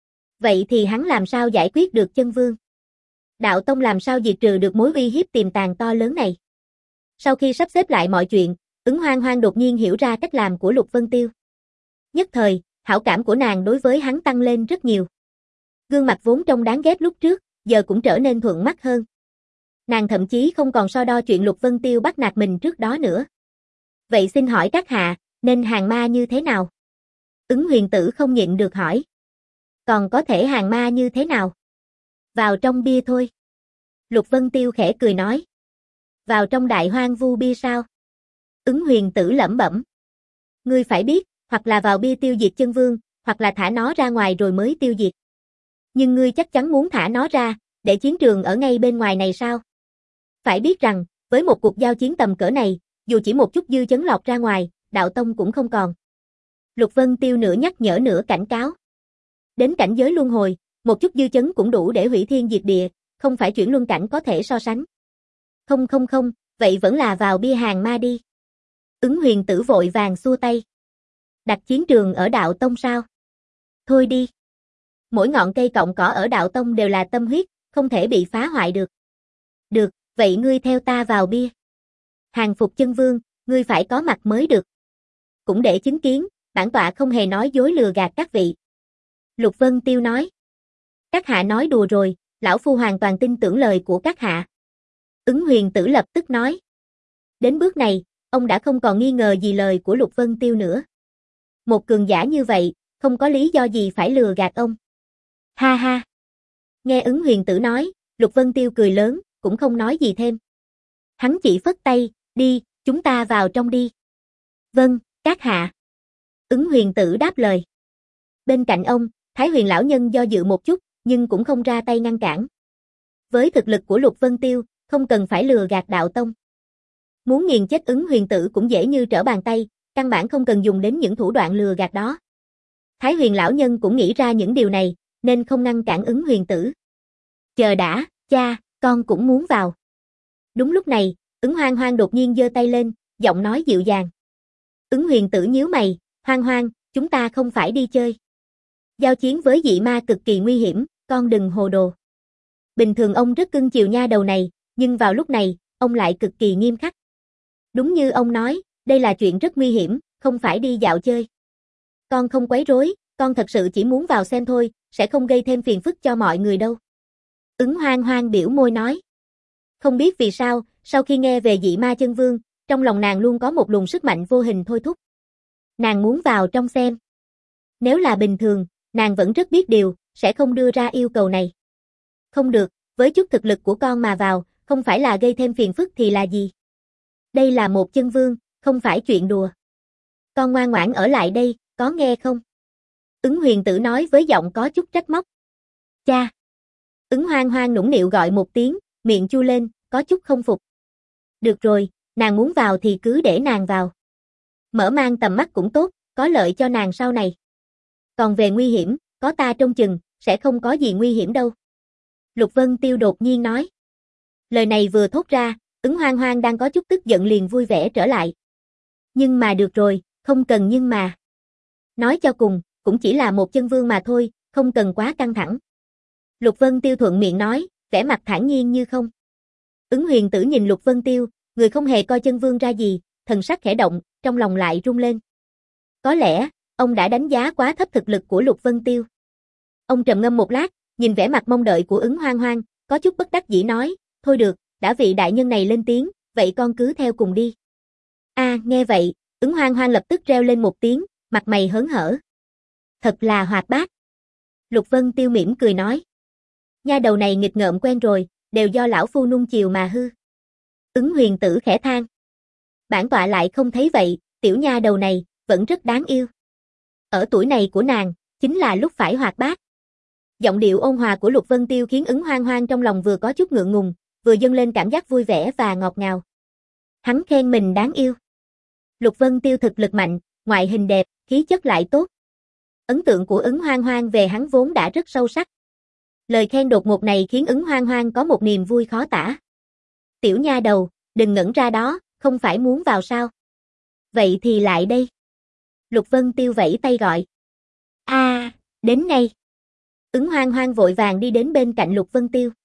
Vậy thì hắn làm sao giải quyết được chân vương? Đạo tông làm sao diệt trừ được mối uy hiếp tiềm tàng to lớn này? Sau khi sắp xếp lại mọi chuyện, Ứng Hoang Hoang đột nhiên hiểu ra cách làm của Lục Vân Tiêu. Nhất thời, hảo cảm của nàng đối với hắn tăng lên rất nhiều. Gương mặt vốn trông đáng ghét lúc trước, giờ cũng trở nên thuận mắt hơn. Nàng thậm chí không còn so đo chuyện Lục Vân Tiêu bắt nạt mình trước đó nữa. Vậy xin hỏi các hạ, nên hàng ma như thế nào? Ứng Huyền Tử không nhịn được hỏi. Còn có thể hàng ma như thế nào? Vào trong bia thôi. Lục Vân Tiêu khẽ cười nói. Vào trong Đại Hoang Vu Bia sao? Ứng Huyền Tử lẩm bẩm. Ngươi phải biết, hoặc là vào bia tiêu diệt chân vương, hoặc là thả nó ra ngoài rồi mới tiêu diệt. Nhưng ngươi chắc chắn muốn thả nó ra, để chiến trường ở ngay bên ngoài này sao? Phải biết rằng, với một cuộc giao chiến tầm cỡ này, dù chỉ một chút dư chấn lọt ra ngoài, đạo tông cũng không còn. Lục Vân Tiêu nửa nhắc nhở nửa cảnh cáo. Đến cảnh giới luân hồi, một chút dư chấn cũng đủ để hủy thiên diệt địa, không phải chuyển luân cảnh có thể so sánh. Không không không, vậy vẫn là vào bia hàng ma đi. Ứng Huyền Tử vội vàng xua tay. Đặt chiến trường ở đạo tông sao? Thôi đi. Mỗi ngọn cây cọng cỏ ở đạo tông đều là tâm huyết, không thể bị phá hoại được. Được, vậy ngươi theo ta vào bia. Hàng phục chân vương, ngươi phải có mặt mới được. Cũng để chứng kiến, bản tọa không hề nói dối lừa gạt các vị. Lục Vân Tiêu nói. Các hạ nói đùa rồi, lão phu hoàn toàn tin tưởng lời của các hạ. Ứng Huyền Tử lập tức nói. Đến bước này, ông đã không còn nghi ngờ gì lời của Lục Vân Tiêu nữa. Một cường giả như vậy, không có lý do gì phải lừa gạt ông. Ha ha. Nghe Ứng Huyền Tử nói, Lục Vân Tiêu cười lớn, cũng không nói gì thêm. Hắn chỉ phất tay, đi, chúng ta vào trong đi. Vâng, các hạ. Ứng Huyền Tử đáp lời. Bên cạnh ông, Thái Huyền lão nhân do dự một chút, nhưng cũng không ra tay ngăn cản. Với thực lực của Lục Vân Tiêu, không cần phải lừa gạt đạo tông. Muốn nghiền chết Ứng Huyền Tử cũng dễ như trở bàn tay, căn bản không cần dùng đến những thủ đoạn lừa gạt đó. Thái Huyền lão nhân cũng nghĩ ra những điều này, nên không ngăn cản Ứng Huyền Tử. Chờ đã, cha, con cũng muốn vào. Đúng lúc này, Ứng Hoang Hoang đột nhiên giơ tay lên, giọng nói dịu dàng. Ứng Huyền Tử nhíu mày, Hoang Hoang, chúng ta không phải đi chơi. Giao chiến với dị ma cực kỳ nguy hiểm, con đừng hồ đồ. Bình thường ông rất cưng chiều nha đầu này, nhưng vào lúc này, ông lại cực kỳ nghiêm khắc. Đúng như ông nói, đây là chuyện rất nguy hiểm, không phải đi dạo chơi. Con không quấy rối, con thật sự chỉ muốn vào xem thôi, sẽ không gây thêm phiền phức cho mọi người đâu. Ứng Hoang Hoang biểu môi nói. Không biết vì sao, sau khi nghe về dị ma chân vương, trong lòng nàng luôn có một luồng sức mạnh vô hình thôi thúc. Nàng muốn vào trong xem. Nếu là bình thường, nàng vẫn rất biết điều, sẽ không đưa ra yêu cầu này. Không được, với chút thực lực của con mà vào, không phải là gây thêm phiền phức thì là gì? Đây là một chân vương, không phải chuyện đùa. Con ngoan ngoãn ở lại đây, có nghe không? Ứng Huyền Tử nói với giọng có chút trách móc. Cha! Ứng Hoang Hoang nũng nịu gọi một tiếng, miệng chu lên, có chút không phục. Được rồi, nàng muốn vào thì cứ để nàng vào. Mở mang tầm mắt cũng tốt, có lợi cho nàng sau này. Còn về nguy hiểm, có ta trông chừng, sẽ không có gì nguy hiểm đâu. Lục Vân Tiêu đột nhiên nói. Lời này vừa thốt ra, Ứng Hoang Hoang đang có chút tức giận liền vui vẻ trở lại. Nhưng mà được rồi, không cần nhưng mà. Nói cho cùng, cũng chỉ là một chân vương mà thôi, không cần quá căng thẳng. Lục Vân Tiêu thuận miệng nói, vẻ mặt thản nhiên như không. Ứng Huyền Tử nhìn Lục Vân Tiêu, người không hề coi chân vương ra gì, thần sắc khẽ động, trong lòng lại rung lên. Có lẽ, ông đã đánh giá quá thấp thực lực của Lục Vân Tiêu. Ông trầm ngâm một lát, nhìn vẻ mặt mong đợi của Ứng Hoang Hoang, có chút bất đắc dĩ nói, thôi được, đã vị đại nhân này lên tiếng, vậy con cứ theo cùng đi. A, à, nghe vậy, Ứng Hoang Hoang lập tức reo lên một tiếng, mặt mày hớn hở. Thật là hoạt bát. Lục Vân Tiêu mỉm cười nói. Nha đầu này nghịch ngợm quen rồi, đều do lão phu nung chiều mà hư. Ứng Huyền Tử khẽ than. Bản tọa lại không thấy vậy, tiểu nha đầu này, vẫn rất đáng yêu. Ở tuổi này của nàng, chính là lúc phải hoạt bát. Giọng điệu ôn hòa của Lục Vân Tiêu khiến Ứng Hoang Hoang trong lòng vừa có chút ngượng ngùng, vừa dâng lên cảm giác vui vẻ và ngọt ngào. Hắn khen mình đáng yêu. Lục Vân Tiêu thực lực mạnh, ngoại hình đẹp, khí chất lại tốt. Ấn tượng của Ứng Hoang Hoang về hắn vốn đã rất sâu sắc. Lời khen đột ngột này khiến Ứng Hoang Hoang có một niềm vui khó tả. Tiểu nha đầu, đừng ngẩn ra đó, không phải muốn vào sao? Vậy thì lại đây. Lục Vân Tiêu vẫy tay gọi. A, à, đến ngay. Ứng Hoang Hoang vội vàng đi đến bên cạnh Lục Vân Tiêu.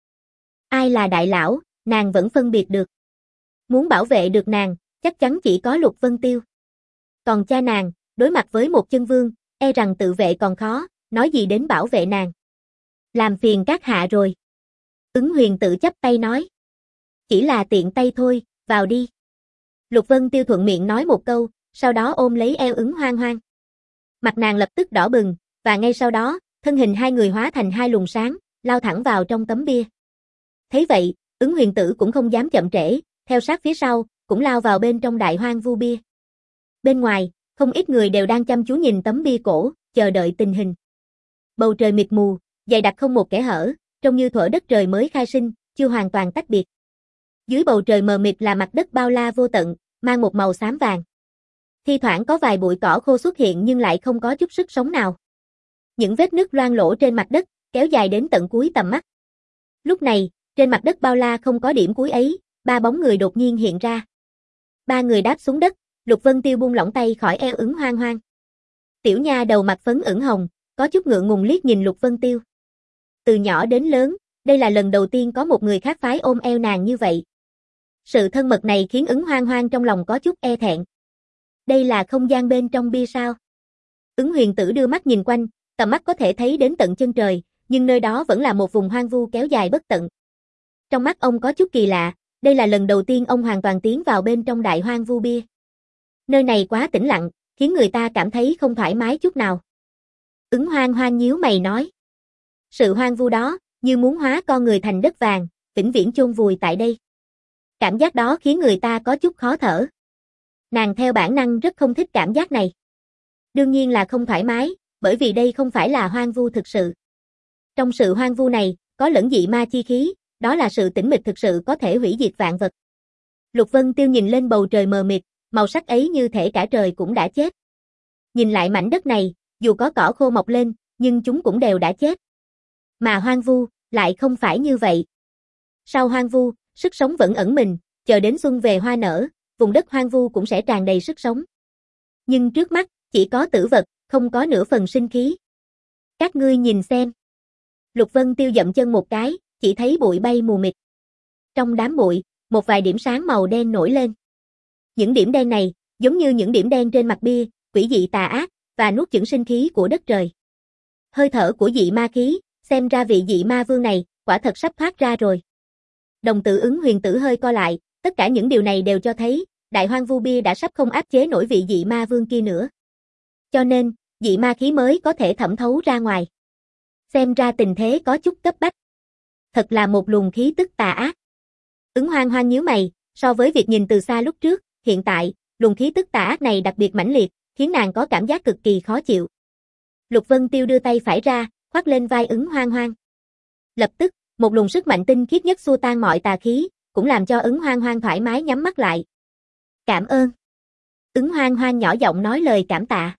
Ai là đại lão, nàng vẫn phân biệt được. Muốn bảo vệ được nàng, chắc chắn chỉ có Lục Vân Tiêu. Còn cha nàng, đối mặt với một chân vương, e rằng tự vệ còn khó, nói gì đến bảo vệ nàng. Làm phiền các hạ rồi. Ứng Huyền Tử chắp tay nói. Chỉ là tiện tay thôi, vào đi. Lục Vân Tiêu thuận miệng nói một câu, sau đó ôm lấy eo Ứng Hoang Hoang. Mặt nàng lập tức đỏ bừng, và ngay sau đó, thân hình hai người hóa thành hai luồng sáng, lao thẳng vào trong tấm bia. Thấy vậy, Ứng Huyền Tử cũng không dám chậm trễ, theo sát phía sau, cũng lao vào bên trong đại hoang vu bia. Bên ngoài, không ít người đều đang chăm chú nhìn tấm bia cổ, chờ đợi tình hình. Bầu trời mịt mù, dày đặc không một kẽ hở, trông như thuở đất trời mới khai sinh, chưa hoàn toàn tách biệt. Dưới bầu trời mờ mịt là mặt đất bao la vô tận, mang một màu xám vàng. Thi thoảng có vài bụi cỏ khô xuất hiện nhưng lại không có chút sức sống nào. Những vết nứt loang lổ trên mặt đất, kéo dài đến tận cuối tầm mắt. Lúc này, trên mặt đất bao la không có điểm cuối ấy, ba bóng người đột nhiên hiện ra. Ba người đáp xuống đất, Lục Vân Tiêu buông lỏng tay khỏi eo Ứng Hoang Hoang. Tiểu nha đầu mặt phấn ửng hồng, có chút ngượng ngùng liếc nhìn Lục Vân Tiêu. Từ nhỏ đến lớn, đây là lần đầu tiên có một người khác phái ôm eo nàng như vậy. Sự thân mật này khiến Ứng Hoang Hoang trong lòng có chút e thẹn. Đây là không gian bên trong bia sao? Ứng Huyền Tử đưa mắt nhìn quanh, tầm mắt có thể thấy đến tận chân trời, nhưng nơi đó vẫn là một vùng hoang vu kéo dài bất tận. Trong mắt ông có chút kỳ lạ, đây là lần đầu tiên ông hoàn toàn tiến vào bên trong đại hoang vu bia. Nơi này quá tĩnh lặng, khiến người ta cảm thấy không thoải mái chút nào. Ứng Hoang Hoang nhíu mày nói. Sự hoang vu đó, như muốn hóa con người thành đất vàng, vĩnh viễn chôn vùi tại đây. Cảm giác đó khiến người ta có chút khó thở. Nàng theo bản năng rất không thích cảm giác này. Đương nhiên là không thoải mái, bởi vì đây không phải là hoang vu thực sự. Trong sự hoang vu này, có lẫn dị ma chi khí, đó là sự tĩnh mịch thực sự có thể hủy diệt vạn vật. Lục Vân Tiêu nhìn lên bầu trời mờ mịt, màu sắc ấy như thể cả trời cũng đã chết. Nhìn lại mảnh đất này, dù có cỏ khô mọc lên, nhưng chúng cũng đều đã chết. Mà hoang vu, lại không phải như vậy. Sau hoang vu, sức sống vẫn ẩn mình, chờ đến xuân về hoa nở, vùng đất hoang vu cũng sẽ tràn đầy sức sống. Nhưng trước mắt, chỉ có tử vật, không có nửa phần sinh khí. Các ngươi nhìn xem. Lục Vân Tiêu dậm chân một cái, chỉ thấy bụi bay mù mịt. Trong đám bụi, một vài điểm sáng màu đen nổi lên. Những điểm đen này, giống như những điểm đen trên mặt bia, quỷ dị tà ác, và nuốt chửng sinh khí của đất trời. Hơi thở của dị ma khí, xem ra vị dị ma vương này, quả thật sắp thoát ra rồi. Đồng tử Ứng Huyền Tử hơi co lại, tất cả những điều này đều cho thấy, đại hoang vu bia đã sắp không áp chế nổi vị dị ma vương kia nữa. Cho nên, dị ma khí mới có thể thẩm thấu ra ngoài. Xem ra tình thế có chút cấp bách. Thật là một luồng khí tức tà ác. Ứng Hoang Hoang nhíu mày, so với việc nhìn từ xa lúc trước, hiện tại, luồng khí tức tà ác này đặc biệt mãnh liệt, khiến nàng có cảm giác cực kỳ khó chịu. Lục Vân Tiêu đưa tay phải ra, khoác lên vai Ứng Hoang Hoang. Lập tức, một luồng sức mạnh tinh khiết nhất xua tan mọi tà khí, cũng làm cho Ứng Hoang Hoang thoải mái nhắm mắt lại. Cảm ơn. Ứng Hoang Hoang nhỏ giọng nói lời cảm tạ.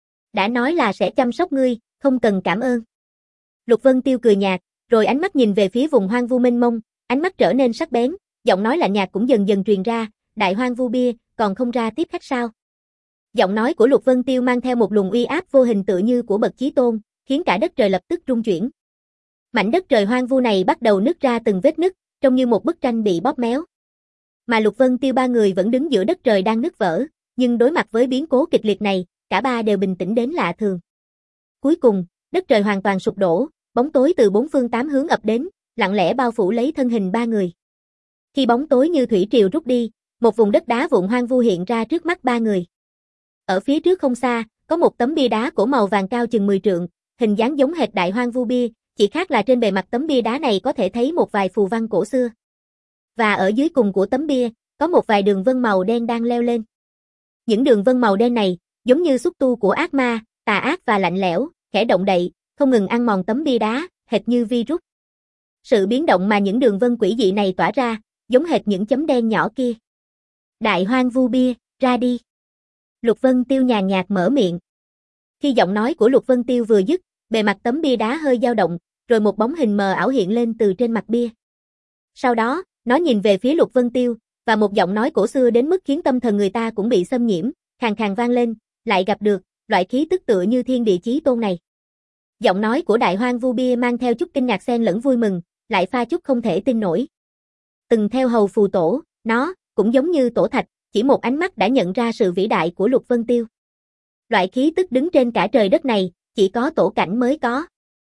Đã nói là sẽ chăm sóc ngươi, không cần cảm ơn. Lục Vân Tiêu cười nhạt, rồi ánh mắt nhìn về phía vùng hoang vu mênh mông, ánh mắt trở nên sắc bén, giọng nói lạnh nhạt cũng dần dần truyền ra, đại hoang vu bia, còn không ra tiếp khách sao? Giọng nói của Lục Vân Tiêu mang theo một luồng uy áp vô hình tựa như của bậc chí tôn, khiến cả đất trời lập tức rung chuyển. Mảnh đất trời hoang vu này bắt đầu nứt ra từng vết nứt, trông như một bức tranh bị bóp méo. Mà Lục Vân Tiêu ba người vẫn đứng giữa đất trời đang nứt vỡ, nhưng đối mặt với biến cố kịch liệt này, cả ba đều bình tĩnh đến lạ thường. Cuối cùng, đất trời hoàn toàn sụp đổ, bóng tối từ bốn phương tám hướng ập đến, lặng lẽ bao phủ lấy thân hình ba người. Khi bóng tối như thủy triều rút đi, một vùng đất đá vụn hoang vu hiện ra trước mắt ba người. Ở phía trước không xa, có một tấm bia đá cổ màu vàng cao chừng mười trượng, hình dáng giống hệt đại hoang vu bia, chỉ khác là trên bề mặt tấm bia đá này có thể thấy một vài phù văn cổ xưa. Và ở dưới cùng của tấm bia, có một vài đường vân màu đen đang leo lên. Những đường vân màu đen này, giống như xúc tu của ác ma, tà ác và lạnh lẽo, khẽ động đậy, không ngừng ăn mòn tấm bia đá, hệt như virus. Sự biến động mà những đường vân quỷ dị này tỏa ra, giống hệt những chấm đen nhỏ kia. Đại hoang vu bia, ra đi. Lục Vân Tiêu nhàn nhạt mở miệng. Khi giọng nói của Lục Vân Tiêu vừa dứt, bề mặt tấm bia đá hơi dao động, rồi một bóng hình mờ ảo hiện lên từ trên mặt bia. Sau đó, nó nhìn về phía Lục Vân Tiêu, và một giọng nói cổ xưa đến mức khiến tâm thần người ta cũng bị xâm nhiễm, khàn khàn vang lên, lại gặp được loại khí tức tựa như thiên địa chí tôn này. Giọng nói của đại hoang vu bia mang theo chút kinh ngạc xen lẫn vui mừng, lại pha chút không thể tin nổi. Từng theo hầu phù tổ, nó cũng giống như tổ thạch, chỉ một ánh mắt đã nhận ra sự vĩ đại của Lục Vân Tiêu. Loại khí tức đứng trên cả trời đất này, chỉ có tổ cảnh mới có.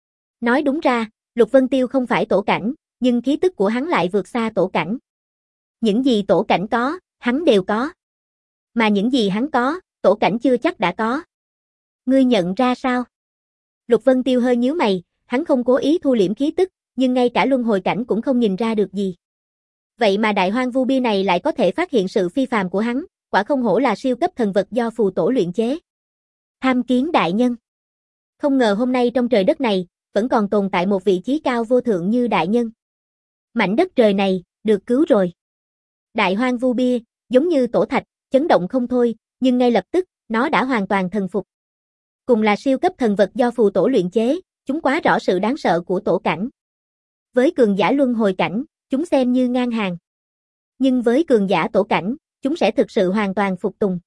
Nói đúng ra, Lục Vân Tiêu không phải tổ cảnh, nhưng khí tức của hắn lại vượt xa tổ cảnh. Những gì tổ cảnh có, hắn đều có. Mà những gì hắn có, tổ cảnh chưa chắc đã có. Ngươi nhận ra sao? Lục Vân Tiêu hơi nhíu mày, hắn không cố ý thu liễm khí tức, nhưng ngay cả luân hồi cảnh cũng không nhìn ra được gì. Vậy mà đại hoang vu bia này lại có thể phát hiện sự phi phàm của hắn, quả không hổ là siêu cấp thần vật do phù tổ luyện chế. Tham kiến đại nhân. Không ngờ hôm nay trong trời đất này, vẫn còn tồn tại một vị trí cao vô thượng như đại nhân. Mảnh đất trời này, được cứu rồi. Đại hoang vu bia, giống như tổ thạch, chấn động không thôi, nhưng ngay lập tức, nó đã hoàn toàn thần phục. Cùng là siêu cấp thần vật do phù tổ luyện chế, chúng quá rõ sự đáng sợ của tổ cảnh. Với cường giả luân hồi cảnh, chúng xem như ngang hàng. Nhưng với cường giả tổ cảnh, chúng sẽ thực sự hoàn toàn phục tùng.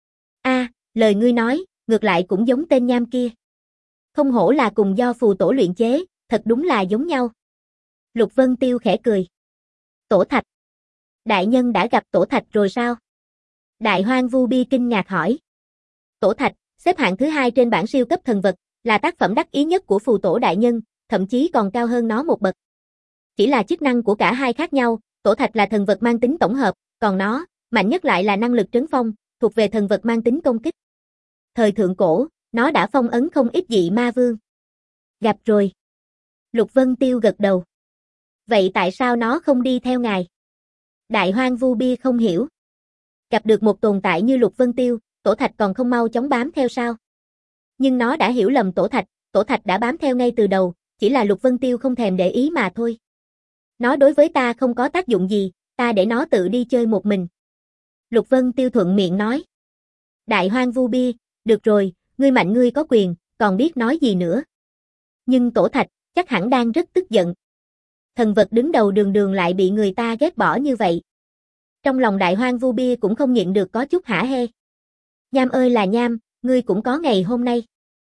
A, à, lời ngươi nói, ngược lại cũng giống tên nham kia. Không hổ là cùng do phù tổ luyện chế, thật đúng là giống nhau. Lục Vân Tiêu khẽ cười. Tổ thạch. Đại nhân đã gặp tổ thạch rồi sao? Đại hoang vu bia kinh ngạc hỏi. Tổ thạch, xếp hạng thứ hai trên bảng siêu cấp thần vật, là tác phẩm đắc ý nhất của phù tổ đại nhân, thậm chí còn cao hơn nó một bậc. Chỉ là chức năng của cả hai khác nhau, tổ thạch là thần vật mang tính tổng hợp, còn nó, mạnh nhất lại là năng lực trấn phong, thuộc về thần vật mang tính công kích. Thời thượng cổ, nó đã phong ấn không ít dị ma vương. Gặp rồi. Lục Vân Tiêu gật đầu. Vậy tại sao nó không đi theo ngài? Đại hoang vu bia không hiểu. Gặp được một tồn tại như Lục Vân Tiêu, tổ thạch còn không mau chóng bám theo sao? Nhưng nó đã hiểu lầm tổ thạch, tổ thạch đã bám theo ngay từ đầu, chỉ là Lục Vân Tiêu không thèm để ý mà thôi. Nó đối với ta không có tác dụng gì, ta để nó tự đi chơi một mình. Lục Vân Tiêu thuận miệng nói. Đại hoang vu bia, được rồi, ngươi mạnh ngươi có quyền, còn biết nói gì nữa. Nhưng tổ thạch, chắc hẳn đang rất tức giận. Thần vật đứng đầu đường đường lại bị người ta ghét bỏ như vậy. Trong lòng đại hoang vu bia cũng không nhịn được có chút hả hê. Nham ơi là nham, ngươi cũng có ngày hôm nay.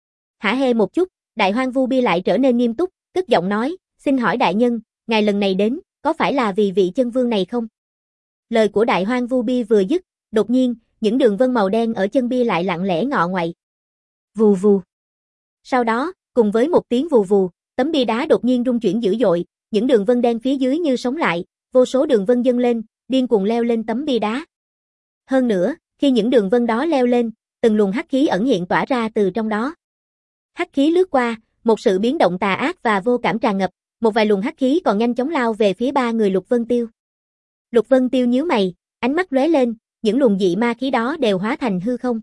Hả hê một chút, đại hoang vu bia lại trở nên nghiêm túc, cất giọng nói, xin hỏi đại nhân, ngài lần này đến, có phải là vì vị chân vương này không? Lời của đại hoang vu bia vừa dứt, đột nhiên, những đường vân màu đen ở chân bia lại lặng lẽ ngọ ngoại. Vù vù. Sau đó, cùng với một tiếng vù vù, tấm bia đá đột nhiên rung chuyển dữ dội, những đường vân đen phía dưới như sống lại, vô số đường vân dâng lên, điên cuồng leo lên tấm bia đá. Hơn nữa, khi những đường vân đó leo lên, từng luồng hắc khí ẩn hiện tỏa ra từ trong đó. Hắc khí lướt qua, một sự biến động tà ác và vô cảm tràn ngập, một vài luồng hắc khí còn nhanh chóng lao về phía ba người Lục Vân Tiêu. Lục Vân Tiêu nhíu mày, ánh mắt lóe lên, những luồng dị ma khí đó đều hóa thành hư không.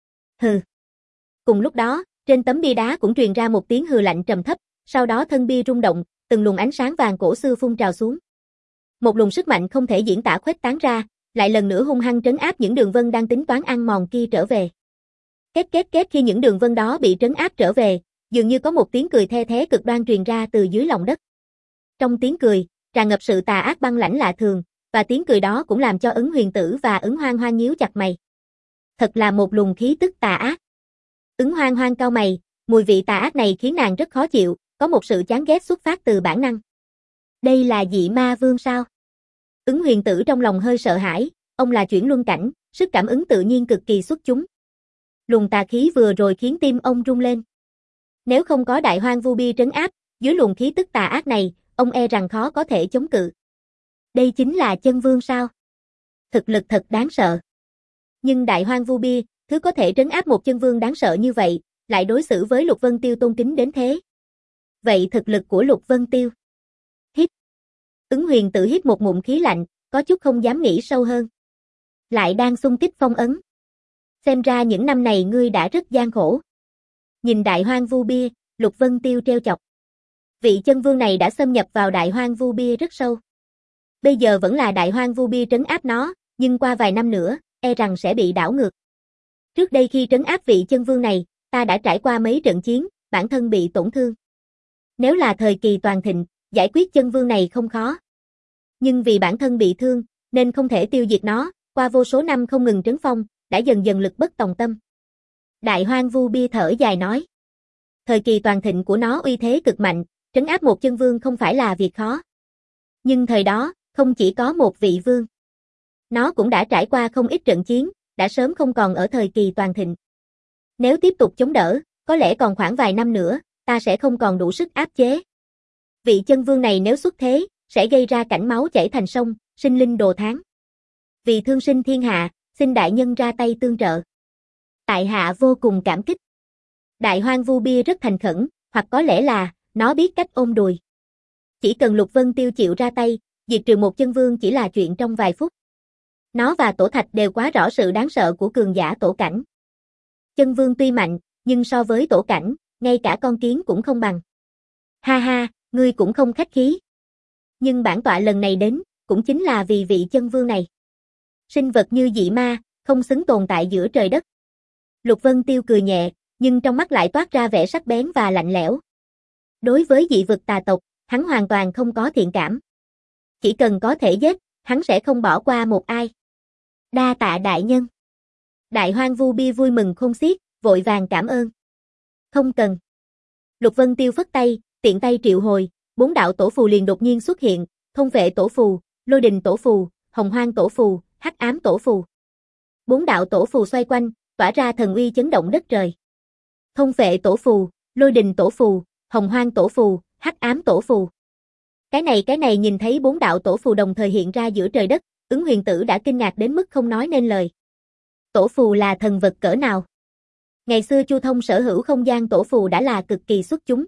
Hừ. Cùng lúc đó, trên tấm bia đá cũng truyền ra một tiếng hừ lạnh trầm thấp, sau đó thân bia rung động, từng luồng ánh sáng vàng cổ xưa phun trào xuống. Một luồng sức mạnh không thể diễn tả khuếch tán ra, lại lần nữa hung hăng trấn áp những đường vân đang tính toán ăn mòn kia trở về. Kết kết kết khi những đường vân đó bị trấn áp trở về, dường như có một tiếng cười the thé cực đoan truyền ra từ dưới lòng đất. Trong tiếng cười, tràn ngập sự tà ác băng lãnh lạ thường, và tiếng cười đó cũng làm cho Ứng Huyền Tử và Ứng Hoang Hoang nhíu chặt mày. Thật là một luồng khí tức tà ác. Ứng Hoang Hoang cau mày, Mùi vị tà ác này khiến nàng rất khó chịu, có một sự chán ghét xuất phát từ bản năng. Đây là dị ma vương sao? Ứng huyền tử trong lòng hơi sợ hãi, ông là chuyển luân cảnh, sức cảm ứng tự nhiên cực kỳ xuất chúng. Luồng tà khí vừa rồi khiến tim ông rung lên. Nếu không có đại hoang vu bi trấn áp, dưới luồng khí tức tà ác này, ông e rằng khó có thể chống cự. Đây chính là chân vương sao? Thực lực thật đáng sợ. Nhưng đại hoang vu bi, thứ có thể trấn áp một chân vương đáng sợ như vậy, lại đối xử với Lục Vân Tiêu tôn kính đến thế. Vậy thực lực của Lục Vân Tiêu? Hít. Ứng huyền tự hít một ngụm khí lạnh, có chút không dám nghĩ sâu hơn. Lại đang xung kích phong ấn. Xem ra những năm này ngươi đã rất gian khổ. Nhìn đại hoang vu bia, Lục Vân Tiêu trêu chọc. Vị chân vương này đã xâm nhập vào đại hoang vu bia rất sâu. Bây giờ vẫn là đại hoang vu bia trấn áp nó, nhưng qua vài năm nữa, e rằng sẽ bị đảo ngược. Trước đây khi trấn áp vị chân vương này, ta đã trải qua mấy trận chiến, bản thân bị tổn thương. Nếu là thời kỳ toàn thịnh, giải quyết chân vương này không khó. Nhưng vì bản thân bị thương, nên không thể tiêu diệt nó, qua vô số năm không ngừng trấn phong, đã dần dần lực bất tòng tâm. Đại hoang vu bia thở dài nói. Thời kỳ toàn thịnh của nó uy thế cực mạnh, trấn áp một chân vương không phải là việc khó. Nhưng thời đó, không chỉ có một vị vương. Nó cũng đã trải qua không ít trận chiến, đã sớm không còn ở thời kỳ toàn thịnh. Nếu tiếp tục chống đỡ, có lẽ còn khoảng vài năm nữa, ta sẽ không còn đủ sức áp chế. Vị chân vương này nếu xuất thế, sẽ gây ra cảnh máu chảy thành sông, sinh linh đồ thán. Vì thương sinh thiên hạ, xin đại nhân ra tay tương trợ. Tại hạ vô cùng cảm kích. Đại hoang vu bia rất thành khẩn, hoặc có lẽ là, nó biết cách ôm đùi. Chỉ cần Lục Vân Tiêu chịu ra tay, diệt trừ một chân vương chỉ là chuyện trong vài phút. Nó và Tổ Thạch đều quá rõ sự đáng sợ của cường giả tổ cảnh. Chân vương tuy mạnh, nhưng so với tổ cảnh, ngay cả con kiến cũng không bằng. Ha ha, ngươi cũng không khách khí. Nhưng bản tọa lần này đến, cũng chính là vì vị chân vương này. Sinh vật như dị ma, không xứng tồn tại giữa trời đất. Lục Vân Tiêu cười nhẹ, nhưng trong mắt lại toát ra vẻ sắc bén và lạnh lẽo. Đối với dị vực tà tộc, hắn hoàn toàn không có thiện cảm. Chỉ cần có thể giết, hắn sẽ không bỏ qua một ai. Đa tạ đại nhân. Đại hoang vu bia vui mừng khôn xiết, vội vàng cảm ơn. Không cần. Lục Vân Tiêu phất tay, tiện tay triệu hồi, bốn đạo tổ phù liền đột nhiên xuất hiện, Thông Vệ Tổ Phù, Lôi Đình Tổ Phù, Hồng Hoang Tổ Phù, Hắc Ám Tổ Phù. Bốn đạo tổ phù xoay quanh, tỏa ra thần uy chấn động đất trời. Thông Vệ Tổ Phù, Lôi Đình Tổ Phù, Hồng Hoang Tổ Phù, Hắc Ám Tổ Phù. Cái này cái này nhìn thấy bốn đạo tổ phù đồng thời hiện ra giữa trời đất, Ứng huyền tử đã kinh ngạc đến mức không nói nên lời. Tổ phù là thần vật cỡ nào? Ngày xưa Chu Thông sở hữu không gian tổ phù đã là cực kỳ xuất chúng.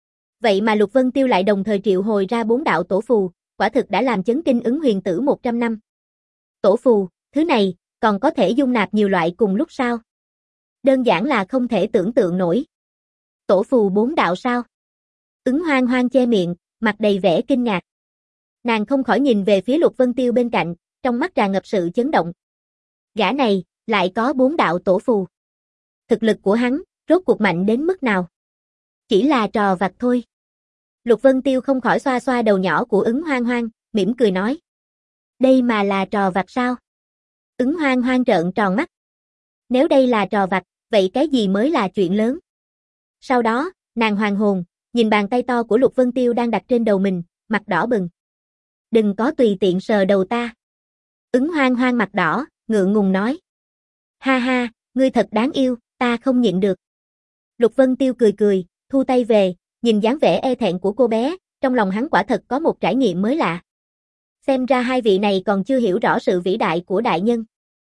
Vậy mà Lục Vân Tiêu lại đồng thời triệu hồi ra bốn đạo tổ phù, quả thực đã làm chấn kinh Ứng huyền tử một trăm năm. Tổ phù, thứ này, còn có thể dung nạp nhiều loại cùng lúc sao? Đơn giản là không thể tưởng tượng nổi. Tổ phù bốn đạo sao? Ứng Hoang Hoang che miệng, mặt đầy vẻ kinh ngạc. Nàng không khỏi nhìn về phía Lục Vân Tiêu bên cạnh, trong mắt tràn ngập sự chấn động. Gã này, lại có bốn đạo tổ phù. Thực lực của hắn, rốt cuộc mạnh đến mức nào? Chỉ là trò vặt thôi. Lục Vân Tiêu không khỏi xoa xoa đầu nhỏ của Ứng Hoang Hoang, mỉm cười nói. Đây mà là trò vặt sao? Ứng Hoang Hoang trợn tròn mắt. Nếu đây là trò vặt, vậy cái gì mới là chuyện lớn? Sau đó, nàng hoàn hồn, nhìn bàn tay to của Lục Vân Tiêu đang đặt trên đầu mình, mặt đỏ bừng. Đừng có tùy tiện sờ đầu ta. Ứng Hoang Hoang mặt đỏ, ngượng ngùng nói. Ha ha, ngươi thật đáng yêu, ta không nhịn được. Lục Vân Tiêu cười cười, thu tay về, nhìn dáng vẻ e thẹn của cô bé, trong lòng hắn quả thật có một trải nghiệm mới lạ. Xem ra hai vị này còn chưa hiểu rõ sự vĩ đại của đại nhân.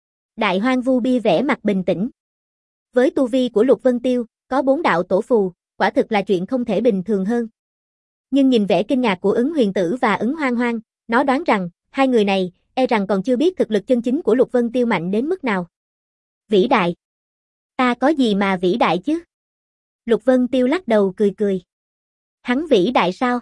Đại hoang vu bia vẻ mặt bình tĩnh. Với tu vi của Lục Vân Tiêu, có bốn đạo tổ phù, quả thực là chuyện không thể bình thường hơn. Nhưng nhìn vẻ kinh ngạc của Ứng huyền tử và Ứng Hoang Hoang, nó đoán rằng, hai người này, e rằng còn chưa biết thực lực chân chính của Lục Vân Tiêu mạnh đến mức nào. Vĩ đại. Ta có gì mà vĩ đại chứ? Lục Vân Tiêu lắc đầu cười cười. Hắn vĩ đại sao?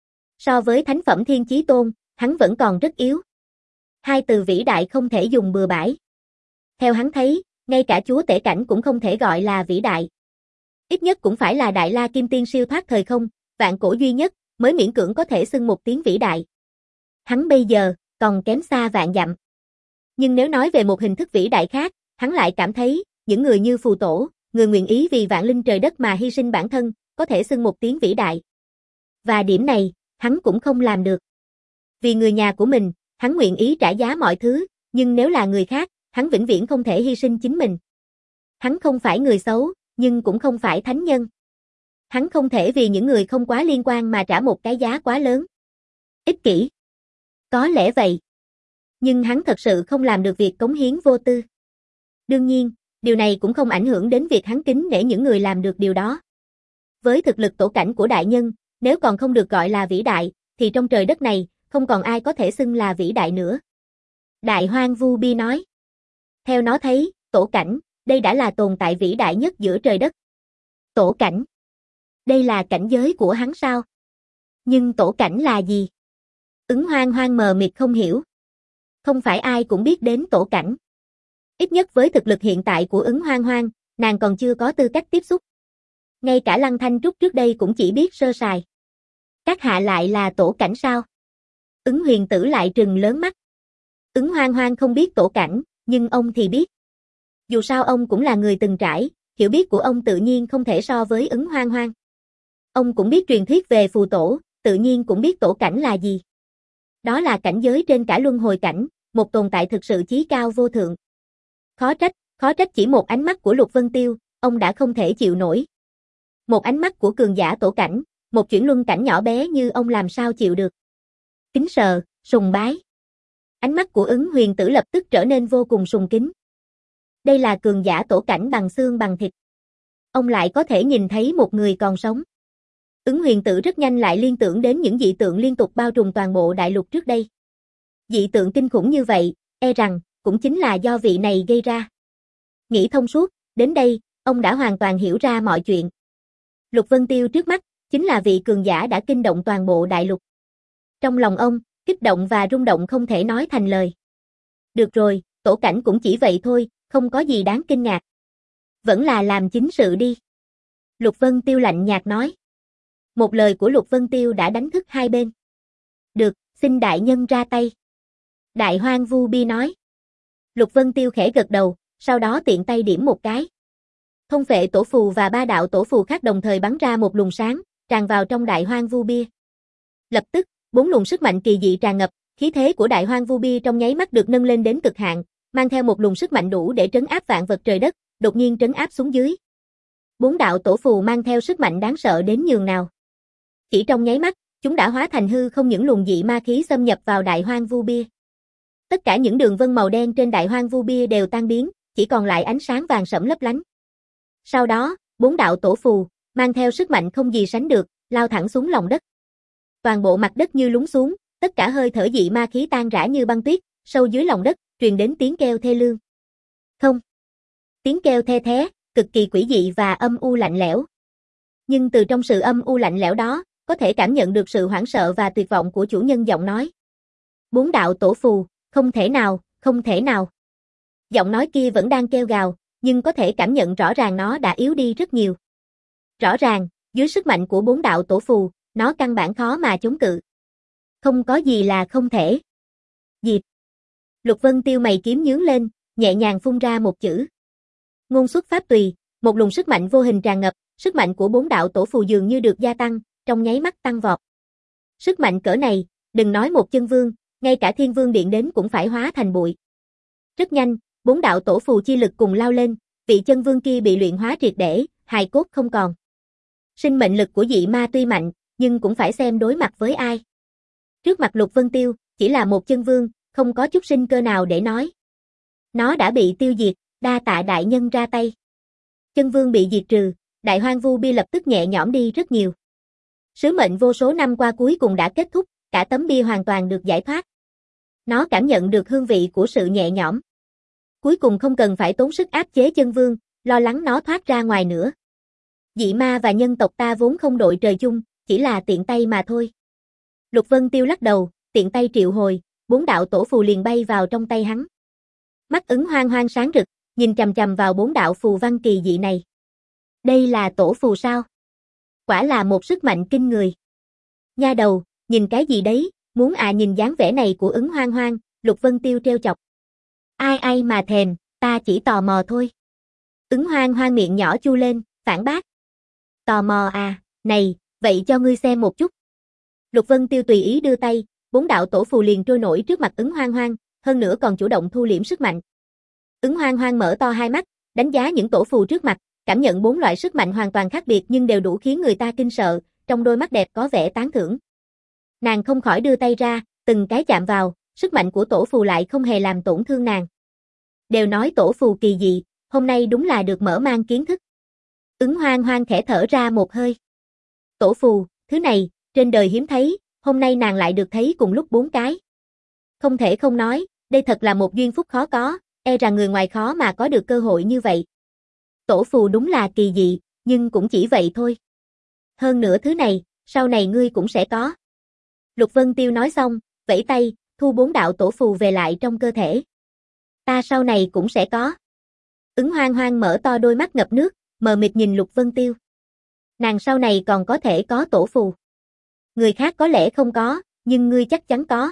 So với thánh phẩm Thiên Chí Tôn, hắn vẫn còn rất yếu. Hai từ vĩ đại không thể dùng bừa bãi. Theo hắn thấy, ngay cả chúa tể cảnh cũng không thể gọi là vĩ đại. Ít nhất cũng phải là Đại La Kim Tiên siêu thoát thời không, vạn cổ duy nhất, mới miễn cưỡng có thể xưng một tiếng vĩ đại. Hắn bây giờ, còn kém xa vạn dặm. Nhưng nếu nói về một hình thức vĩ đại khác, hắn lại cảm thấy, những người như Phù Tổ, người nguyện ý vì vạn linh trời đất mà hy sinh bản thân, có thể xưng một tiếng vĩ đại. Và điểm này, hắn cũng không làm được. Vì người nhà của mình, hắn nguyện ý trả giá mọi thứ, nhưng nếu là người khác, hắn vĩnh viễn không thể hy sinh chính mình. Hắn không phải người xấu, nhưng cũng không phải thánh nhân. Hắn không thể vì những người không quá liên quan mà trả một cái giá quá lớn. Ích kỷ. Có lẽ vậy. Nhưng hắn thật sự không làm được việc cống hiến vô tư. Đương nhiên, điều này cũng không ảnh hưởng đến việc hắn kính nể những người làm được điều đó. Với thực lực tổ cảnh của đại nhân, nếu còn không được gọi là vĩ đại, thì trong trời đất này, không còn ai có thể xưng là vĩ đại nữa. Đại Hoang Vu Bi nói. Theo nó thấy, tổ cảnh, đây đã là tồn tại vĩ đại nhất giữa trời đất. Tổ cảnh. Đây là cảnh giới của hắn sao? Nhưng tổ cảnh là gì? Ứng Hoang Hoang mờ mịt không hiểu. Không phải ai cũng biết đến tổ cảnh. Ít nhất với thực lực hiện tại của Ứng Hoang Hoang, nàng còn chưa có tư cách tiếp xúc. Ngay cả Lăng Thanh Trúc trước đây cũng chỉ biết sơ sài. Các hạ lại là tổ cảnh sao? Ứng Huyền Tử lại trừng lớn mắt. Ứng Hoang Hoang không biết tổ cảnh, nhưng ông thì biết. Dù sao ông cũng là người từng trải, hiểu biết của ông tự nhiên không thể so với Ứng Hoang Hoang. Ông cũng biết truyền thuyết về phù tổ, tự nhiên cũng biết tổ cảnh là gì. Đó là cảnh giới trên cả luân hồi cảnh, một tồn tại thực sự chí cao vô thượng. Khó trách, khó trách chỉ một ánh mắt của Lục Vân Tiêu, ông đã không thể chịu nổi. Một ánh mắt của cường giả tổ cảnh, một chuyển luân cảnh nhỏ bé như ông làm sao chịu được. Kính sợ, sùng bái. Ánh mắt của Ứng Huyền Tử lập tức trở nên vô cùng sùng kính. Đây là cường giả tổ cảnh bằng xương bằng thịt. Ông lại có thể nhìn thấy một người còn sống. Ứng Huyền Tử rất nhanh lại liên tưởng đến những dị tượng liên tục bao trùm toàn bộ đại lục trước đây. Dị tượng kinh khủng như vậy, e rằng, cũng chính là do vị này gây ra. Nghĩ thông suốt, đến đây, ông đã hoàn toàn hiểu ra mọi chuyện. Lục Vân Tiêu trước mắt, chính là vị cường giả đã kinh động toàn bộ đại lục. Trong lòng ông, kích động và rung động không thể nói thành lời. Được rồi, tổ cảnh cũng chỉ vậy thôi, không có gì đáng kinh ngạc. Vẫn là làm chính sự đi. Lục Vân Tiêu lạnh nhạt nói. Một lời của Lục Vân Tiêu đã đánh thức hai bên. Được, xin đại nhân ra tay. Đại Hoang Vu Bi nói. Lục Vân Tiêu khẽ gật đầu, sau đó tiện tay điểm một cái. Thông phệ tổ phù và ba đạo tổ phù khác đồng thời bắn ra một luồng sáng, tràn vào trong Đại Hoang Vu Bia. Lập tức, bốn luồng sức mạnh kỳ dị tràn ngập, khí thế của Đại Hoang Vu Bia trong nháy mắt được nâng lên đến cực hạn, mang theo một luồng sức mạnh đủ để trấn áp vạn vật trời đất, đột nhiên trấn áp xuống dưới. Bốn đạo tổ phù mang theo sức mạnh đáng sợ đến nhường nào. Chỉ trong nháy mắt, chúng đã hóa thành hư không những luồng dị ma khí xâm nhập vào Đại Hoang Vu Bia. Tất cả những đường vân màu đen trên Đại Hoang Vu Bia đều tan biến, chỉ còn lại ánh sáng vàng sẫm lấp lánh. Sau đó, bốn đạo tổ phù, mang theo sức mạnh không gì sánh được, lao thẳng xuống lòng đất. Toàn bộ mặt đất như lún xuống, tất cả hơi thở dị ma khí tan rã như băng tuyết, sâu dưới lòng đất, truyền đến tiếng kêu thê lương. Không. Tiếng kêu the thé, cực kỳ quỷ dị và âm u lạnh lẽo. Nhưng từ trong sự âm u lạnh lẽo đó, có thể cảm nhận được sự hoảng sợ và tuyệt vọng của chủ nhân giọng nói. Bốn đạo tổ phù, không thể nào, không thể nào. Giọng nói kia vẫn đang kêu gào, nhưng có thể cảm nhận rõ ràng nó đã yếu đi rất nhiều. Rõ ràng, dưới sức mạnh của bốn đạo tổ phù, nó căn bản khó mà chống cự. Không có gì là không thể. Diệt. Lục Vân Tiêu mày kiếm nhướng lên, nhẹ nhàng phun ra một chữ. Ngôn xuất pháp tùy, một luồng sức mạnh vô hình tràn ngập, sức mạnh của bốn đạo tổ phù dường như được gia tăng, trong nháy mắt tăng vọt. Sức mạnh cỡ này, đừng nói một chân vương, ngay cả thiên vương điện đến cũng phải hóa thành bụi. Rất nhanh, bốn đạo tổ phù chi lực cùng lao lên, vị chân vương kia bị luyện hóa triệt để, hài cốt không còn. Sinh mệnh lực của dị ma tuy mạnh, nhưng cũng phải xem đối mặt với ai. Trước mặt Lục Vân Tiêu, chỉ là một chân vương, không có chút sinh cơ nào để nói. Nó đã bị tiêu diệt, đa tạ đại nhân ra tay. Chân vương bị diệt trừ, Đại Hoang Vu Bia lập tức nhẹ nhõm đi rất nhiều. Sứ mệnh vô số năm qua cuối cùng đã kết thúc, cả tấm bia hoàn toàn được giải thoát. Nó cảm nhận được hương vị của sự nhẹ nhõm. Cuối cùng không cần phải tốn sức áp chế chân vương, lo lắng nó thoát ra ngoài nữa. Dị ma và nhân tộc ta vốn không đội trời chung, chỉ là tiện tay mà thôi. Lục Vân Tiêu lắc đầu, tiện tay triệu hồi, bốn đạo tổ phù liền bay vào trong tay hắn. Mắt Ứng Hoang Hoang sáng rực, nhìn chằm chằm vào bốn đạo phù văn kỳ dị này. Đây là tổ phù sao? Quả là một sức mạnh kinh người. Nha đầu, nhìn cái gì đấy, muốn à nhìn dáng vẻ này của Ứng Hoang Hoang, Lục Vân Tiêu trêu chọc. Ai ai mà thèm, ta chỉ tò mò thôi. Ứng Hoang Hoang miệng nhỏ chu lên, phản bác. Tò mò à, này, vậy cho ngươi xem một chút. Lục Vân Tiêu tùy ý đưa tay, bốn đạo tổ phù liền trôi nổi trước mặt Ứng Hoang Hoang, hơn nữa còn chủ động thu liễm sức mạnh. Ứng Hoang Hoang mở to hai mắt, đánh giá những tổ phù trước mặt, cảm nhận bốn loại sức mạnh hoàn toàn khác biệt nhưng đều đủ khiến người ta kinh sợ, trong đôi mắt đẹp có vẻ tán thưởng. Nàng không khỏi đưa tay ra, từng cái chạm vào, sức mạnh của tổ phù lại không hề làm tổn thương nàng. Đều nói tổ phù kỳ dị, hôm nay đúng là được mở mang kiến thức. Ứng Hoang Hoang khẽ thở ra một hơi. Tổ phù, thứ này, trên đời hiếm thấy, hôm nay nàng lại được thấy cùng lúc bốn cái. Không thể không nói, đây thật là một duyên phúc khó có, e rằng người ngoài khó mà có được cơ hội như vậy. Tổ phù đúng là kỳ dị, nhưng cũng chỉ vậy thôi. Hơn nữa thứ này, sau này ngươi cũng sẽ có. Lục Vân Tiêu nói xong, vẫy tay, thu bốn đạo tổ phù về lại trong cơ thể. Ta sau này cũng sẽ có. Ứng Hoang Hoang mở to đôi mắt ngập nước, mờ mịt nhìn Lục Vân Tiêu. Nàng sau này còn có thể có tổ phù. Người khác có lẽ không có, nhưng ngươi chắc chắn có.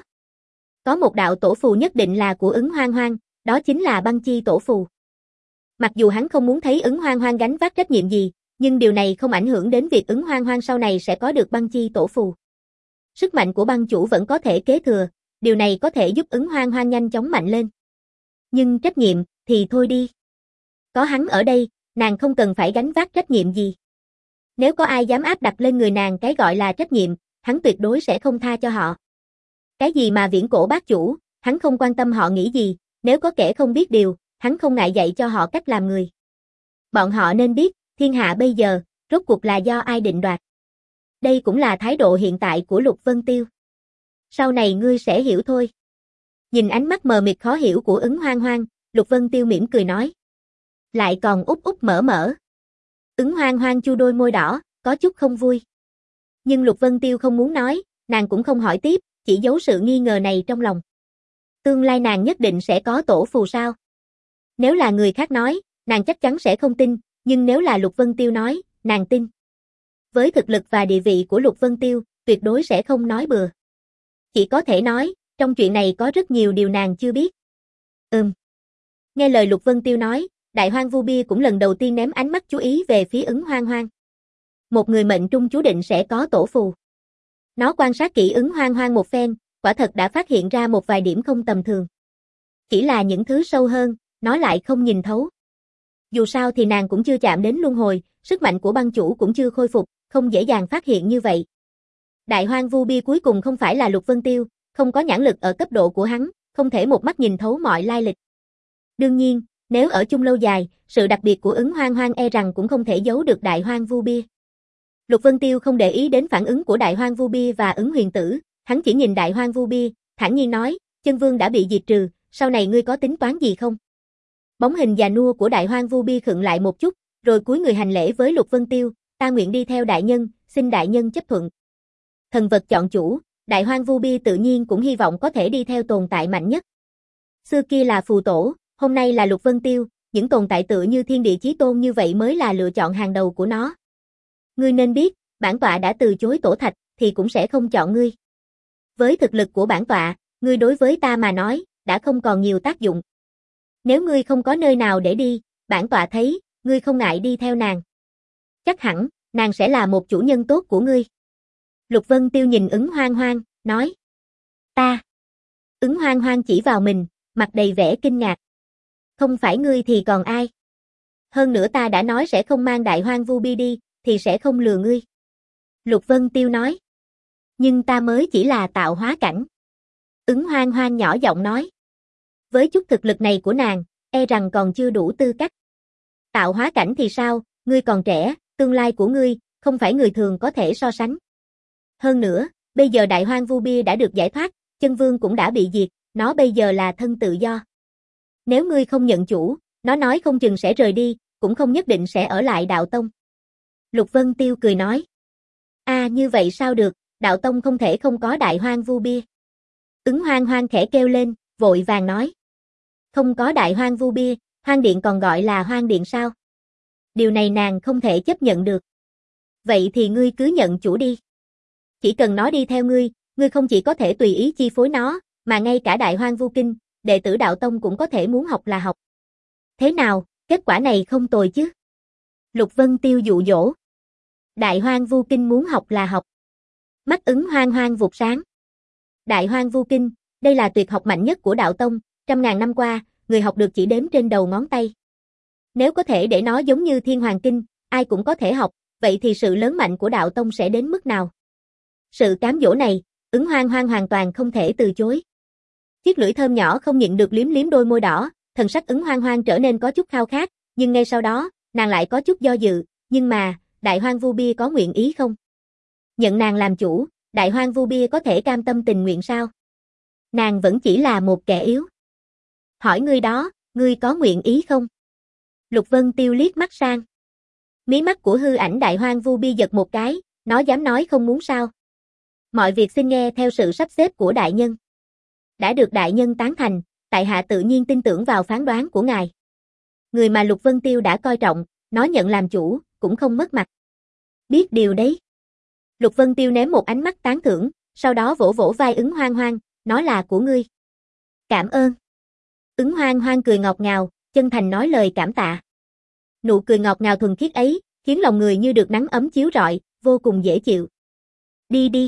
Có một đạo tổ phù nhất định là của Ứng Hoang Hoang, đó chính là băng chi tổ phù. Mặc dù hắn không muốn thấy Ứng Hoang Hoang gánh vác trách nhiệm gì, nhưng điều này không ảnh hưởng đến việc Ứng Hoang Hoang sau này sẽ có được băng chi tổ phù. Sức mạnh của băng chủ vẫn có thể kế thừa, điều này có thể giúp Ứng Hoang Hoang nhanh chóng mạnh lên. Nhưng trách nhiệm, thì thôi đi. Có hắn ở đây, nàng không cần phải gánh vác trách nhiệm gì. Nếu có ai dám áp đặt lên người nàng cái gọi là trách nhiệm, hắn tuyệt đối sẽ không tha cho họ. Cái gì mà viễn cổ bát chủ, hắn không quan tâm họ nghĩ gì, nếu có kẻ không biết điều, hắn không ngại dạy cho họ cách làm người. Bọn họ nên biết, thiên hạ bây giờ, rốt cuộc là do ai định đoạt. Đây cũng là thái độ hiện tại của Lục Vân Tiêu. Sau này ngươi sẽ hiểu thôi. Nhìn ánh mắt mờ mịt khó hiểu của Ứng Hoang Hoang, Lục Vân Tiêu mỉm cười nói. Lại còn úp úp mở mở. Ứng Hoang Hoang chu đôi môi đỏ, có chút không vui. Nhưng Lục Vân Tiêu không muốn nói, nàng cũng không hỏi tiếp, chỉ giấu sự nghi ngờ này trong lòng. Tương lai nàng nhất định sẽ có tổ phù sao? Nếu là người khác nói, nàng chắc chắn sẽ không tin, nhưng nếu là Lục Vân Tiêu nói, nàng tin. Với thực lực và địa vị của Lục Vân Tiêu, tuyệt đối sẽ không nói bừa. Chỉ có thể nói, trong chuyện này có rất nhiều điều nàng chưa biết. Ừm. Nghe lời Lục Vân Tiêu nói, Đại Hoang Vu Bia cũng lần đầu tiên ném ánh mắt chú ý về phía Ứng Hoang Hoang. Một người mệnh trung chú định sẽ có tổ phù. Nó quan sát kỹ Ứng Hoang Hoang một phen, quả thật đã phát hiện ra một vài điểm không tầm thường. Chỉ là những thứ sâu hơn, nó lại không nhìn thấu. Dù sao thì nàng cũng chưa chạm đến luân hồi, sức mạnh của băng chủ cũng chưa khôi phục, không dễ dàng phát hiện như vậy. Đại Hoang Vu Bia cuối cùng không phải là Lục Vân Tiêu, không có nhãn lực ở cấp độ của hắn, không thể một mắt nhìn thấu mọi lai lịch. Đương nhiên, nếu ở chung lâu dài, sự đặc biệt của Ứng Hoang Hoang e rằng cũng không thể giấu được Đại Hoang Vu Bia. Lục Vân Tiêu không để ý đến phản ứng của Đại Hoang Vu Bia và Ứng Huyền Tử, hắn chỉ nhìn Đại Hoang Vu Bia, thản nhiên nói, Chân Vương đã bị diệt trừ, sau này ngươi có tính toán gì không? Bóng hình già nua của Đại Hoang Vu Bia khựng lại một chút, rồi cúi người hành lễ với Lục Vân Tiêu, ta nguyện đi theo đại nhân, xin đại nhân chấp thuận. Thần vật chọn chủ, Đại Hoang Vu Bia tự nhiên cũng hy vọng có thể đi theo tồn tại mạnh nhất. Xưa kia là phù tổ, hôm nay là Lục Vân Tiêu, những tồn tại tự như thiên địa chí tôn như vậy mới là lựa chọn hàng đầu của nó. Ngươi nên biết, bản tọa đã từ chối tổ thạch, thì cũng sẽ không chọn ngươi. Với thực lực của bản tọa, ngươi đối với ta mà nói, đã không còn nhiều tác dụng. Nếu ngươi không có nơi nào để đi, bản tọa thấy, ngươi không ngại đi theo nàng. Chắc hẳn, nàng sẽ là một chủ nhân tốt của ngươi. Lục Vân Tiêu nhìn Ứng Hoang Hoang, nói. Ta. Ứng Hoang Hoang chỉ vào mình, mặt đầy vẻ kinh ngạc. Không phải ngươi thì còn ai? Hơn nữa ta đã nói sẽ không mang Đại Hoang Vu Bia đi, thì sẽ không lừa ngươi. Lục Vân Tiêu nói. Nhưng ta mới chỉ là tạo hóa cảnh. Ứng Hoang Hoang nhỏ giọng nói. Với chút thực lực này của nàng, e rằng còn chưa đủ tư cách. Tạo hóa cảnh thì sao, ngươi còn trẻ, tương lai của ngươi, không phải người thường có thể so sánh. Hơn nữa, bây giờ Đại Hoang Vu Bia đã được giải thoát, Chân Vương cũng đã bị diệt, nó bây giờ là thân tự do. Nếu ngươi không nhận chủ, nó nói không chừng sẽ rời đi, cũng không nhất định sẽ ở lại đạo tông. Lục Vân Tiêu cười nói. À như vậy sao được, đạo tông không thể không có Đại Hoang Vu Bia. Ứng Hoang Hoang khẽ kêu lên, vội vàng nói. Không có Đại Hoang Vu Bia, Hoang Điện còn gọi là Hoang Điện sao? Điều này nàng không thể chấp nhận được. Vậy thì ngươi cứ nhận chủ đi. Chỉ cần nó đi theo ngươi, ngươi không chỉ có thể tùy ý chi phối nó, mà ngay cả Đại Hoang Vu Kinh, đệ tử đạo tông cũng có thể muốn học là học. Thế nào, Kết quả này không tồi chứ. Lục Vân Tiêu dụ dỗ. Đại Hoang Vu Kinh muốn học là học. Mắt Ứng Hoang Hoang vụt sáng. Đại Hoang Vu Kinh, đây là tuyệt học mạnh nhất của đạo tông, trăm ngàn năm qua, người học được chỉ đếm trên đầu ngón tay. Nếu có thể để nó giống như Thiên Hoàng Kinh, ai cũng có thể học, vậy thì sự lớn mạnh của đạo tông sẽ đến mức nào? Sự cám dỗ này, Ứng Hoang Hoang hoàn toàn không thể từ chối. Chiếc lưỡi thơm nhỏ không nhịn được liếm liếm đôi môi đỏ, thần sắc Ứng Hoang Hoang trở nên có chút khao khát, nhưng ngay sau đó, nàng lại có chút do dự, nhưng mà, Đại Hoang Vu Bia có nguyện ý không? Nhận nàng làm chủ, Đại Hoang Vu Bia có thể cam tâm tình nguyện sao? Nàng vẫn chỉ là một kẻ yếu. Hỏi ngươi đó, ngươi có nguyện ý không? Lục Vân Tiêu liếc mắt sang. Mí mắt của hư ảnh Đại Hoang Vu Bia giật một cái, nó dám nói không muốn sao? Mọi việc xin nghe theo sự sắp xếp của đại nhân. Đã được đại nhân tán thành, tại hạ tự nhiên tin tưởng vào phán đoán của ngài. Người mà Lục Vân Tiêu đã coi trọng, nó nhận làm chủ, cũng không mất mặt. Biết điều đấy. Lục Vân Tiêu ném một ánh mắt tán thưởng, sau đó vỗ vỗ vai Ứng Hoang Hoang, nó là của ngươi. Cảm ơn. Ứng Hoang Hoang cười ngọt ngào, chân thành nói lời cảm tạ. Nụ cười ngọt ngào thuần khiết ấy, khiến lòng người như được nắng ấm chiếu rọi, vô cùng dễ chịu. Đi đi.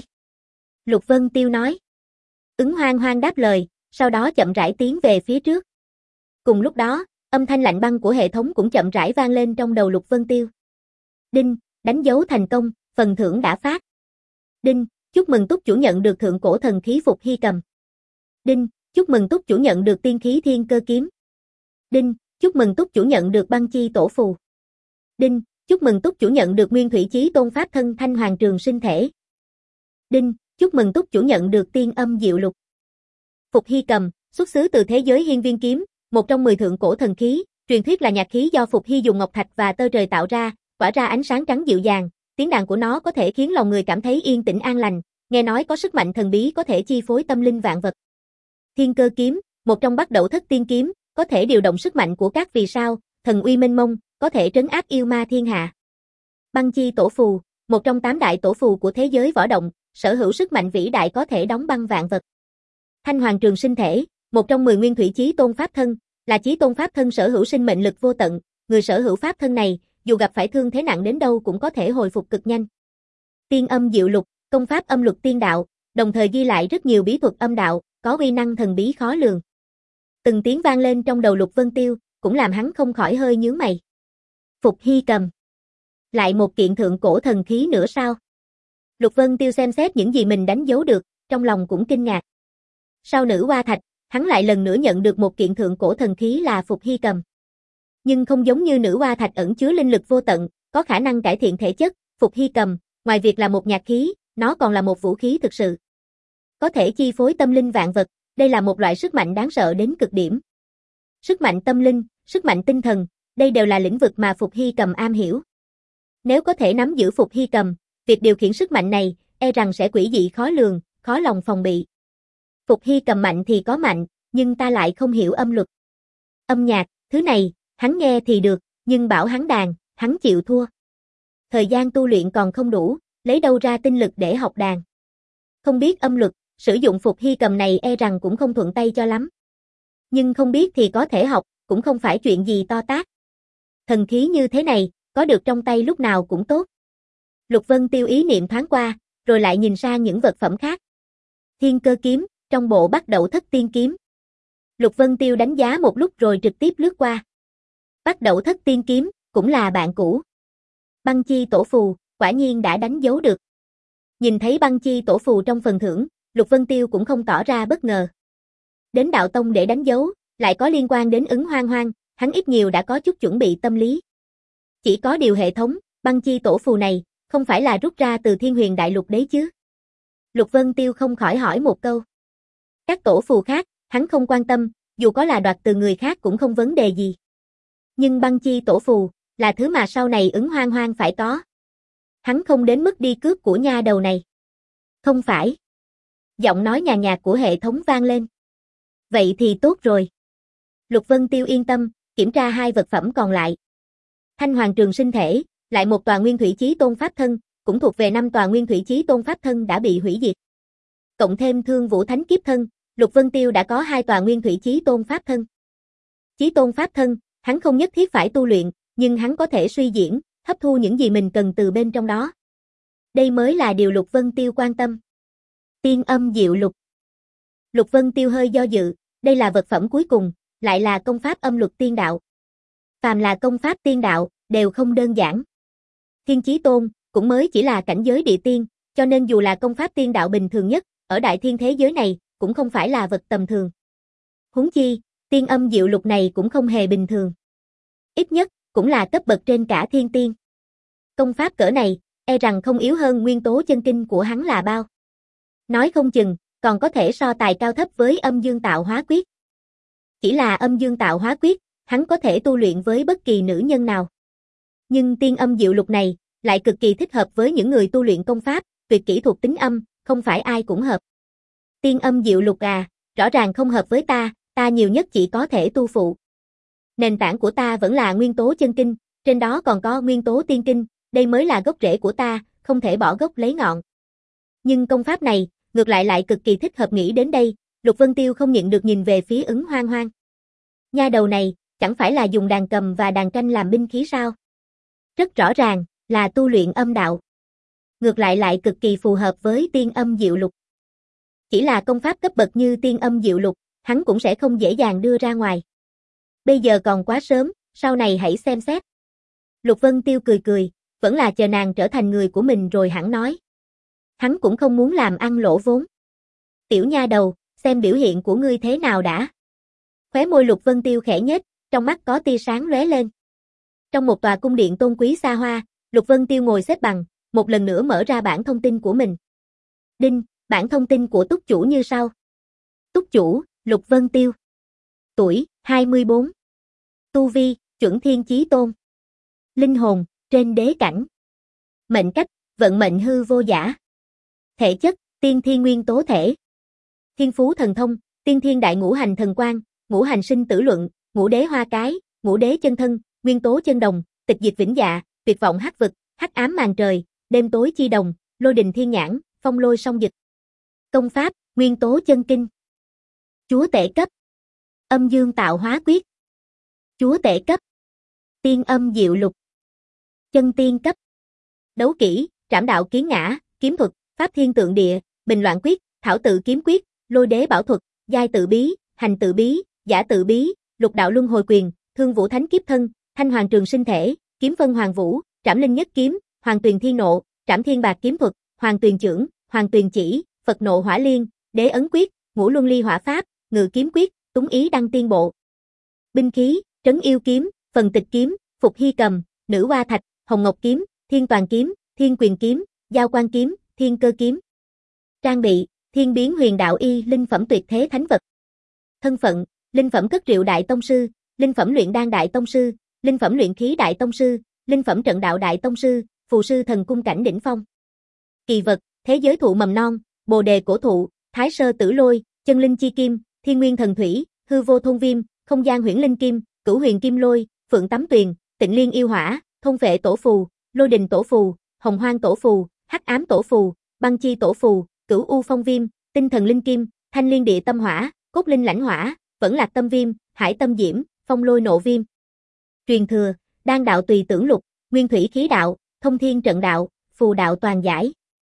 Lục Vân Tiêu nói. Ứng Hoang Hoang đáp lời, sau đó chậm rãi tiến về phía trước. Cùng lúc đó, âm thanh lạnh băng của hệ thống cũng chậm rãi vang lên trong đầu Lục Vân Tiêu. Đinh, đánh dấu thành công, phần thưởng đã phát. Đinh, chúc mừng túc chủ nhận được thượng cổ thần khí Phục Hy Cầm. Đinh, chúc mừng túc chủ nhận được tiên khí Thiên Cơ Kiếm. Đinh, chúc mừng túc chủ nhận được Băng Chi Tổ Phù. Đinh, chúc mừng túc chủ nhận được Nguyên Thủy Chí Tôn Pháp Thân Thanh Hoàng Trường Sinh Thể. Đinh, chúc mừng túc chủ nhận được Tiên Âm Diệu Lục. Phục Hy Cầm, xuất xứ từ thế giới Hiên Viên Kiếm, một trong mười thượng cổ thần khí, truyền thuyết là nhạc khí do Phục Hy dùng ngọc thạch và tơ trời tạo ra, tỏa ra ánh sáng trắng dịu dàng, tiếng đàn của nó có thể khiến lòng người cảm thấy yên tĩnh an lành, nghe nói có sức mạnh thần bí có thể chi phối tâm linh vạn vật. Thiên Cơ Kiếm, một trong Bắc Đẩu Thất Tiên Kiếm, có thể điều động sức mạnh của các vì sao, thần uy mênh mông, có thể trấn áp yêu ma thiên hạ. Băng Chi Tổ Phù, một trong tám đại tổ phù của thế giới võ động, sở hữu sức mạnh vĩ đại có thể đóng băng vạn vật. Thanh Hoàng Trường Sinh Thể, một trong mười Nguyên Thủy Chí Tôn Pháp Thân, là Chí Tôn Pháp Thân sở hữu sinh mệnh lực vô tận, người sở hữu pháp thân này, dù gặp phải thương thế nặng đến đâu cũng có thể hồi phục cực nhanh. Tiên Âm Diệu Lục, công pháp âm luật tiên đạo, đồng thời ghi lại rất nhiều bí thuật âm đạo, có uy năng thần bí khó lường. Từng tiếng vang lên trong đầu Lục Vân Tiêu, cũng làm hắn không khỏi hơi nhướng mày. Phục Hy Cầm. Lại một kiện thượng cổ thần khí nữa sao? Lục Vân Tiêu xem xét những gì mình đánh dấu được, trong lòng cũng kinh ngạc. Sau Nữ Hoa Thạch, hắn lại lần nữa nhận được một kiện thượng cổ thần khí là Phục Hy Cầm. Nhưng không giống như Nữ Hoa Thạch ẩn chứa linh lực vô tận, có khả năng cải thiện thể chất, Phục Hy Cầm, ngoài việc là một nhạc khí, nó còn là một vũ khí thực sự. Có thể chi phối tâm linh vạn vật, đây là một loại sức mạnh đáng sợ đến cực điểm. Sức mạnh tâm linh, sức mạnh tinh thần, đây đều là lĩnh vực mà Phục Hy Cầm am hiểu. Nếu có thể nắm giữ Phục Hy Cầm, việc điều khiển sức mạnh này, e rằng sẽ quỷ dị khó lường, khó lòng phòng bị. Phục Hy Cầm mạnh thì có mạnh, nhưng ta lại không hiểu âm luật. Âm nhạc, thứ này, hắn nghe thì được, nhưng bảo hắn đàn, hắn chịu thua. Thời gian tu luyện còn không đủ, lấy đâu ra tinh lực để học đàn. Không biết âm luật, sử dụng Phục Hy Cầm này e rằng cũng không thuận tay cho lắm. Nhưng không biết thì có thể học, cũng không phải chuyện gì to tát. Thần khí như thế này, có được trong tay lúc nào cũng tốt. Lục Vân Tiêu ý niệm thoáng qua, rồi lại nhìn sang những vật phẩm khác. Thiên Cơ Kiếm, trong bộ Bắc Đẩu Thất Tiên Kiếm. Lục Vân Tiêu đánh giá một lúc rồi trực tiếp lướt qua. Bắc Đẩu Thất Tiên Kiếm, cũng là bạn cũ. Băng Chi Tổ Phù, quả nhiên đã đánh dấu được. Nhìn thấy Băng Chi Tổ Phù trong phần thưởng, Lục Vân Tiêu cũng không tỏ ra bất ngờ. Đến đạo tông để đánh dấu, lại có liên quan đến Ứng Hoang Hoang, hắn ít nhiều đã có chút chuẩn bị tâm lý. Chỉ có điều hệ thống, Băng Chi Tổ Phù này, không phải là rút ra từ Thiên Huyền Đại Lục đấy chứ? Lục Vân Tiêu không khỏi hỏi một câu. Các tổ phù khác, hắn không quan tâm, dù có là đoạt từ người khác cũng không vấn đề gì. Nhưng Băng Chi Tổ Phù, là thứ mà sau này Ứng Hoang Hoang phải có. Hắn không đến mức đi cướp của nha đầu này. Không phải. Giọng nói nhàn nhạt của hệ thống vang lên. Vậy thì tốt rồi. Lục Vân Tiêu yên tâm, kiểm tra hai vật phẩm còn lại. Thanh Hoàng Trường Sinh Thể, lại một tòa Nguyên Thủy Chí Tôn Pháp Thân, cũng thuộc về năm tòa Nguyên Thủy Chí Tôn Pháp Thân đã bị hủy diệt. Cộng thêm Thương Vũ Thánh Kiếp Thân, Lục Vân Tiêu đã có hai tòa Nguyên Thủy Chí Tôn Pháp Thân. Chí Tôn Pháp Thân, Hắn không nhất thiết phải tu luyện, nhưng hắn có thể suy diễn, hấp thu những gì mình cần từ bên trong đó. Đây mới là điều Lục Vân Tiêu quan tâm. Tiên âm diệu lục. Lục Vân Tiêu hơi do dự, đây là vật phẩm cuối cùng, lại là công pháp âm luật tiên đạo. Phàm là công pháp tiên đạo, đều không đơn giản. Thiên Chí Tôn, cũng mới chỉ là cảnh giới địa tiên, cho nên dù là công pháp tiên đạo bình thường nhất, ở đại thiên thế giới này, cũng không phải là vật tầm thường. Huống chi, tiên âm diệu lục này cũng không hề bình thường. Ít nhất, cũng là cấp bậc trên cả thiên tiên. Công pháp cỡ này, e rằng không yếu hơn nguyên tố chân kinh của hắn là bao. Nói không chừng, còn có thể so tài cao thấp với âm dương tạo hóa quyết. Chỉ là âm dương tạo hóa quyết, hắn có thể tu luyện với bất kỳ nữ nhân nào. Nhưng tiên âm diệu lục này, lại cực kỳ thích hợp với những người tu luyện công pháp, tuyệt kỹ thuộc tính âm, không phải ai cũng hợp. Tiên âm diệu lục à, rõ ràng không hợp với ta, ta nhiều nhất chỉ có thể tu phụ. Nền tảng của ta vẫn là nguyên tố chân kinh, trên đó còn có nguyên tố tiên kinh, đây mới là gốc rễ của ta, không thể bỏ gốc lấy ngọn. Nhưng công pháp này, ngược lại lại cực kỳ thích hợp. Nghĩ đến đây, Lục Vân Tiêu không nhịn được nhìn về phía Ứng Hoang Hoang. Nha đầu này, chẳng phải là dùng đàn cầm và đàn tranh làm binh khí sao? Rất rõ ràng, là tu luyện âm đạo. Ngược lại lại cực kỳ phù hợp với tiên âm diệu lục. Chỉ là công pháp cấp bậc như tiên âm diệu lục, hắn cũng sẽ không dễ dàng đưa ra ngoài. Bây giờ còn quá sớm, sau này hãy xem xét. Lục Vân Tiêu cười cười, vẫn là chờ nàng trở thành người của mình rồi hẳn nói. Hắn cũng không muốn làm ăn lỗ vốn. Tiểu nha đầu, xem biểu hiện của ngươi thế nào đã. Khóe môi Lục Vân Tiêu khẽ nhếch, trong mắt có tia sáng lóe lên. Trong một tòa cung điện tôn quý xa hoa, Lục Vân Tiêu ngồi xếp bằng, một lần nữa mở ra bảng thông tin của mình. Đinh, bảng thông tin của túc chủ như sau. Túc chủ, Lục Vân Tiêu. Tuổi, hai mươi bốn. Tu vi, chuẩn thiên chí tôn. Linh hồn, trên đế cảnh. Mệnh cách, vận mệnh hư vô giả. Thể chất, tiên thiên nguyên tố thể. Thiên phú thần thông, tiên thiên đại ngũ hành thần quang, ngũ hành sinh tử luận, ngũ đế hoa cái, ngũ đế chân thân, nguyên tố chân đồng, tịch diệt vĩnh dạ, tuyệt vọng hắc vực, hắc ám màn trời, đêm tối chi đồng, lôi đình thiên nhãn, phong lôi song dịch. Công pháp, nguyên tố chân kinh. Chúa tể cấp. Âm dương tạo hóa quyết. Chúa tể cấp. Tiên âm diệu lục. Chân tiên cấp. Đấu kỹ, trảm đạo kiến ngã, kiếm thuật, pháp thiên tượng địa, bình loạn quyết, thảo tự kiếm quyết, lôi đế bảo thuật, giai tự bí, hành tự bí, giả tự bí, lục đạo luân hồi quyền, thương vũ thánh kiếp thân, thanh hoàng trường sinh thể, kiếm phân hoàng vũ, trảm linh nhất kiếm, hoàng tuyền thiên nộ, trảm thiên bạc kiếm thuật, hoàng tuyền chưởng, hoàng tuyền chỉ, Phật nộ hỏa liên, đế ấn quyết, ngũ luân ly hỏa pháp, ngự kiếm quyết, túng ý đăng tiên bộ. Binh khí, trấn yêu kiếm, phần tịch kiếm, phục hy cầm, nữ hoa thạch, hồng ngọc kiếm, thiên toàn kiếm, thiên quyền kiếm, giao quan kiếm, thiên cơ kiếm. Trang bị, thiên biến huyền đạo y linh phẩm tuyệt thế thánh vật. Thân phận, linh phẩm cất rượu đại tông sư, linh phẩm luyện đan đại tông sư, linh phẩm luyện khí đại tông sư, linh phẩm trận đạo đại tông sư, phù sư thần cung cảnh đỉnh phong. Kỳ vật, thế giới thụ mầm non, bồ đề cổ thụ, thái sơ tử lôi, chân linh chi kim, thiên nguyên thần thủy, hư vô thôn viêm, không gian huyễn linh kim, cửu huyền kim lôi, phượng tắm tuyền, tịnh liên yêu hỏa, thôn vệ tổ phù, lôi đình tổ phù, hồng hoang tổ phù, hắc ám tổ phù, băng chi tổ phù, cửu u phong viêm, tinh thần linh kim, thanh liên địa tâm hỏa, cốt linh lãnh hỏa, vẫn lạc tâm viêm, hải tâm diễm, phong lôi nộ viêm. Truyền thừa, đan đạo tùy tưởng lục, nguyên thủy khí đạo, thông thiên trận đạo, phù đạo toàn giải.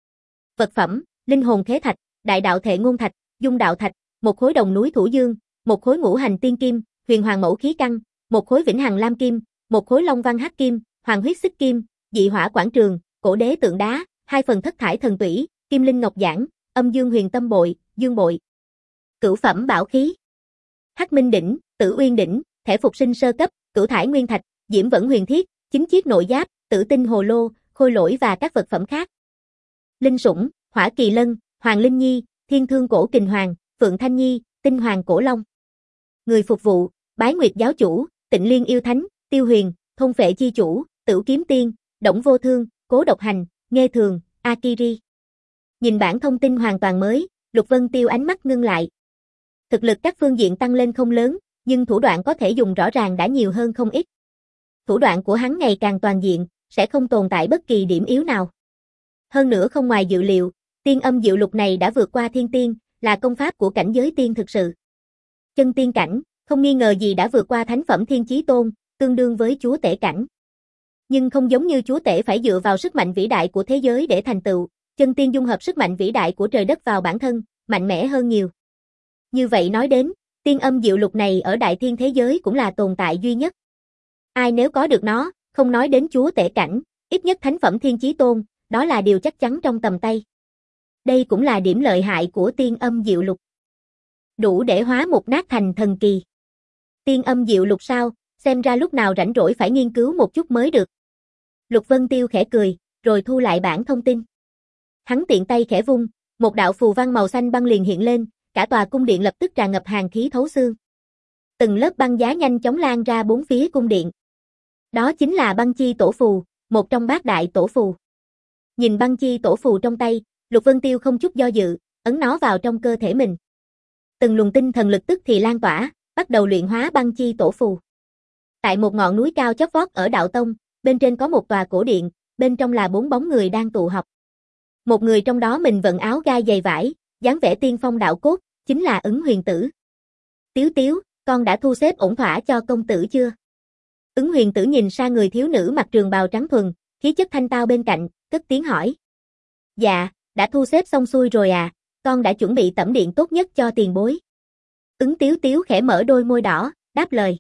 Vật phẩm, linh hồn khế thạch, đại đạo thệ ngôn thạch, dung đạo thạch, một khối đồng núi thủ dương, một khối ngũ hành tiên kim, huyền hoàng mẫu khí căn, một khối vĩnh hằng lam kim, một khối long văn hắc kim, hoàng huyết xích kim, dị hỏa quảng trường, cổ đế tượng đá, hai phần thất thải thần tủy, kim linh ngọc giản, âm dương huyền tâm bội, dương bội. Cửu phẩm bảo khí. Hắc minh đỉnh, tử uyên đỉnh, thể phục sinh sơ cấp, cửu thải nguyên thạch, diễm vẫn huyền thiết, chính chiết nội giáp, tử tinh hồ lô, khôi lỗi và các vật phẩm khác. Linh sủng, hỏa kỳ lân, hoàng linh nhi, thiên thương cổ kình hoàng, phượng thanh nhi, tinh hoàng cổ long. Người phục vụ, bái nguyệt giáo chủ, tịnh liên yêu thánh, tiêu huyền, thôn phệ chi chủ, tửu kiếm tiên, đổng vô thương, cố độc hành, nghê thường, akiri. Nhìn bản thông tin hoàn toàn mới, Lục Vân Tiêu ánh mắt ngưng lại. Thực lực các phương diện tăng lên không lớn, nhưng thủ đoạn có thể dùng rõ ràng đã nhiều hơn không ít. Thủ đoạn của hắn ngày càng toàn diện, sẽ không tồn tại bất kỳ điểm yếu nào. Hơn nữa không ngoài dự liệu, tiên âm diệu lục này đã vượt qua thiên tiên, là công pháp của cảnh giới tiên thực sự. Chân tiên cảnh, không nghi ngờ gì đã vượt qua thánh phẩm thiên chí tôn, tương đương với chúa tể cảnh. Nhưng không giống như chúa tể phải dựa vào sức mạnh vĩ đại của thế giới để thành tựu, chân tiên dung hợp sức mạnh vĩ đại của trời đất vào bản thân, mạnh mẽ hơn nhiều. Như vậy nói đến, tiên âm diệu lục này ở đại thiên thế giới cũng là tồn tại duy nhất. Ai nếu có được nó, không nói đến chúa tể cảnh, ít nhất thánh phẩm thiên chí tôn, đó là điều chắc chắn trong tầm tay. Đây cũng là điểm lợi hại của tiên âm diệu lục. Đủ để hóa một nát thành thần kỳ. Tiên âm diệu lục sao, xem ra lúc nào rảnh rỗi phải nghiên cứu một chút mới được. Lục Vân Tiêu khẽ cười, rồi thu lại bản thông tin. Hắn tiện tay khẽ vung, một đạo phù văn màu xanh băng liền hiện lên, cả tòa cung điện lập tức tràn ngập hàn khí thấu xương. Từng lớp băng giá nhanh chóng lan ra bốn phía cung điện. Đó chính là băng chi tổ phù, một trong bát đại tổ phù. Nhìn băng chi tổ phù trong tay, Lục Vân Tiêu không chút do dự, ấn nó vào trong cơ thể mình. Từng luồng tinh thần lực tức thì lan tỏa, bắt đầu luyện hóa băng chi tổ phù. Tại một ngọn núi cao chót vót ở Đạo Tông, bên trên có một tòa cổ điện, bên trong là bốn bóng người đang tụ họp. Một người trong đó mình vận áo gai dày vải, dáng vẻ tiên phong đạo cốt, chính là Ứng Huyền Tử. Tiếu Tiếu, con đã thu xếp ổn thỏa cho công tử chưa? Ứng Huyền Tử nhìn sang người thiếu nữ mặc trường bào trắng thuần, khí chất thanh tao bên cạnh, cất tiếng hỏi. Dạ, đã thu xếp xong xuôi rồi à, con đã chuẩn bị tẩm điện tốt nhất cho tiền bối. Ứng Tiếu Tiếu khẽ mở đôi môi đỏ, đáp lời.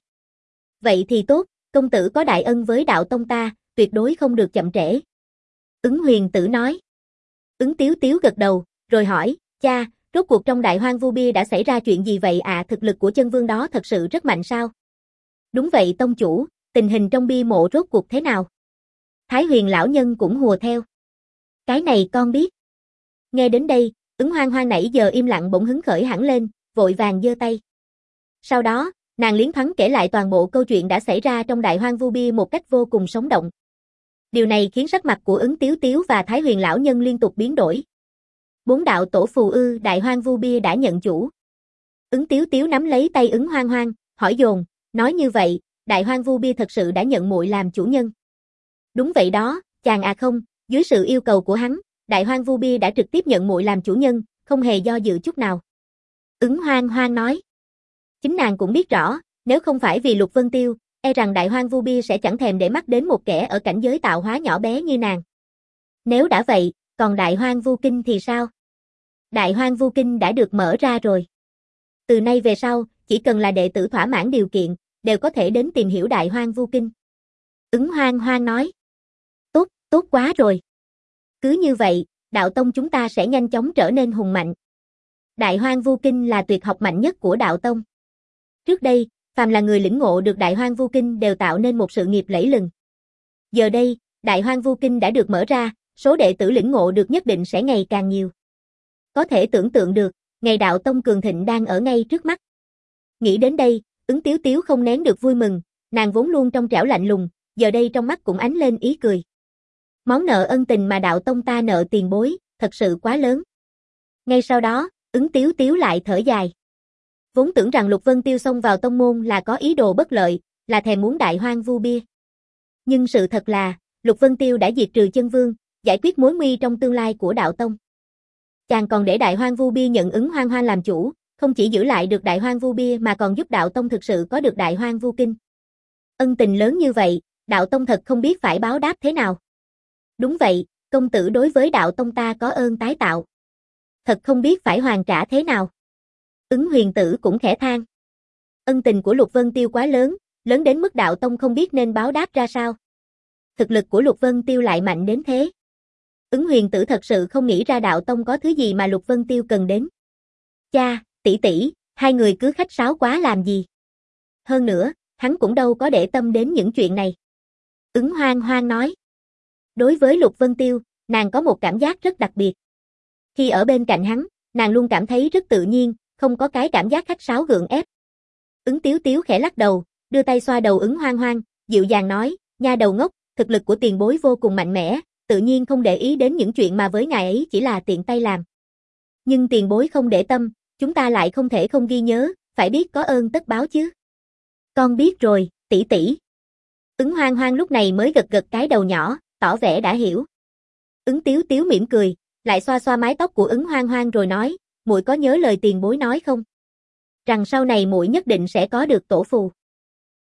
Vậy thì tốt, công tử có đại ân với Đạo Tông ta, tuyệt đối không được chậm trễ. Ứng Huyền Tử nói. Ứng Tiếu Tiếu gật đầu, rồi hỏi, cha, rốt cuộc trong Đại Hoang Vu Bia đã xảy ra chuyện gì vậy ạ? À, thực lực của chân vương đó thật sự rất mạnh sao? Đúng vậy tông chủ, tình hình trong bia mộ rốt cuộc thế nào? Thái Huyền lão nhân cũng hùa theo. Cái này con biết. Nghe đến đây, Ứng Hoang Hoang nãy giờ im lặng bỗng hứng khởi hẳn lên, vội vàng giơ tay. Sau đó, nàng liến thoáng kể lại toàn bộ câu chuyện đã xảy ra trong Đại Hoang Vu Bia một cách vô cùng sống động. Điều này khiến sắc mặt của Ứng Tiếu Tiếu và Thái Huyền lão nhân liên tục biến đổi. Bốn đạo tổ phù ư, Đại Hoang Vu Bia đã nhận chủ. Ứng Tiếu Tiếu nắm lấy tay Ứng Hoang Hoang, hỏi dồn, nói như vậy, Đại Hoang Vu Bia thật sự đã nhận muội làm chủ nhân. Đúng vậy đó, chàng à không, dưới sự yêu cầu của hắn, Đại Hoang Vu Bia đã trực tiếp nhận muội làm chủ nhân, không hề do dự chút nào. Ứng Hoang Hoang nói. Chính nàng cũng biết rõ, nếu không phải vì Lục Vân Tiêu, e rằng Đại Hoang Vu Bia sẽ chẳng thèm để mắt đến một kẻ ở cảnh giới tạo hóa nhỏ bé như nàng. Nếu đã vậy, còn Đại Hoang Vu Kinh thì sao? Đại Hoang Vu Kinh đã được mở ra rồi. Từ nay về sau, chỉ cần là đệ tử thỏa mãn điều kiện, đều có thể đến tìm hiểu Đại Hoang Vu Kinh. Ứng Hoang Hoang nói. Tốt, tốt quá rồi. Cứ như vậy, Đạo Tông chúng ta sẽ nhanh chóng trở nên hùng mạnh. Đại Hoang Vu Kinh là tuyệt học mạnh nhất của Đạo Tông. Trước đây, phàm là người lĩnh ngộ được Đại Hoang Vu Kinh đều tạo nên một sự nghiệp lẫy lừng. Giờ đây, Đại Hoang Vu Kinh đã được mở ra, số đệ tử lĩnh ngộ được nhất định sẽ ngày càng nhiều. Có thể tưởng tượng được, ngày Đạo Tông cường thịnh đang ở ngay trước mắt. Nghĩ đến đây, Ứng Tiếu Tiếu không nén được vui mừng, nàng vốn luôn trong trẻo lạnh lùng, giờ đây trong mắt cũng ánh lên ý cười. Món nợ ân tình mà Đạo Tông ta nợ tiền bối, thật sự quá lớn. Ngay sau đó, Ứng Tiếu Tiếu lại thở dài. Vốn tưởng rằng Lục Vân Tiêu xông vào tông môn là có ý đồ bất lợi, là thèm muốn Đại Hoang Vu Bia. Nhưng sự thật là, Lục Vân Tiêu đã diệt trừ chân vương, giải quyết mối nguy trong tương lai của Đạo Tông. Chàng còn để Đại Hoang Vu Bia nhận Ứng Hoang Hoang làm chủ, không chỉ giữ lại được Đại Hoang Vu Bia mà còn giúp Đạo Tông thực sự có được Đại Hoang Vu Kinh. Ân tình lớn như vậy, Đạo Tông thật không biết phải báo đáp thế nào. Đúng vậy, công tử đối với Đạo Tông ta có ơn tái tạo. Thật không biết phải hoàn trả thế nào. Ứng Huyền Tử cũng khẽ than. Ân tình của Lục Vân Tiêu quá lớn, lớn đến mức Đạo Tông không biết nên báo đáp ra sao. Thực lực của Lục Vân Tiêu lại mạnh đến thế. Ứng Huyền Tử thật sự không nghĩ ra Đạo Tông có thứ gì mà Lục Vân Tiêu cần đến. Cha, tỷ tỷ, hai người cứ khách sáo quá làm gì. Hơn nữa, hắn cũng đâu có để tâm đến những chuyện này. Ứng Hoang Hoang nói. Đối với Lục Vân Tiêu, nàng có một cảm giác rất đặc biệt. Khi ở bên cạnh hắn, nàng luôn cảm thấy rất tự nhiên, không có cái cảm giác khách sáo gượng ép. Ứng Tiếu Tiếu khẽ lắc đầu, đưa tay xoa đầu Ứng Hoang Hoang, dịu dàng nói, nha đầu ngốc, thực lực của tiền bối vô cùng mạnh mẽ, tự nhiên không để ý đến những chuyện mà với ngài ấy chỉ là tiện tay làm. Nhưng tiền bối không để tâm, chúng ta lại không thể không ghi nhớ, phải biết có ơn tất báo chứ. Con biết rồi, tỷ tỷ. Ứng Hoang Hoang lúc này mới gật gật cái đầu nhỏ, tỏ vẻ đã hiểu. Ứng Tiếu Tiếu mỉm cười, lại xoa xoa mái tóc của Ứng Hoang Hoang rồi nói, muội có nhớ lời tiền bối nói không? Rằng sau này muội nhất định sẽ có được tổ phù.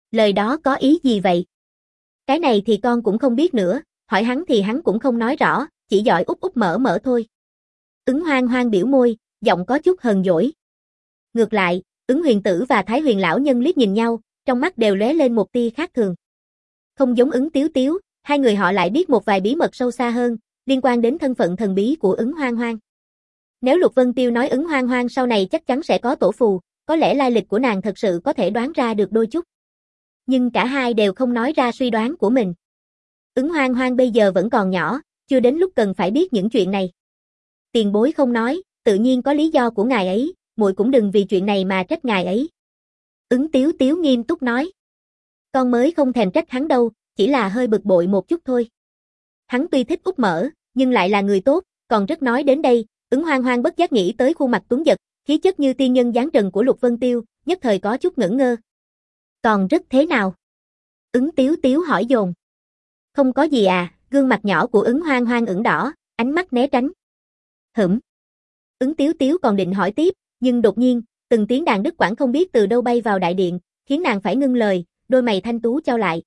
Lời đó có ý gì vậy? Cái này thì con cũng không biết nữa, hỏi hắn thì hắn cũng không nói rõ, chỉ giỏi úp úp mở mở thôi. Ứng Hoang Hoang biểu môi, giọng có chút hờn dỗi. Ngược lại, Ứng Huyền Tử và Thái Huyền lão nhân liếc nhìn nhau, trong mắt đều lóe lên một tia khác thường. Không giống Ứng Tiếu Tiếu, hai người họ lại biết một vài bí mật sâu xa hơn, liên quan đến thân phận thần bí của Ứng Hoang Hoang. Nếu Lục Vân Tiêu nói Ứng Hoang Hoang sau này chắc chắn sẽ có tổ phù, có lẽ lai lịch của nàng thật sự có thể đoán ra được đôi chút. Nhưng cả hai đều không nói ra suy đoán của mình. Ứng Hoang Hoang bây giờ vẫn còn nhỏ, chưa đến lúc cần phải biết những chuyện này. Tiền bối không nói, tự nhiên có lý do của ngài ấy, muội cũng đừng vì chuyện này mà trách ngài ấy. Ứng Tiếu Tiếu nghiêm túc nói. Con mới không thèm trách hắn đâu, chỉ là hơi bực bội một chút thôi. Hắn tuy thích úp mở, nhưng lại là người tốt, còn rất nói đến đây, Ứng Hoang Hoang bất giác nghĩ tới khuôn mặt tuấn giật, khí chất như tiên nhân dáng trần của Lục Vân Tiêu, nhất thời có chút ngẩn ngơ. Còn rất thế nào? Ứng Tiếu Tiếu hỏi dồn. Không có gì à, gương mặt nhỏ của Ứng Hoang Hoang ửng đỏ, ánh mắt né tránh. Hửm. Ứng Tiếu Tiếu còn định hỏi tiếp, nhưng đột nhiên, từng tiếng đàn đứt quãng không biết từ đâu bay vào đại điện, khiến nàng phải ngưng lời, đôi mày thanh tú chau lại.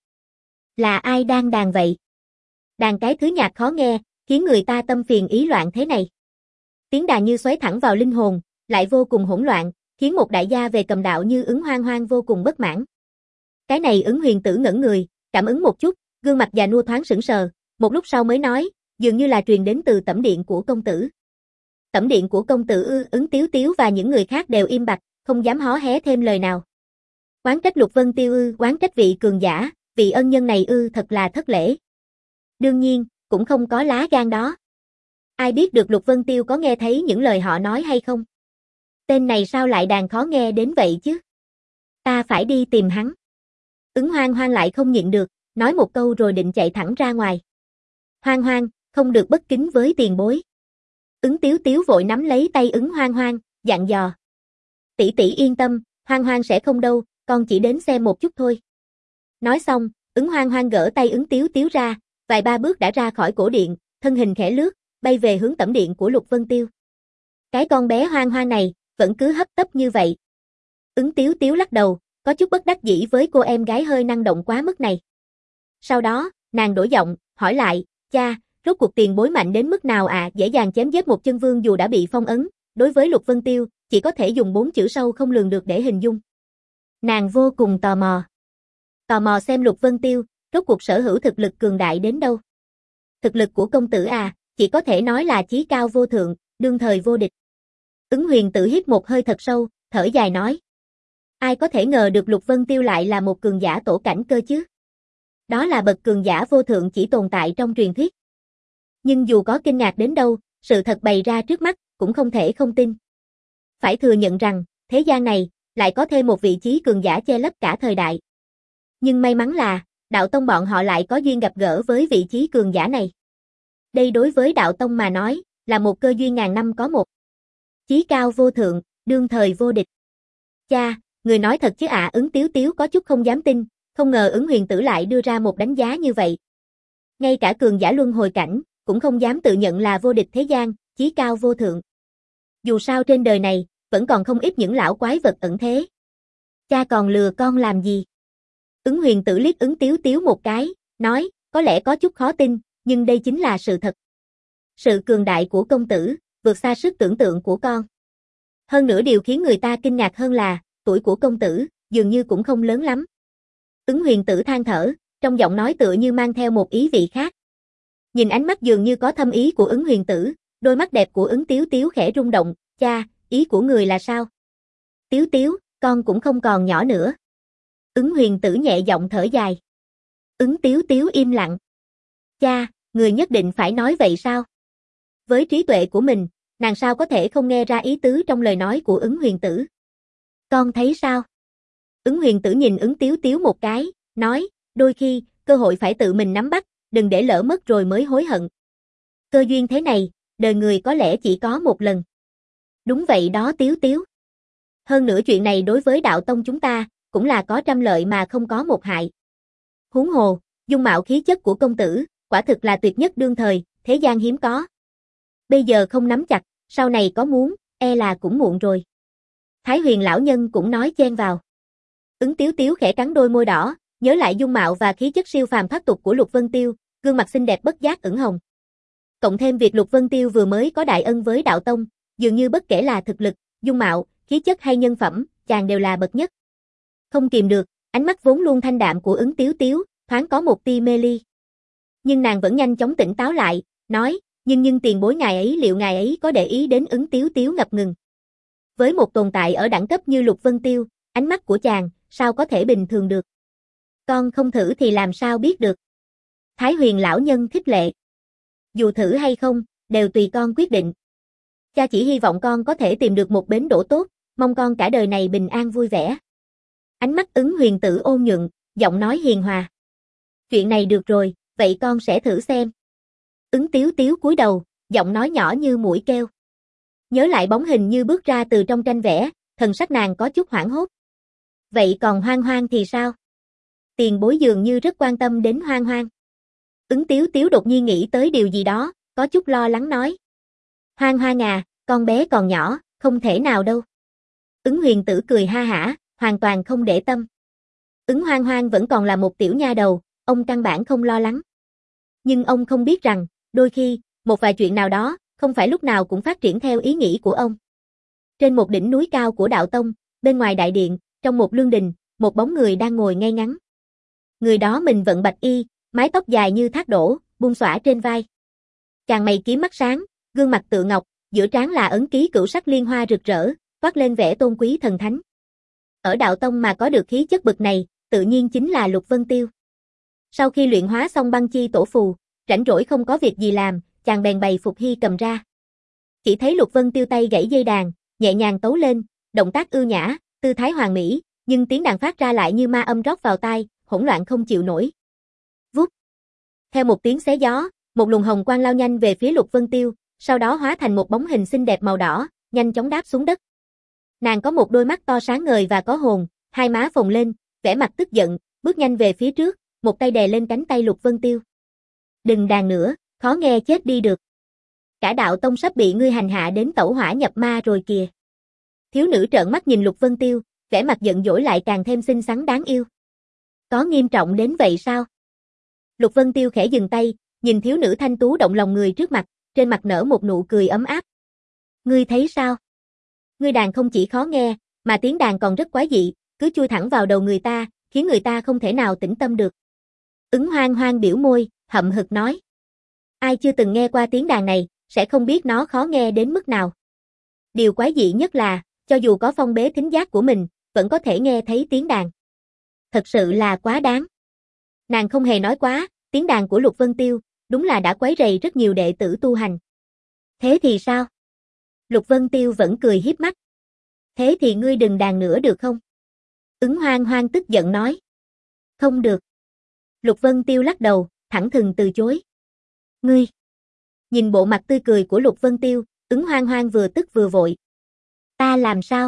Là ai đang đàn vậy? Đàn cái thứ nhạc khó nghe, khiến người ta tâm phiền ý loạn thế này. Tiếng đàn như xoáy thẳng vào linh hồn, lại vô cùng hỗn loạn, khiến một đại gia về cầm đạo như Ứng Hoang Hoang vô cùng bất mãn. Cái này Ứng Huyền Tử ngẩn người, cảm ứng một chút, gương mặt già nua thoáng sững sờ, một lúc sau mới nói, dường như là truyền đến từ tẩm điện của công tử. Tẩm điện của công tử ư? Ứng Tiếu Tiếu và những người khác đều im bặt, không dám hó hé thêm lời nào. Oán trách Lục Vân Tiêu ư? Oán trách vị cường giả, vị ân nhân này ư? Thật là thất lễ. Đương nhiên, cũng không có lá gan đó. Ai biết được Lục Vân Tiêu có nghe thấy những lời họ nói hay không? Tên này sao lại đàn khó nghe đến vậy chứ? Ta phải đi tìm hắn. Ứng Hoang Hoang lại không nhịn được, nói một câu rồi định chạy thẳng ra ngoài. Hoang Hoang, không được bất kính với tiền bối. Ứng Tiếu Tiếu vội nắm lấy tay Ứng Hoang Hoang, dặn dò. Tỷ tỷ yên tâm, Hoang Hoang sẽ không đâu, con chỉ đến xem một chút thôi. Nói xong, Ứng Hoang Hoang gỡ tay Ứng Tiếu Tiếu ra, vài ba bước đã ra khỏi cổ điện, thân hình khẽ lướt, bay về hướng tẩm điện của Lục Vân Tiêu. Cái con bé Hoang Hoang này, vẫn cứ hấp tấp như vậy. Ứng Tiếu Tiếu lắc đầu, có chút bất đắc dĩ với cô em gái hơi năng động quá mức này. Sau đó, nàng đổi giọng, hỏi lại, cha, rốt cuộc tiền bối mạnh đến mức nào à? Dễ dàng chém giết một chân vương dù đã bị phong ấn, đối với Lục Vân Tiêu, chỉ có thể dùng bốn chữ sâu không lường được để hình dung. Nàng vô cùng tò mò. Tò mò xem Lục Vân Tiêu, rốt cuộc sở hữu thực lực cường đại đến đâu. Thực lực của công tử à, chỉ có thể nói là chí cao vô thượng, đương thời vô địch. Ứng Huyền Tử hít một hơi thật sâu, thở dài nói. Ai có thể ngờ được Lục Vân Tiêu lại là một cường giả tổ cảnh cơ chứ? Đó là bậc cường giả vô thượng chỉ tồn tại trong truyền thuyết. Nhưng dù có kinh ngạc đến đâu, sự thật bày ra trước mắt, cũng không thể không tin. Phải thừa nhận rằng, thế gian này, lại có thêm một vị trí cường giả che lấp cả thời đại. Nhưng may mắn là, đạo tông bọn họ lại có duyên gặp gỡ với vị trí cường giả này. Đây đối với đạo tông mà nói, là một cơ duyên ngàn năm có một. Chí cao vô thượng, đương thời vô địch. Cha, người nói thật chứ ạ? Ứng Tiếu Tiếu có chút không dám tin, không ngờ Ứng Huyền Tử lại đưa ra một đánh giá như vậy. Ngay cả cường giả luân hồi cảnh, cũng không dám tự nhận là vô địch thế gian, chí cao vô thượng. Dù sao trên đời này, vẫn còn không ít những lão quái vật ẩn thế. Cha còn lừa con làm gì? Ứng Huyền Tử liếc Ứng Tiếu Tiếu một cái, nói, có lẽ có chút khó tin, nhưng đây chính là sự thật. Sự cường đại của công tử, vượt xa sức tưởng tượng của con. Hơn nữa điều khiến người ta kinh ngạc hơn là, tuổi của công tử, dường như cũng không lớn lắm. Ứng Huyền Tử than thở, trong giọng nói tựa như mang theo một ý vị khác. Nhìn ánh mắt dường như có thâm ý của Ứng Huyền Tử, đôi mắt đẹp của Ứng Tiếu Tiếu khẽ rung động, cha, ý của người là sao? Tiếu Tiếu, con cũng không còn nhỏ nữa. Ứng Huyền Tử nhẹ giọng thở dài. Ứng Tiếu Tiếu im lặng. Cha, người nhất định phải nói vậy sao? Với trí tuệ của mình, nàng sao có thể không nghe ra ý tứ trong lời nói của Ứng Huyền Tử? Con thấy sao? Ứng Huyền Tử nhìn Ứng Tiếu Tiếu một cái, nói, đôi khi, cơ hội phải tự mình nắm bắt, đừng để lỡ mất rồi mới hối hận. Cơ duyên thế này, đời người có lẽ chỉ có một lần. Đúng vậy đó Tiếu Tiếu. Hơn nữa chuyện này đối với đạo tông chúng ta, cũng là có trăm lợi mà không có một hại. Huống hồ, dung mạo khí chất của công tử, quả thực là tuyệt nhất đương thời, thế gian hiếm có. Bây giờ không nắm chặt, sau này có muốn, e là cũng muộn rồi. Thái Huyền lão nhân cũng nói chen vào. Ứng Tiếu Tiếu khẽ cắn đôi môi đỏ, nhớ lại dung mạo và khí chất siêu phàm thoát tục của Lục Vân Tiêu, gương mặt xinh đẹp bất giác ửng hồng. Cộng thêm việc Lục Vân Tiêu vừa mới có đại ân với đạo tông, dường như bất kể là thực lực, dung mạo, khí chất hay nhân phẩm, chàng đều là bậc nhất. Không kìm được, ánh mắt vốn luôn thanh đạm của Ứng Tiếu Tiếu, thoáng có một tia mê ly. Nhưng nàng vẫn nhanh chóng tỉnh táo lại, nói, nhưng nhưng tiền bối ngài ấy liệu ngài ấy có để ý đến Ứng Tiếu Tiếu ngập ngừng. Với một tồn tại ở đẳng cấp như Lục Vân Tiêu, ánh mắt của chàng, sao có thể bình thường được. Con không thử thì làm sao biết được. Thái Huyền lão nhân khích lệ. Dù thử hay không, đều tùy con quyết định. Cha chỉ hy vọng con có thể tìm được một bến đỗ tốt, mong con cả đời này bình an vui vẻ. Ánh mắt Ứng Huyền tử ôn nhuận, giọng nói hiền hòa. Chuyện này được rồi, vậy con sẽ thử xem. Ứng Tiếu Tiếu cúi đầu, giọng nói nhỏ như muỗi kêu. Nhớ lại bóng hình như bước ra từ trong tranh vẽ, thần sắc nàng có chút hoảng hốt. Vậy còn Hoang Hoang thì sao? Tiền bối dường như rất quan tâm đến Hoang Hoang. Ứng Tiếu Tiếu đột nhiên nghĩ tới điều gì đó, có chút lo lắng nói. Hoang Hoang à, con bé còn nhỏ, không thể nào đâu. Ứng Huyền tử cười ha hả, hoàn toàn không để tâm. Ứng Hoang Hoang vẫn còn là một tiểu nha đầu, ông căn bản không lo lắng. Nhưng ông không biết rằng, đôi khi, một vài chuyện nào đó, không phải lúc nào cũng phát triển theo ý nghĩ của ông. Trên một đỉnh núi cao của đạo tông, bên ngoài đại điện, trong một lương đình, một bóng người đang ngồi ngay ngắn. Người đó mình vận bạch y, mái tóc dài như thác đổ, buông xõa trên vai. Chàng mày kiếm mắt sáng, gương mặt tựa ngọc, giữa trán là ấn ký cửu sắc liên hoa rực rỡ, toát lên vẻ tôn quý thần thánh. Ở đạo tông mà có được khí chất bậc này, tự nhiên chính là Lục Vân Tiêu. Sau khi luyện hóa xong băng chi tổ phù, rảnh rỗi không có việc gì làm, chàng bèn bày phục hy cầm ra. Chỉ thấy Lục Vân Tiêu tay gãy dây đàn, nhẹ nhàng tấu lên, động tác ưu nhã, tư thái hoàn mỹ, nhưng tiếng đàn phát ra lại như ma âm rót vào tai, hỗn loạn không chịu nổi. Vút. Theo một tiếng xé gió, một luồng hồng quang lao nhanh về phía Lục Vân Tiêu, sau đó hóa thành một bóng hình xinh đẹp màu đỏ, nhanh chóng đáp xuống đất. Nàng có một đôi mắt to sáng ngời và có hồn, hai má phồng lên, vẻ mặt tức giận, bước nhanh về phía trước, một tay đè lên cánh tay Lục Vân Tiêu. Đừng đàn nữa, khó nghe chết đi được. Cả đạo tông sắp bị ngươi hành hạ đến tẩu hỏa nhập ma rồi kìa. Thiếu nữ trợn mắt nhìn Lục Vân Tiêu, vẻ mặt giận dỗi lại càng thêm xinh xắn đáng yêu. Có nghiêm trọng đến vậy sao? Lục Vân Tiêu khẽ dừng tay, nhìn thiếu nữ thanh tú động lòng người trước mặt, trên mặt nở một nụ cười ấm áp. Ngươi thấy sao? Ngươi đàn không chỉ khó nghe, mà tiếng đàn còn rất quái dị, cứ chui thẳng vào đầu người ta, khiến người ta không thể nào tĩnh tâm được. Ứng Hoang Hoang biểu môi, hậm hực nói. Ai chưa từng nghe qua tiếng đàn này, sẽ không biết nó khó nghe đến mức nào. Điều quái dị nhất là, cho dù có phong bế thính giác của mình, vẫn có thể nghe thấy tiếng đàn. Thật sự là quá đáng. Nàng không hề nói quá, tiếng đàn của Lục Vân Tiêu, đúng là đã quấy rầy rất nhiều đệ tử tu hành. Thế thì sao? Lục Vân Tiêu vẫn cười hiếp mắt. Thế thì ngươi đừng đàn nữa được không? Ứng Hoang Hoang tức giận nói. Không được. Lục Vân Tiêu lắc đầu, thẳng thừng từ chối. Ngươi! Nhìn bộ mặt tươi cười của Lục Vân Tiêu, Ứng Hoang Hoang vừa tức vừa vội. Ta làm sao?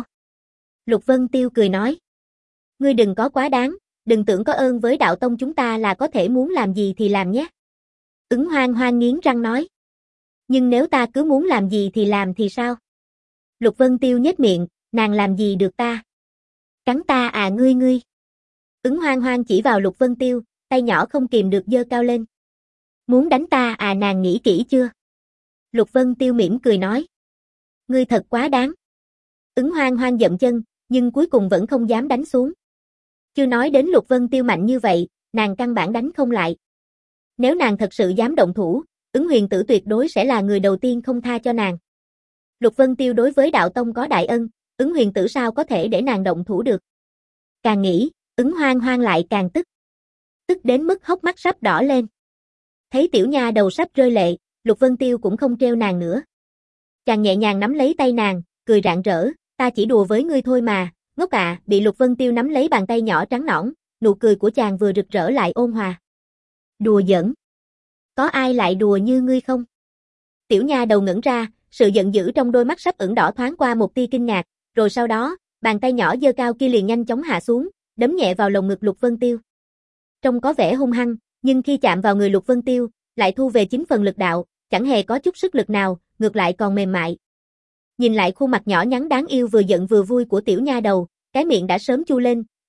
Lục Vân Tiêu cười nói. Ngươi đừng có quá đáng, đừng tưởng có ơn với đạo tông chúng ta là có thể muốn làm gì thì làm nhé. Ứng Hoang Hoang nghiến răng nói. Nhưng nếu ta cứ muốn làm gì thì làm thì sao? Lục Vân Tiêu nhếch miệng, nàng làm gì được ta? Cắn ta à ngươi ngươi. Ứng Hoang Hoang chỉ vào Lục Vân Tiêu, tay nhỏ không kìm được giơ cao lên. Muốn đánh ta à nàng nghĩ kỹ chưa? Lục Vân Tiêu mỉm cười nói. Ngươi thật quá đáng. Ứng Hoang Hoang dậm chân, nhưng cuối cùng vẫn không dám đánh xuống. Chưa nói đến Lục Vân Tiêu mạnh như vậy, nàng căn bản đánh không lại. Nếu nàng thật sự dám động thủ, Ứng Huyền tử tuyệt đối sẽ là người đầu tiên không tha cho nàng. Lục Vân Tiêu đối với đạo tông có đại ân, Ứng Huyền tử sao có thể để nàng động thủ được. Càng nghĩ, Ứng Hoang Hoang lại càng tức. Tức đến mức hốc mắt sắp đỏ lên. Thấy tiểu nha đầu sắp rơi lệ, Lục Vân Tiêu cũng không trêu nàng nữa. Chàng nhẹ nhàng nắm lấy tay nàng, cười rạng rỡ, ta chỉ đùa với ngươi thôi mà, ngốc à, bị Lục Vân Tiêu nắm lấy bàn tay nhỏ trắng nõn, nụ cười của chàng vừa rực rỡ lại ôn hòa. Đùa giỡn. Có ai lại đùa như ngươi không? Tiểu nha đầu ngẩn ra, sự giận dữ trong đôi mắt sắp ửng đỏ thoáng qua một tia kinh ngạc, rồi sau đó, bàn tay nhỏ giơ cao kia liền nhanh chóng hạ xuống, đấm nhẹ vào lồng ngực Lục Vân Tiêu. Trông có vẻ hung hăng, nhưng khi chạm vào người Lục Vân Tiêu, lại thu về chín phần lực đạo, chẳng hề có chút sức lực nào, ngược lại còn mềm mại. Nhìn lại khuôn mặt nhỏ nhắn đáng yêu vừa giận vừa vui của tiểu nha đầu, cái miệng đã sớm chu lên,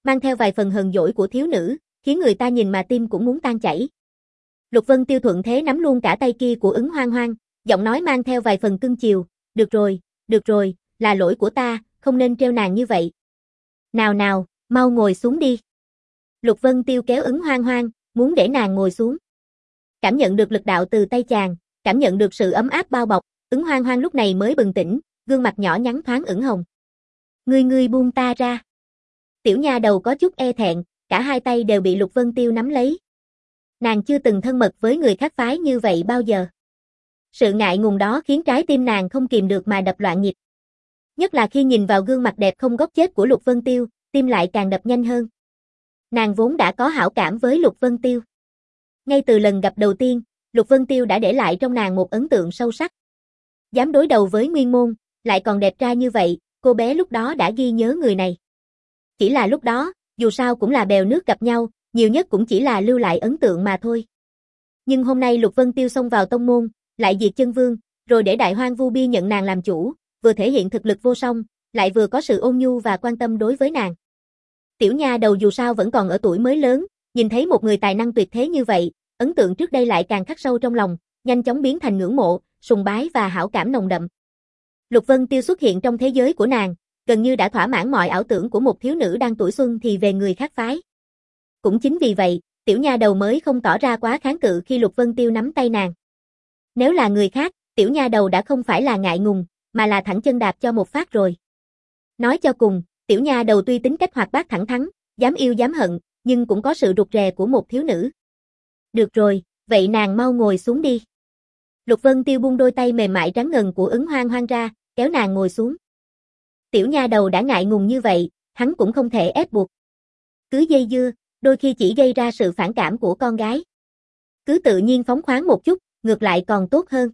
mang theo vài phần hờn dỗi của thiếu nữ, khiến người ta nhìn mà tim cũng muốn tan chảy. Lục Vân Tiêu thuận thế nắm luôn cả tay kia của Ứng Hoang Hoang, giọng nói mang theo vài phần cưng chiều, được rồi, được rồi, là lỗi của ta, không nên treo nàng như vậy. Nào nào, mau ngồi xuống đi. Lục Vân Tiêu kéo Ứng Hoang Hoang, muốn để nàng ngồi xuống. Cảm nhận được lực đạo từ tay chàng, cảm nhận được sự ấm áp bao bọc, Ứng Hoang Hoang lúc này mới bừng tỉnh, gương mặt nhỏ nhắn thoáng ửng hồng. Ngươi ngươi buông ta ra. Tiểu nha đầu có chút e thẹn, cả hai tay đều bị Lục Vân Tiêu nắm lấy. Nàng chưa từng thân mật với người khác phái như vậy bao giờ. Sự ngại ngùng đó khiến trái tim nàng không kìm được mà đập loạn nhịp. Nhất là khi nhìn vào gương mặt đẹp không góc chết của Lục Vân Tiêu, tim lại càng đập nhanh hơn. Nàng vốn đã có hảo cảm với Lục Vân Tiêu. Ngay từ lần gặp đầu tiên, Lục Vân Tiêu đã để lại trong nàng một ấn tượng sâu sắc. Dám đối đầu với Nguyên Môn, lại còn đẹp trai như vậy, cô bé lúc đó đã ghi nhớ người này. Chỉ là lúc đó, dù sao cũng là bèo nước gặp nhau, nhiều nhất cũng chỉ là lưu lại ấn tượng mà thôi. Nhưng hôm nay Lục Vân Tiêu xông vào tông môn, lại diệt chân vương, rồi để Đại Hoang Vu Bi nhận nàng làm chủ, vừa thể hiện thực lực vô song, lại vừa có sự ôn nhu và quan tâm đối với nàng. Tiểu nha đầu dù sao vẫn còn ở tuổi mới lớn, nhìn thấy một người tài năng tuyệt thế như vậy, ấn tượng trước đây lại càng khắc sâu trong lòng, nhanh chóng biến thành ngưỡng mộ, sùng bái và hảo cảm nồng đậm. Lục Vân Tiêu xuất hiện trong thế giới của nàng, gần như đã thỏa mãn mọi ảo tưởng của một thiếu nữ đang tuổi xuân thì về người khác phái. Cũng chính vì vậy, tiểu nha đầu mới không tỏ ra quá kháng cự khi Lục Vân Tiêu nắm tay nàng. Nếu là người khác, tiểu nha đầu đã không phải là ngại ngùng, mà là thẳng chân đạp cho một phát rồi. Nói cho cùng, tiểu nha đầu tuy tính cách hoạt bát thẳng thắn, dám yêu dám hận, nhưng cũng có sự rụt rè của một thiếu nữ. Được rồi, vậy nàng mau ngồi xuống đi. Lục Vân Tiêu buông đôi tay mềm mại trắng ngần của Ứng Hoang Hoang ra, kéo nàng ngồi xuống. Tiểu nha đầu đã ngại ngùng như vậy, hắn cũng không thể ép buộc. Cứ dây dưa, đôi khi chỉ gây ra sự phản cảm của con gái. Cứ tự nhiên phóng khoáng một chút, ngược lại còn tốt hơn.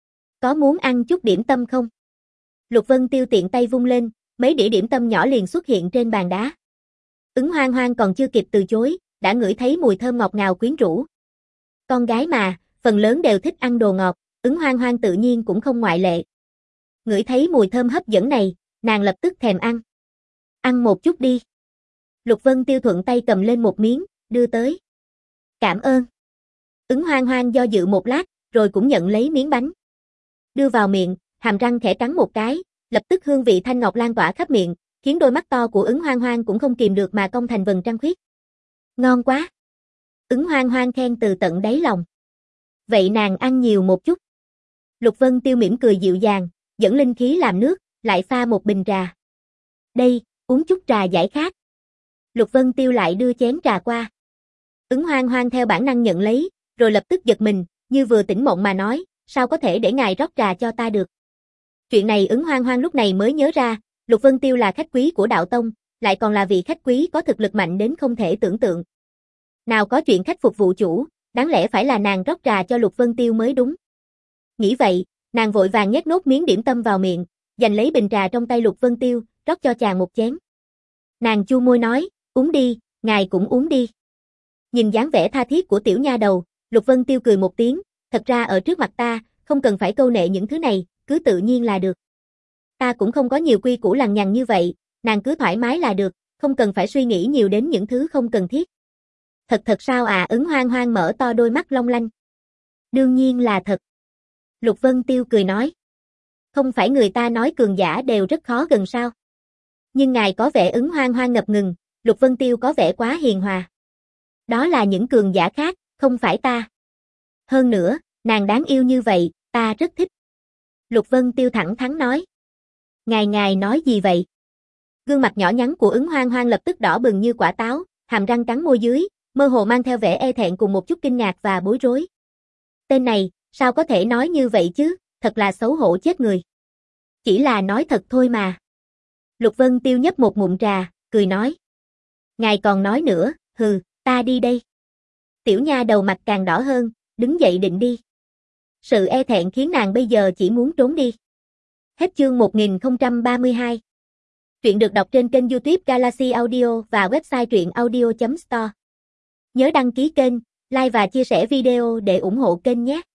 Có muốn ăn chút điểm tâm không? Lục Vân Tiêu tiện tay vung lên, mấy đĩa điểm tâm nhỏ liền xuất hiện trên bàn đá. Ứng Hoang Hoang còn chưa kịp từ chối, đã ngửi thấy mùi thơm ngọt ngào quyến rũ. Con gái mà, phần lớn đều thích ăn đồ ngọt, Ứng Hoang Hoang tự nhiên cũng không ngoại lệ. Ngửi thấy mùi thơm hấp dẫn này, nàng lập tức thèm ăn. Ăn một chút đi. Lục Vân Tiêu thuận tay cầm lên một miếng, đưa tới. Cảm ơn. Ứng Hoang Hoang do dự một lát, rồi cũng nhận lấy miếng bánh. Đưa vào miệng, hàm răng khẽ cắn một cái, lập tức hương vị thanh ngọc lan tỏa khắp miệng, khiến đôi mắt to của Ứng Hoang Hoang cũng không kìm được mà cong thành vầng trăng khuyết. Ngon quá. Ứng Hoang Hoang khen từ tận đáy lòng. Vậy nàng ăn nhiều một chút. Lục Vân Tiêu mỉm cười dịu dàng, dẫn linh khí làm nước, lại pha một bình trà. Đây, uống chút trà giải khát. Lục Vân Tiêu lại đưa chén trà qua. Ứng Hoang Hoang theo bản năng nhận lấy, rồi lập tức giật mình, như vừa tỉnh mộng mà nói, sao có thể để ngài rót trà cho ta được. Chuyện này Ứng Hoang Hoang lúc này mới nhớ ra, Lục Vân Tiêu là khách quý của đạo tông, lại còn là vị khách quý có thực lực mạnh đến không thể tưởng tượng. Nào có chuyện khách phục vụ chủ, đáng lẽ phải là nàng rót trà cho Lục Vân Tiêu mới đúng. Nghĩ vậy, nàng vội vàng nhét nốt miếng điểm tâm vào miệng, giành lấy bình trà trong tay Lục Vân Tiêu, rót cho chàng một chén. Nàng chu môi nói, uống đi, ngài cũng uống đi. Nhìn dáng vẻ tha thiết của tiểu nha đầu, Lục Vân Tiêu cười một tiếng, thật ra ở trước mặt ta, không cần phải câu nệ những thứ này, cứ tự nhiên là được. Ta cũng không có nhiều quy củ lằng nhằng như vậy, nàng cứ thoải mái là được, không cần phải suy nghĩ nhiều đến những thứ không cần thiết. Thật thật sao à? Ứng Hoang Hoang mở to đôi mắt long lanh. Đương nhiên là thật. Lục Vân Tiêu cười nói. Không phải người ta nói cường giả đều rất khó gần sao? Nhưng ngài có vẻ Ứng Hoang Hoang ngập ngừng, Lục Vân Tiêu có vẻ quá hiền hòa. Đó là những cường giả khác, không phải ta. Hơn nữa, nàng đáng yêu như vậy, ta rất thích. Lục Vân Tiêu thẳng thắn nói. Ngài ngài nói gì vậy? Gương mặt nhỏ nhắn của Ứng Hoang Hoang lập tức đỏ bừng như quả táo, hàm răng cắn môi dưới, mơ hồ mang theo vẻ e thẹn cùng một chút kinh ngạc và bối rối. Tên này, sao có thể nói như vậy chứ, thật là xấu hổ chết người. Chỉ là nói thật thôi mà. Lục Vân Tiêu nhấp một ngụm trà, cười nói. Ngài còn nói nữa, hừ, ta đi đây. Tiểu nha đầu mặt càng đỏ hơn, đứng dậy định đi. Sự e thẹn khiến nàng bây giờ chỉ muốn trốn đi. Hết chương một nghìn không trăm ba mươi hai. Truyện được đọc trên kênh YouTube Galaxy Audio và website truyện audio chấm store. Nhớ đăng ký kênh, like và chia sẻ video để ủng hộ kênh nhé.